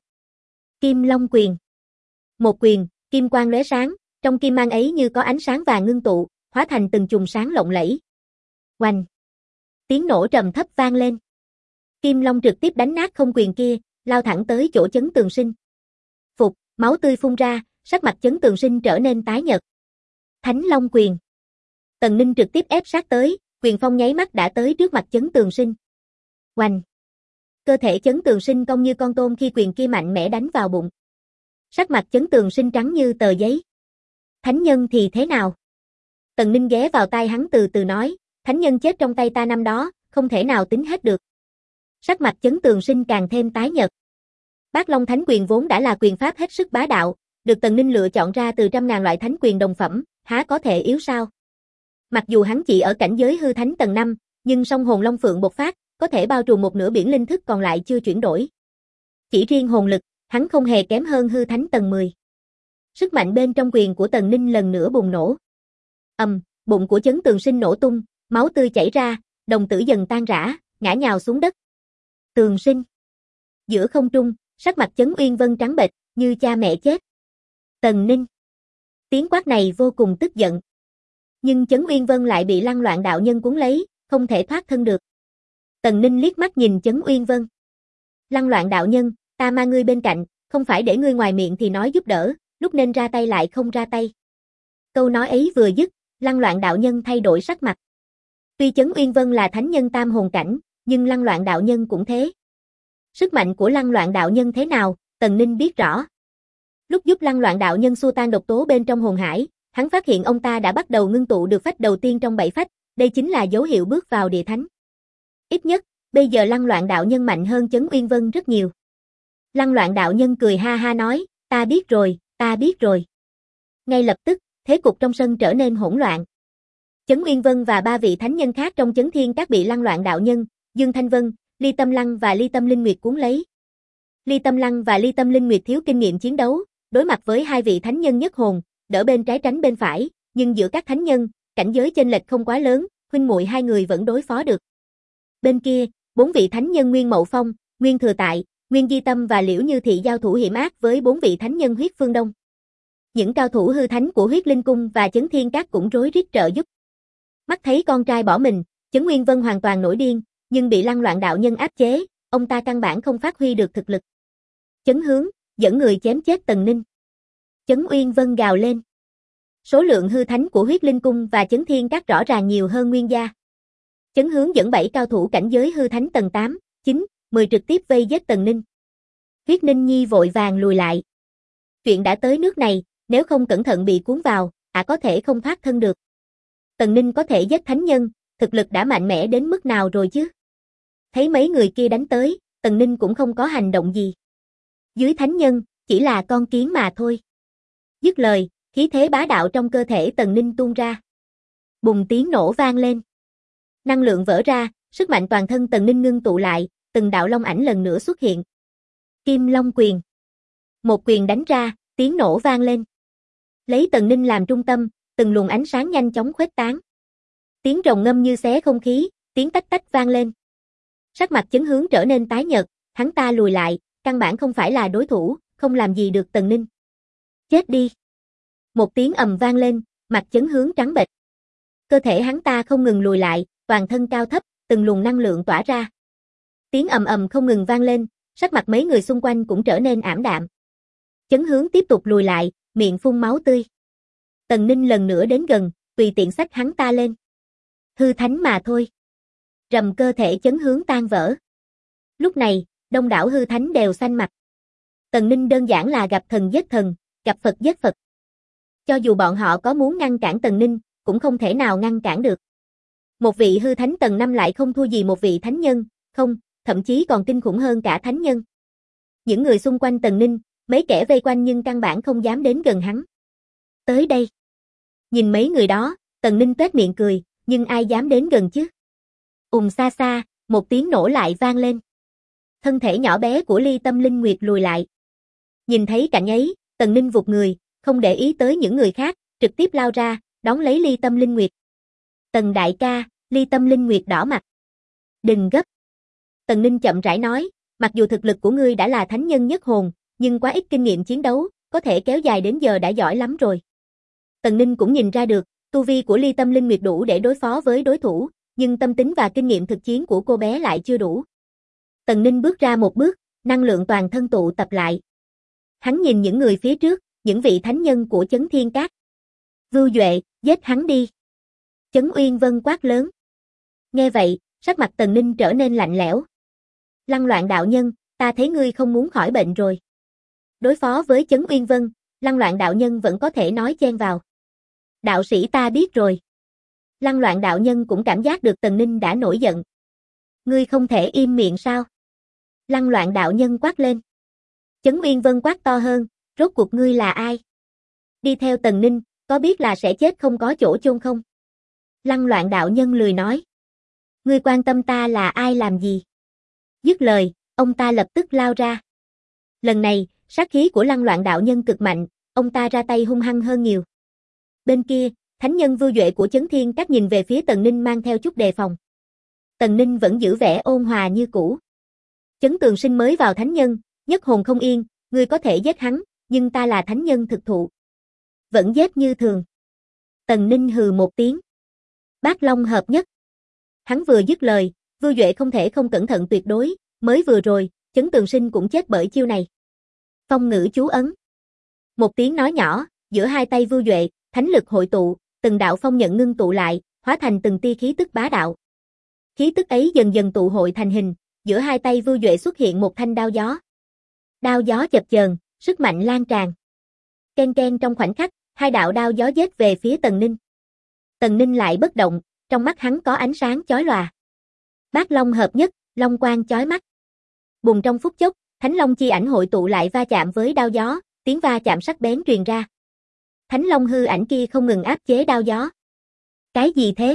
Kim Long quyền. Một quyền, kim quang lóe sáng, trong kim mang ấy như có ánh sáng vàng ngưng tụ, hóa thành từng chùm sáng lộng lẫy. Oanh! Tiếng nổ trầm thấp vang lên. Kim Long trực tiếp đánh nát không quyền kia, lao thẳng tới chỗ Chấn Tường Sinh. Phục, máu tươi phun ra, sắc mặt Chấn Tường Sinh trở nên tái nhợt. Thánh Long quyền. Tần Ninh trực tiếp ép sát tới, quyền phong nháy mắt đã tới trước mặt Chấn Tường Sinh. Oanh! Cơ thể Chấn Tường Sinh cong như con tôm khi quyền kia mạnh mẽ đánh vào bụng. Sắc mặt Chấn Tường Sinh trắng như tờ giấy. Thánh nhân thì thế nào? Tần Ninh ghé vào tai hắn từ từ nói, thánh nhân chết trong tay ta năm đó, không thể nào tính hết được. Sắc mặt Chấn Tường Sinh càng thêm tái nhợt. Bát Long Thánh Quyền vốn đã là quyền pháp hết sức bá đạo, được Tần Ninh lựa chọn ra từ 100.000 loại thánh quyền đồng phẩm, há có thể yếu sao? Mặc dù hắn chỉ ở cảnh giới hư thánh tầng 5, nhưng song hồn long phượng bộc phát, có thể bao trùm một nửa biển linh thức còn lại chưa chuyển đổi. Chỉ riêng hồn lực, hắn không hề kém hơn hư thánh tầng 10. Sức mạnh bên trong quyền của Tần Ninh lần nữa bùng nổ. Bụng của Chấn Tường Sinh nổ tung, máu tươi chảy ra, đồng tử dần tan rã, ngã nhào xuống đất. Tường Sinh. Giữa không trung, sắc mặt Chấn Uyên Vân trắng bệch, như cha mẹ chết. Tần Ninh. Tiếng quát này vô cùng tức giận. Nhưng Chấn Uyên Vân lại bị Lăng Loạn đạo nhân cuốn lấy, không thể thoát thân được. Tần Ninh liếc mắt nhìn Chấn Uyên Vân. Lăng Loạn đạo nhân, ta mang ngươi bên cạnh, không phải để ngươi ngoài miệng thì nói giúp đỡ, lúc nên ra tay lại không ra tay. Câu nói ấy vừa dứt, Lăng Loạn đạo nhân thay đổi sắc mặt. Tuy Chấn Uyên Vân là thánh nhân tam hồn cảnh, nhưng Lăng Loạn đạo nhân cũng thế. Sức mạnh của Lăng Loạn đạo nhân thế nào, Tần Ninh biết rõ. Lúc giúp Lăng Loạn đạo nhân xua tan độc tố bên trong hồn hải, hắn phát hiện ông ta đã bắt đầu ngưng tụ được phách đầu tiên trong 7 phách, đây chính là dấu hiệu bước vào địa thánh. Ít nhất, bây giờ Lăng Loạn đạo nhân mạnh hơn Chấn Uyên Vân rất nhiều. Lăng Loạn đạo nhân cười ha ha nói, ta biết rồi, ta biết rồi. Ngay lập tức, thế cục trong sân trở nên hỗn loạn. Chấn Uyên Vân và 3 vị thánh nhân khác trong Chấn Thiên Các bị Lăng Loạn đạo nhân, Dương Thanh Vân, Ly Tâm Lăng và Ly Tâm Linh Nguyệt cuốn lấy. Ly Tâm Lăng và Ly Tâm Linh Nguyệt thiếu kinh nghiệm chiến đấu, đối mặt với 2 vị thánh nhân nhất hồn, đỡ bên trái tránh bên phải, nhưng giữa các thánh nhân, cảnh giới chênh lệch không quá lớn, huynh muội hai người vẫn đối phó được. Bên kia, 4 vị thánh nhân Nguyên Mậu Phong, Nguyên Thừa Tại, Nguyên Di Tâm và Liễu Như Thị giao thủ hiểm ác với 4 vị thánh nhân Huyết Phương Đông. Những cao thủ hư thánh của Huyết Linh Cung và Chấn Thiên Các cũng rối rít trợ giúp. Mắt thấy con trai bỏ mình, Chấn Nguyên Vân hoàn toàn nổi điên, nhưng bị Lăng Loạn đạo nhân áp chế, ông ta căn bản không phát huy được thực lực. Chấn Hướng, dẫn người chém chết Tần Ninh. Chấn Uyên Vân gào lên. Số lượng hư thánh của Huyết Linh Cung và Chấn Thiên Các rõ ràng nhiều hơn Nguyên gia. Chấn Hướng dẫn 7 cao thủ cảnh giới hư thánh tầng 8, 9, 10 trực tiếp vây giết Tần Ninh. Huyết Ninh Nhi vội vàng lùi lại. Chuyện đã tới nước này, nếu không cẩn thận bị cuốn vào, có thể không thoát thân được. Tần Ninh có thể giết thánh nhân, thực lực đã mạnh mẽ đến mức nào rồi chứ? Thấy mấy người kia đánh tới, Tần Ninh cũng không có hành động gì. Dưới thánh nhân, chỉ là con kiến mà thôi. Dứt lời, khí thế bá đạo trong cơ thể Tần Ninh tuôn ra. Bùng tiếng nổ vang lên. Năng lượng vỡ ra, sức mạnh toàn thân Tần Ninh ngưng tụ lại, từng đạo long ảnh lần nữa xuất hiện. Kim Long quyền. Một quyền đánh ra, tiếng nổ vang lên. Lấy Tần Ninh làm trung tâm, từng luồng ánh sáng nhanh chóng khuếch tán. Tiếng rồng ngâm như xé không khí, tiếng tách tách vang lên. Sắc mặt Chấn Hướng trở nên tái nhợt, hắn ta lùi lại, căn bản không phải là đối thủ, không làm gì được Tần Ninh. Chết đi. Một tiếng ầm vang lên, mặt Chấn Hướng trắng bệch. Cơ thể hắn ta không ngừng lùi lại, toàn thân cao thấp, từng luồng năng lượng tỏa ra. Tiếng ầm ầm không ngừng vang lên, sắc mặt mấy người xung quanh cũng trở nên ảm đạm. Chấn Hướng tiếp tục lùi lại, miệng phun máu tươi. Tần Ninh lần nữa đến gần, tùy tiện xách hắn ta lên. Hư thánh mà thôi. Rầm, cơ thể Chấn Hướng tan vỡ. Lúc này, đông đảo hư thánh đều xanh mặt. Tần Ninh đơn giản là gặp thần giết thần, gặp Phật giết Phật. Cho dù bọn họ có muốn ngăn cản Tần Ninh, cũng không thể nào ngăn cản được. Một vị hư thánh tầng 5 lại không thua gì một vị thánh nhân, không, thậm chí còn kinh khủng hơn cả thánh nhân. Những người xung quanh Tần Ninh, mấy kẻ vây quanh nhưng căn bản không dám đến gần hắn. Tới đây. Nhìn mấy người đó, Tần Ninh toét miệng cười, nhưng ai dám đến gần chứ? Xa xa, một tiếng nổ lại vang lên. Thân thể nhỏ bé của Ly Tâm Linh Nguyệt lùi lại. Nhìn thấy cảnh ấy, Tần Ninh vụt người, không để ý tới những người khác, trực tiếp lao ra, đón lấy Ly Tâm Linh Nguyệt. Tần đại ca, Ly Tâm Linh Nguyệt đỏ mặt. Đừng gấp. Tần Ninh chậm rãi nói, mặc dù thực lực của ngươi đã là thánh nhân nhất hồn, nhưng quá ít kinh nghiệm chiến đấu, có thể kéo dài đến giờ đã giỏi lắm rồi. Tần Ninh cũng nhìn ra được, tu vi của Ly Tâm Linh Nguyệt đủ để đối phó với đối thủ, nhưng tâm tính và kinh nghiệm thực chiến của cô bé lại chưa đủ. Tần Ninh bước ra một bước, năng lượng toàn thân tụ tập lại. Hắn nhìn những người phía trước, những vị thánh nhân của Chấn Thiên Các. Vưu Duệ, giết hắn đi. Chấn Uyên Vân quát lớn. Nghe vậy, sắc mặt Tần Ninh trở nên lạnh lẽo. Lăng Loạn đạo nhân, ta thấy ngươi không muốn khỏi bệnh rồi. Đối phó với Chấn Uyên Vân, Lăng Loạn đạo nhân vẫn có thể nói chen vào. Đạo sĩ ta biết rồi. Lăng Loạn đạo nhân cũng cảm giác được Tần Ninh đã nổi giận. Ngươi không thể im miệng sao? Lăng Loạn đạo nhân quát lên. Chấn Uyên Vân quát to hơn, rốt cuộc ngươi là ai? Đi theo Tần Ninh, có biết là sẽ chết không có chỗ chôn không? Lăng Loạn đạo nhân lười nói. Ngươi quan tâm ta là ai làm gì? Dứt lời, ông ta lập tức lao ra. Lần này, sát khí của Lăng Loạn đạo nhân cực mạnh, ông ta ra tay hung hăng hơn nhiều. Bên kia, thánh nhân Vưu Duệ của Chấn Thiên Các nhìn về phía Tần Ninh mang theo chút đề phòng. Tần Ninh vẫn giữ vẻ ôn hòa như cũ. Chấn Tường Sinh mới vào thánh nhân, nhất hồn không yên, ngươi có thể giết hắn, nhưng ta là thánh nhân thực thụ. Vẫn giết như thường. Tần Ninh hừ một tiếng. Bát Long hợp nhất. Hắn vừa dứt lời, Vưu Duệ không thể không cẩn thận tuyệt đối, mới vừa rồi, Chấn Tường Sinh cũng chết bởi chiêu này. Phong ngữ chú ấn. Một tiếng nói nhỏ, giữa hai tay Vưu Duệ, thánh lực hội tụ, từng đạo phong nhận ngưng tụ lại, hóa thành từng tia khí tức bá đạo. Khí tức ấy dần dần tụ hội thành hình, giữa hai tay Vưu Duệ xuất hiện một thanh đao gió. Đao gió chập chờn, sức mạnh lan tràn. Ken ken trong khoảnh khắc, hai đạo đao gió giết về phía Tần Ninh. Tần Ninh lại bất động, trong mắt hắn có ánh sáng chói lòa. Bát Long hợp nhất, long quang chói mắt. Bùng trong phút chốc, Thánh Long chi ảnh hội tụ lại va chạm với đao gió, tiếng va chạm sắc bén truyền ra. Thánh Long hư ảnh kia không ngừng áp chế đao gió. Cái gì thế?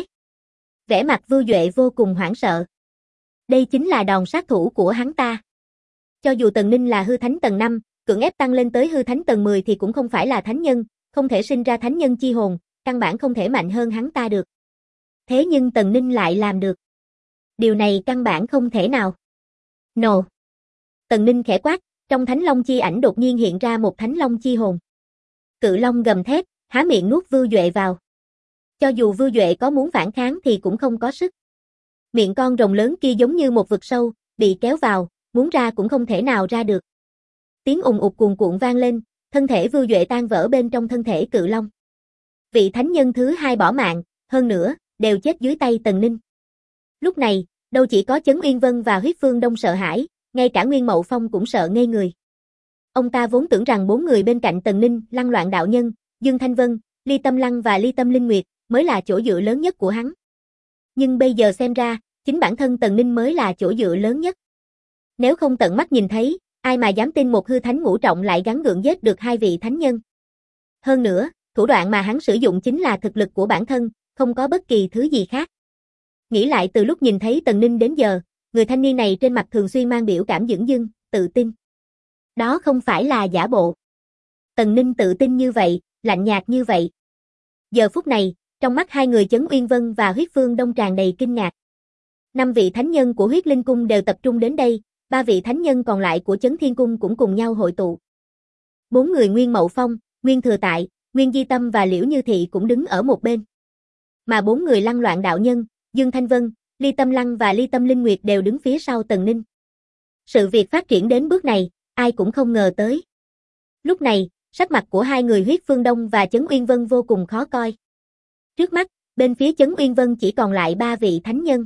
Vẻ mặt Vưu Duệ vô cùng hoảng sợ. Đây chính là đòn sát thủ của hắn ta. Cho dù Tần Ninh là hư thánh tầng 5, cưỡng ép tăng lên tới hư thánh tầng 10 thì cũng không phải là thánh nhân, không thể sinh ra thánh nhân chi hồn, căn bản không thể mạnh hơn hắn ta được. Thế nhưng Tần Ninh lại làm được. Điều này căn bản không thể nào. No. Tần Ninh khẽ quát, trong Thánh Long chi ảnh đột nhiên hiện ra một Thánh Long chi hồn. Cự Long gầm thét, há miệng nuốt Vưu Duệ vào. Cho dù Vưu Duệ có muốn phản kháng thì cũng không có sức. Miệng con rồng lớn kia giống như một vực sâu, bị kéo vào, muốn ra cũng không thể nào ra được. Tiếng ùng ục cuồn cuộn vang lên, thân thể Vưu Duệ tan vỡ bên trong thân thể Cự Long. Vị thánh nhân thứ hai bỏ mạng, hơn nữa, đều chết dưới tay Tần Ninh. Lúc này, đâu chỉ có Chấn Uyên Vân và Huyết Phương Đông sợ hãi, ngay cả Nguyên Mậu Phong cũng sợ ngây người. Ông ta vốn tưởng rằng 4 người bên cạnh Tần Ninh, Lăng Loạn đạo nhân, Dương Thanh Vân, Ly Tâm Lăng và Ly Tâm Linh Nguyệt mới là chỗ dựa lớn nhất của hắn. Nhưng bây giờ xem ra, chính bản thân Tần Ninh mới là chỗ dựa lớn nhất. Nếu không tận mắt nhìn thấy, ai mà dám tin một hư thánh ngũ trọng lại gắng gượng giết được hai vị thánh nhân. Hơn nữa, thủ đoạn mà hắn sử dụng chính là thực lực của bản thân, không có bất kỳ thứ gì khác. Nghĩ lại từ lúc nhìn thấy Tần Ninh đến giờ, người thanh niên này trên mặt thường xuyên mang biểu cảm dửng dưng, tự tin. Đó không phải là giả bộ. Tần Ninh tự tin như vậy, lạnh nhạt như vậy. Giờ phút này, trong mắt hai người Chấn Uyên Vân và Huyết Phương Đông tràn đầy kinh ngạc. 5 vị thánh nhân của Huyết Linh Cung đều tập trung đến đây, 3 vị thánh nhân còn lại của Chấn Thiên Cung cũng cùng nhau hội tụ. 4 người Nguyên Mậu Phong, Nguyên Thừa Tại, Nguyên Di Tâm và Liễu Như Thị cũng đứng ở một bên. Mà 4 người Lăng Loạn đạo nhân, Dương Thanh Vân, Ly Tâm Lăng và Ly Tâm Linh Nguyệt đều đứng phía sau Tần Ninh. Sự việc phát triển đến bước này, ai cũng không ngờ tới. Lúc này, sắc mặt của hai người Huyết Phương Đông và Chấn Uyên Vân vô cùng khó coi. Trước mắt, bên phía Chấn Uyên Vân chỉ còn lại 3 vị thánh nhân.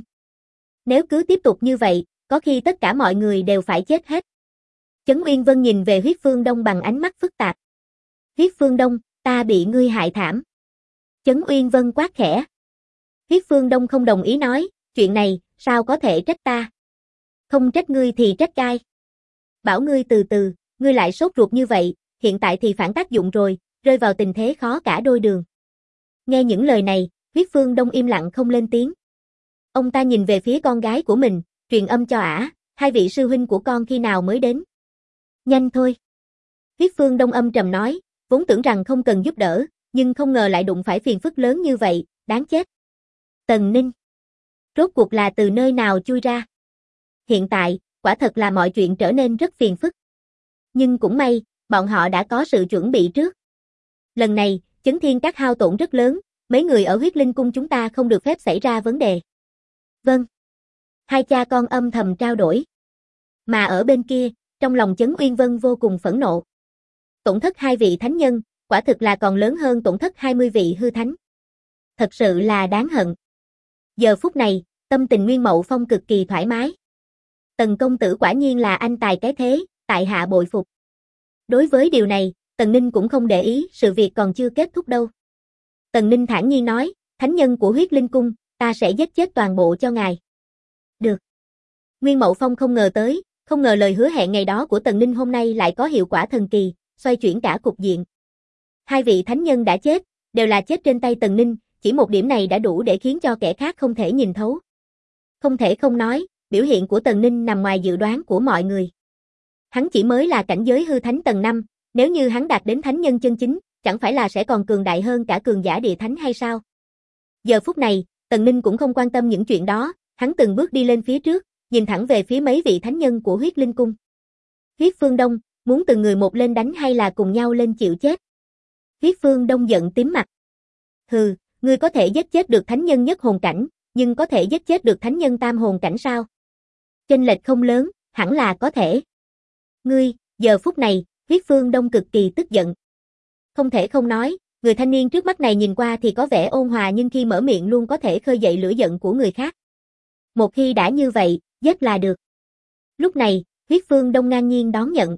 Nếu cứ tiếp tục như vậy, có khi tất cả mọi người đều phải chết hết. Chấn Uyên Vân nhìn về Huyết Phương Đông bằng ánh mắt phức tạp. Huyết Phương Đông, ta bị ngươi hại thảm. Chấn Uyên Vân quát khẽ. Huyết Phương Đông không đồng ý nói, chuyện này, sao có thể trách ta? Không trách ngươi thì trách ai? Bảo ngươi từ từ, ngươi lại sốt ruột như vậy, hiện tại thì phản tác dụng rồi, rơi vào tình thế khó cả đôi đường. Nghe những lời này, Huyết Phương Đông im lặng không lên tiếng. Ông ta nhìn về phía con gái của mình, truyền âm cho ả, 2 vị sư huynh của con khi nào mới đến? Nhanh thôi. Huyết Phương Đông âm trầm nói, vốn tưởng rằng không cần giúp đỡ, nhưng không ngờ lại đụng phải phiền phức lớn như vậy, đáng chết. Tần Ninh. Rốt cuộc là từ nơi nào chui ra? Hiện tại, quả thật là mọi chuyện trở nên rất phiền phức. Nhưng cũng may, bọn họ đã có sự chuẩn bị trước. Lần này, Chấn Thiên Các hao tổn rất lớn, mấy người ở Huyết Linh Cung chúng ta không được phép xảy ra vấn đề. Vâng. Hai cha con âm thầm trao đổi. Mà ở bên kia, trong lòng Chấn Uyên Vân vô cùng phẫn nộ. Tổn thất 2 vị thánh nhân, quả thực là còn lớn hơn tổn thất 20 vị hư thánh. Thật sự là đáng hận. Giờ phút này, tâm tình Nguyên Mậu Phong cực kỳ thoải mái. Tần công tử quả nhiên là anh tài cái thế, tại hạ bội phục. Đối với điều này, Tần Ninh cũng không để ý, sự việc còn chưa kết thúc đâu. Tần Ninh thản nhiên nói, thánh nhân của Huyết Linh Cung, ta sẽ giết chết toàn bộ cho ngài. Được. Nguyên Mậu Phong không ngờ tới, không ngờ lời hứa hẹn ngày đó của Tần Ninh hôm nay lại có hiệu quả thần kỳ, xoay chuyển cả cục diện. 2 vị thánh nhân đã chết, đều là chết trên tay Tần Ninh, chỉ một điểm này đã đủ để khiến cho kẻ khác không thể nhìn thấu. Không thể không nói, biểu hiện của Tần Ninh nằm ngoài dự đoán của mọi người. Hắn chỉ mới là cảnh giới hư thánh tầng 5, nếu như hắn đạt đến thánh nhân chân chính, chẳng phải là sẽ còn cường đại hơn cả cường giả địa thánh hay sao? Giờ phút này, Tần Ninh cũng không quan tâm những chuyện đó, hắn từng bước đi lên phía trước, nhìn thẳng về phía mấy vị thánh nhân của Huyết Linh Cung. Huyết Phương Đông, muốn từng người một lên đánh hay là cùng nhau lên chịu chết? Huyết Phương Đông giận tím mặt. Hừ, ngươi có thể giết chết được thánh nhân nhất hồn cảnh, nhưng có thể giết chết được thánh nhân tam hồn cảnh sao? Chênh lệch không lớn, hẳn là có thể. Ngươi, giờ phút này, Huyết Phương Đông cực kỳ tức giận. Không thể không nói, người thanh niên trước mắt này nhìn qua thì có vẻ ôn hòa nhưng khi mở miệng luôn có thể khơi dậy lửa giận của người khác. Một khi đã như vậy, giết là được. Lúc này, Huyết Phương Đông ngang nhiên đón nhận.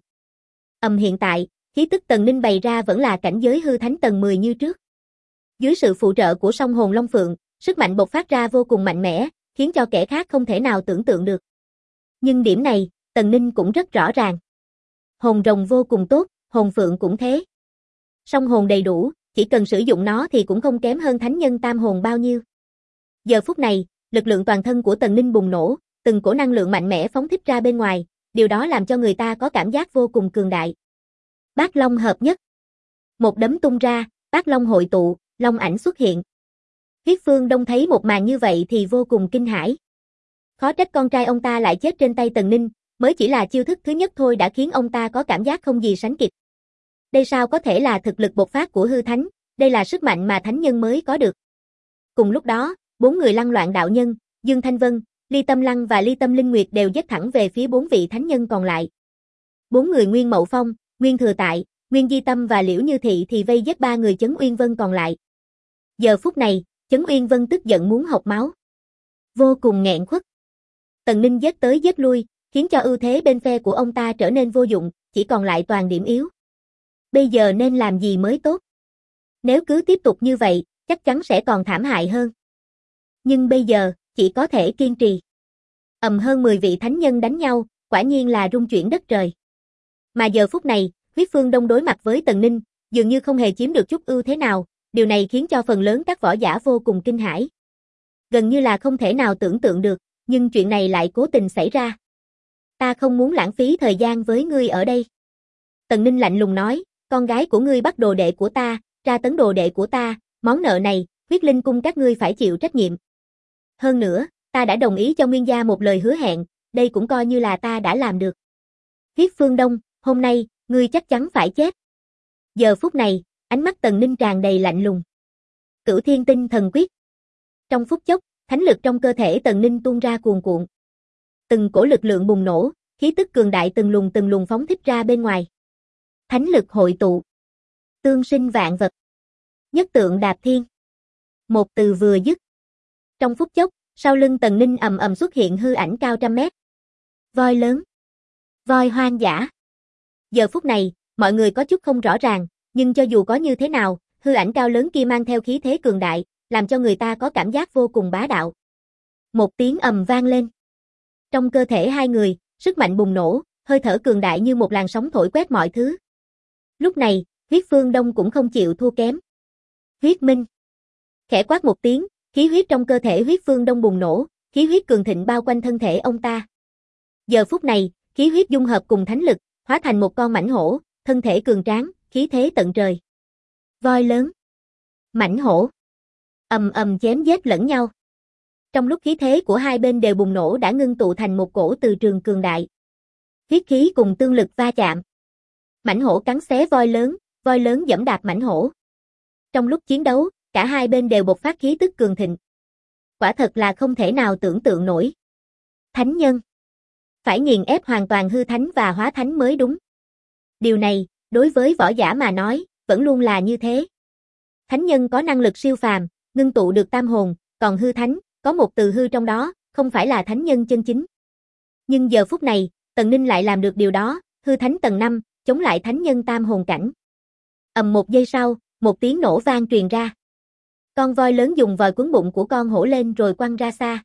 Hiện tại, khí tức Tần Ninh bày ra vẫn là cảnh giới hư thánh tầng 10 như trước. Dưới sự phụ trợ của song hồn Long Phượng, sức mạnh bộc phát ra vô cùng mạnh mẽ, khiến cho kẻ khác không thể nào tưởng tượng được. Nhưng điểm này, Tần Ninh cũng rất rõ ràng. Hồn rồng vô cùng tốt, hồn phượng cũng thế. Song hồn đầy đủ, chỉ cần sử dụng nó thì cũng không kém hơn thánh nhân tam hồn bao nhiêu. Giờ phút này, lực lượng toàn thân của Tần Ninh bùng nổ, từng cổ năng lượng mạnh mẽ phóng thích ra bên ngoài, điều đó làm cho người ta có cảm giác vô cùng cường đại. Bát Long hợp nhất. Một đấm tung ra, Bát Long hội tụ, long ảnh xuất hiện. Huyết Phương Đông thấy một màn như vậy thì vô cùng kinh hãi. Khó trách con trai ông ta lại chết trên tay Tần Ninh, mới chỉ là chiêu thức thứ nhất thôi đã khiến ông ta có cảm giác không gì sánh kịp. Đây sao có thể là thực lực bộc phát của hư thánh, đây là sức mạnh mà thánh nhân mới có được. Cùng lúc đó, 4 người Lăng Loạn đạo nhân, Dương Thanh Vân, Ly Tâm Lăng và Ly Tâm Linh Nguyệt đều giết thẳng về phía 4 vị thánh nhân còn lại. 4 người Nguyên Mậu Phong, Nguyên Thừa Tại, Nguyên Di Tâm và Liễu Như Thị thì vây giết 3 người Chấn Uyên Vân còn lại. Giờ phút này, Chấn Uyên Vân tức giận muốn học máu. Vô cùng nghẹn khuất. Tần Ninh giết tới giết lui, khiến cho ưu thế bên phe của ông ta trở nên vô dụng, chỉ còn lại toàn điểm yếu. Bây giờ nên làm gì mới tốt? Nếu cứ tiếp tục như vậy, chắc chắn sẽ còn thảm hại hơn. Nhưng bây giờ, chỉ có thể kiên trì. Hơn 10 vị thánh nhân đánh nhau, quả nhiên là rung chuyển đất trời. Mà giờ phút này, Huyết Phương Đông đối mặt với Tần Ninh, dường như không hề chiếm được chút ưu thế nào, điều này khiến cho phần lớn các võ giả vô cùng kinh hãi. Gần như là không thể nào tưởng tượng được, nhưng chuyện này lại cố tình xảy ra. Ta không muốn lãng phí thời gian với ngươi ở đây. Tần Ninh lạnh lùng nói, con gái của ngươi bắt đồ đệ của ta, tra tấn đồ đệ của ta, Món nợ này, huyết linh cung các ngươi phải chịu trách nhiệm. Hơn nữa, ta đã đồng ý cho Nguyên gia một lời hứa hẹn, đây cũng coi như là ta đã làm được. Huyết Phương Đông, hôm nay, ngươi chắc chắn phải chết. Giờ phút này, ánh mắt Tần Ninh tràn đầy lạnh lùng. Cửu Thiên Tinh Thần Quyết. Trong phút chốc, thánh lực trong cơ thể Tần Ninh tuôn ra cuồn cuộn. Từng cổ lực lượng bùng nổ, khí tức cường đại từng luồng phóng thích ra bên ngoài. Thánh lực hội tụ, tương sinh vạn vật. Nhất tượng đạp thiên. Một từ vừa dứt. Trong phút chốc, sau lưng Tần Ninh ầm ầm xuất hiện hư ảnh cao trăm mét. Voi lớn. Voi hoang dã. Giờ phút này, mọi người có chút không rõ ràng, nhưng cho dù có như thế nào, hư ảnh cao lớn kia mang theo khí thế cường đại, làm cho người ta có cảm giác vô cùng bá đạo. Một tiếng ầm vang lên. Trong cơ thể hai người, sức mạnh bùng nổ, hơi thở cường đại như một làn sóng thổi quét mọi thứ. Lúc này, Huyết Phương Đông cũng không chịu thua kém. Huyết Minh. Khẽ quát một tiếng, khí huyết trong cơ thể Huyết Phương Đông bùng nổ, khí huyết cường thịnh bao quanh thân thể ông ta. Giờ phút này, khí huyết dung hợp cùng thánh lực, hóa thành một con mãnh hổ, thân thể cường tráng, khí thế tận trời. Voi lớn. Mãnh hổ. Ầm ầm chém giết lẫn nhau. Trong lúc khí thế của hai bên đều bùng nổ đã ngưng tụ thành một cổ từ trường cường đại. Huyết khí cùng tương lực va chạm. Mãnh hổ cắn xé voi lớn giẫm đạp mãnh hổ. Trong lúc chiến đấu, cả hai bên đều bộc phát khí tức cường thịnh. Quả thật là không thể nào tưởng tượng nổi. Thánh nhân. Phải nghiền ép hoàn toàn hư thánh và hóa thánh mới đúng. Điều này, đối với võ giả mà nói, vẫn luôn là như thế. Thánh nhân có năng lực siêu phàm, ngưng tụ được tam hồn, còn hư thánh, có một từ hư trong đó, không phải là thánh nhân chân chính. Nhưng giờ phút này, Tần Ninh lại làm được điều đó, hư thánh tầng 5, chống lại thánh nhân tam hồn cảnh. Ầm một giây sau, một tiếng nổ vang truyền ra. Con voi lớn dùng vòi quấn bụng của con hổ lên rồi quăng ra xa.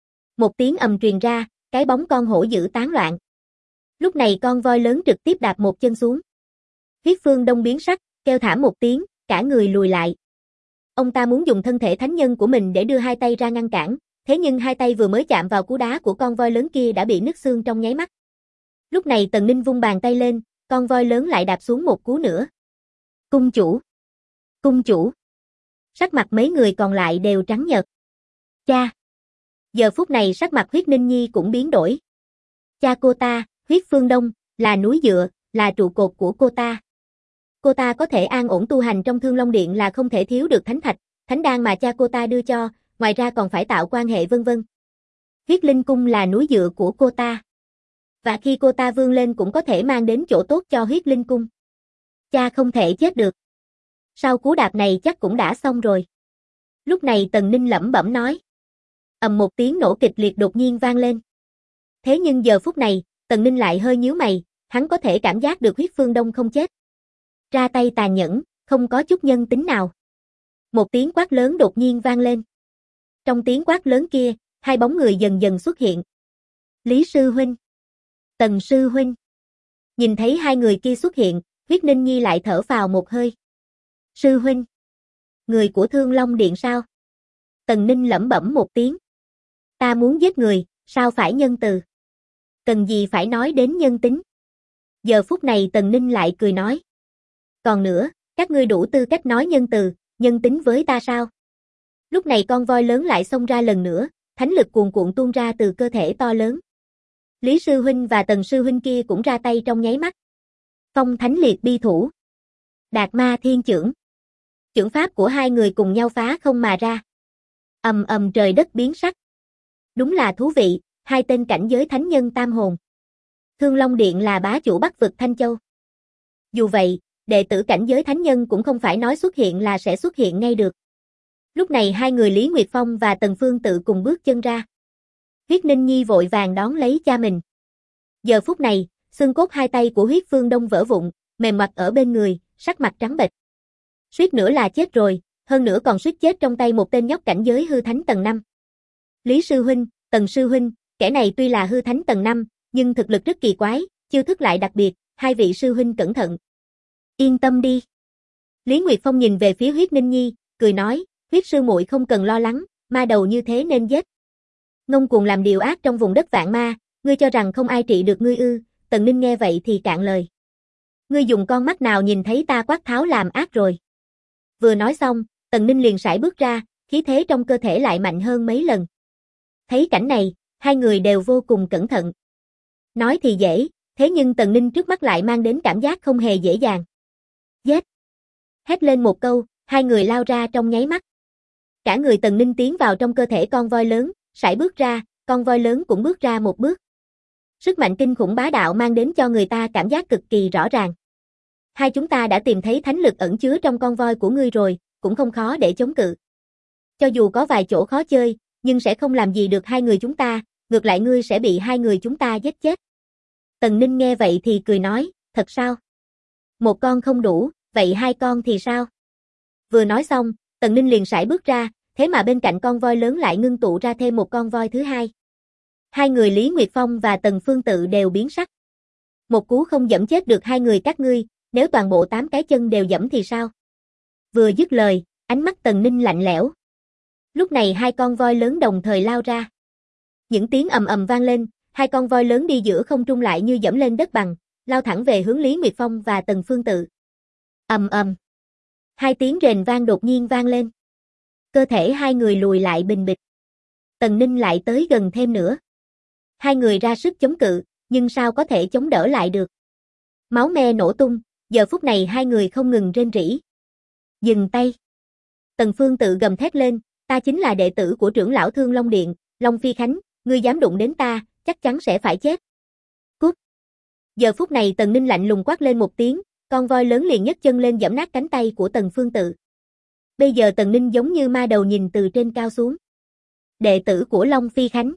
Một tiếng ầm truyền ra, cái bóng con hổ dữ tán loạn. Lúc này con voi lớn trực tiếp đạp một chân xuống. Huyết Phương Đông biến sắc, kêu thảm một tiếng, cả người lùi lại. Ông ta muốn dùng thân thể thánh nhân của mình để đưa hai tay ra ngăn cản, thế nhưng hai tay vừa mới chạm vào cú đá của con voi lớn kia đã bị nứt xương trong nháy mắt. Lúc này Tần Ninh vung bàn tay lên, con voi lớn lại đạp xuống một cú nữa. Cung chủ! Cung chủ! Sắc mặt mấy người còn lại đều trắng nhợt. Cha! Giờ phút này sắc mặt Huyết Ninh Nhi cũng biến đổi. Cha cô ta, Huyết Phương Đông, là núi dựa, là trụ cột của cô ta. Cô ta có thể an ổn tu hành trong Thương Long Điện là không thể thiếu được thánh thạch, thánh đan mà cha cô ta đưa cho, ngoài ra còn phải tạo quan hệ vân vân. Huyết Linh Cung là núi dựa của cô ta. Và khi cô ta vươn lên cũng có thể mang đến chỗ tốt cho Huyết Linh Cung. Cha không thể chết được. Sau cú đạp này chắc cũng đã xong rồi. Lúc này Tần Ninh lẩm bẩm nói. Ầm một tiếng nổ kịch liệt đột nhiên vang lên. Thế nhưng giờ phút này, Tần Ninh lại hơi nhíu mày, hắn có thể cảm giác được Huyết Phương Đông không chết. Ra tay tàn nhẫn, không có chút nhân tính nào. Một tiếng quát lớn đột nhiên vang lên. Trong tiếng quát lớn kia, hai bóng người dần dần xuất hiện. Lý Sư Huynh. Tần Sư Huynh. Nhìn thấy hai người kia xuất hiện, Huyết Ninh Nhi lại thở phào một hơi. Sư Huynh. Người của Thương Long Điện sao? Tần Ninh lẩm bẩm một tiếng. Ta muốn giết người, sao phải nhân từ? Cần gì phải nói đến nhân tính? Giờ phút này Tần Ninh lại cười nói. Còn nữa, các ngươi đủ tư cách nói nhân từ, nhân tính với ta sao? Lúc này con voi lớn lại xông ra lần nữa, thánh lực cuồn cuộn tuôn ra từ cơ thể to lớn. Lý Sư Huynh và Tần Sư Huynh kia cũng ra tay trong nháy mắt. Phong Thánh Liệt Bi Thủ. Đạt Ma Thiên Chưởng. Chưởng pháp của hai người cùng nhau phá không mà ra. Ầm ầm trời đất biến sắc. Đúng là thú vị, hai tên cảnh giới thánh nhân tam hồn. Thương Long Điện là bá chủ Bắc vực Thanh Châu. Dù vậy, đệ tử cảnh giới thánh nhân cũng không phải nói xuất hiện là sẽ xuất hiện ngay được. Lúc này hai người Lý Nguyệt Phong và Tần Phương Tự cùng bước chân ra. Huyết Ninh Nhi vội vàng đón lấy cha mình. Giờ phút này, xương cốt hai tay của Huyết Phương Đông vỡ vụn, mềm mặt ở bên người, sắc mặt trắng bệch. Suýt nữa là chết rồi, hơn nữa còn suýt chết trong tay một tên nhóc cảnh giới hư thánh tầng 5. Lý Sư Huynh, Tần Sư Huynh, kẻ này tuy là hư thánh tầng 5, nhưng thực lực rất kỳ quái, chiêu thức lại đặc biệt, hai vị Sư Huynh cẩn thận. Yên tâm đi. Lý Nguyệt Phong nhìn về phía Huyết Ninh Nhi, cười nói, Huyết sư muội không cần lo lắng, ma đầu như thế nên giết. Ngông cuồng làm điều ác trong vùng đất vạn ma, ngươi cho rằng không ai trị được ngươi ư? Tần Ninh nghe vậy thì cạn lời. Ngươi dùng con mắt nào nhìn thấy ta quát tháo làm ác rồi? Vừa nói xong, Tần Ninh liền sải bước ra, khí thế trong cơ thể lại mạnh hơn mấy lần. Thấy cảnh này, hai người đều vô cùng cẩn thận. Nói thì dễ, thế nhưng Tần Ninh trước mắt lại mang đến cảm giác không hề dễ dàng. Giết! Hét lên một câu, hai người lao ra trong nháy mắt. Cả người Tần Ninh tiến vào trong cơ thể con voi lớn, sải bước ra, con voi lớn cũng bước ra một bước. Sức mạnh kinh khủng bá đạo mang đến cho người ta cảm giác cực kỳ rõ ràng. Hai chúng ta đã tìm thấy thánh lực ẩn chứa trong con voi của ngươi rồi, cũng không khó để chống cự. Cho dù có vài chỗ khó chơi, nhưng sẽ không làm gì được hai người chúng ta, ngược lại ngươi sẽ bị hai người chúng ta giết chết. Tần Ninh nghe vậy thì cười nói, thật sao? Một con không đủ, vậy hai con thì sao? Vừa nói xong, Tần Ninh liền sải bước ra, thế mà bên cạnh con voi lớn lại ngưng tụ ra thêm một con voi thứ hai. Hai người Lý Nguyệt Phong và Tần Phương Tự đều biến sắc. Một cú không dẫm chết được hai người các ngươi, nếu toàn bộ 8 cái chân đều dẫm thì sao? Vừa dứt lời, ánh mắt Tần Ninh lạnh lẽo. Lúc này hai con voi lớn đồng thời lao ra. Những tiếng ầm ầm vang lên, hai con voi lớn đi giữa không trung lại như dẫm lên đất bằng, lao thẳng về hướng Lý Nguyệt Phong và Tần Phương Tự. Ầm ầm. Hai tiếng rền vang đột nhiên vang lên. Cơ thể hai người lùi lại bình bịch. Tần Ninh lại tới gần thêm nữa. Hai người ra sức chống cự, nhưng sao có thể chống đỡ lại được. Máu me nổ tung, giờ phút này hai người không ngừng rên rỉ. Dừng tay. Tần Phương Tự gầm thét lên, ta chính là đệ tử của trưởng lão Thương Long Điện, Long Phi Khánh, ngươi dám đụng đến ta, chắc chắn sẽ phải chết. Cút. Giờ phút này Tần Ninh lạnh lùng quát lên một tiếng, con voi lớn liền nhấc chân lên giẫm nát cánh tay của Tần Phương Tự. Bây giờ Tần Ninh giống như ma đầu nhìn từ trên cao xuống. Đệ tử của Long Phi Khánh.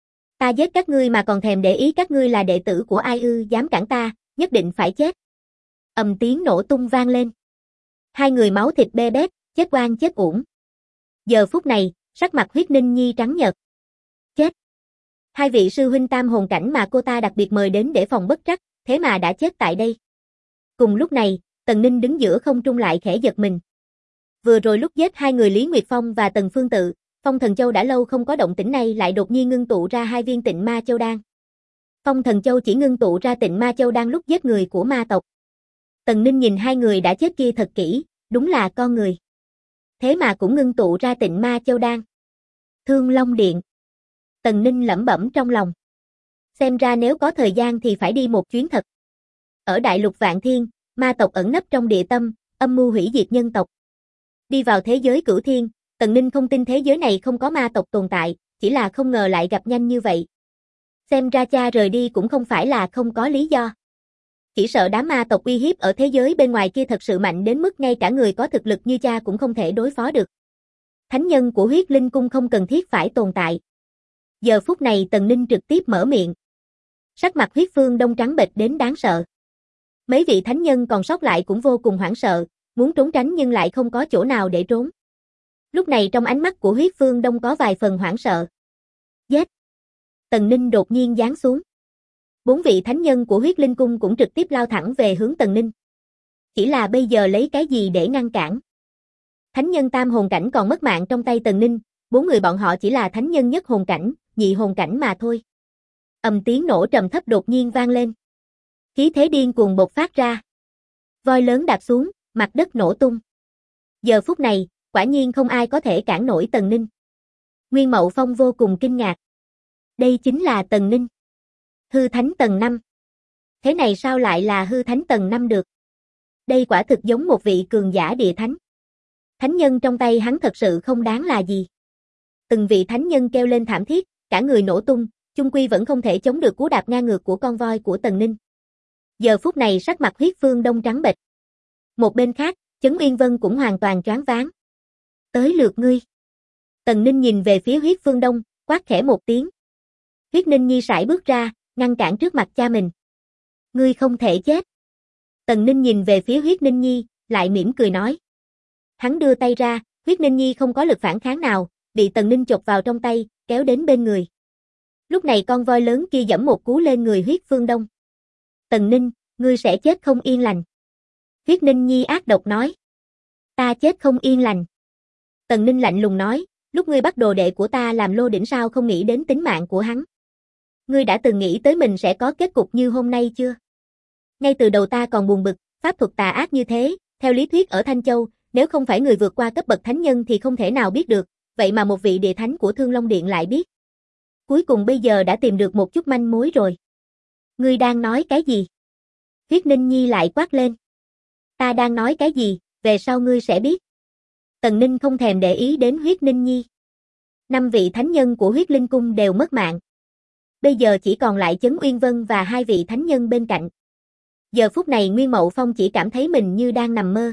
Ta giết các ngươi mà còn thèm để ý các ngươi là đệ tử của ai ư, dám cản ta, nhất định phải chết. Ầm tiếng nổ tung vang lên. Hai người máu thịt bê bết, chết oan chết uổng. Giờ phút này, sắc mặt Huyết Ninh Nhi trắng nhợt. Chết. Hai vị sư huynh tam hồn cảnh mà cô ta đặc biệt mời đến để phòng bất trắc, thế mà đã chết tại đây. Cùng lúc này, Tần Ninh đứng giữa không trung lại khẽ giật mình. Vừa rồi lúc giết hai người Lý Nguyệt Phong và Tần Phương Tự, Phong Thần Châu đã lâu không có động tĩnh này lại đột nhiên ngưng tụ ra hai viên Tịnh Ma Châu đan. Phong Thần Châu chỉ ngưng tụ ra Tịnh Ma Châu đan lúc giết người của ma tộc. Tần Ninh nhìn hai người đã chết kia thật kỹ, đúng là con người. Thế mà cũng ngưng tụ ra Tịnh Ma Châu đan. Thương Long Điện. Tần Ninh lẩm bẩm trong lòng. Xem ra nếu có thời gian thì phải đi một chuyến thật. Ở Đại Lục Vạn Thiên, ma tộc ẩn nấp trong địa tâm, âm mưu hủy diệt nhân tộc. Đi vào thế giới Cửu Thiên, Tần Ninh không tin thế giới này không có ma tộc tồn tại, chỉ là không ngờ lại gặp nhanh như vậy. Xem ra cha rời đi cũng không phải là không có lý do. Chỉ sợ đám ma tộc uy hiếp ở thế giới bên ngoài kia thật sự mạnh đến mức ngay cả người có thực lực như cha cũng không thể đối phó được. Thánh nhân của Huyết Linh Cung không cần thiết phải tồn tại. Giờ phút này Tần Ninh trực tiếp mở miệng. Sắc mặt Huyết Phương Đông trắng bệch đến đáng sợ. Mấy vị thánh nhân còn sót lại cũng vô cùng hoảng sợ, muốn trốn tránh nhưng lại không có chỗ nào để trốn. Lúc này trong ánh mắt của Huyết Phương Đông có vài phần hoảng sợ. Giết! Tần Ninh đột nhiên giáng xuống. 4 vị thánh nhân của Huyết Linh Cung cũng trực tiếp lao thẳng về hướng Tần Ninh. Chỉ là bây giờ lấy cái gì để ngăn cản? Thánh nhân tam hồn cảnh còn mất mạng trong tay Tần Ninh, 4 người bọn họ chỉ là thánh nhân nhất hồn cảnh, nhị hồn cảnh mà thôi. Ầm tiếng nổ trầm thấp đột nhiên vang lên. Khí thế điên cuồng bộc phát ra. Voi lớn đạp xuống, mặt đất nổ tung. Giờ phút này, quả nhiên không ai có thể cản nổi Tần Ninh. Nguyên Mậu Phong vô cùng kinh ngạc. Đây chính là Tần Ninh. Hư Thánh tầng 5. Thế này sao lại là Hư Thánh tầng 5 được? Đây quả thực giống một vị cường giả địa thánh. Thánh nhân trong tay hắn thật sự không đáng là gì. Từng vị thánh nhân kêu lên thảm thiết, cả người nổ tung, chung quy vẫn không thể chống được cú đạp ngang ngược của con voi của Tần Ninh. Giờ phút này sắc mặt Huyết Phương Đông trắng bệch. Một bên khác, Chấn Uyên Vân cũng hoàn toàn choáng váng. Tới lượt ngươi. Tần Ninh nhìn về phía Huyết Phương Đông, quát khẽ một tiếng. Huyết Ninh Nhi sải bước ra, ngăn cản trước mặt cha mình. Ngươi không thể chết. Tần Ninh nhìn về phía Huyết Ninh Nhi, lại mỉm cười nói. Hắn đưa tay ra, Huyết Ninh Nhi không có lực phản kháng nào, bị Tần Ninh chộp vào trong tay, kéo đến bên người. Lúc này con voi lớn kia giẫm một cú lên người Huyết Phương Đông. Tần Ninh, ngươi sẽ chết không yên lành. Huyết Ninh Nhi ác độc nói. Ta chết không yên lành. Tần Ninh lạnh lùng nói, lúc ngươi bắt đồ đệ của ta làm lô đỉnh sao không nghĩ đến tính mạng của hắn. Ngươi đã từng nghĩ tới mình sẽ có kết cục như hôm nay chưa? Ngay từ đầu ta còn buồn bực, pháp thuật tà ác như thế, theo lý thuyết ở Thanh Châu, nếu không phải người vượt qua cấp bậc thánh nhân thì không thể nào biết được, vậy mà một vị địa thánh của Thương Long Điện lại biết. Cuối cùng bây giờ đã tìm được một chút manh mối rồi. Ngươi đang nói cái gì? Huyết Ninh Nhi lại quát lên. Ta đang nói cái gì, về sau ngươi sẽ biết. Tần Ninh không thèm để ý đến Huyết Ninh Nhi. 5 vị thánh nhân của Huyết Linh Cung đều mất mạng. Bây giờ chỉ còn lại Chấn Uyên Vân và 2 vị thánh nhân bên cạnh. Giờ phút này Nguyên Mậu Phong chỉ cảm thấy mình như đang nằm mơ.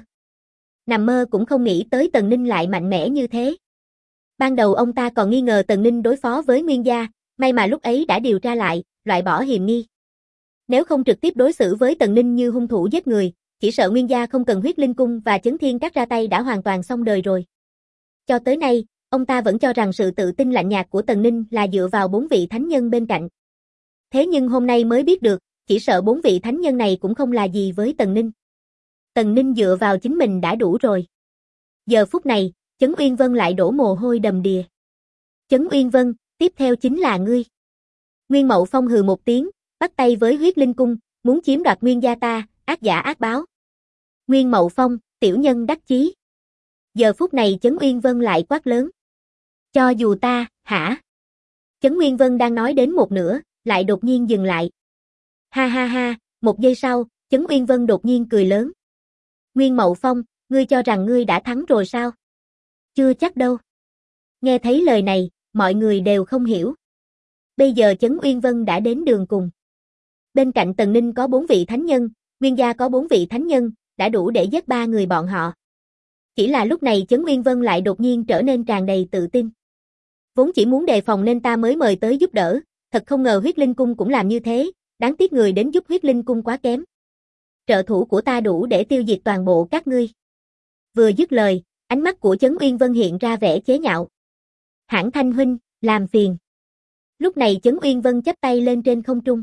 Nằm mơ cũng không nghĩ tới Tần Ninh lại mạnh mẽ như thế. Ban đầu ông ta còn nghi ngờ Tần Ninh đối phó với Nguyên gia, may mà lúc ấy đã điều tra lại, loại bỏ hiềm nghi. Nếu không trực tiếp đối xử với Tần Ninh như hung thủ giết người, chỉ sợ Nguyên gia không cần Huyết Linh Cung và Chấn Thiên Các ra tay đã hoàn toàn xong đời rồi. Cho tới nay, ông ta vẫn cho rằng sự tự tin lạnh nhạt của Tần Ninh là dựa vào 4 vị thánh nhân bên cạnh. Thế nhưng hôm nay mới biết được, chỉ sợ 4 vị thánh nhân này cũng không là gì với Tần Ninh. Tần Ninh dựa vào chính mình đã đủ rồi. Giờ phút này, Chấn Uyên Vân lại đổ mồ hôi đầm đìa. Chấn Uyên Vân, tiếp theo chính là ngươi. Nguyên Mậu Phong hừ một tiếng, bắt tay với Huyết Linh Cung, muốn chiếm đoạt Nguyên gia ta, ác giả ác báo. Nguyên Mậu Phong, tiểu nhân đắc chí. Giờ phút này Chấn Uyên Vân lại quát lớn. Cho dù ta, hả? Chấn Uyên Vân đang nói đến một nửa, lại đột nhiên dừng lại. Ha ha ha, một giây sau, Chấn Uyên Vân đột nhiên cười lớn. Nguyên Mậu Phong, ngươi cho rằng ngươi đã thắng rồi sao? Chưa chắc đâu. Nghe thấy lời này, mọi người đều không hiểu. Bây giờ Chấn Uyên Vân đã đến đường cùng. Bên cạnh Tần Ninh có 4 vị thánh nhân, Nguyên gia có 4 vị thánh nhân, đã đủ để giết 3 người bọn họ. Chỉ là lúc này Chấn Uyên Vân lại đột nhiên trở nên tràn đầy tự tin. Vốn chỉ muốn đề phòng nên ta mới mời tới giúp đỡ, thật không ngờ Huyết Linh Cung cũng làm như thế, đáng tiếc người đến giúp Huyết Linh Cung quá kém. Trợ thủ của ta đủ để tiêu diệt toàn bộ các ngươi. Vừa dứt lời, ánh mắt của Chấn Uyên Vân hiện ra vẻ chế nhạo. Hãn Thanh huynh, làm phiền. Lúc này Chấn Uyên Vân chắp tay lên trên không trung.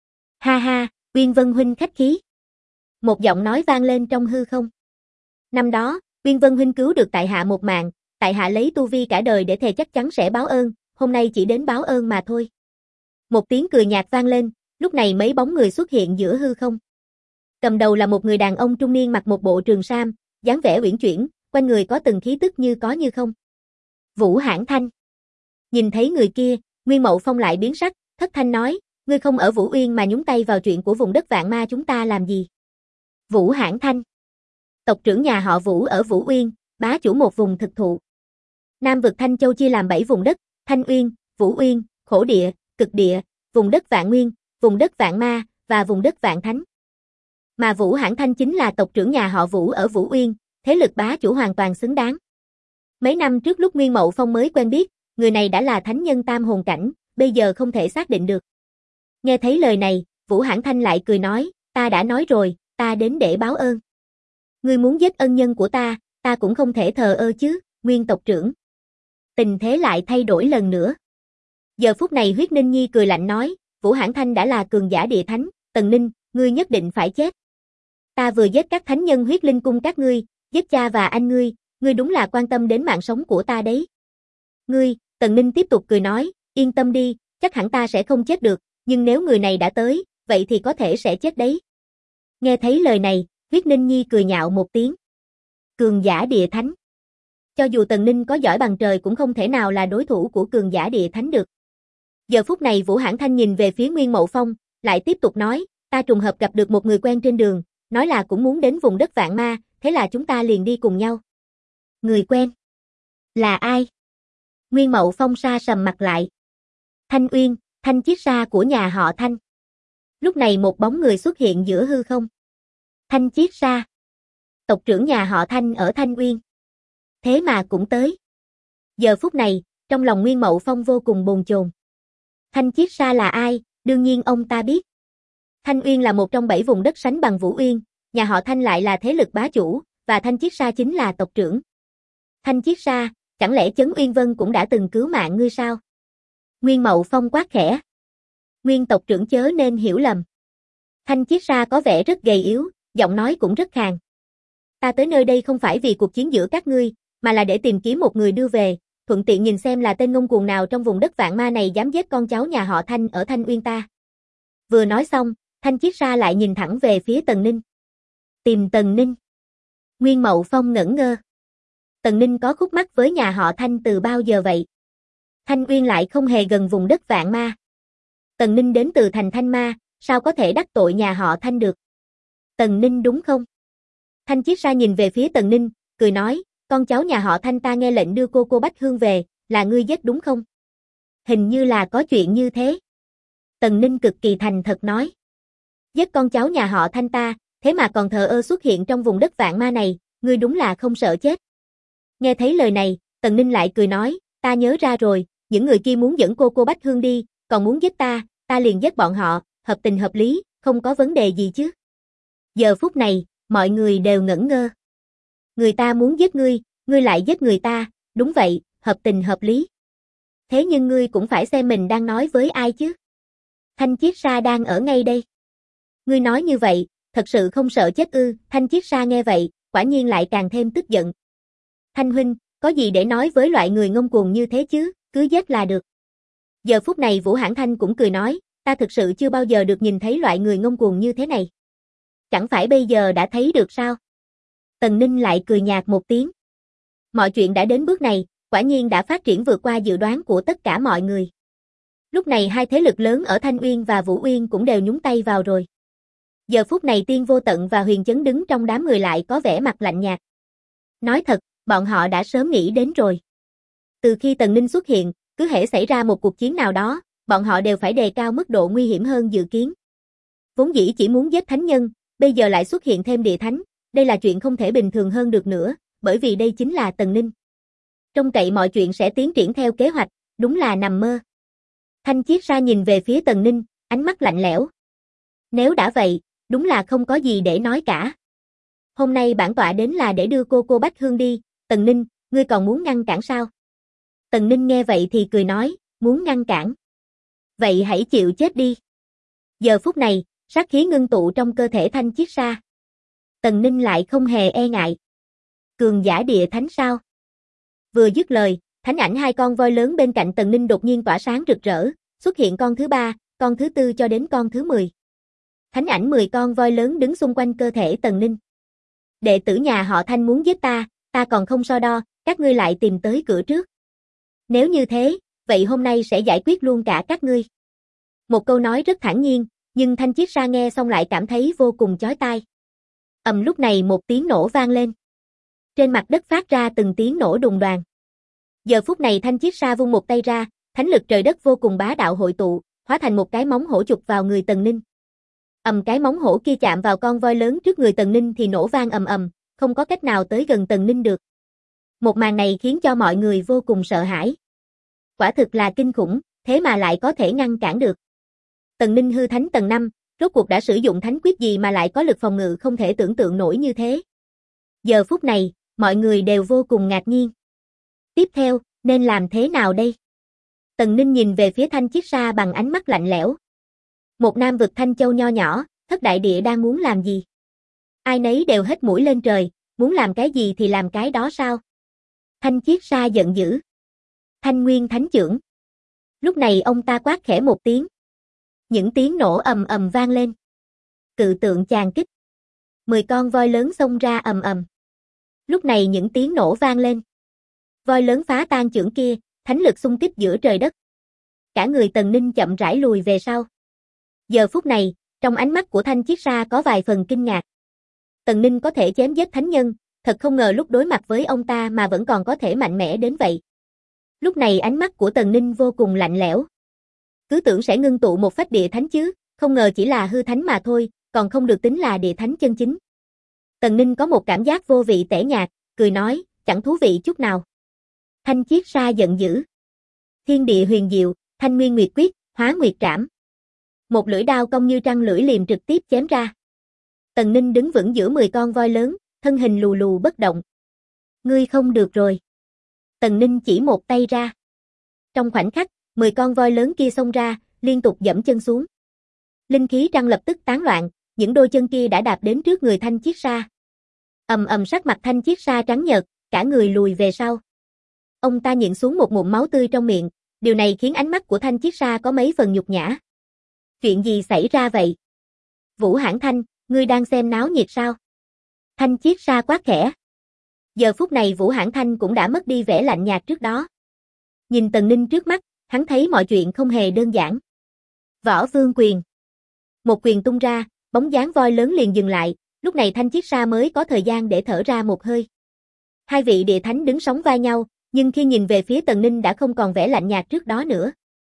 Ha ha, Uyên Vân huynh khách khí. Một giọng nói vang lên trong hư không. Năm đó, Uyên Vân huynh cứu được tại hạ một mạng, tại hạ lấy tu vi cả đời để thề chắc chắn sẽ báo ơn, hôm nay chỉ đến báo ơn mà thôi. Một tiếng cười nhạt vang lên, lúc này mấy bóng người xuất hiện giữa hư không. Cầm đầu là một người đàn ông trung niên mặc một bộ trường sam, dáng vẻ uyển chuyển, quanh người có từng khí tức như có như không. Vũ Hãn Thanh. Nhìn thấy người kia, Nguyên Mậu Phong lại biến sắc, thất thanh nói, ngươi không ở Vũ Uyên mà nhúng tay vào chuyện của vùng đất Vạn Ma chúng ta làm gì? Vũ Hãn Thanh. Tộc trưởng nhà họ Vũ ở Vũ Uyên, bá chủ một vùng thực thụ. Nam vực Thanh Châu chia làm 7 vùng đất, Thanh Uyên, Vũ Uyên, Khổ Địa, Cực Địa, vùng đất Vạn Nguyên, vùng đất Vạn Ma, và vùng đất Vạn Thánh. Mà Vũ Hãn Thanh chính là tộc trưởng nhà họ Vũ ở Vũ Uyên, thế lực bá chủ hoàn toàn xứng đáng. Mấy năm trước lúc Nguyên Mậu Phong mới quen biết, người này đã là thánh nhân tam hồn cảnh, bây giờ không thể xác định được. Nghe thấy lời này, Vũ Hãn Thanh lại cười nói, ta đã nói rồi, ta đến để báo ơn. Ngươi muốn giết ân nhân của ta cũng không thể thờ ơ chứ, Nguyên tộc trưởng. Tình thế lại thay đổi lần nữa. Giờ phút này Huyết Ninh Nhi cười lạnh nói, Vũ Hãn Thanh đã là cường giả địa thánh, Tần Ninh, ngươi nhất định phải chết. Ta vừa giết các thánh nhân Huyết Linh Cung các ngươi, giết cha và anh ngươi đúng là quan tâm đến mạng sống của ta đấy. Ngươi, Tần Ninh tiếp tục cười nói, yên tâm đi, chắc hẳn ta sẽ không chết được, nhưng nếu người này đã tới, vậy thì có thể sẽ chết đấy. Nghe thấy lời này, Huyết Ninh Nhi cười nhạo một tiếng. Cường giả địa thánh. Cho dù Tần Ninh có giỏi bằng trời cũng không thể nào là đối thủ của cường giả địa thánh được. Giờ phút này Vũ Hãn Thanh nhìn về phía Nguyên Mậu Phong, lại tiếp tục nói, ta trùng hợp gặp được một người quen trên đường, nói là cũng muốn đến vùng đất Vạn Ma, thế là chúng ta liền đi cùng nhau. Người quen? Là ai? Nguyên Mậu Phong sa sầm mặt lại. Thanh Uyên, Thanh Chiết Sa của nhà họ Thanh. Lúc này một bóng người xuất hiện giữa hư không. Thanh Chiết Sa. Tộc trưởng nhà họ Thanh ở Thanh Uyên. Thế mà cũng tới. Giờ phút này, trong lòng Nguyên Mậu Phong vô cùng bồn chồn. Thanh Chiết Sa là ai, đương nhiên ông ta biết. Thanh Uyên là một trong 7 vùng đất sánh bằng Vũ Uyên, nhà họ Thanh lại là thế lực bá chủ, và Thanh Chiết Sa chính là tộc trưởng. Thanh Chiết Sa, chẳng lẽ Chấn Uyên Vân cũng đã từng cứu mạng ngươi sao? Nguyên Mậu Phong quát khẽ. Nguyên tộc trưởng chớ nên hiểu lầm. Thanh Chiết Sa có vẻ rất gầy yếu, giọng nói cũng rất khàn. Ta tới nơi đây không phải vì cuộc chiến giữa các ngươi, mà là để tìm kiếm một người đưa về, thuận tiện nhìn xem là tên ngông cuồng nào trong vùng đất Vạn Ma này dám giết con cháu nhà họ Thanh ở Thanh Uyên ta. Vừa nói xong, Thanh Chiết Sa lại nhìn thẳng về phía Tần Ninh. Tìm Tần Ninh. Nguyên Mậu Phong ngẩn ngơ. Tần Ninh có khúc mắc với nhà họ Thanh từ bao giờ vậy? Thanh Uyên lại không hề gần vùng đất Vạn Ma. Tần Ninh đến từ thành Thanh Ma, sao có thể đắc tội nhà họ Thanh được? Tần Ninh đúng không? Thanh Chiết Sa nhìn về phía Tần Ninh, cười nói, con cháu nhà họ Thanh ta nghe lệnh đưa cô Bách Hương về, là ngươi giết đúng không? Hình như là có chuyện như thế. Tần Ninh cực kỳ thành thật nói. Giết con cháu nhà họ Thanh ta, thế mà còn thờ ơ xuất hiện trong vùng đất Vạn Ma này, ngươi đúng là không sợ chết. Nghe thấy lời này, Tần Ninh lại cười nói, ta nhớ ra rồi, những người kia muốn dẫn cô Bách Hương đi, còn muốn giết ta liền giết bọn họ, hợp tình hợp lý, không có vấn đề gì chứ. Giờ phút này, mọi người đều ngẩn ngơ. Người ta muốn giết ngươi lại giết người ta, đúng vậy, hợp tình hợp lý. Thế nhưng ngươi cũng phải xem mình đang nói với ai chứ. Thanh Chiết Sa đang ở ngay đây. Ngươi nói như vậy, thật sự không sợ chết ư? Thanh Chiết Sa nghe vậy, quả nhiên lại càng thêm tức giận. Thanh huynh, có gì để nói với loại người ngông cuồng như thế chứ, cứ giết là được. Giờ phút này Vũ Hãn Thanh cũng cười nói, ta thực sự chưa bao giờ được nhìn thấy loại người ngông cuồng như thế này. Chẳng phải bây giờ đã thấy được sao? Tần Ninh lại cười nhạt một tiếng. Mọi chuyện đã đến bước này, quả nhiên đã phát triển vượt qua dự đoán của tất cả mọi người. Lúc này hai thế lực lớn ở Thanh Uyên và Vũ Uyên cũng đều nhúng tay vào rồi. Giờ phút này Tiên Vô Tận và Huyền Chấn đứng trong đám người lại có vẻ mặt lạnh nhạt. Nói thật, bọn họ đã sớm nghĩ đến rồi. Từ khi Tần Ninh xuất hiện, cứ hễ xảy ra một cuộc chiến nào đó, bọn họ đều phải đề cao mức độ nguy hiểm hơn dự kiến. Vốn dĩ chỉ muốn giết thánh nhân, bây giờ lại xuất hiện thêm địa thánh, đây là chuyện không thể bình thường hơn được nữa, bởi vì đây chính là Tần Ninh. Trông cậy mọi chuyện sẽ tiến triển theo kế hoạch, đúng là nằm mơ. Thanh Chiết Sa nhìn về phía Tần Ninh, ánh mắt lạnh lẽo. Nếu đã vậy, đúng là không có gì để nói cả. Hôm nay bản tọa đến là để đưa cô Bách Hương đi, Tần Ninh, ngươi còn muốn ngăn cản sao? Tần Ninh nghe vậy thì cười nói, muốn ngăn cản. Vậy hãy chịu chết đi. Giờ phút này, sát khí ngưng tụ trong cơ thể Thanh Chiết Sa. Tần Ninh lại không hề e ngại. Cường giả địa thánh sao? Vừa dứt lời, thánh ảnh hai con voi lớn bên cạnh Tần Ninh đột nhiên tỏa sáng rực rỡ, xuất hiện con thứ 3, con thứ 4 cho đến con thứ 10. Thánh ảnh 10 con voi lớn đứng xung quanh cơ thể Tần Ninh. Đệ tử nhà họ Thanh muốn giết ta còn không so đo, các ngươi lại tìm tới cửa trước. Nếu như thế, vậy hôm nay sẽ giải quyết luôn cả các ngươi. Một câu nói rất thản nhiên, nhưng Thanh Chiết Sa nghe xong lại cảm thấy vô cùng chói tai. Lúc này một tiếng nổ vang lên. Trên mặt đất phát ra từng tiếng nổ đùng đoàng. Giờ phút này Thanh Chiết Sa vung một tay ra, thánh lực trời đất vô cùng bá đạo hội tụ, hóa thành một cái móng hổ chụp vào người Tần Ninh. Cái móng hổ kia chạm vào con voi lớn trước người Tần Ninh thì nổ vang ầm, không có cách nào tới gần Tần Ninh được. Một màn này khiến cho mọi người vô cùng sợ hãi. Quả thực là kinh khủng, thế mà lại có thể ngăn cản được. Tần Ninh hư thánh tầng 5, rốt cuộc đã sử dụng thánh quyết gì mà lại có lực phòng ngự không thể tưởng tượng nổi như thế. Giờ phút này, mọi người đều vô cùng ngạc nhiên. Tiếp theo, nên làm thế nào đây? Tần Ninh nhìn về phía Thanh Chiết Sa bằng ánh mắt lạnh lẽo. Một nam vực Thanh Châu nho nhỏ, thất đại địa đang muốn làm gì? Ai nấy đều hết mũi lên trời, muốn làm cái gì thì làm cái đó sao? Thanh Chiết Sa giận dữ. Thanh Nguyên Thánh Chưởng. Lúc này ông ta quát khẽ một tiếng. Những tiếng nổ ầm vang lên. Cự tượng chàng kích. 10 con voi lớn xông ra ầm. Lúc này những tiếng nổ vang lên. Voi lớn phá tan chưởng kia, thánh lực xung kích giữa trời đất. Cả người Tần Ninh chậm rãi lùi về sau. Giờ phút này, trong ánh mắt của Thanh Chiết Sa có vài phần kinh ngạc. Tần Ninh có thể chém giết thánh nhân, thật không ngờ lúc đối mặt với ông ta mà vẫn còn có thể mạnh mẽ đến vậy. Lúc này ánh mắt của Tần Ninh vô cùng lạnh lẽo. Cứ tưởng sẽ ngưng tụ một phách địa thánh chứ, không ngờ chỉ là hư thánh mà thôi, còn không được tính là địa thánh chân chính. Tần Ninh có một cảm giác vô vị tẻ nhạt, cười nói, chẳng thú vị chút nào. Thanh Chiết Sa giận dữ. Thiên địa huyền diệu, Thanh Nguyên Nguyệt Quyết, Hóa Nguyệt Trảm. Một lưỡi đao cong như trăng lưỡi liềm trực tiếp chém ra. Tần Ninh đứng vững giữa 10 con voi lớn, thân hình lù lù bất động. Ngươi không được rồi. Tần Ninh chỉ một tay ra. Trong khoảnh khắc, 10 con voi lớn kia xông ra, liên tục giẫm chân xuống. Linh khí trăng lập tức tán loạn, những đôi chân kia đã đạp đến trước người Thanh Chiết Sa. Sắc mặt Thanh Chiết Sa trắng nhợt, cả người lùi về sau. Ông ta nhịn xuống một ngụm máu tươi trong miệng, điều này khiến ánh mắt của Thanh Chiết Sa có mấy phần nhục nhã. Chuyện gì xảy ra vậy? Vũ Hãn Thanh, ngươi đang xem náo nhiệt sao? Thanh Chiết Sa quát khẽ. Giờ phút này Vũ Hãn Thanh cũng đã mất đi vẻ lạnh nhạt trước đó. Nhìn Tần Ninh trước mắt, hắn thấy mọi chuyện không hề đơn giản. Võ Vương quyền. Một quyền tung ra, bóng dáng voi lớn liền dừng lại, lúc này Thanh Chiết Sa mới có thời gian để thở ra một hơi. Hai vị địa thánh đứng sóng vai nhau, nhưng khi nhìn về phía Tần Ninh đã không còn vẻ lạnh nhạt trước đó nữa.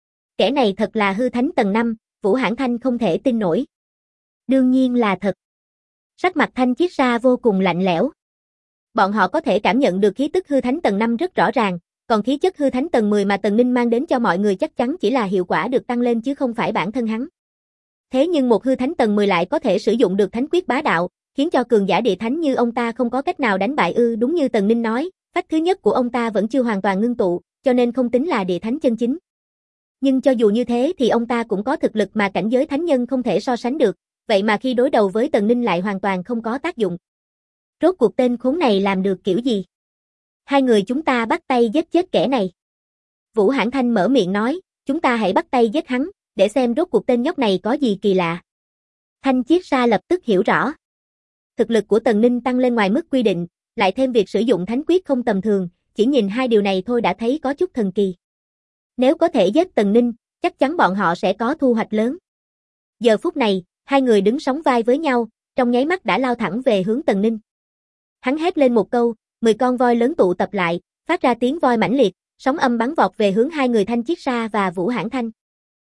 Kẻ này thật là hư thánh tầng 5, Vũ Hãn Thanh không thể tin nổi. Đương nhiên là thật. Sắc mặt Thanh Chiết Sa vô cùng lạnh lẽo. Bọn họ có thể cảm nhận được khí tức hư thánh tầng 5 rất rõ ràng, còn khí chất hư thánh tầng 10 mà Tần Ninh mang đến cho mọi người chắc chắn chỉ là hiệu quả được tăng lên chứ không phải bản thân hắn. Thế nhưng một hư thánh tầng 10 lại có thể sử dụng được thánh quyết bá đạo, khiến cho cường giả địa thánh như ông ta không có cách nào đánh bại ư? Đúng như Tần Ninh nói, phách thứ nhất của ông ta vẫn chưa hoàn toàn ngưng tụ, cho nên không tính là địa thánh chân chính. Nhưng cho dù như thế thì ông ta cũng có thực lực mà cảnh giới thánh nhân không thể so sánh được, vậy mà khi đối đầu với Tần Ninh lại hoàn toàn không có tác dụng. Rốt cuộc tên khốn này làm được kiểu gì? Hai người chúng ta bắt tay giết chết kẻ này. Vũ Hãn Thanh mở miệng nói, chúng ta hãy bắt tay giết hắn, để xem rốt cuộc tên nhóc này có gì kỳ lạ. Thanh Chiết Sa lập tức hiểu rõ. Thực lực của Tần Ninh tăng lên ngoài mức quy định, lại thêm việc sử dụng thánh quyết không tầm thường, chỉ nhìn hai điều này thôi đã thấy có chút thần kỳ. Nếu có thể giết Tần Ninh, chắc chắn bọn họ sẽ có thu hoạch lớn. Giờ phút này, hai người đứng sóng vai với nhau, trong nháy mắt đã lao thẳng về hướng Tần Ninh. Hắn hét lên một câu, 10 con voi lớn tụ tập lại, phát ra tiếng voi mãnh liệt, sóng âm bắn vọt về hướng hai người Thanh Chiết Sa và Vũ Hãn Thanh.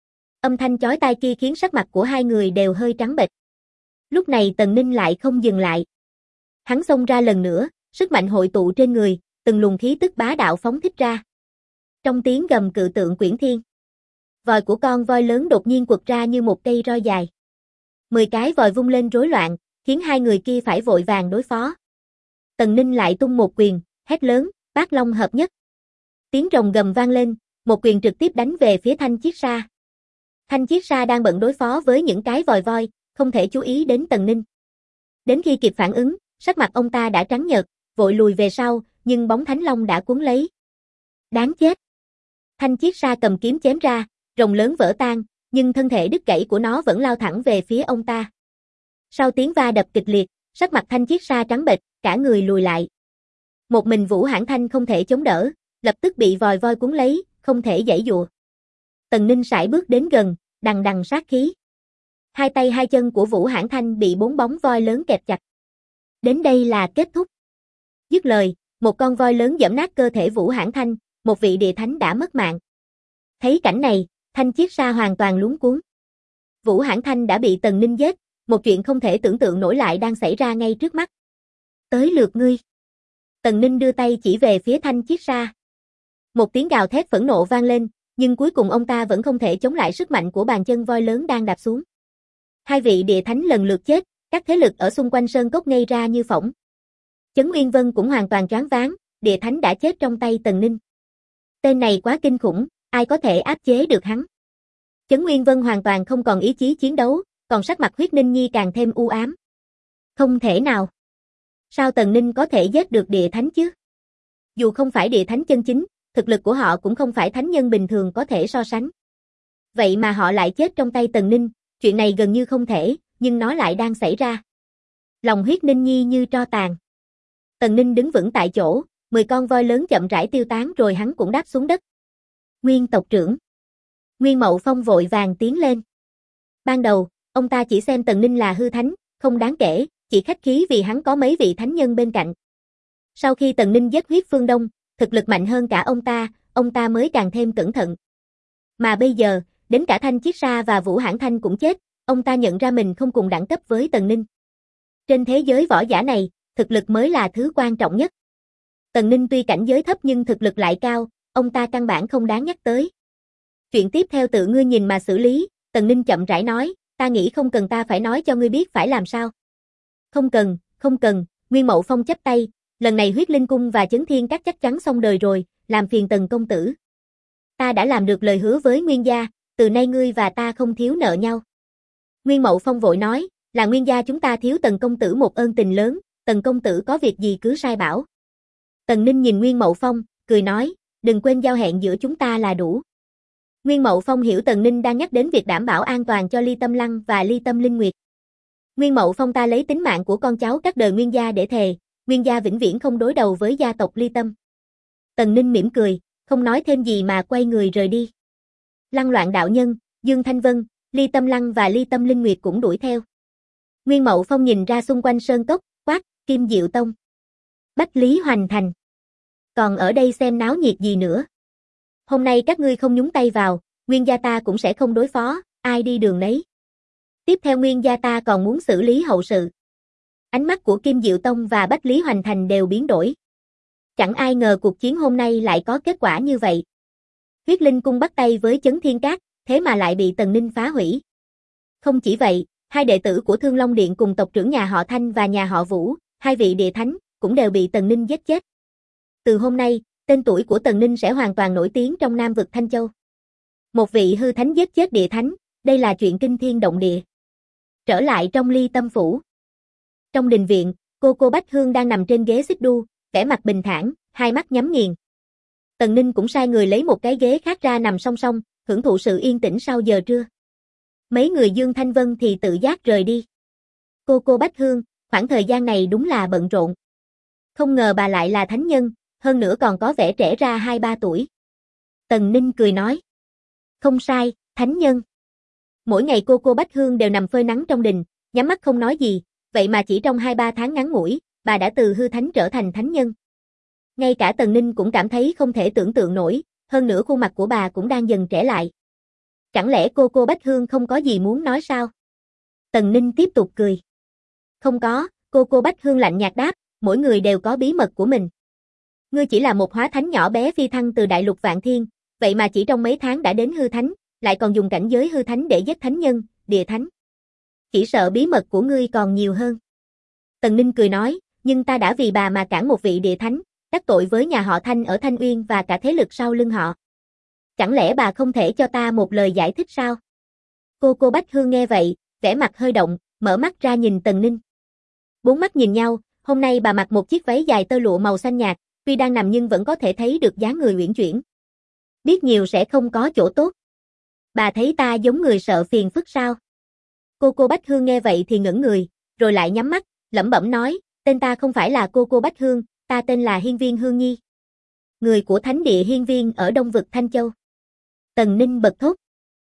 Âm thanh chói tai kia khiến sắc mặt của hai người đều hơi trắng bệch. Lúc này Tần Ninh lại không dừng lại. Hắn xông ra lần nữa, sức mạnh hội tụ trên người, từng luồng khí tức bá đạo phóng thích ra. Trong tiếng gầm cự tượng quyển thiên, vòi của con voi lớn đột nhiên quật ra như một cây roi dài. 10 cái vòi vung lên rối loạn, khiến hai người kia phải vội vàng đối phó. Tần Ninh lại tung một quyền, hét lớn, bát long hợp nhất. Tiếng rồng gầm vang lên, một quyền trực tiếp đánh về phía Thanh Chiết Sa. Thanh Chiết Sa đang bận đối phó với những cái vòi voi, không thể chú ý đến Tần Ninh. Đến khi kịp phản ứng, sắc mặt ông ta đã trắng nhợt, vội lùi về sau, nhưng bóng Thánh Long đã cuốn lấy. Đáng chết! Thanh Chiết Sa cầm kiếm chém ra, rồng lớn vỡ tan, nhưng thân thể đứt gãy của nó vẫn lao thẳng về phía ông ta. Sau tiếng va đập kịch liệt, sắc mặt Thanh Chiết Sa trắng bệch, cả người lùi lại. Một mình Vũ Hãn Thanh không thể chống đỡ, lập tức bị vòi voi cuốn lấy, không thể giãy giụa. Tần Ninh sải bước đến gần, đằng đằng sát khí. Hai tay hai chân của Vũ Hãn Thanh bị 4 bóng voi lớn kẹp chặt. Đến đây là kết thúc. Dứt lời, một con voi lớn giẫm nát cơ thể Vũ Hãn Thanh, một vị địa thánh đã mất mạng. Thấy cảnh này, Thanh Chiết Sa hoàn toàn luống cuống. Vũ Hãn Thanh đã bị Tần Ninh giết, một chuyện không thể tưởng tượng nổi lại đang xảy ra ngay trước mắt. Tới lượt ngươi. Tần Ninh đưa tay chỉ về phía Thanh Chiết Sa. Một tiếng gào thét phẫn nộ vang lên, nhưng cuối cùng ông ta vẫn không thể chống lại sức mạnh của bàn chân voi lớn đang đạp xuống. Hai vị địa thánh lần lượt chết, các thế lực ở xung quanh sơn cốc ngây ra như phỏng. Chấn Uyên Vân cũng hoàn toàn choáng váng, địa thánh đã chết trong tay Tần Ninh. Tên này quá kinh khủng, ai có thể áp chế được hắn. Chấn Uyên Vân hoàn toàn không còn ý chí chiến đấu, còn sắc mặt Huyết Ninh Nhi càng thêm u ám. Không thể nào. Sao Tần Ninh có thể giết được địa thánh chứ? Dù không phải địa thánh chân chính, thực lực của họ cũng không phải thánh nhân bình thường có thể so sánh. Vậy mà họ lại chết trong tay Tần Ninh, chuyện này gần như không thể, nhưng nó lại đang xảy ra. Lòng Huyết Ninh Nhi như tro tàn. Tần Ninh đứng vững tại chỗ, 10 con voi lớn chậm rãi tiêu tán rồi hắn cũng đáp xuống đất. Nguyên tộc trưởng. Nguyên Mậu Phong vội vàng tiến lên. Ban đầu, ông ta chỉ xem Tần Ninh là hư thánh, không đáng kể, chỉ khách khí vì hắn có mấy vị thánh nhân bên cạnh. Sau khi Tần Ninh giết huyết Phương Đông, thực lực mạnh hơn cả ông ta mới càng thêm cẩn thận. Mà bây giờ, đến cả Thanh Chiết Sa và Vũ Hãn Thanh cũng chết, ông ta nhận ra mình không cùng đẳng cấp với Tần Ninh. Trên thế giới võ giả này, thực lực mới là thứ quan trọng nhất. Tần Ninh tuy cảnh giới thấp nhưng thực lực lại cao, ông ta căn bản không đáng nhắc tới. Chuyện tiếp theo tự ngươi nhìn mà xử lý, Tần Ninh chậm rãi nói, ta nghĩ không cần ta phải nói cho ngươi biết phải làm sao. Không cần, Nguyên Mậu Phong chắp tay, lần này Huyết Linh Cung và Chấn Thiên Các chắc chắn xong đời rồi, làm phiền Tần công tử. Ta đã làm được lời hứa với Nguyên gia, từ nay ngươi và ta không thiếu nợ nhau. Nguyên Mậu Phong vội nói, là Nguyên gia chúng ta thiếu Tần công tử một ơn tình lớn, Tần công tử có việc gì cứ sai bảo. Tần Ninh nhìn Nguyên Mậu Phong, cười nói, đừng quên giao hẹn giữa chúng ta là đủ. Nguyên Mậu Phong hiểu Tần Ninh đang nhắc đến việc đảm bảo an toàn cho Ly Tâm Lăng và Ly Tâm Linh Nguyệt. Nguyên Mậu Phong ta lấy tính mạng của con cháu các đời Nguyên gia để thề, Nguyên gia vĩnh viễn không đối đầu với gia tộc Ly Tâm. Tần Ninh mỉm cười, không nói thêm gì mà quay người rời đi. Lăng Loạn đạo nhân, Dương Thanh Vân, Ly Tâm Lăng và Ly Tâm Linh Nguyệt cũng đuổi theo. Nguyên Mậu Phong nhìn ra xung quanh sơn cốc, quát, Kim Diệu Tông. Bách Lý Hoành Thành. Còn ở đây xem náo nhiệt gì nữa. Hôm nay các ngươi không nhúng tay vào, Nguyên gia ta cũng sẽ không đối phó, ai đi đường nấy. Tiếp theo Nguyên gia ta còn muốn xử lý hậu sự. Ánh mắt của Kim Diệu Tông và Bách Lý Hoành Thành đều biến đổi. Chẳng ai ngờ cuộc chiến hôm nay lại có kết quả như vậy. Huyết Linh Cung bắt tay với Chấn Thiên Các, thế mà lại bị Tần Ninh phá hủy. Không chỉ vậy, hai đệ tử của Thương Long Điện cùng tộc trưởng nhà họ Thanh và nhà họ Vũ, hai vị địa thánh, cũng đều bị Tần Ninh giết chết. Từ hôm nay, tên tuổi của Tần Ninh sẽ hoàn toàn nổi tiếng trong Nam vực Thanh Châu. Một vị hư thánh giết chết địa thánh, đây là chuyện kinh thiên động địa. Trở lại trong Ly Tâm Phủ. Trong đình viện, cô Bách Hương đang nằm trên ghế xích đu, vẻ mặt bình thản, hai mắt nhắm nghiền. Tần Ninh cũng sai người lấy một cái ghế khác ra nằm song song, hưởng thụ sự yên tĩnh sau giờ trưa. Mấy người Dương Thanh Vân thì tự giác rời đi. Cô Bách Hương, khoảng thời gian này đúng là bận rộn. Không ngờ bà lại là thánh nhân, hơn nữa còn có vẻ trẻ ra 2-3 tuổi. Tần Ninh cười nói. Không sai, thánh nhân. Mỗi ngày cô Bách Hương đều nằm phơi nắng trong đình, nhắm mắt không nói gì, vậy mà chỉ trong 2-3 tháng ngắn ngủi, bà đã từ hư thánh trở thành thánh nhân. Ngay cả Tần Ninh cũng cảm thấy không thể tưởng tượng nổi, hơn nữa khuôn mặt của bà cũng đang dần trẻ lại. Chẳng lẽ cô Bách Hương không có gì muốn nói sao? Tần Ninh tiếp tục cười. Không có, cô Bách Hương lạnh nhạt đáp, mỗi người đều có bí mật của mình. Ngươi chỉ là một hóa thánh nhỏ bé phi thăng từ đại lục Vạn Thiên, vậy mà chỉ trong mấy tháng đã đến hư thánh, lại còn dùng cảnh giới hư thánh để giết thánh nhân, địa thánh. Chỉ sợ bí mật của ngươi còn nhiều hơn. Tần Ninh cười nói, nhưng ta đã vì bà mà cản một vị địa thánh, đắc tội với nhà họ Thanh ở Thanh Uyên và cả thế lực sau lưng họ. Chẳng lẽ bà không thể cho ta một lời giải thích sao? Cô Bách Hương nghe vậy, vẻ mặt hơi động, mở mắt ra nhìn Tần Ninh. Bốn mắt nhìn nhau, hôm nay bà mặc một chiếc váy dài tơ lụa màu xanh nhạt, tuy đang nằm nhưng vẫn có thể thấy được dáng người uyển chuyển. Biết nhiều sẽ không có chỗ tốt. Bà thấy ta giống người sợ phiền phức sao? Cô Bách Hương nghe vậy thì ngẩn người, rồi lại nhắm mắt, lẩm bẩm nói, tên ta không phải là cô Bách Hương, ta tên là Hiên Viên Hương Nhi. Người của Thánh địa Hiên Viên ở Đông vực Thanh Châu. Tần Ninh bật thốt.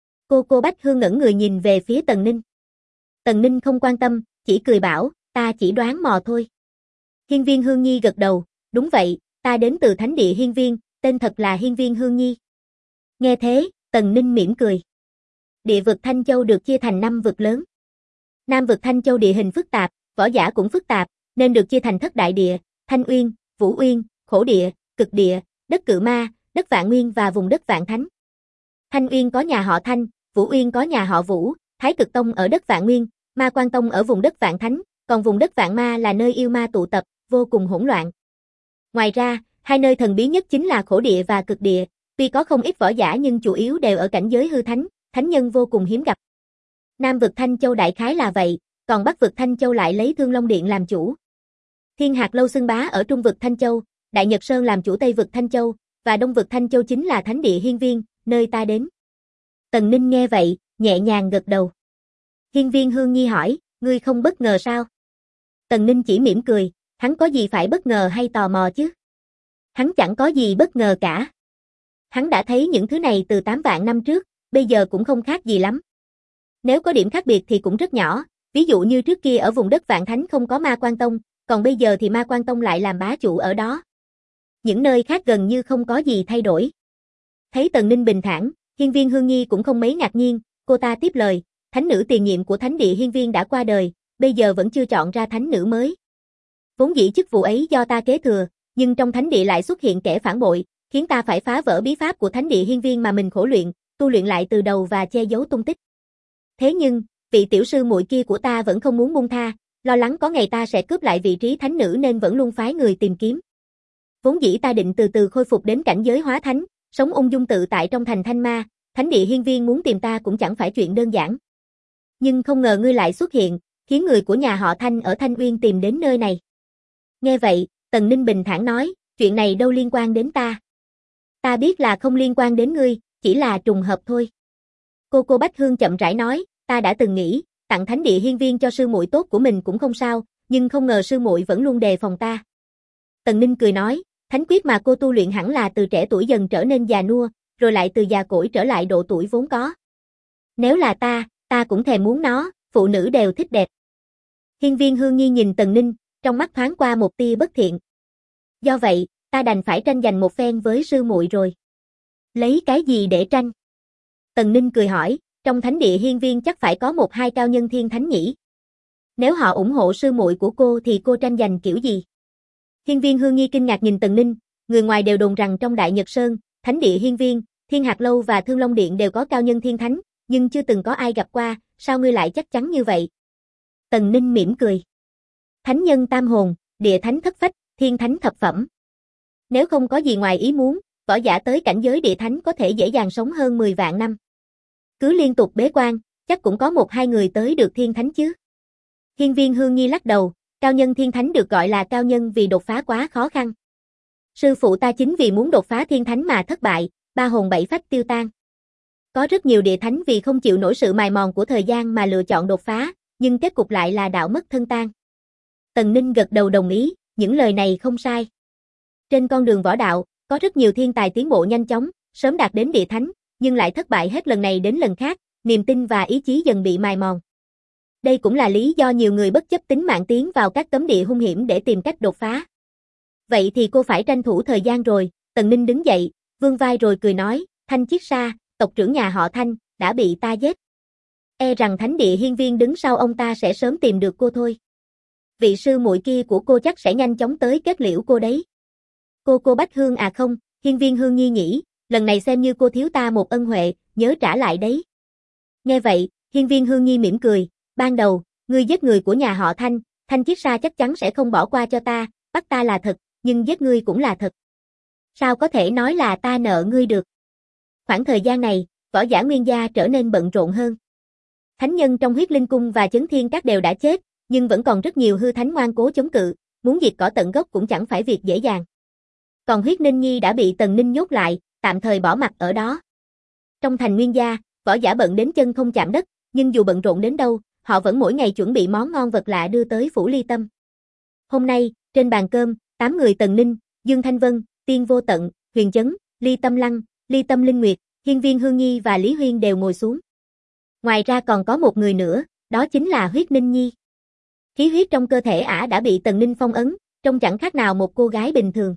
Cô Bách Hương ngẩn người nhìn về phía Tần Ninh. Tần Ninh không quan tâm, chỉ cười bảo, ta chỉ đoán mò thôi. Hiên Viên Hương Nhi gật đầu, đúng vậy, ta đến từ Thánh địa Hiên Viên, tên thật là Hiên Viên Hương Nhi. Nghe thế, Tần Ninh mỉm cười. Địa vực Thanh Châu được chia thành 5 vực lớn. Nam vực Thanh Châu địa hình phức tạp, võ giả cũng phức tạp, nên được chia thành thất đại địa, Thanh Uyên, Vũ Uyên, Khổ địa, Cực địa, đất Cự Ma, đất Vạn Nguyên và vùng đất Vạn Thánh. Thanh Uyên có nhà họ Thanh, Vũ Uyên có nhà họ Vũ, Thái Cực Tông ở đất Vạn Nguyên, Ma Quan Tông ở vùng đất Vạn Thánh, còn vùng đất Vạn Ma là nơi yêu ma tụ tập, vô cùng hỗn loạn. Ngoài ra, hai nơi thần bí nhất chính là Khổ địa và Cực địa, tuy có không ít võ giả nhưng chủ yếu đều ở cảnh giới hư thánh, thánh nhân vô cùng hiếm gặp. Nam vực Thanh Châu đại khái là vậy, còn Bắc vực Thanh Châu lại lấy Thương Long Điện làm chủ. Thiên Hạc Lâu xưng bá ở Trung vực Thanh Châu, Đại Nhật Sơn làm chủ Tây vực Thanh Châu, và Đông vực Thanh Châu chính là Thánh địa Hiên Viên, nơi ta đến. Tần Ninh nghe vậy, nhẹ nhàng gật đầu. Hiên Viên Hương Nhi hỏi, ngươi không bất ngờ sao? Tần Ninh chỉ mỉm cười, hắn có gì phải bất ngờ hay tò mò chứ? Hắn chẳng có gì bất ngờ cả. Hắn đã thấy những thứ này từ 8 vạn năm trước, bây giờ cũng không khác gì lắm. Nếu có điểm khác biệt thì cũng rất nhỏ, ví dụ như trước kia ở vùng đất Vạn Thánh không có Ma Quan Tông, còn bây giờ thì Ma Quan Tông lại làm bá chủ ở đó. Những nơi khác gần như không có gì thay đổi. Thấy Tần Ninh bình thản, Hiên Viên Hương Nhi cũng không mấy ngạc nhiên, cô ta tiếp lời, thánh nữ tiền nhiệm của Thánh địa Hiên Viên đã qua đời, bây giờ vẫn chưa chọn ra thánh nữ mới. Vốn dĩ chức vụ ấy do ta kế thừa, nhưng trong thánh địa lại xuất hiện kẻ phản bội, khiến ta phải phá vỡ bí pháp của Thánh địa Hiên Viên mà mình khổ luyện, tu luyện lại từ đầu và che giấu tung tích. Thế nhưng, vị tiểu sư muội kia của ta vẫn không muốn buông tha, lo lắng có ngày ta sẽ cướp lại vị trí thánh nữ nên vẫn luôn phái người tìm kiếm. Vốn dĩ ta định từ từ khôi phục đến cảnh giới hóa thánh, sống ung dung tự tại trong thành Thanh Ma, Thánh địa Hiên Viên muốn tìm ta cũng chẳng phải chuyện đơn giản. Nhưng không ngờ ngươi lại xuất hiện, khiến người của nhà họ Thanh ở Thanh Uyên tìm đến nơi này. Nghe vậy, Tần Ninh bình thản nói, chuyện này đâu liên quan đến ta. Ta biết là không liên quan đến ngươi, chỉ là trùng hợp thôi. Cô Bách Hương chậm rãi nói, ta đã từng nghĩ, tặng thánh địa hiên viên cho sư muội tốt của mình cũng không sao, nhưng không ngờ sư muội vẫn luôn đề phòng ta. Tần Ninh cười nói, thánh quyết mà cô tu luyện hẳn là từ trẻ tuổi dần trở nên già nua, rồi lại từ già cỗi trở lại độ tuổi vốn có. Nếu là ta cũng thèm muốn nó, phụ nữ đều thích đẹp. Hiên viên Hương Nhi nhìn Tần Ninh, trong mắt thoáng qua một tia bất thiện. Do vậy, ta đành phải tranh giành một phen với sư muội rồi. Lấy cái gì để tranh? Tần Ninh cười hỏi, trong thánh địa hiên viên chắc phải có một hai cao nhân thiên thánh nhỉ? Nếu họ ủng hộ sư muội của cô thì cô tranh giành kiểu gì? Hiên viên Hương Nhi kinh ngạc nhìn Tần Ninh, người ngoài đều đồn rằng trong Đại Nhật Sơn, thánh địa hiên viên, Thiên Hạc Lâu và Thương Long Điện đều có cao nhân thiên thánh, nhưng chưa từng có ai gặp qua, sao ngươi lại chắc chắn như vậy? Tần Ninh mỉm cười. Thánh nhân tam hồn, địa thánh thất phách, thiên thánh thập phẩm. Nếu không có gì ngoài ý muốn, võ giả tới cảnh giới địa thánh có thể dễ dàng sống hơn 10 vạn năm. Cứ liên tục bế quan, chắc cũng có một hai người tới được thiên thánh chứ. Hiên viên Hương Nhi lắc đầu, cao nhân thiên thánh được gọi là cao nhân vì đột phá quá khó khăn. Sư phụ ta chính vì muốn đột phá thiên thánh mà thất bại, ba hồn bảy phách tiêu tan. Có rất nhiều địa thánh vì không chịu nổi sự mài mòn của thời gian mà lựa chọn đột phá, nhưng kết cục lại là đạo mất thân tan. Tần Ninh gật đầu đồng ý, những lời này không sai. Trên con đường võ đạo, có rất nhiều thiên tài tiến bộ nhanh chóng, sớm đạt đến địa thánh, nhưng lại thất bại hết lần này đến lần khác, niềm tin và ý chí dần bị mài mòn. Đây cũng là lý do nhiều người bất chấp tính mạng tiến vào các cấm địa hung hiểm để tìm cách đột phá. Vậy thì cô phải tranh thủ thời gian rồi. Tần Ninh đứng dậy, vươn vai rồi cười nói, Thanh Chiết Sa, tộc trưởng nhà họ Thanh, đã bị ta giết. E rằng thánh địa hiên viên đứng sau ông ta sẽ sớm tìm được cô thôi. Vị sư muội kia của cô chắc sẽ nhanh chóng tới kết liễu cô đấy. Cô Bách Hương à không, hiên viên Hương Nhi nhỉ, lần này xem như cô thiếu ta một ân huệ, nhớ trả lại đấy. Nghe vậy, hiên viên Hương Nhi mỉm cười, ban đầu, ngươi giết người của nhà họ Thanh, Thanh Chiết Sa chắc chắn sẽ không bỏ qua cho ta, bắt ta là thật, nhưng giết ngươi cũng là thật. Sao có thể nói là ta nợ ngươi được? Khoảng thời gian này, võ giả nguyên gia trở nên bận rộn hơn. Thánh nhân trong Huyết Linh Cung và Chấn Thiên Các đều đã chết, nhưng vẫn còn rất nhiều hư thánh ngoan cố chống cự, muốn diệt cỏ tận gốc cũng chẳng phải việc dễ dàng. Còn Huyết Ninh Nhi đã bị Tần Ninh nhốt lại, tạm thời bỏ mặt ở đó. Trong thành nguyên gia, võ giả bận đến chân không chạm đất, nhưng dù bận rộn đến đâu, họ vẫn mỗi ngày chuẩn bị món ngon vật lạ đưa tới phủ Ly Tâm. Hôm nay, trên bàn cơm, 8 người Tần Ninh, Dương Thanh Vân, Tiên Vô Tận, Huyền Chấn, Ly Tâm Lăng, Ly Tâm Linh Nguyệt, Hiên viên Hương Nhi và Lý Huyên đều ngồi xuống. Ngoài ra còn có một người nữa, đó chính là Huyết Ninh Nhi. Khí huyết trong cơ thể ả đã bị Tần Ninh phong ấn, trông chẳng khác nào một cô gái bình thường.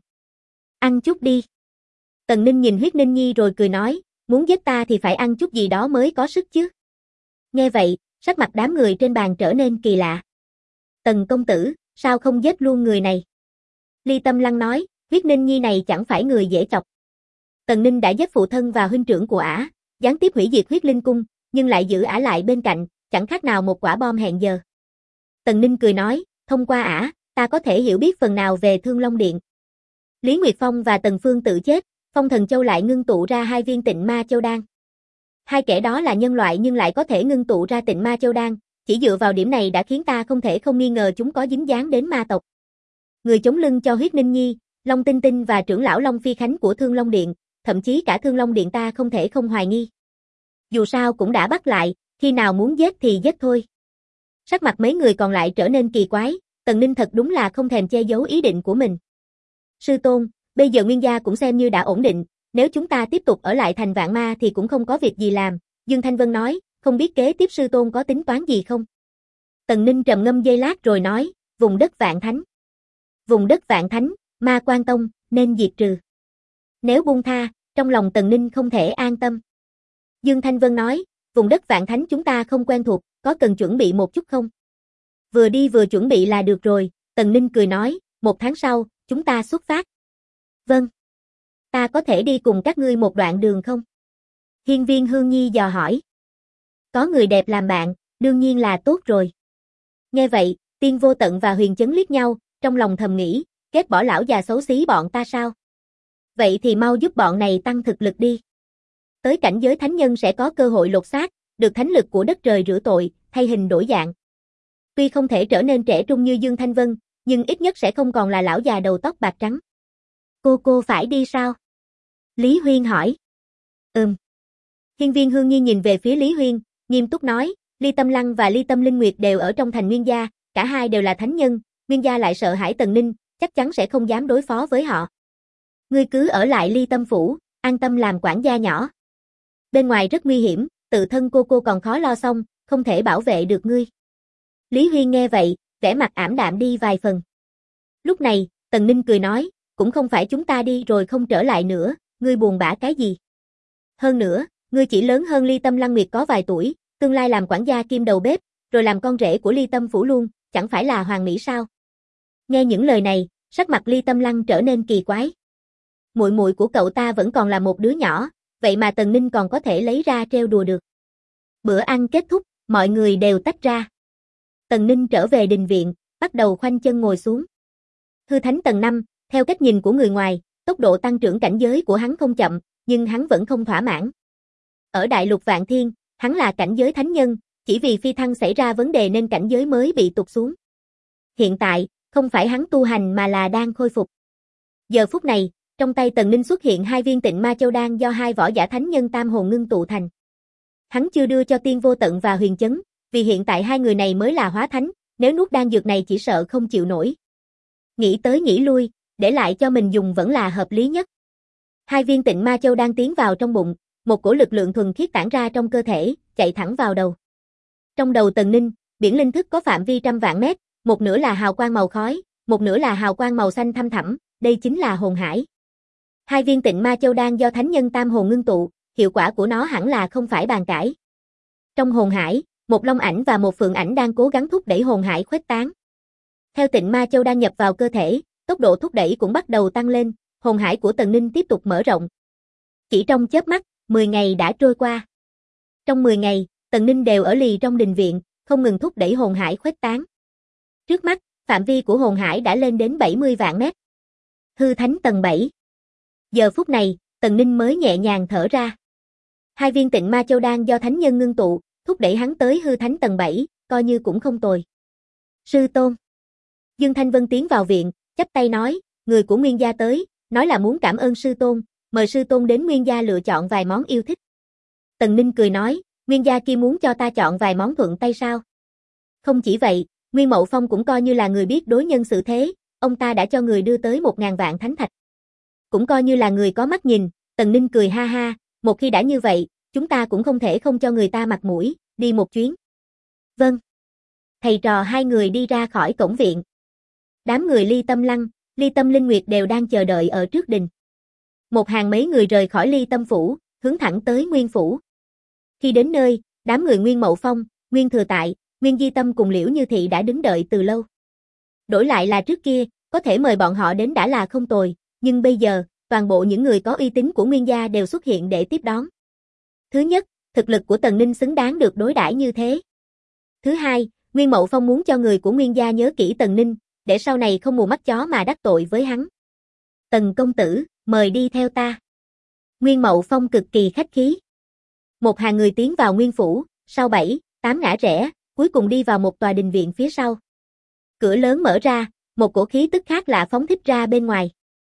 Ăn chút đi. Tần Ninh nhìn Huyết Ninh Nhi rồi cười nói, muốn giết ta thì phải ăn chút gì đó mới có sức chứ. Nghe vậy, sắc mặt đám người trên bàn trở nên kỳ lạ. Tần công tử, sao không giết luôn người này? Ly Tâm Lăng nói, Huyết Ninh Nhi này chẳng phải người dễ chọc. Tần Ninh đã giết phụ thân và huynh trưởng của ả, gián tiếp hủy diệt Huyết Linh Cung, nhưng lại giữ ả lại bên cạnh, chẳng khác nào một quả bom hẹn giờ. Tần Ninh cười nói, thông qua ả, ta có thể hiểu biết phần nào về Thương Long Điện. Lý Nguyệt Phong và Tần Phương tự chết, Phong Thần Châu lại ngưng tụ ra 2 viên Tịnh Ma Châu Đan. Hai kẻ đó là nhân loại nhưng lại có thể ngưng tụ ra Tịnh Ma Châu Đan, chỉ dựa vào điểm này đã khiến ta không thể không nghi ngờ chúng có dính dáng đến ma tộc. Người chống lưng cho Huyết Ninh Nhi, Long Tinh Tinh và trưởng lão Long Phi Khánh của Thương Long Điện, thậm chí cả Thương Long Điện ta không thể không hoài nghi. Dù sao cũng đã bắt lại, khi nào muốn giết thì giết thôi. Sắc mặt mấy người còn lại trở nên kỳ quái, Tần Ninh thật đúng là không thèm che giấu ý định của mình. Sư tôn, bây giờ nguyên gia cũng xem như đã ổn định, nếu chúng ta tiếp tục ở lại thành Vạn Ma thì cũng không có việc gì làm, Dương Thanh Vân nói, không biết kế tiếp sư tôn có tính toán gì không? Tần Ninh trầm ngâm giây lát rồi nói, vùng đất Vạn Thánh. Vùng đất Vạn Thánh, Ma Quan Tông, nên diệt trừ. Nếu buông tha, trong lòng Tần Ninh không thể an tâm. Dương Thanh Vân nói, vùng đất Vạn Thánh chúng ta không quen thuộc, có cần chuẩn bị một chút không? Vừa đi vừa chuẩn bị là được rồi, Tần Ninh cười nói, 1 tháng sau, chúng ta xuất phát. Vâng. Ta có thể đi cùng các ngươi một đoạn đường không? Hiên viên Hương Nhi dò hỏi. Có người đẹp làm bạn, đương nhiên là tốt rồi. Nghe vậy, Tiên Vô Tận và Huyền Chấn liếc nhau, trong lòng thầm nghĩ, ghét bỏ lão già xấu xí bọn ta sao? Vậy thì mau giúp bọn này tăng thực lực đi. Tới cảnh giới thánh nhân sẽ có cơ hội lột xác, được thánh lực của đất trời rửa tội, thay hình đổi dạng. Tuy không thể trở nên trẻ trung như Dương Thanh Vân, nhưng ít nhất sẽ không còn là lão già đầu tóc bạc trắng. Cô phải đi sao? Lý Huyên hỏi. Hiên viên Hương Nhi nhìn về phía Lý Huyên, nghiêm túc nói, Ly Tâm Lăng và Ly Tâm Linh Nguyệt đều ở trong thành Nguyên gia, cả hai đều là thánh nhân, Nguyên gia lại sợ hãi Tần Ninh, chắc chắn sẽ không dám đối phó với họ. Ngươi cứ ở lại Ly Tâm phủ, an tâm làm quản gia nhỏ. Bên ngoài rất nguy hiểm, tự thân cô còn khó lo xong, không thể bảo vệ được ngươi. Lý Huyên nghe vậy, vẻ mặt ảm đạm đi vài phần. Lúc này, Tần Ninh cười nói, cũng không phải chúng ta đi rồi không trở lại nữa, ngươi buồn bã cái gì? Hơn nữa, ngươi chỉ lớn hơn Ly Tâm Lăng Nguyệt có vài tuổi, tương lai làm quản gia kim đầu bếp, rồi làm con rể của Ly Tâm phủ luôn, chẳng phải là hoàn mỹ sao? Nghe những lời này, sắc mặt Ly Tâm Lăng trở nên kỳ quái. Muội muội của cậu ta vẫn còn là một đứa nhỏ, vậy mà Tần Ninh còn có thể lấy ra trêu đùa được. Bữa ăn kết thúc, mọi người đều tách ra. Tần Ninh trở về đình viện, bắt đầu khoanh chân ngồi xuống. Hư Thánh tầng 5, theo cách nhìn của người ngoài, tốc độ tăng trưởng cảnh giới của hắn không chậm, nhưng hắn vẫn không thỏa mãn. Ở Đại Lục Vạn Thiên, hắn là cảnh giới thánh nhân, chỉ vì phi thăng xảy ra vấn đề nên cảnh giới mới bị tụt xuống. Hiện tại, không phải hắn tu hành mà là đang khôi phục. Giờ phút này, trong tay Tần Ninh xuất hiện 2 viên Tịnh Ma Châu đan do 2 võ giả thánh nhân tam hồn ngưng tụ thành. Hắn chưa đưa cho Tiên Vô Tận và Huyền Chấn, vì hiện tại 2 người này mới là hóa thánh, nếu nuốt đan dược này chỉ sợ không chịu nổi. Nghĩ tới nghĩ lui, để lại cho mình dùng vẫn là hợp lý nhất. 2 viên Tịnh Ma Châu đan tiến vào trong bụng, một cổ lực lượng thuần khiết tản ra trong cơ thể, chạy thẳng vào đầu. Trong đầu Tần Ninh, biển linh thức có phạm vi trăm vạn mét, một nửa là hào quang màu khói, một nửa là hào quang màu xanh thăm thẳm, đây chính là hồn hải. 2 viên Tịnh Ma Châu đan do thánh nhân tam hồn ngưng tụ, hiệu quả của nó hẳn là không phải bàn cãi. Trong hồn hải, một long ảnh và một phượng ảnh đang cố gắng thúc đẩy hồn hải khuếch tán. Theo Tịnh Ma Châu đan nhập vào cơ thể, tốc độ thúc đẩy cũng bắt đầu tăng lên, hồn hải của Tần Ninh tiếp tục mở rộng. Chỉ trong chớp mắt, 10 ngày đã trôi qua. Trong 10 ngày, Tần Ninh đều ở lì trong đình viện, không ngừng thúc đẩy hồn hải khuếch tán. Trước mắt, phạm vi của hồn hải đã lên đến 70 vạn mét. Hư Thánh tầng 7. Giờ phút này, Tần Ninh mới nhẹ nhàng thở ra. 2 viên Tịnh Ma Châu đan do thánh nhân ngưng tụ, thúc đẩy hắn tới Hư Thánh tầng 7, coi như cũng không tồi. Sư tôn. Dương Thanh Vân tiến vào viện, chắp tay nói, người của Nguyên gia tới, nói là muốn cảm ơn sư tôn, mời sư tôn đến Nguyên gia lựa chọn vài món yêu thích. Tần Ninh cười nói, Nguyên gia kia muốn cho ta chọn vài món thuận tay sao? Không chỉ vậy, Nguyên Mậu Phong cũng coi như là người biết đối nhân xử thế, ông ta đã cho người đưa tới 1000 vạn thánh thạch. Cũng coi như là người có mắt nhìn, Tần Ninh cười ha ha, một khi đã như vậy, chúng ta cũng không thể không cho người ta mặt mũi, đi một chuyến. Vâng. Thầy trò 2 người đi ra khỏi cổng viện. Đám người Ly Tâm Lăng, Ly Tâm Linh Nguyệt đều đang chờ đợi ở trước đình. Một hàng mấy người rời khỏi Ly Tâm phủ, hướng thẳng tới Nguyên phủ. Khi đến nơi, đám người Nguyên Mậu Phong, Nguyên Thừa Tại, Nguyên Di Tâm cùng Liễu Như Thị đã đứng đợi từ lâu. Đổi lại là trước kia, có thể mời bọn họ đến đã là không tồi, nhưng bây giờ, toàn bộ những người có uy tín của Nguyên gia đều xuất hiện để tiếp đón. Thứ nhất, thực lực của Tần Ninh xứng đáng được đối đãi như thế. Thứ hai, Nguyên Mậu Phong muốn cho người của Nguyên gia nhớ kỹ Tần Ninh, để sau này không mù mắt chó mà đắc tội với hắn. Tần công tử, mời đi theo ta. Nguyên Mậu Phong cực kỳ khách khí. Một hàng người tiến vào Nguyên phủ, sau 7, 8 ngã rẽ, cuối cùng đi vào một tòa đình viện phía sau. Cửa lớn mở ra, một cổ khí tức khác lạ phóng thích ra bên ngoài.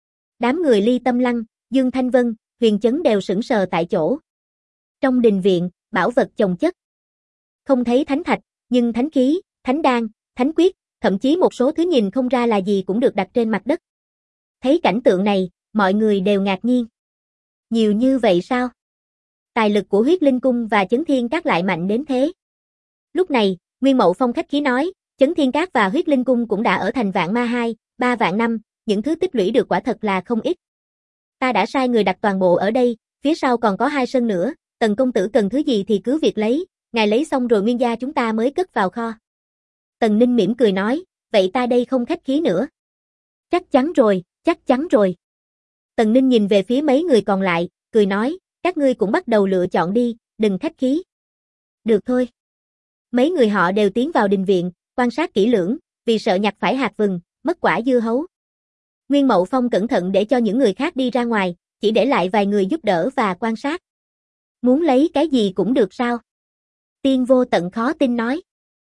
Đám người Ly Tâm Lăng, Dương Thanh Vân, Huyền Chấn đều sững sờ tại chỗ. Trong đình viện, bảo vật chồng chất. Không thấy thánh thạch, nhưng thánh khí, thánh đan, thánh quyết, thậm chí một số thứ nhìn không ra là gì cũng được đặt trên mặt đất. Thấy cảnh tượng này, mọi người đều ngạc nhiên. Nhiều như vậy sao? Tài lực của Huyết Linh Cung và Chấn Thiên Các lại mạnh đến thế. Lúc này, Nguyên Mậu Phong khách khí nói, Chấn Thiên Các và Huyết Linh Cung cũng đã ở thành Vạn Ma 2, 3 vạn năm, những thứ tích lũy được quả thật là không ít. Ta đã sai người đặt toàn bộ ở đây, phía sau còn có 2 sân nữa, Tần công tử cần thứ gì thì cứ việc lấy, ngài lấy xong rồi Nguyên gia chúng ta mới cất vào kho. Tần Ninh mỉm cười nói, vậy ta đây không khách khí nữa. Chắc chắn rồi, chắc chắn rồi. Tần Ninh nhìn về phía mấy người còn lại, cười nói, các ngươi cũng bắt đầu lựa chọn đi, đừng khách khí. Được thôi. Mấy người họ đều tiến vào đình viện, quan sát kỹ lưỡng, vì sợ nhặt phải hạt vừng, mất quả dưa hấu. Nguyên Mậu Phong cẩn thận để cho những người khác đi ra ngoài, chỉ để lại vài người giúp đỡ và quan sát. Muốn lấy cái gì cũng được sao? Tiên Vô Tận khó tin nói.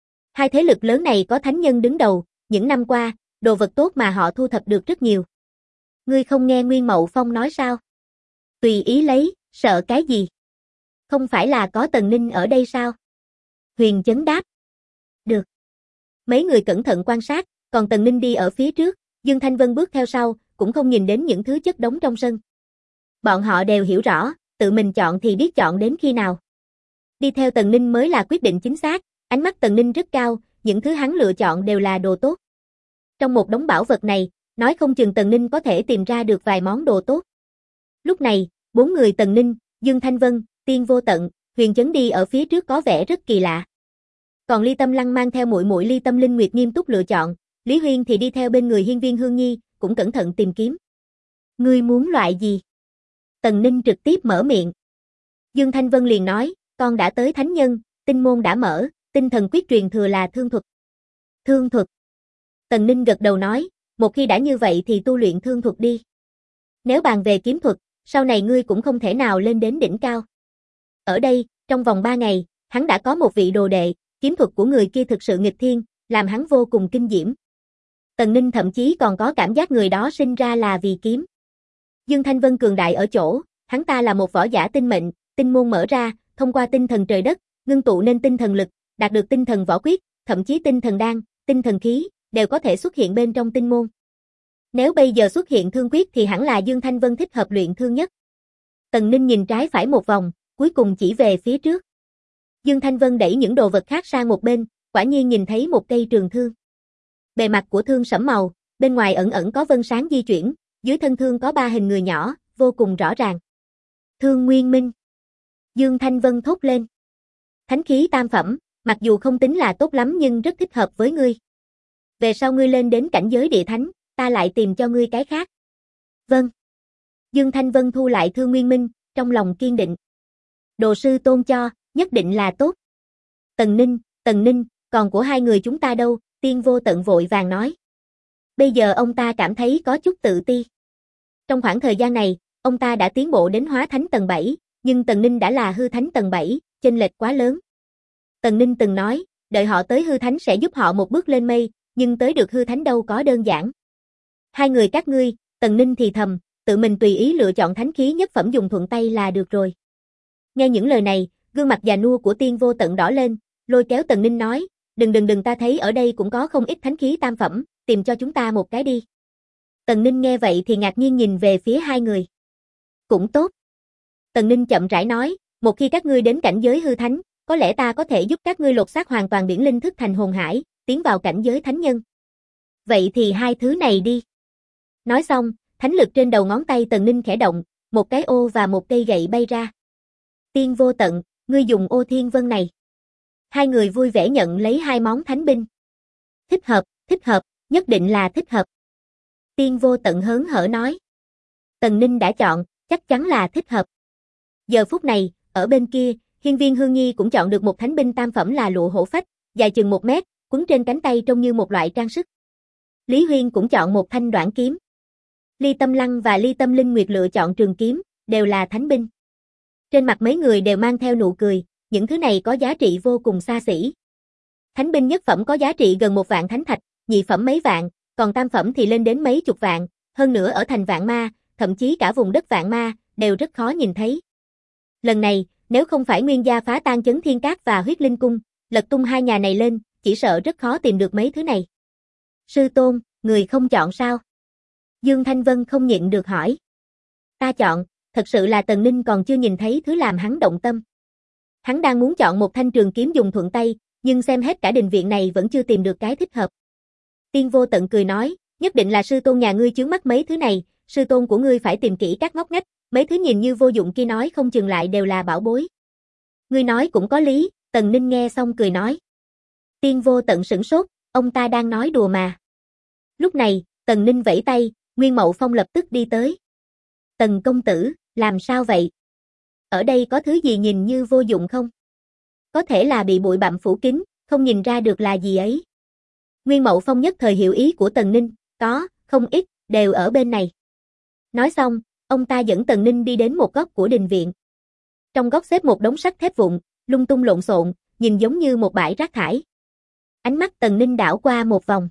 2 thế lực lớn này có thánh nhân đứng đầu, những năm qua, đồ vật tốt mà họ thu thập được rất nhiều. Ngươi không nghe Nguyên Mậu Phong nói sao? Tùy ý lấy, sợ cái gì? Không phải là có Tần Ninh ở đây sao? Huyền Chấn đáp. Được. Mấy người cẩn thận quan sát, còn Tần Ninh đi ở phía trước, Dương Thanh Vân bước theo sau, cũng không nhìn đến những thứ chất đống trong sân. Bọn họ đều hiểu rõ, tự mình chọn thì biết chọn đến khi nào. Đi theo Tần Ninh mới là quyết định chính xác, ánh mắt Tần Ninh rất cao, những thứ hắn lựa chọn đều là đồ tốt. Trong một đống bảo vật này, nói không chừng Tần Ninh có thể tìm ra được vài món đồ tốt. Lúc này, 4 người Tần Ninh, Dương Thanh Vân, Tiên Vô Tận, Huyền Chấn đi ở phía trước có vẻ rất kỳ lạ. Còn Ly Tâm Lăng mang theo muội muội Ly Tâm Linh Nguyệt nghiêm túc lựa chọn, Lý Huyên thì đi theo bên người Hiên Viên Hương Nhi, cũng cẩn thận tìm kiếm. Ngươi muốn loại gì? Tần Ninh trực tiếp mở miệng. Dương Thanh Vân liền nói, con đã tới thánh nhân, tinh môn đã mở, tinh thần quyết truyền thừa là thương thuật. Thương thuật. Tần Ninh gật đầu nói, một khi đã như vậy thì tu luyện thương thuật đi. Nếu bàn về kiếm thuật, sau này ngươi cũng không thể nào lên đến đỉnh cao. Ở đây, trong vòng 3 ngày, hắn đã có một vị đồ đệ, kiếm thuật của người kia thực sự nghịch thiên, làm hắn vô cùng kinh diễm. Tần Ninh thậm chí còn có cảm giác người đó sinh ra là vì kiếm. Dương Thanh Vân cường đại ở chỗ, hắn ta là một võ giả tinh mệnh, tinh môn mở ra, thông qua tinh thần trời đất, ngưng tụ nên tinh thần lực, đạt được tinh thần võ quyết, thậm chí tinh thần đan, tinh thần khí, đều có thể xuất hiện bên trong tinh môn. Nếu bây giờ xuất hiện thương quyết thì hẳn là Dương Thanh Vân thích hợp luyện thương nhất. Tần Ninh nhìn trái phải một vòng, cuối cùng chỉ về phía trước. Dương Thanh Vân đẩy những đồ vật khác sang một bên, quả nhiên nhìn thấy một cây trường thương. Bề mặt của thương sẫm màu, bên ngoài ẩn ẩn có vân sáng di chuyển, dưới thân thương có 3 hình người nhỏ, vô cùng rõ ràng. Thương Nguyên Minh. Dương Thanh Vân thốt lên. Thánh khí tam phẩm, mặc dù không tính là tốt lắm nhưng rất thích hợp với ngươi. Về sau ngươi lên đến cảnh giới địa thánh, ta lại tìm cho ngươi cái khác. Vâng. Dương Thanh Vân thu lại Thương Nguyên Minh, trong lòng kiên định. Đồ sư tôn cho, nhất định là tốt. Tần Ninh, còn của hai người chúng ta đâu? Tiên Vô Tận vội vàng nói. Bây giờ ông ta cảm thấy có chút tự ti. Trong khoảng thời gian này, ông ta đã tiến bộ đến hóa thánh tầng 7, nhưng Tần Ninh đã là hư thánh tầng 7, chênh lệch quá lớn. Tần Ninh từng nói, đợi họ tới hư thánh sẽ giúp họ một bước lên mây, nhưng tới được hư thánh đâu có đơn giản. Hai người các ngươi, Tần Ninh thì thầm, tự mình tùy ý lựa chọn thánh khí nhất phẩm dùng thuận tay là được rồi. Nghe những lời này, gương mặt già nua của Tiên Vô Tận đỏ lên, lôi kéo Tần Ninh nói, đừng ta thấy ở đây cũng có không ít thánh khí tam phẩm, tìm cho chúng ta một cái đi. Tần Ninh nghe vậy thì ngạc nhiên nhìn về phía hai người. Cũng tốt. Tần Ninh chậm rãi nói, một khi các ngươi đến cảnh giới hư thánh, có lẽ ta có thể giúp các ngươi lột xác hoàn toàn biển linh thức thành hồn hải, tiến vào cảnh giới thánh nhân. Vậy thì hai thứ này đi. Nói xong, thánh lực trên đầu ngón tay Tần Ninh khẽ động, một cái ô và một cây gậy bay ra. Tiên Vô Tận, ngươi dùng ô thiên vân này. Hai người vui vẻ nhận lấy hai món thánh binh. Thích hợp, nhất định là thích hợp. Tiên Vô Tận hớn hở nói. Tần Ninh đã chọn, chắc chắn là thích hợp. Giờ phút này, ở bên kia, Hiên Viên Hương Nhi cũng chọn được một thánh binh tam phẩm là lụa hổ phách, dài chừng 1 mét, quấn trên cánh tay trông như một loại trang sức. Lý Huyên cũng chọn một thanh đoản kiếm. Ly Tâm Lăng và Ly Tâm Linh Nguyệt lựa chọn trường kiếm, đều là thánh binh. Trên mặt mấy người đều mang theo nụ cười, những thứ này có giá trị vô cùng xa xỉ. Thánh binh nhất phẩm có giá trị gần 1 vạn thánh thạch, nhị phẩm mấy vạn, còn tam phẩm thì lên đến mấy chục vạn, hơn nữa ở thành Vạn Ma, thậm chí cả vùng đất Vạn Ma, đều rất khó nhìn thấy. Lần này, nếu không phải Nguyên gia phá tan Chấn Thiên Cát và Huyết Linh Cung, lật tung hai nhà này lên, chỉ sợ rất khó tìm được mấy thứ này. Sư tôn, người không chọn sao? Dương Thanh Vân không nhịn được hỏi. Ta chọn, thật sự là Tần Ninh còn chưa nhìn thấy thứ làm hắn động tâm. Hắn đang muốn chọn một thanh trường kiếm dùng thuận tay, nhưng xem hết cả đình viện này vẫn chưa tìm được cái thích hợp. Tiên Vô Tận cười nói, nhất định là sư tôn nhà ngươi chướng mắt mấy thứ này, sư tôn của ngươi phải tìm kỹ các ngóc ngách, mấy thứ nhìn như vô dụng kia nói không chừng lại đều là bảo bối. Ngươi nói cũng có lý, Tần Ninh nghe xong cười nói. Tiên Vô Tận sửng sốt, ông ta đang nói đùa mà. Lúc này, Tần Ninh vẫy tay, Nguyên Mậu Phong lập tức đi tới. Tần công tử, làm sao vậy? Ở đây có thứ gì nhìn như vô dụng không? Có thể là bị bụi bặm phủ kín, không nhìn ra được là gì ấy. Nguyên Mậu Phong nhất thời hiểu ý của Tần Ninh, có, không ít, đều ở bên này. Nói xong, ông ta dẫn Tần Ninh đi đến một góc của đình viện. Trong góc xếp một đống sắt thép vụn, lung tung lộn xộn, nhìn giống như một bãi rác thải. Ánh mắt Tần Ninh đảo qua một vòng.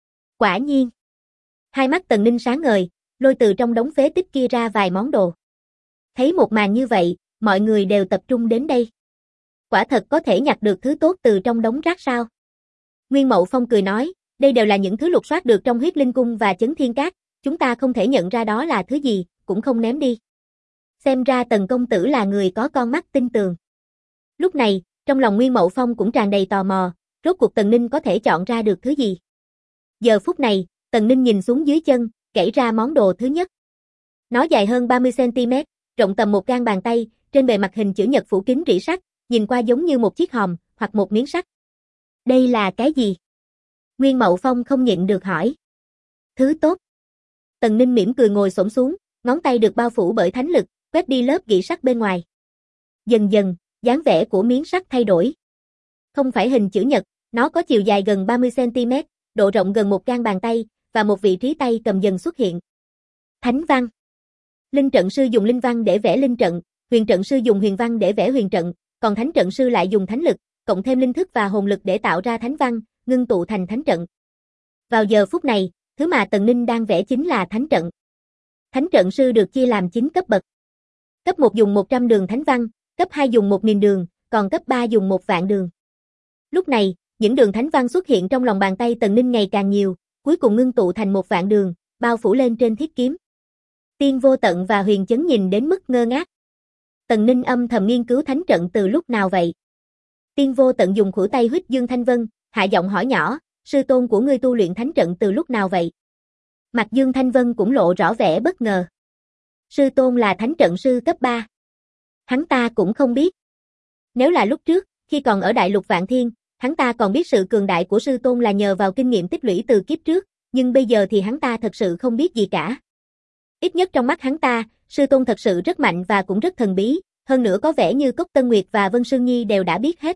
Quả nhiên. Hai mắt Tần Ninh sáng ngời, lôi từ trong đống phế tích kia ra vài món đồ. Thấy một màn như vậy, mọi người đều tập trung đến đây. Quả thật có thể nhặt được thứ tốt từ trong đống rác sao? Nguyên Mậu Phong cười nói, đây đều là những thứ lục soát được trong huyết linh cung và chấn thiên cát, chúng ta không thể nhận ra đó là thứ gì, cũng không ném đi. Xem ra Tần công tử là người có con mắt tinh tường. Lúc này, trong lòng Nguyên Mậu Phong cũng tràn đầy tò mò, rốt cuộc Tần Ninh có thể chọn ra được thứ gì. Giờ phút này, Tần Ninh nhìn xuống dưới chân, kể ra món đồ thứ nhất. Nó dài hơn 30cm, rộng tầm một gang bàn tay, trên bề mặt hình chữ nhật phủ kín rỉ sắt, nhìn qua giống như một chiếc hòm, hoặc một miếng sắt. Đây là cái gì? Nguyên Mậu Phong không nhịn được hỏi. Thứ tốt. Tần Ninh mỉm cười ngồi xổm xuống, ngón tay được bao phủ bởi thánh lực, quét đi lớp gỉ sắt bên ngoài. Dần dần, dáng vẻ của miếng sắt thay đổi. Không phải hình chữ nhật, nó có chiều dài gần 30cm, độ rộng gần một gang bàn tay, và một vị trí tay cầm dần xuất hiện. Thánh văn. Linh trận sư dùng linh văn để vẽ linh trận, huyền trận sư dùng huyền văn để vẽ huyền trận, còn thánh trận sư lại dùng thánh lực, cộng thêm linh thức và hồn lực để tạo ra thánh văn, ngưng tụ thành thánh trận. Vào giờ phút này, thứ mà Tần Ninh đang vẽ chính là thánh trận. Thánh trận sư được chia làm 9 cấp bậc. Cấp 1 dùng 100 đường thánh văn, cấp 2 dùng 1000 đường, còn cấp 3 dùng 1.000 đường. Lúc này, những đường thánh văn xuất hiện trong lòng bàn tay Tần Ninh ngày càng nhiều, cuối cùng ngưng tụ thành 1.000 đường, bao phủ lên trên thiết kiếm. Tiên Vô Tận và Huyền Chấn nhìn đến mức ngơ ngác. Tần Ninh âm thầm nghiên cứu thánh trận từ lúc nào vậy? Tiên Vô Tận dùng khuỷu tay huýt Dương Thanh Vân, hạ giọng hỏi nhỏ, sư tôn của ngươi tu luyện thánh trận từ lúc nào vậy? Mặt Dương Thanh Vân cũng lộ rõ vẻ bất ngờ. Sư tôn là thánh trận sư cấp 3. Hắn ta cũng không biết. Nếu là lúc trước, khi còn ở Đại Lục Vạn Thiên, hắn ta còn biết sự cường đại của sư tôn là nhờ vào kinh nghiệm tích lũy từ kiếp trước, nhưng bây giờ thì hắn ta thật sự không biết gì cả. Ít nhất trong mắt hắn ta, sư tôn thật sự rất mạnh và cũng rất thần bí, hơn nữa có vẻ như Cốc Tân Nguyệt và Vân Sương Nhi đều đã biết hết.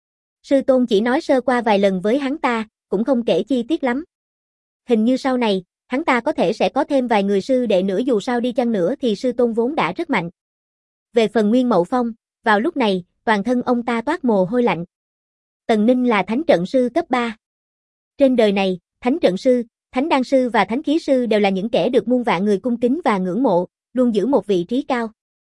Sư tôn chỉ nói sơ qua vài lần với hắn ta, cũng không kể chi tiết lắm. Hình như sau này, hắn ta có thể sẽ có thêm vài người sư đệ nữa, dù sao đi chăng nữa thì sư tôn vốn đã rất mạnh. Về phần Nguyên Mậu Phong, vào lúc này, toàn thân ông ta toát mồ hôi lạnh. Tần Ninh là thánh trận sư cấp 3. Trên đời này, thánh trận sư, thánh đan sư và thánh khí sư đều là những kẻ được muôn vạn người cung kính và ngưỡng mộ, luôn giữ một vị trí cao.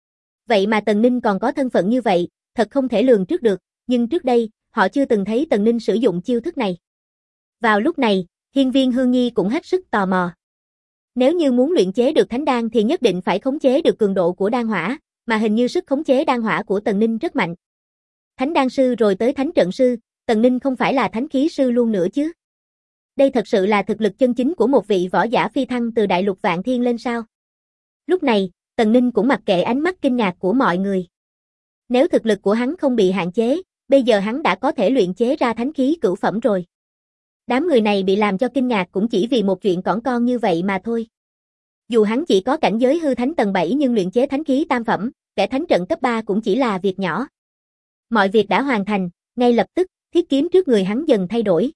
Vậy mà Tần Ninh còn có thân phận như vậy, thật không thể lường trước được, nhưng trước đây, họ chưa từng thấy Tần Ninh sử dụng chiêu thức này. Vào lúc này, Hiên Viên Hương Nhi cũng hết sức tò mò. Nếu như muốn luyện chế được thánh đan thì nhất định phải khống chế được cường độ của đan hỏa, mà hình như sức khống chế đan hỏa của Tần Ninh rất mạnh. Thánh đan sư rồi tới thánh trận sư, Tần Ninh không phải là thánh khí sư luôn nữa chứ? Đây thật sự là thực lực chân chính của một vị võ giả phi thăng từ Đại Lục Vạn Thiên lên sao? Lúc này, Tần Ninh cũng mặc kệ ánh mắt kinh ngạc của mọi người. Nếu thực lực của hắn không bị hạn chế, bây giờ hắn đã có thể luyện chế ra thánh khí cửu phẩm rồi. Đám người này bị làm cho kinh ngạc cũng chỉ vì một chuyện cỏn con như vậy mà thôi. Dù hắn chỉ có cảnh giới hư thánh tầng 7 nhưng luyện chế thánh khí tam phẩm, vẽ thánh trận cấp 3 cũng chỉ là việc nhỏ. Mọi việc đã hoàn thành, ngay lập tức, thiết kiếm trước người hắn dần thay đổi.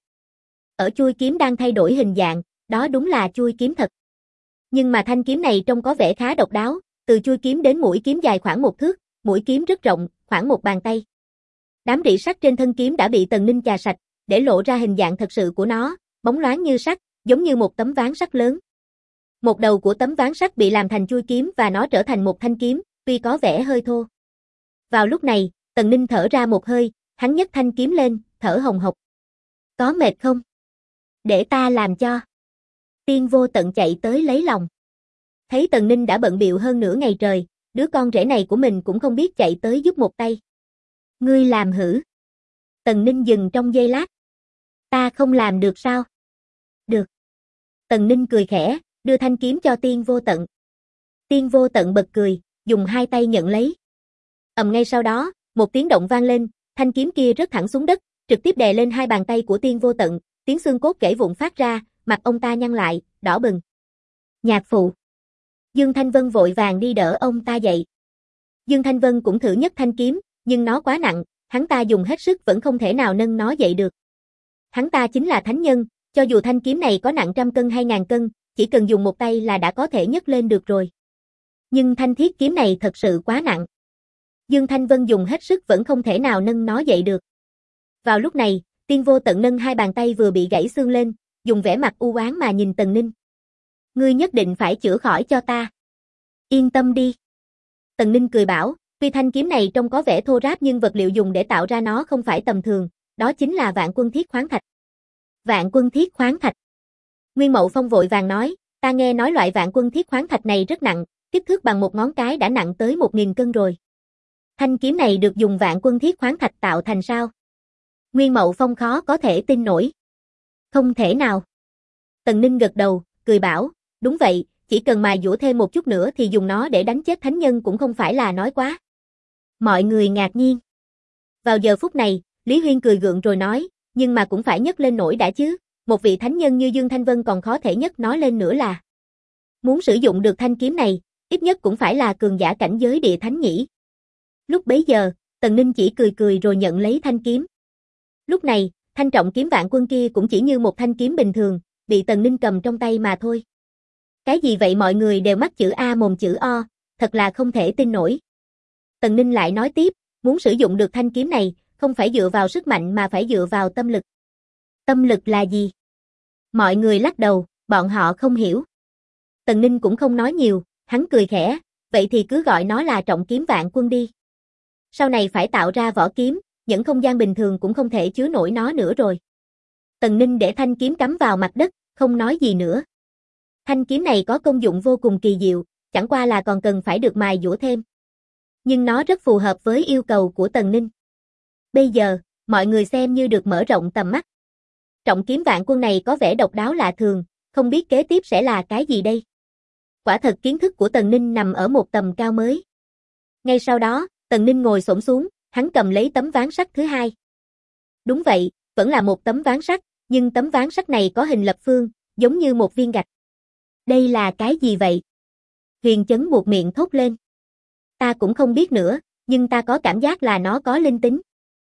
Ở chuôi kiếm đang thay đổi hình dạng, đó đúng là chuôi kiếm thật. Nhưng mà thanh kiếm này trông có vẻ khá độc đáo, từ chuôi kiếm đến mũi kiếm dài khoảng 1 thước, mũi kiếm rất rộng, khoảng 1 bàn tay. Đám rỉ sắt trên thân kiếm đã bị Tần Ninh chà sạch, để lộ ra hình dạng thật sự của nó, bóng loáng như sắt, giống như một tấm ván sắt lớn. Một đầu của tấm ván sắt bị làm thành chuôi kiếm và nó trở thành một thanh kiếm, tuy có vẻ hơi thô. Vào lúc này, Tần Ninh thở ra một hơi, hắn nhấc thanh kiếm lên, thở hồng hộc. Có mệt không? Để ta làm cho. Tiên Vô Tận chạy tới lấy lòng. Thấy Tần Ninh đã bận bịu hơn nửa ngày trời, đứa con rể này của mình cũng không biết chạy tới giúp một tay. Ngươi làm hử? Tần Ninh dừng trong giây lát. Ta không làm được sao? Được. Tần Ninh cười khẽ, đưa thanh kiếm cho Tiên Vô Tận. Tiên Vô Tận bật cười, dùng hai tay nhận lấy. Ngay sau đó, một tiếng động vang lên, thanh kiếm kia rớt thẳng xuống đất, trực tiếp đè lên hai bàn tay của Tiên Vô Tận, tiếng xương cốt gãy vụn phát ra, mặt ông ta nhăn lại, đỏ bừng. Nhạc phụ. Dương Thanh Vân vội vàng đi đỡ ông ta dậy. Dương Thanh Vân cũng thử nhấc thanh kiếm, nhưng nó quá nặng, hắn ta dùng hết sức vẫn không thể nào nâng nó dậy được. Hắn ta chính là thánh nhân, cho dù thanh kiếm này có nặng 100 cân hay 1000 cân, chỉ cần dùng một tay là đã có thể nhấc lên được rồi. Nhưng thanh thiết kiếm này thật sự quá nặng. Dương Thanh Vân dùng hết sức vẫn không thể nào nâng nó dậy được. Vào lúc này, Tiên Vô Tận nâng hai bàn tay vừa bị gãy xương lên, dùng vẻ mặt u oán mà nhìn Tần Ninh. Ngươi nhất định phải chữa khỏi cho ta. Yên tâm đi. Tần Ninh cười bảo, Tuy thanh kiếm này trông có vẻ thô ráp nhưng vật liệu dùng để tạo ra nó không phải tầm thường, đó chính là Vạn Quân Thiết Khoáng Thạch. Vạn Quân Thiết Khoáng Thạch. Nguyên Mậu Phong vội vàng nói, ta nghe nói loại Vạn Quân Thiết Khoáng Thạch này rất nặng, kích thước bằng một ngón cái đã nặng tới 1000 cân rồi. Thanh kiếm này được dùng Vạn Quân Thiết Khoáng Thạch tạo thành sao? Nguyên Mậu Phong khó có thể tin nổi. Không thể nào. Tần Ninh gật đầu, cười bảo, đúng vậy, chỉ cần mài dũa thêm một chút nữa thì dùng nó để đánh chết thánh nhân cũng không phải là nói quá. Mọi người ngạc nhiên. Vào giờ phút này, Lý Huyên cười gượng rồi nói, nhưng mà cũng phải nhấc lên nổi đã chứ, một vị thánh nhân như Dương Thanh Vân còn khó thể nhấc nó lên nữa là. Muốn sử dụng được thanh kiếm này, ít nhất cũng phải là cường giả cảnh giới địa thánh nhỉ. Lúc bấy giờ, Tần Ninh chỉ cười cười rồi nhận lấy thanh kiếm. Lúc này, thanh trọng kiếm Vạn Quân kia cũng chỉ như một thanh kiếm bình thường, bị Tần Ninh cầm trong tay mà thôi. Cái gì vậy, mọi người đều mắc chữ A mồm chữ O, thật là không thể tin nổi. Tần Ninh lại nói tiếp, muốn sử dụng được thanh kiếm này, không phải dựa vào sức mạnh mà phải dựa vào tâm lực. Tâm lực là gì? Mọi người lắc đầu, bọn họ không hiểu. Tần Ninh cũng không nói nhiều, hắn cười khẽ, vậy thì cứ gọi nó là trọng kiếm Vạn Quân đi. Sau này phải tạo ra vỏ kiếm, những không gian bình thường cũng không thể chứa nổi nó nữa rồi. Tần Ninh để thanh kiếm cắm vào mặt đất, không nói gì nữa. Thanh kiếm này có công dụng vô cùng kỳ diệu, chẳng qua là còn cần phải được mài dũa thêm. Nhưng nó rất phù hợp với yêu cầu của Tần Ninh. Bây giờ, mọi người xem như được mở rộng tầm mắt. Trọng kiếm Vạn Quân này có vẻ độc đáo lạ thường, không biết kế tiếp sẽ là cái gì đây. Quả thật kiến thức của Tần Ninh nằm ở một tầm cao mới. Ngay sau đó, Tần Ninh ngồi xổm xuống, hắn cầm lấy tấm ván sắt thứ hai. Đúng vậy, vẫn là một tấm ván sắt, nhưng tấm ván sắt này có hình lập phương, giống như một viên gạch. Đây là cái gì vậy? Huyền Chấn buột miệng thốt lên. Ta cũng không biết nữa, nhưng ta có cảm giác là nó có linh tính.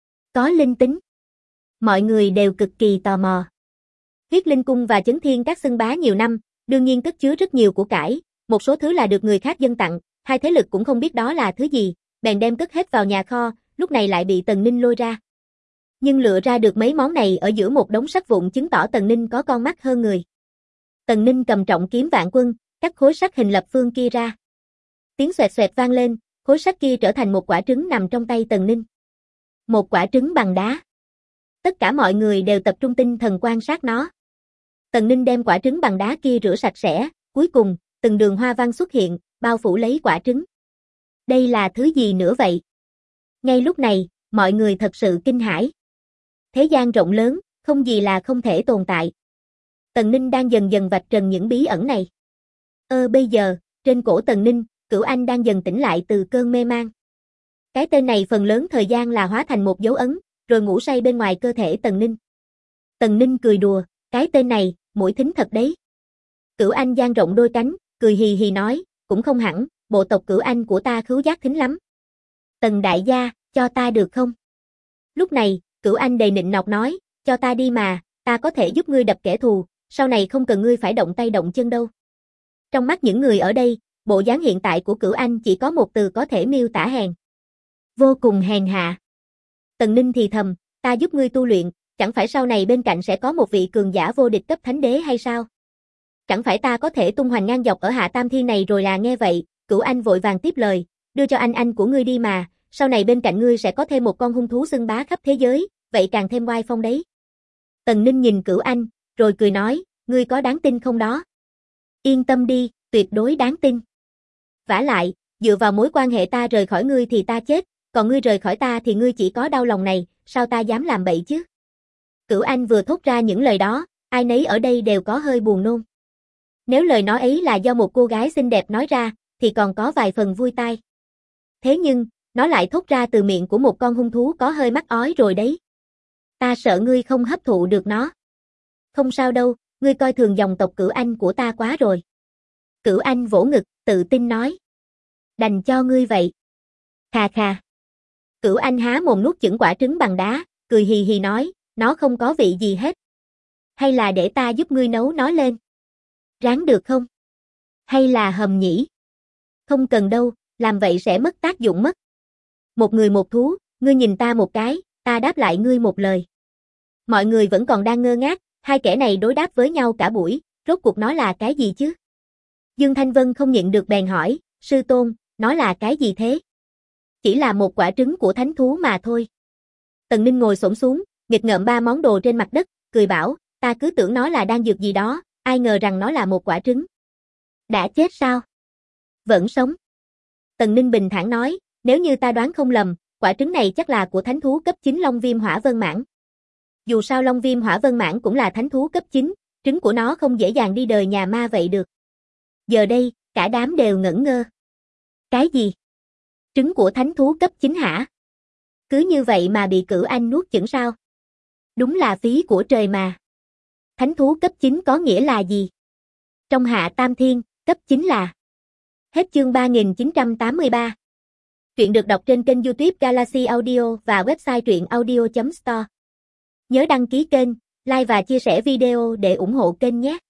Có linh tính. Mọi người đều cực kỳ tò mò. Huyết Linh Cung và Chấn Thiên Các xưng bá nhiều năm, đương nhiên cất chứa rất nhiều của cải, một số thứ là được người khác dâng tặng, hai thế lực cũng không biết đó là thứ gì, bèn đem cất hết vào nhà kho, lúc này lại bị Tần Ninh lôi ra. Nhưng lựa ra được mấy món này ở giữa một đống sắt vụn chứng tỏ Tần Ninh có con mắt hơn người. Tần Ninh cầm trọng kiếm Vạn Quân, cắt khối sắt hình lập phương kia ra. Tiếng xoẹt xoẹt vang lên, khối sắt kia trở thành một quả trứng nằm trong tay Tần Ninh. Một quả trứng bằng đá. Tất cả mọi người đều tập trung tinh thần quan sát nó. Tần Ninh đem quả trứng bằng đá kia rửa sạch sẽ, cuối cùng, từng đường hoa văn xuất hiện, bao phủ lấy quả trứng. Đây là thứ gì nữa vậy? Ngay lúc này, mọi người thật sự kinh hãi. Thế gian rộng lớn, không gì là không thể tồn tại. Tần Ninh đang dần dần vạch trần những bí ẩn này. Bây giờ, trên cổ Tần Ninh, Cửu Anh đang dần tỉnh lại từ cơn mê man. Cái tên này phần lớn thời gian là hóa thành một dấu ấn, rồi ngủ say bên ngoài cơ thể Tần Ninh. Tần Ninh cười đùa, cái tên này, mũi thính thật đấy. Cửu Anh dang rộng đôi cánh, cười hì hì nói, cũng không hẳn, bộ tộc Cửu Anh của ta khứu giác thính lắm. Tần đại gia, cho ta được không? Lúc này, Cửu Anh đầy nịnh nọt nói, cho ta đi mà, ta có thể giúp ngươi đập kẻ thù, sau này không cần ngươi phải động tay động chân đâu. Trong mắt những người ở đây, bộ dáng hiện tại của Cửu Anh chỉ có một từ có thể miêu tả hèn. Vô cùng hèn hạ. Tần Ninh thì thầm, ta giúp ngươi tu luyện, chẳng phải sau này bên cạnh sẽ có một vị cường giả vô địch cấp thánh đế hay sao? Chẳng phải ta có thể tung hoành ngang dọc ở Hạ Tam Thiên này rồi là. Nghe vậy, Cửu Anh vội vàng tiếp lời, đưa cho anh của ngươi đi mà, sau này bên cạnh ngươi sẽ có thêm một con hung thú xưng bá khắp thế giới, vậy càng thêm oai phong đấy. Tần Ninh nhìn Cửu Anh, rồi cười nói, ngươi có đáng tin không đó? Yên tâm đi, tuyệt đối đáng tin. Vả lại, dựa vào mối quan hệ ta rời khỏi ngươi thì ta chết, còn ngươi rời khỏi ta thì ngươi chỉ có đau lòng này, sao ta dám làm bậy chứ? Cửu Anh vừa thốt ra những lời đó, ai nấy ở đây đều có hơi buồn nôn. Nếu lời nói ấy là do một cô gái xinh đẹp nói ra, thì còn có vài phần vui tai. Thế nhưng, nó lại thốt ra từ miệng của một con hung thú có hơi mắc ói rồi đấy. Ta sợ ngươi không hấp thụ được nó. Không sao đâu, ngươi coi thường dòng tộc Cửu Anh của ta quá rồi. Cửu Anh vỗ ngực, tự tin nói. Đành cho ngươi vậy. Khà khà. Cửu Anh há mồm nuốt chửng quả trứng bằng đá, cười hì hì nói, nó không có vị gì hết. Hay là để ta giúp ngươi nấu nó lên? Ráng được không? Hay là hầm nhỉ? Không cần đâu, làm vậy sẽ mất tác dụng mất. Một người một thú, ngươi nhìn ta một cái, ta đáp lại ngươi một lời. Mọi người vẫn còn đang ngơ ngác, hai kẻ này đối đáp với nhau cả buổi, rốt cuộc nó là cái gì chứ? Dương Thanh Vân không nhịn được bèn hỏi, sư tôn, nó là cái gì thế? Chỉ là một quả trứng của thánh thú mà thôi. Tần Ninh ngồi xổm xuống, nghịch ngợm ba món đồ trên mặt đất, cười bảo, ta cứ tưởng nó là đan dược gì đó, ai ngờ rằng nó là một quả trứng. Đã chết sao? Vẫn sống. Tần Ninh bình thản nói, nếu như ta đoán không lầm, quả trứng này chắc là của thánh thú cấp 9 Long Viêm Hỏa Vân Mãn. Dù sao Long Viêm Hỏa Vân Mãn cũng là thánh thú cấp 9, trứng của nó không dễ dàng đi đời nhà ma vậy được. Giờ đây, cả đám đều ngẩn ngơ. Cái gì? Trứng của thánh thú cấp 9 hả? Cứ như vậy mà bị Cửu Anh nuốt chửng sao? Đúng là phí của trời mà. Thánh thú cấp 9 có nghĩa là gì? Trong Hạ Tam Thiên, cấp 9 là... Hết chương 3983. Truyện được đọc trên kênh YouTube Galaxy Audio và website truyệnaudio.store. Nhớ đăng ký kênh, like và chia sẻ video để ủng hộ kênh nhé.